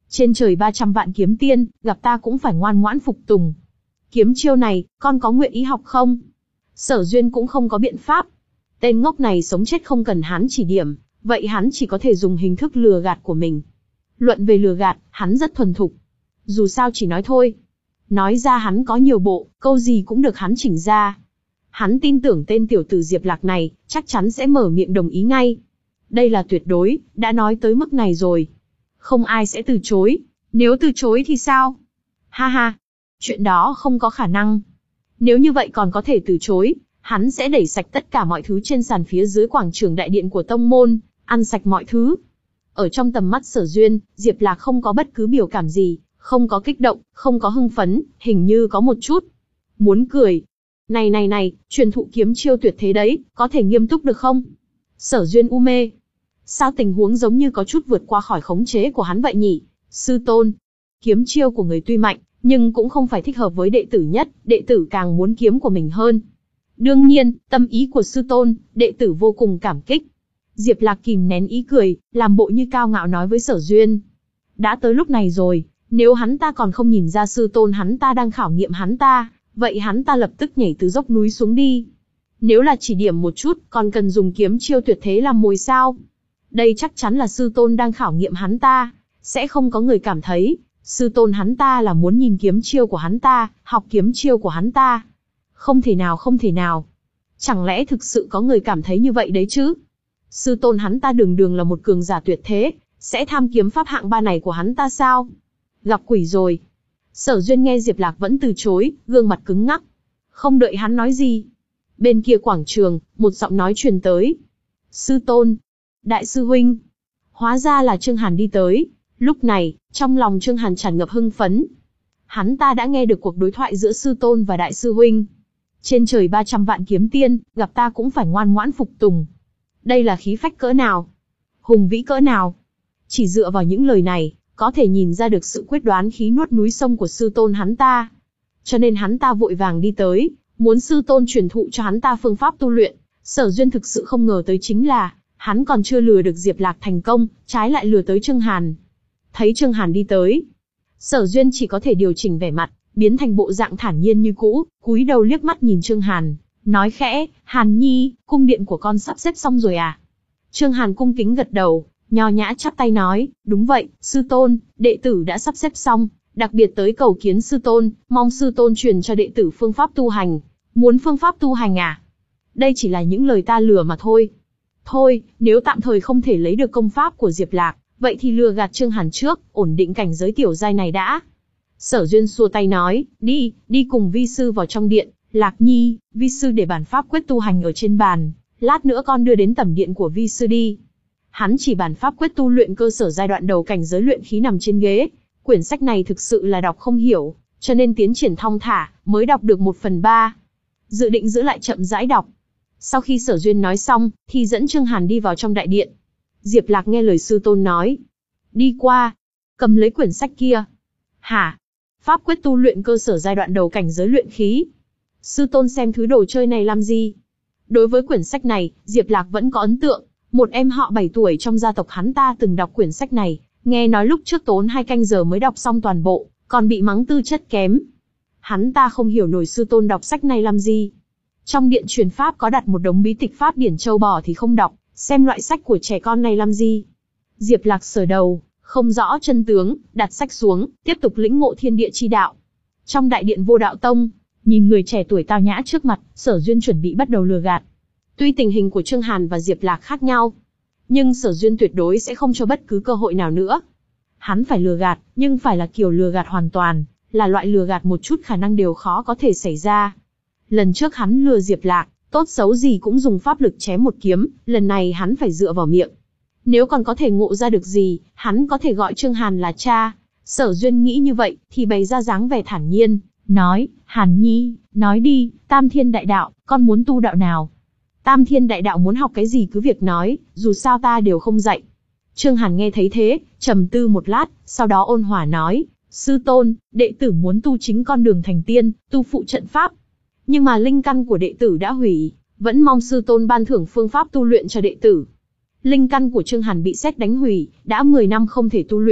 Trên trời ba trăm vạn kiếm tiên, gặp ta cũng phải ngoan ngoãn phục tùng. Kiếm chiêu này, con có nguyện ý học không? Sở Duyên cũng không có biện pháp. Tên ngốc này sống chết không cần hắn chỉ điểm, vậy hắn chỉ có thể dùng hình thức lừa gạt của mình. Luận về lừa gạt, hắn rất thuần thục. Dù sao chỉ nói thôi. Nói ra hắn có nhiều bộ, câu gì cũng được hắn chỉnh ra. Hắn tin tưởng tên tiểu tử Diệp Lạc này, chắc chắn sẽ mở miệng đồng ý ngay. Đây là tuyệt đối, đã nói tới mức này rồi. Không ai sẽ từ chối. Nếu từ chối thì sao? Ha ha, chuyện đó không có khả năng. Nếu như vậy còn có thể từ chối, hắn sẽ đẩy sạch tất cả mọi thứ trên sàn phía dưới quảng trường đại điện của tông môn, ăn sạch mọi thứ. Ở trong tầm mắt Sở Duyên, Diệp Lạc không có bất cứ biểu cảm gì, không có kích động, không có hưng phấn, hình như có một chút muốn cười. Này này này, truyền thụ kiếm chiêu tuyệt thế đấy, có thể nghiêm túc được không? Sở Duyên u mê. Sao tình huống giống như có chút vượt qua khỏi khống chế của hắn vậy nhỉ? Sư tôn, kiếm chiêu của người tuy mạnh, nhưng cũng không phải thích hợp với đệ tử nhất, đệ tử càng muốn kiếm của mình hơn. Đương nhiên, tâm ý của sư tôn, đệ tử vô cùng cảm kích. Diệp Lạc kìm nén ý cười, làm bộ như cao ngạo nói với Sở Duyên. Đã tới lúc này rồi, nếu hắn ta còn không nhìn ra sư tôn hắn ta đang khảo nghiệm hắn ta, vậy hắn ta lập tức nhảy từ dốc núi xuống đi. Nếu là chỉ điểm một chút, còn cần dùng kiếm chiêu tuyệt thế làm mồi sao? Đây chắc chắn là sư tôn đang khảo nghiệm hắn ta, sẽ không có người cảm thấy, sư tôn hắn ta là muốn nhìn kiếm chiêu của hắn ta, học kiếm chiêu của hắn ta. Không thể nào không thể nào. Chẳng lẽ thực sự có người cảm thấy như vậy đấy chứ? Sư tôn hắn ta đường đường là một cường giả tuyệt thế, sẽ tham kiếm pháp hạng ba này của hắn ta sao? Gặp quỷ rồi. Sở Duyên nghe Diệp Lạc vẫn từ chối, gương mặt cứng ngắc. Không đợi hắn nói gì. Bên kia quảng trường, một giọng nói truyền tới. Sư tôn. Đại sư huynh. Hóa ra là Trương Hàn đi tới. Lúc này, trong lòng Trương Hàn tràn ngập hưng phấn. Hắn ta đã nghe được cuộc đối thoại giữa sư tôn và đại sư huynh. Trên trời ba trăm vạn kiếm tiên, gặp ta cũng phải ngoan ngoãn phục tùng. Đây là khí phách cỡ nào? Hùng vĩ cỡ nào? Chỉ dựa vào những lời này, có thể nhìn ra được sự quyết đoán khí nuốt núi sông của sư tôn hắn ta. Cho nên hắn ta vội vàng đi tới, muốn sư tôn truyền thụ cho hắn ta phương pháp tu luyện. Sở Duyên thực sự không ngờ tới chính là, hắn còn chưa lừa được Diệp Lạc thành công, trái lại lừa tới Trương Hàn. Thấy Trương Hàn đi tới, Sở Duyên chỉ có thể điều chỉnh vẻ mặt, biến thành bộ dạng thản nhiên như cũ, cúi đầu liếc mắt nhìn Trương Hàn, nói khẽ, Hàn Nhi, cung điện của con sắp xếp xong rồi à? Trương Hàn cung kính gật đầu, nho nhã chắp tay nói, đúng vậy, sư tôn, đệ tử đã sắp xếp xong, đặc biệt tới cầu kiến sư tôn, mong sư tôn truyền cho đệ tử phương pháp tu hành. Muốn phương pháp tu hành à? Đây chỉ là những lời ta lừa mà thôi. Thôi, nếu tạm thời không thể lấy được công pháp của Diệp Lạc, vậy thì lừa gạt Trương Hàn trước, ổn định cảnh giới tiểu giai này đã. Sở Duyên xua tay nói, đi, đi cùng vi sư vào trong điện. Lạc Nhi, vi sư để bản pháp quyết tu hành ở trên bàn, lát nữa con đưa đến tẩm điện của vi sư đi. Hắn chỉ bản pháp quyết tu luyện cơ sở giai đoạn đầu cảnh giới luyện khí nằm trên ghế. Quyển sách này thực sự là đọc không hiểu, cho nên tiến triển thong thả, mới đọc được một phần ba. Dự định giữ lại chậm rãi đọc. Sau khi Sở Duyên nói xong, thì dẫn Trương Hàn đi vào trong đại điện. Diệp Lạc nghe lời sư tôn nói. Đi qua, cầm lấy quyển sách kia. Hả? Pháp quyết tu luyện cơ sở giai đoạn đầu cảnh giới luyện khí. Sư tôn xem thứ đồ chơi này làm gì? Đối với quyển sách này, Diệp Lạc vẫn có ấn tượng. Một em họ bảy tuổi trong gia tộc hắn ta từng đọc quyển sách này, nghe nói lúc trước tốn hai canh giờ mới đọc xong toàn bộ, còn bị mắng tư chất kém. Hắn ta không hiểu nổi sư tôn đọc sách này làm gì. Trong điện truyền pháp có đặt một đống bí tịch pháp điển châu bò thì không đọc, xem loại sách của trẻ con này làm gì. Diệp Lạc sờ đầu, không rõ chân tướng, đặt sách xuống, tiếp tục lĩnh ngộ thiên địa chi đạo. Trong đại điện Vô Đạo Tông, nhìn người trẻ tuổi tao nhã trước mặt, Sở Duyên chuẩn bị bắt đầu lừa gạt. Tuy tình hình của Trương Hàn và Diệp Lạc khác nhau, nhưng Sở Duyên tuyệt đối sẽ không cho bất cứ cơ hội nào nữa. Hắn phải lừa gạt, nhưng phải là kiểu lừa gạt hoàn toàn, là loại lừa gạt một chút khả năng đều khó có thể xảy ra. Lần trước hắn lừa Diệp Lạc, tốt xấu gì cũng dùng pháp lực chém một kiếm, lần này hắn phải dựa vào miệng. Nếu còn có thể ngộ ra được gì, hắn có thể gọi Trương Hàn là cha. Sở Duyên nghĩ như vậy, thì bày ra dáng vẻ thản nhiên, nói, Hàn Nhi, nói đi, Tam Thiên Đại Đạo, con muốn tu đạo nào? Tam Thiên Đại Đạo muốn học cái gì cứ việc nói, dù sao ta đều không dạy. Trương Hàn nghe thấy thế, trầm tư một lát, sau đó ôn hòa nói, sư tôn, đệ tử muốn tu chính con đường thành tiên, tu phụ trận pháp. Nhưng mà linh căn của đệ tử đã hủy, vẫn mong sư tôn ban thưởng phương pháp tu luyện cho đệ tử. Linh căn của Trương Hàn bị sét đánh hủy, đã mười năm không thể tu luyện,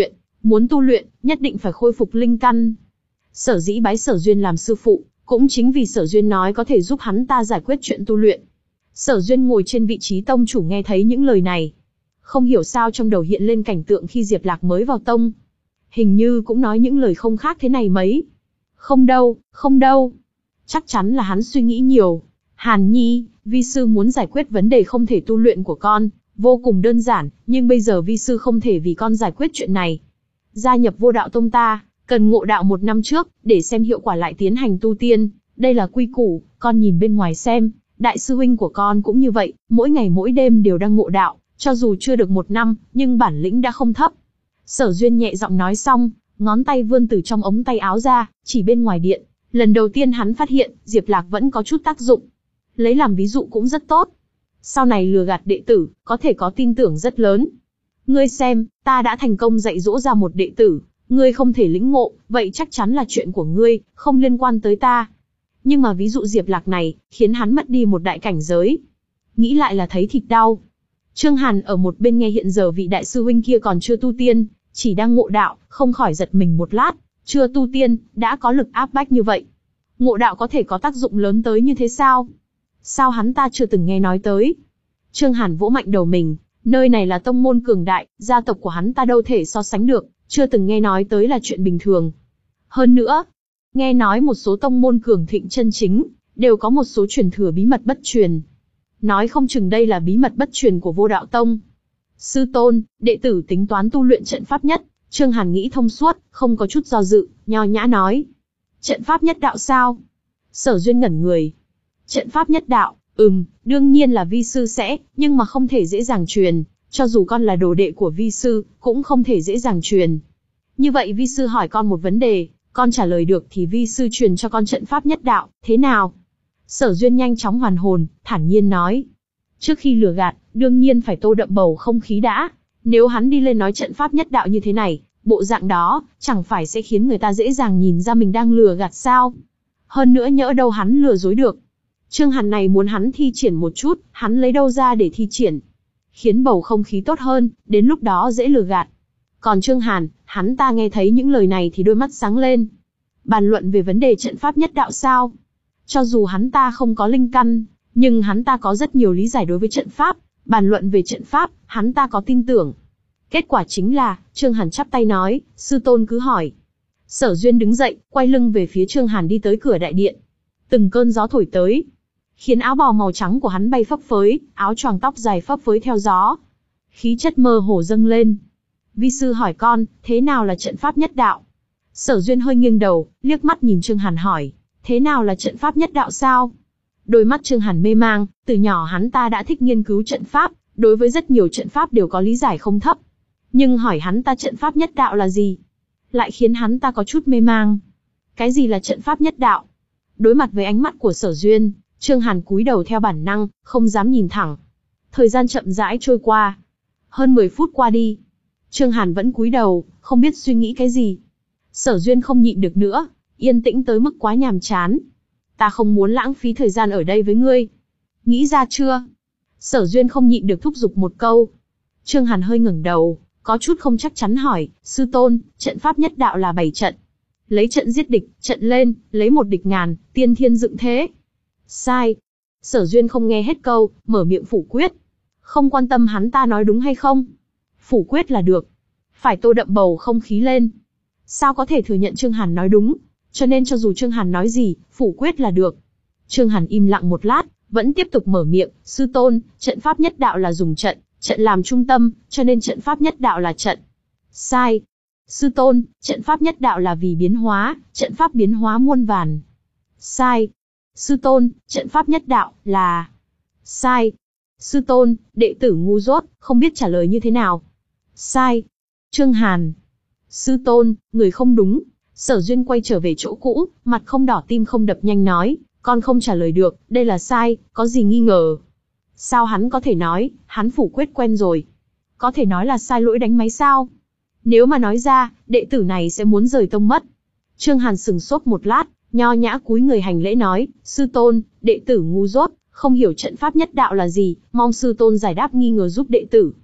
Muốn tu luyện, nhất định phải khôi phục linh căn. Sở dĩ bái Sở Duyên làm sư phụ, cũng chính vì Sở Duyên nói có thể giúp hắn ta giải quyết chuyện tu luyện. Sở Duyên ngồi trên vị trí tông chủ nghe thấy những lời này. Không hiểu sao trong đầu hiện lên cảnh tượng khi Diệp Lạc mới vào tông. Hình như cũng nói những lời không khác thế này mấy. Không đâu, không đâu. Chắc chắn là hắn suy nghĩ nhiều. Hàn Nhi, vi sư muốn giải quyết vấn đề không thể tu luyện của con, vô cùng đơn giản, nhưng bây giờ vi sư không thể vì con giải quyết chuyện này. Gia nhập Vô Đạo Tông ta, cần ngộ đạo một năm trước, để xem hiệu quả lại tiến hành tu tiên, đây là quy củ, con nhìn bên ngoài xem, đại sư huynh của con cũng như vậy, mỗi ngày mỗi đêm đều đang ngộ đạo, cho dù chưa được một năm, nhưng bản lĩnh đã không thấp. Sở Duyên nhẹ giọng nói xong, ngón tay vươn từ trong ống tay áo ra, chỉ bên ngoài điện. Lần đầu tiên hắn phát hiện, Diệp Lạc vẫn có chút tác dụng. Lấy làm ví dụ cũng rất tốt. Sau này lừa gạt đệ tử, có thể có tin tưởng rất lớn. Ngươi xem, ta đã thành công dạy dỗ ra một đệ tử, ngươi không thể lĩnh ngộ, vậy chắc chắn là chuyện của ngươi, không liên quan tới ta. Nhưng mà ví dụ Diệp Lạc này, khiến hắn mất đi một đại cảnh giới. Nghĩ lại là thấy thịt đau. Trương Hàn ở một bên nghe hiện giờ vị đại sư huynh kia còn chưa tu tiên, chỉ đang ngộ đạo, không khỏi giật mình một lát. Chưa tu tiên, đã có lực áp bách như vậy. Ngộ đạo có thể có tác dụng lớn tới như thế sao? Sao hắn ta chưa từng nghe nói tới? Trương Hàn vỗ mạnh đầu mình, nơi này là tông môn cường đại, gia tộc của hắn ta đâu thể so sánh được, chưa từng nghe nói tới là chuyện bình thường. Hơn nữa, nghe nói một số tông môn cường thịnh chân chính, đều có một số truyền thừa bí mật bất truyền. Nói không chừng đây là bí mật bất truyền của Vô Đạo Tông. Sư tôn, đệ tử tính toán tu luyện trận pháp nhất. Trương Hàn nghĩ thông suốt, không có chút do dự, nho nhã nói. Trận pháp nhất đạo sao? Sở Duyên ngẩn người. Trận pháp nhất đạo, ừm, đương nhiên là vi sư sẽ, nhưng mà không thể dễ dàng truyền. Cho dù con là đồ đệ của vi sư, cũng không thể dễ dàng truyền. Như vậy vi sư hỏi con một vấn đề, con trả lời được thì vi sư truyền cho con trận pháp nhất đạo, thế nào? Sở Duyên nhanh chóng hoàn hồn, thản nhiên nói. Trước khi lừa gạt, đương nhiên phải tô đậm bầu không khí đã. Nếu hắn đi lên nói trận pháp nhất đạo như thế này, bộ dạng đó, chẳng phải sẽ khiến người ta dễ dàng nhìn ra mình đang lừa gạt sao? Hơn nữa nhỡ đâu hắn lừa dối được. Trương Hàn này muốn hắn thi triển một chút, hắn lấy đâu ra để thi triển? Khiến bầu không khí tốt hơn, đến lúc đó dễ lừa gạt. Còn Trương Hàn, hắn ta nghe thấy những lời này thì đôi mắt sáng lên. Bàn luận về vấn đề trận pháp nhất đạo sao? Cho dù hắn ta không có linh căn, nhưng hắn ta có rất nhiều lý giải đối với trận pháp. Bàn luận về trận pháp, hắn ta có tin tưởng. Kết quả chính là, Trương Hàn chắp tay nói, sư tôn cứ hỏi. Sở Duyên đứng dậy, quay lưng về phía Trương Hàn đi tới cửa đại điện. Từng cơn gió thổi tới, khiến áo bào màu trắng của hắn bay phấp phới, áo choàng tóc dài phấp phới theo gió. Khí chất mơ hồ dâng lên. Vi sư hỏi con, thế nào là trận pháp nhất đạo? Sở Duyên hơi nghiêng đầu, liếc mắt nhìn Trương Hàn hỏi, thế nào là trận pháp nhất đạo sao? Đôi mắt Trương Hàn mê mang, từ nhỏ hắn ta đã thích nghiên cứu trận pháp, đối với rất nhiều trận pháp đều có lý giải không thấp. Nhưng hỏi hắn ta trận pháp nhất đạo là gì? Lại khiến hắn ta có chút mê mang. Cái gì là trận pháp nhất đạo? Đối mặt với ánh mắt của Sở Duyên, Trương Hàn cúi đầu theo bản năng, không dám nhìn thẳng. Thời gian chậm rãi trôi qua. Hơn mười phút qua đi. Trương Hàn vẫn cúi đầu, không biết suy nghĩ cái gì. Sở Duyên không nhịn được nữa, yên tĩnh tới mức quá nhàm chán. Ta không muốn lãng phí thời gian ở đây với ngươi. Nghĩ ra chưa? Sở Duyên không nhịn được thúc giục một câu. Trương Hàn hơi ngẩng đầu, có chút không chắc chắn hỏi, sư tôn, trận pháp nhất đạo là bảy trận. Lấy trận giết địch, trận lên, lấy một địch ngàn, tiên thiên dựng thế. Sai. Sở Duyên không nghe hết câu, mở miệng phủ quyết. Không quan tâm hắn ta nói đúng hay không. Phủ quyết là được. Phải tô đậm bầu không khí lên. Sao có thể thừa nhận Trương Hàn nói đúng, cho nên cho dù Trương Hàn nói gì, phủ quyết là được. Trương Hàn im lặng một lát, vẫn tiếp tục mở miệng, sư tôn, trận pháp nhất đạo là dùng trận, trận làm trung tâm, cho nên trận pháp nhất đạo là trận. Sai. Sư tôn, trận pháp nhất đạo là vì biến hóa, trận pháp biến hóa muôn vàn. Sai. Sư tôn, trận pháp nhất đạo là... Sai. Sư tôn, đệ tử ngu dốt, không biết trả lời như thế nào. Sai. Trương Hàn. Sư tôn, người không đúng. Sở Duyên quay trở về chỗ cũ, mặt không đỏ tim không đập nhanh nói, con không trả lời được, đây là sai, có gì nghi ngờ. Sao hắn có thể nói, hắn phủ quyết quen rồi. Có thể nói là sai lỗi đánh máy sao? Nếu mà nói ra, đệ tử này sẽ muốn rời tông mất. Trương Hàn sừng sốt một lát, nho nhã cúi người hành lễ nói, sư tôn, đệ tử ngu dốt, không hiểu trận pháp nhất đạo là gì, mong sư tôn giải đáp nghi ngờ giúp đệ tử.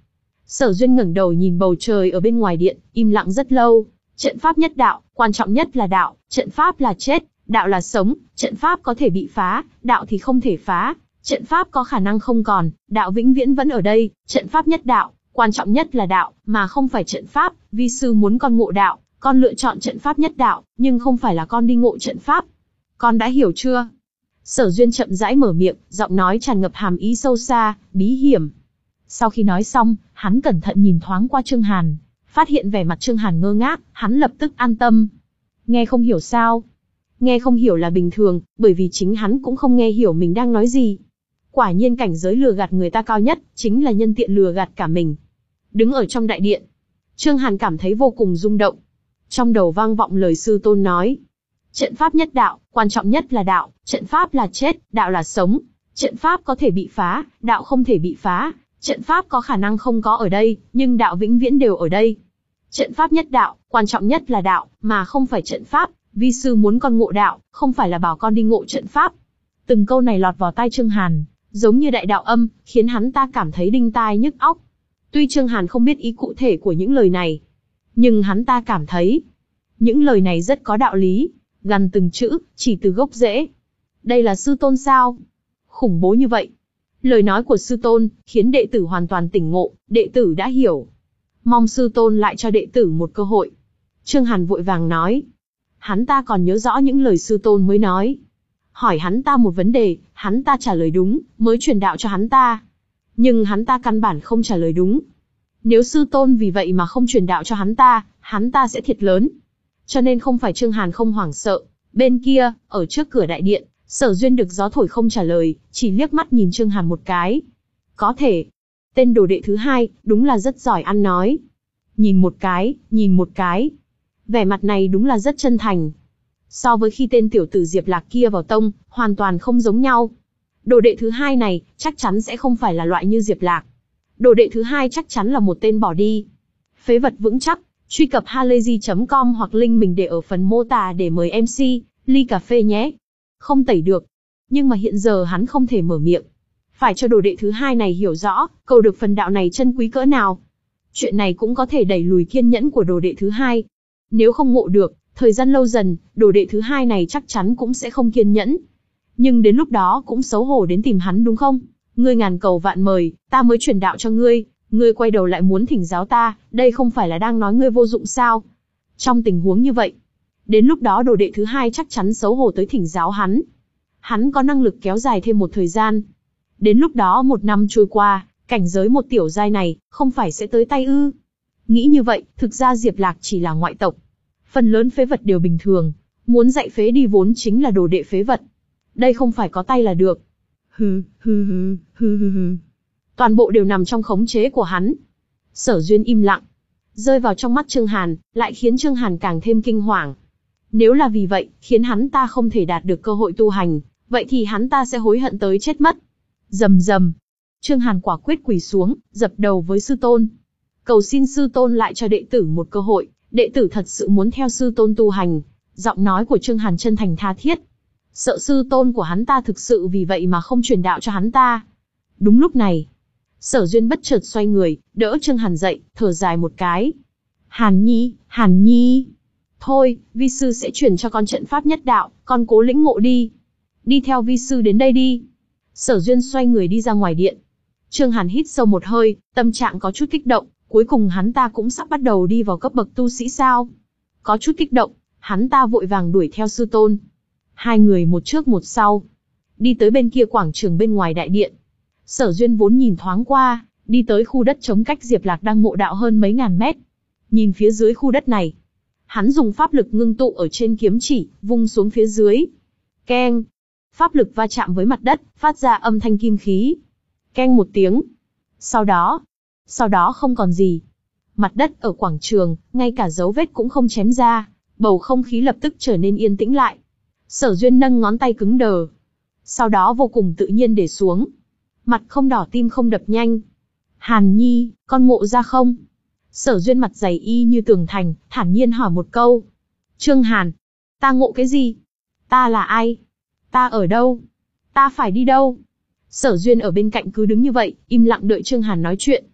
Sở Duyên ngẩng đầu nhìn bầu trời ở bên ngoài điện, im lặng rất lâu. Trận pháp nhất đạo, quan trọng nhất là đạo, trận pháp là chết, đạo là sống, trận pháp có thể bị phá, đạo thì không thể phá, trận pháp có khả năng không còn, đạo vĩnh viễn vẫn ở đây, trận pháp nhất đạo, quan trọng nhất là đạo, mà không phải trận pháp, vi sư muốn con ngộ đạo, con lựa chọn trận pháp nhất đạo, nhưng không phải là con đi ngộ trận pháp. Con đã hiểu chưa? Sở Duyên chậm rãi mở miệng, giọng nói tràn ngập hàm ý sâu xa, bí hiểm. Sau khi nói xong, hắn cẩn thận nhìn thoáng qua Trương Hàn, phát hiện vẻ mặt Trương Hàn ngơ ngác, hắn lập tức an tâm. Nghe không hiểu sao? Nghe không hiểu là bình thường, bởi vì chính hắn cũng không nghe hiểu mình đang nói gì. Quả nhiên cảnh giới lừa gạt người ta cao nhất, chính là nhân tiện lừa gạt cả mình. Đứng ở trong đại điện, Trương Hàn cảm thấy vô cùng rung động. Trong đầu vang vọng lời sư tôn nói. Trận pháp nhất đạo, quan trọng nhất là đạo, trận pháp là chết, đạo là sống. Trận pháp có thể bị phá, đạo không thể bị phá. Trận pháp có khả năng không có ở đây, nhưng đạo vĩnh viễn đều ở đây. Trận pháp nhất đạo, quan trọng nhất là đạo, mà không phải trận pháp. Vi sư muốn con ngộ đạo, không phải là bảo con đi ngộ trận pháp. Từng câu này lọt vào tai Trương Hàn, giống như đại đạo âm, khiến hắn ta cảm thấy đinh tai nhức óc. Tuy Trương Hàn không biết ý cụ thể của những lời này, nhưng hắn ta cảm thấy những lời này rất có đạo lý, gần từng chữ, chỉ từ gốc rễ. Đây là sư tôn sao? Khủng bố như vậy. Lời nói của sư tôn khiến đệ tử hoàn toàn tỉnh ngộ, đệ tử đã hiểu. Mong sư tôn lại cho đệ tử một cơ hội. Trương Hàn vội vàng nói. Hắn ta còn nhớ rõ những lời sư tôn mới nói. Hỏi hắn ta một vấn đề, hắn ta trả lời đúng, mới truyền đạo cho hắn ta. Nhưng hắn ta căn bản không trả lời đúng. Nếu sư tôn vì vậy mà không truyền đạo cho hắn ta, hắn ta sẽ thiệt lớn. Cho nên không phải Trương Hàn không hoảng sợ. Bên kia, ở trước cửa đại điện, Sở Duyên được gió thổi không trả lời, chỉ liếc mắt nhìn Trương Hàn một cái. Có thể, tên đồ đệ thứ hai, đúng là rất giỏi ăn nói. Nhìn một cái, nhìn một cái. Vẻ mặt này đúng là rất chân thành. So với khi tên tiểu tử Diệp Lạc kia vào tông, hoàn toàn không giống nhau. Đồ đệ thứ hai này, chắc chắn sẽ không phải là loại như Diệp Lạc. Đồ đệ thứ hai chắc chắn là một tên bỏ đi. Phế vật vững chắc, truy cập halayzi chấm com hoặc link mình để ở phần mô tả để mời em xê, ly cà phê nhé. Không tẩy được. Nhưng mà hiện giờ hắn không thể mở miệng. Phải cho đồ đệ thứ hai này hiểu rõ, cầu được phần đạo này chân quý cỡ nào. Chuyện này cũng có thể đẩy lùi kiên nhẫn của đồ đệ thứ hai. Nếu không ngộ được, thời gian lâu dần, đồ đệ thứ hai này chắc chắn cũng sẽ không kiên nhẫn. Nhưng đến lúc đó cũng xấu hổ đến tìm hắn đúng không? Ngươi ngàn cầu vạn mời, ta mới truyền đạo cho ngươi, ngươi quay đầu lại muốn thỉnh giáo ta, đây không phải là đang nói ngươi vô dụng sao? Trong tình huống như vậy, đến lúc đó đồ đệ thứ hai chắc chắn xấu hổ tới thỉnh giáo hắn. Hắn có năng lực kéo dài thêm một thời gian. Đến lúc đó một năm trôi qua, cảnh giới một tiểu giai này, không phải sẽ tới tay ư? Nghĩ như vậy, thực ra Diệp Lạc chỉ là ngoại tộc. Phần lớn phế vật đều bình thường, muốn dạy phế đi vốn chính là đồ đệ phế vật. Đây không phải có tay là được. Hừ, hừ hừ, hừ hừ hừ. Toàn bộ đều nằm trong khống chế của hắn. Sở Duyên im lặng, rơi vào trong mắt Trương Hàn, lại khiến Trương Hàn càng thêm kinh hoàng. Nếu là vì vậy, khiến hắn ta không thể đạt được cơ hội tu hành, vậy thì hắn ta sẽ hối hận tới chết mất. Rầm rầm. Trương Hàn quả quyết quỳ xuống, dập đầu với sư tôn. Cầu xin sư tôn lại cho đệ tử một cơ hội, đệ tử thật sự muốn theo sư tôn tu hành. Giọng nói của Trương Hàn chân thành tha thiết. Sợ sư tôn của hắn ta thực sự vì vậy mà không truyền đạo cho hắn ta. Đúng lúc này, Sở Duyên bất chợt xoay người, đỡ Trương Hàn dậy, thở dài một cái. Hàn Nhi, Hàn Nhi. Thôi, vi sư sẽ truyền cho con trận pháp nhất đạo, con cố lĩnh ngộ đi. Đi theo vi sư đến đây đi. Sở Duyên xoay người đi ra ngoài điện. Trương Hàn hít sâu một hơi, tâm trạng có chút kích động, cuối cùng hắn ta cũng sắp bắt đầu đi vào cấp bậc tu sĩ sao. Có chút kích động, hắn ta vội vàng đuổi theo sư tôn. Hai người một trước một sau, đi tới bên kia quảng trường bên ngoài đại điện. Sở Duyên vốn nhìn thoáng qua, đi tới khu đất trống cách Diệp Lạc đang ngộ đạo hơn mấy ngàn mét. Nhìn phía dưới khu đất này, hắn dùng pháp lực ngưng tụ ở trên kiếm chỉ, vung xuống phía dưới. Keng! Pháp lực va chạm với mặt đất, phát ra âm thanh kim khí. Keng một tiếng. Sau đó, sau đó không còn gì. Mặt đất ở quảng trường, ngay cả dấu vết cũng không chém ra, bầu không khí lập tức trở nên yên tĩnh lại. Sở Duyên nâng ngón tay cứng đờ. Sau đó vô cùng tự nhiên để xuống. Mặt không đỏ tim không đập nhanh. Hàn Nhi, con ngộ ra không? Sở Duyên mặt dày y như tường thành, thản nhiên hỏi một câu. Trương Hàn, ta ngộ cái gì? Ta là ai? Ta ở đâu? Ta phải đi đâu? Sở Duyên ở bên cạnh cứ đứng như vậy, im lặng đợi Trương Hàn nói chuyện.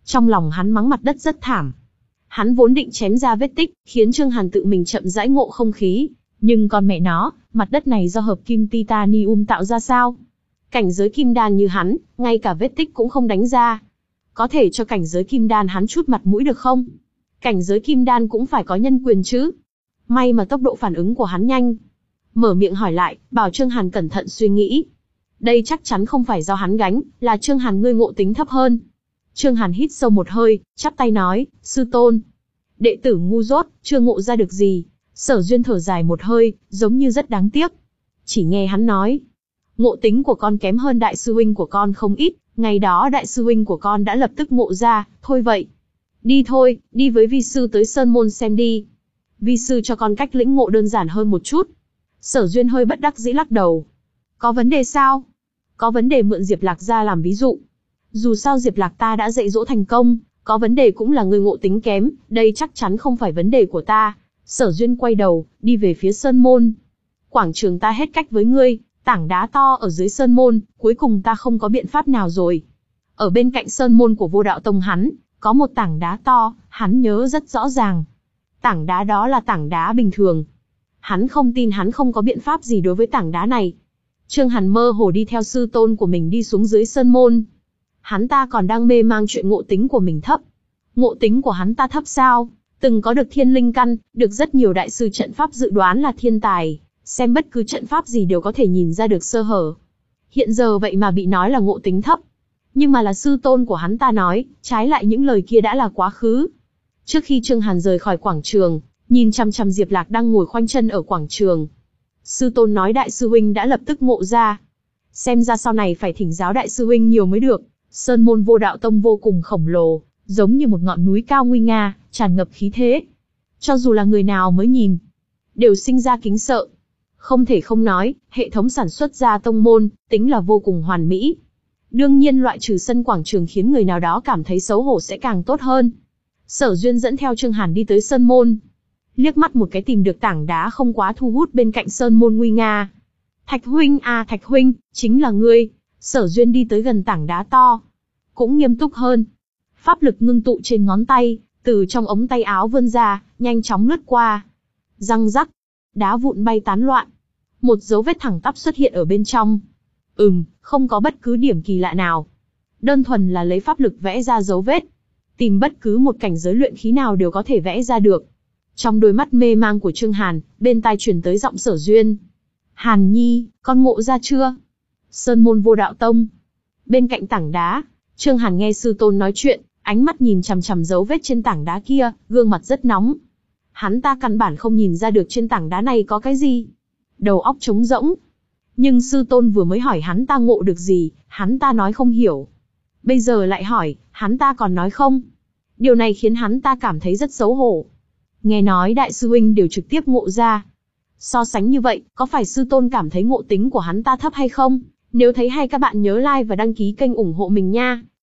Trong lòng hắn mắng mặt đất rất thảm. Hắn vốn định chém ra vết tích, khiến Trương Hàn tự mình chậm rãi ngộ không khí. Nhưng con mẹ nó, mặt đất này do hợp kim titanium tạo ra sao? Cảnh giới kim đan như hắn, ngay cả vết tích cũng không đánh ra. Có thể cho cảnh giới kim đan hắn chút mặt mũi được không? Cảnh giới kim đan cũng phải có nhân quyền chứ. May mà tốc độ phản ứng của hắn nhanh. Mở miệng hỏi lại, bảo Trương Hàn cẩn thận suy nghĩ. Đây chắc chắn không phải do hắn gánh, là Trương Hàn ngươi ngộ tính thấp hơn. Trương Hàn hít sâu một hơi, chắp tay nói, sư tôn. Đệ tử ngu dốt, chưa ngộ ra được gì. Sở Duyên thở dài một hơi, giống như rất đáng tiếc. Chỉ nghe hắn nói, ngộ tính của con kém hơn đại sư huynh của con không ít, ngày đó đại sư huynh của con đã lập tức ngộ ra, thôi vậy. Đi thôi, đi với vi sư tới Sơn Môn xem đi. Vi sư cho con cách lĩnh ngộ đơn giản hơn một chút. Sở Duyên hơi bất đắc dĩ lắc đầu. Có vấn đề sao? Có vấn đề mượn Diệp Lạc ra làm ví dụ. Dù sao Diệp Lạc ta đã dạy dỗ thành công, có vấn đề cũng là người ngộ tính kém, đây chắc chắn không phải vấn đề của ta. Sở Duyên quay đầu, đi về phía Sơn Môn. Quảng trường ta hết cách với ngươi, tảng đá to ở dưới Sơn Môn, cuối cùng ta không có biện pháp nào rồi. Ở bên cạnh Sơn Môn của Vô Đạo Tông hắn, có một tảng đá to, hắn nhớ rất rõ ràng. Tảng đá đó là tảng đá bình thường. Hắn không tin hắn không có biện pháp gì đối với tảng đá này. Trương Hàn mơ hồ đi theo sư tôn của mình đi xuống dưới Sơn Môn. Hắn ta còn đang mê mang chuyện ngộ tính của mình thấp. Ngộ tính của hắn ta thấp sao? Từng có được thiên linh căn, được rất nhiều đại sư trận pháp dự đoán là thiên tài, xem bất cứ trận pháp gì đều có thể nhìn ra được sơ hở. Hiện giờ vậy mà bị nói là ngộ tính thấp. Nhưng mà là sư tôn của hắn ta nói, trái lại những lời kia đã là quá khứ. Trước khi Trương Hàn rời khỏi quảng trường, nhìn chăm chăm Diệp Lạc đang ngồi khoanh chân ở quảng trường. Sư tôn nói đại sư huynh đã lập tức ngộ ra. Xem ra sau này phải thỉnh giáo đại sư huynh nhiều mới được. Sơn Môn Vô Đạo Tông vô cùng khổng lồ, giống như một ngọn núi cao nguy nga, tràn ngập khí thế. Cho dù là người nào mới nhìn, đều sinh ra kính sợ. Không thể không nói, hệ thống sản xuất ra tông môn, tính là vô cùng hoàn mỹ. Đương nhiên loại trừ sân quảng trường khiến người nào đó cảm thấy xấu hổ sẽ càng tốt hơn. Sở Duyên dẫn theo Trương Hàn đi tới Sơn Môn. Liếc mắt một cái tìm được tảng đá không quá thu hút bên cạnh Sơn Môn nguy nga. Thạch huynh à Thạch huynh, chính là ngươi. Sở Duyên đi tới gần tảng đá to. Cũng nghiêm túc hơn. Pháp lực ngưng tụ trên ngón tay, từ trong ống tay áo vươn ra, nhanh chóng lướt qua. Răng rắc, đá vụn bay tán loạn. Một dấu vết thẳng tắp xuất hiện ở bên trong. Ừm, không có bất cứ điểm kỳ lạ nào. Đơn thuần là lấy pháp lực vẽ ra dấu vết. Tìm bất cứ một cảnh giới luyện khí nào đều có thể vẽ ra được. Trong đôi mắt mê mang của Trương Hàn, bên tai truyền tới giọng Sở Duyên. Hàn Nhi, con ngộ ra chưa? Sơn Môn Vô Đạo Tông. Bên cạnh tảng đá, Trương Hàn nghe sư tôn nói chuyện, ánh mắt nhìn chằm chằm dấu vết trên tảng đá kia, gương mặt rất nóng. Hắn ta căn bản không nhìn ra được trên tảng đá này có cái gì. Đầu óc trống rỗng. Nhưng sư tôn vừa mới hỏi hắn ta ngộ được gì, hắn ta nói không hiểu. Bây giờ lại hỏi, hắn ta còn nói không. Điều này khiến hắn ta cảm thấy rất xấu hổ. Nghe nói đại sư huynh đều trực tiếp ngộ ra. So sánh như vậy, có phải sư tôn cảm thấy ngộ tính của hắn ta thấp hay không? Nếu thấy hay các bạn nhớ like và đăng ký kênh ủng hộ mình nha.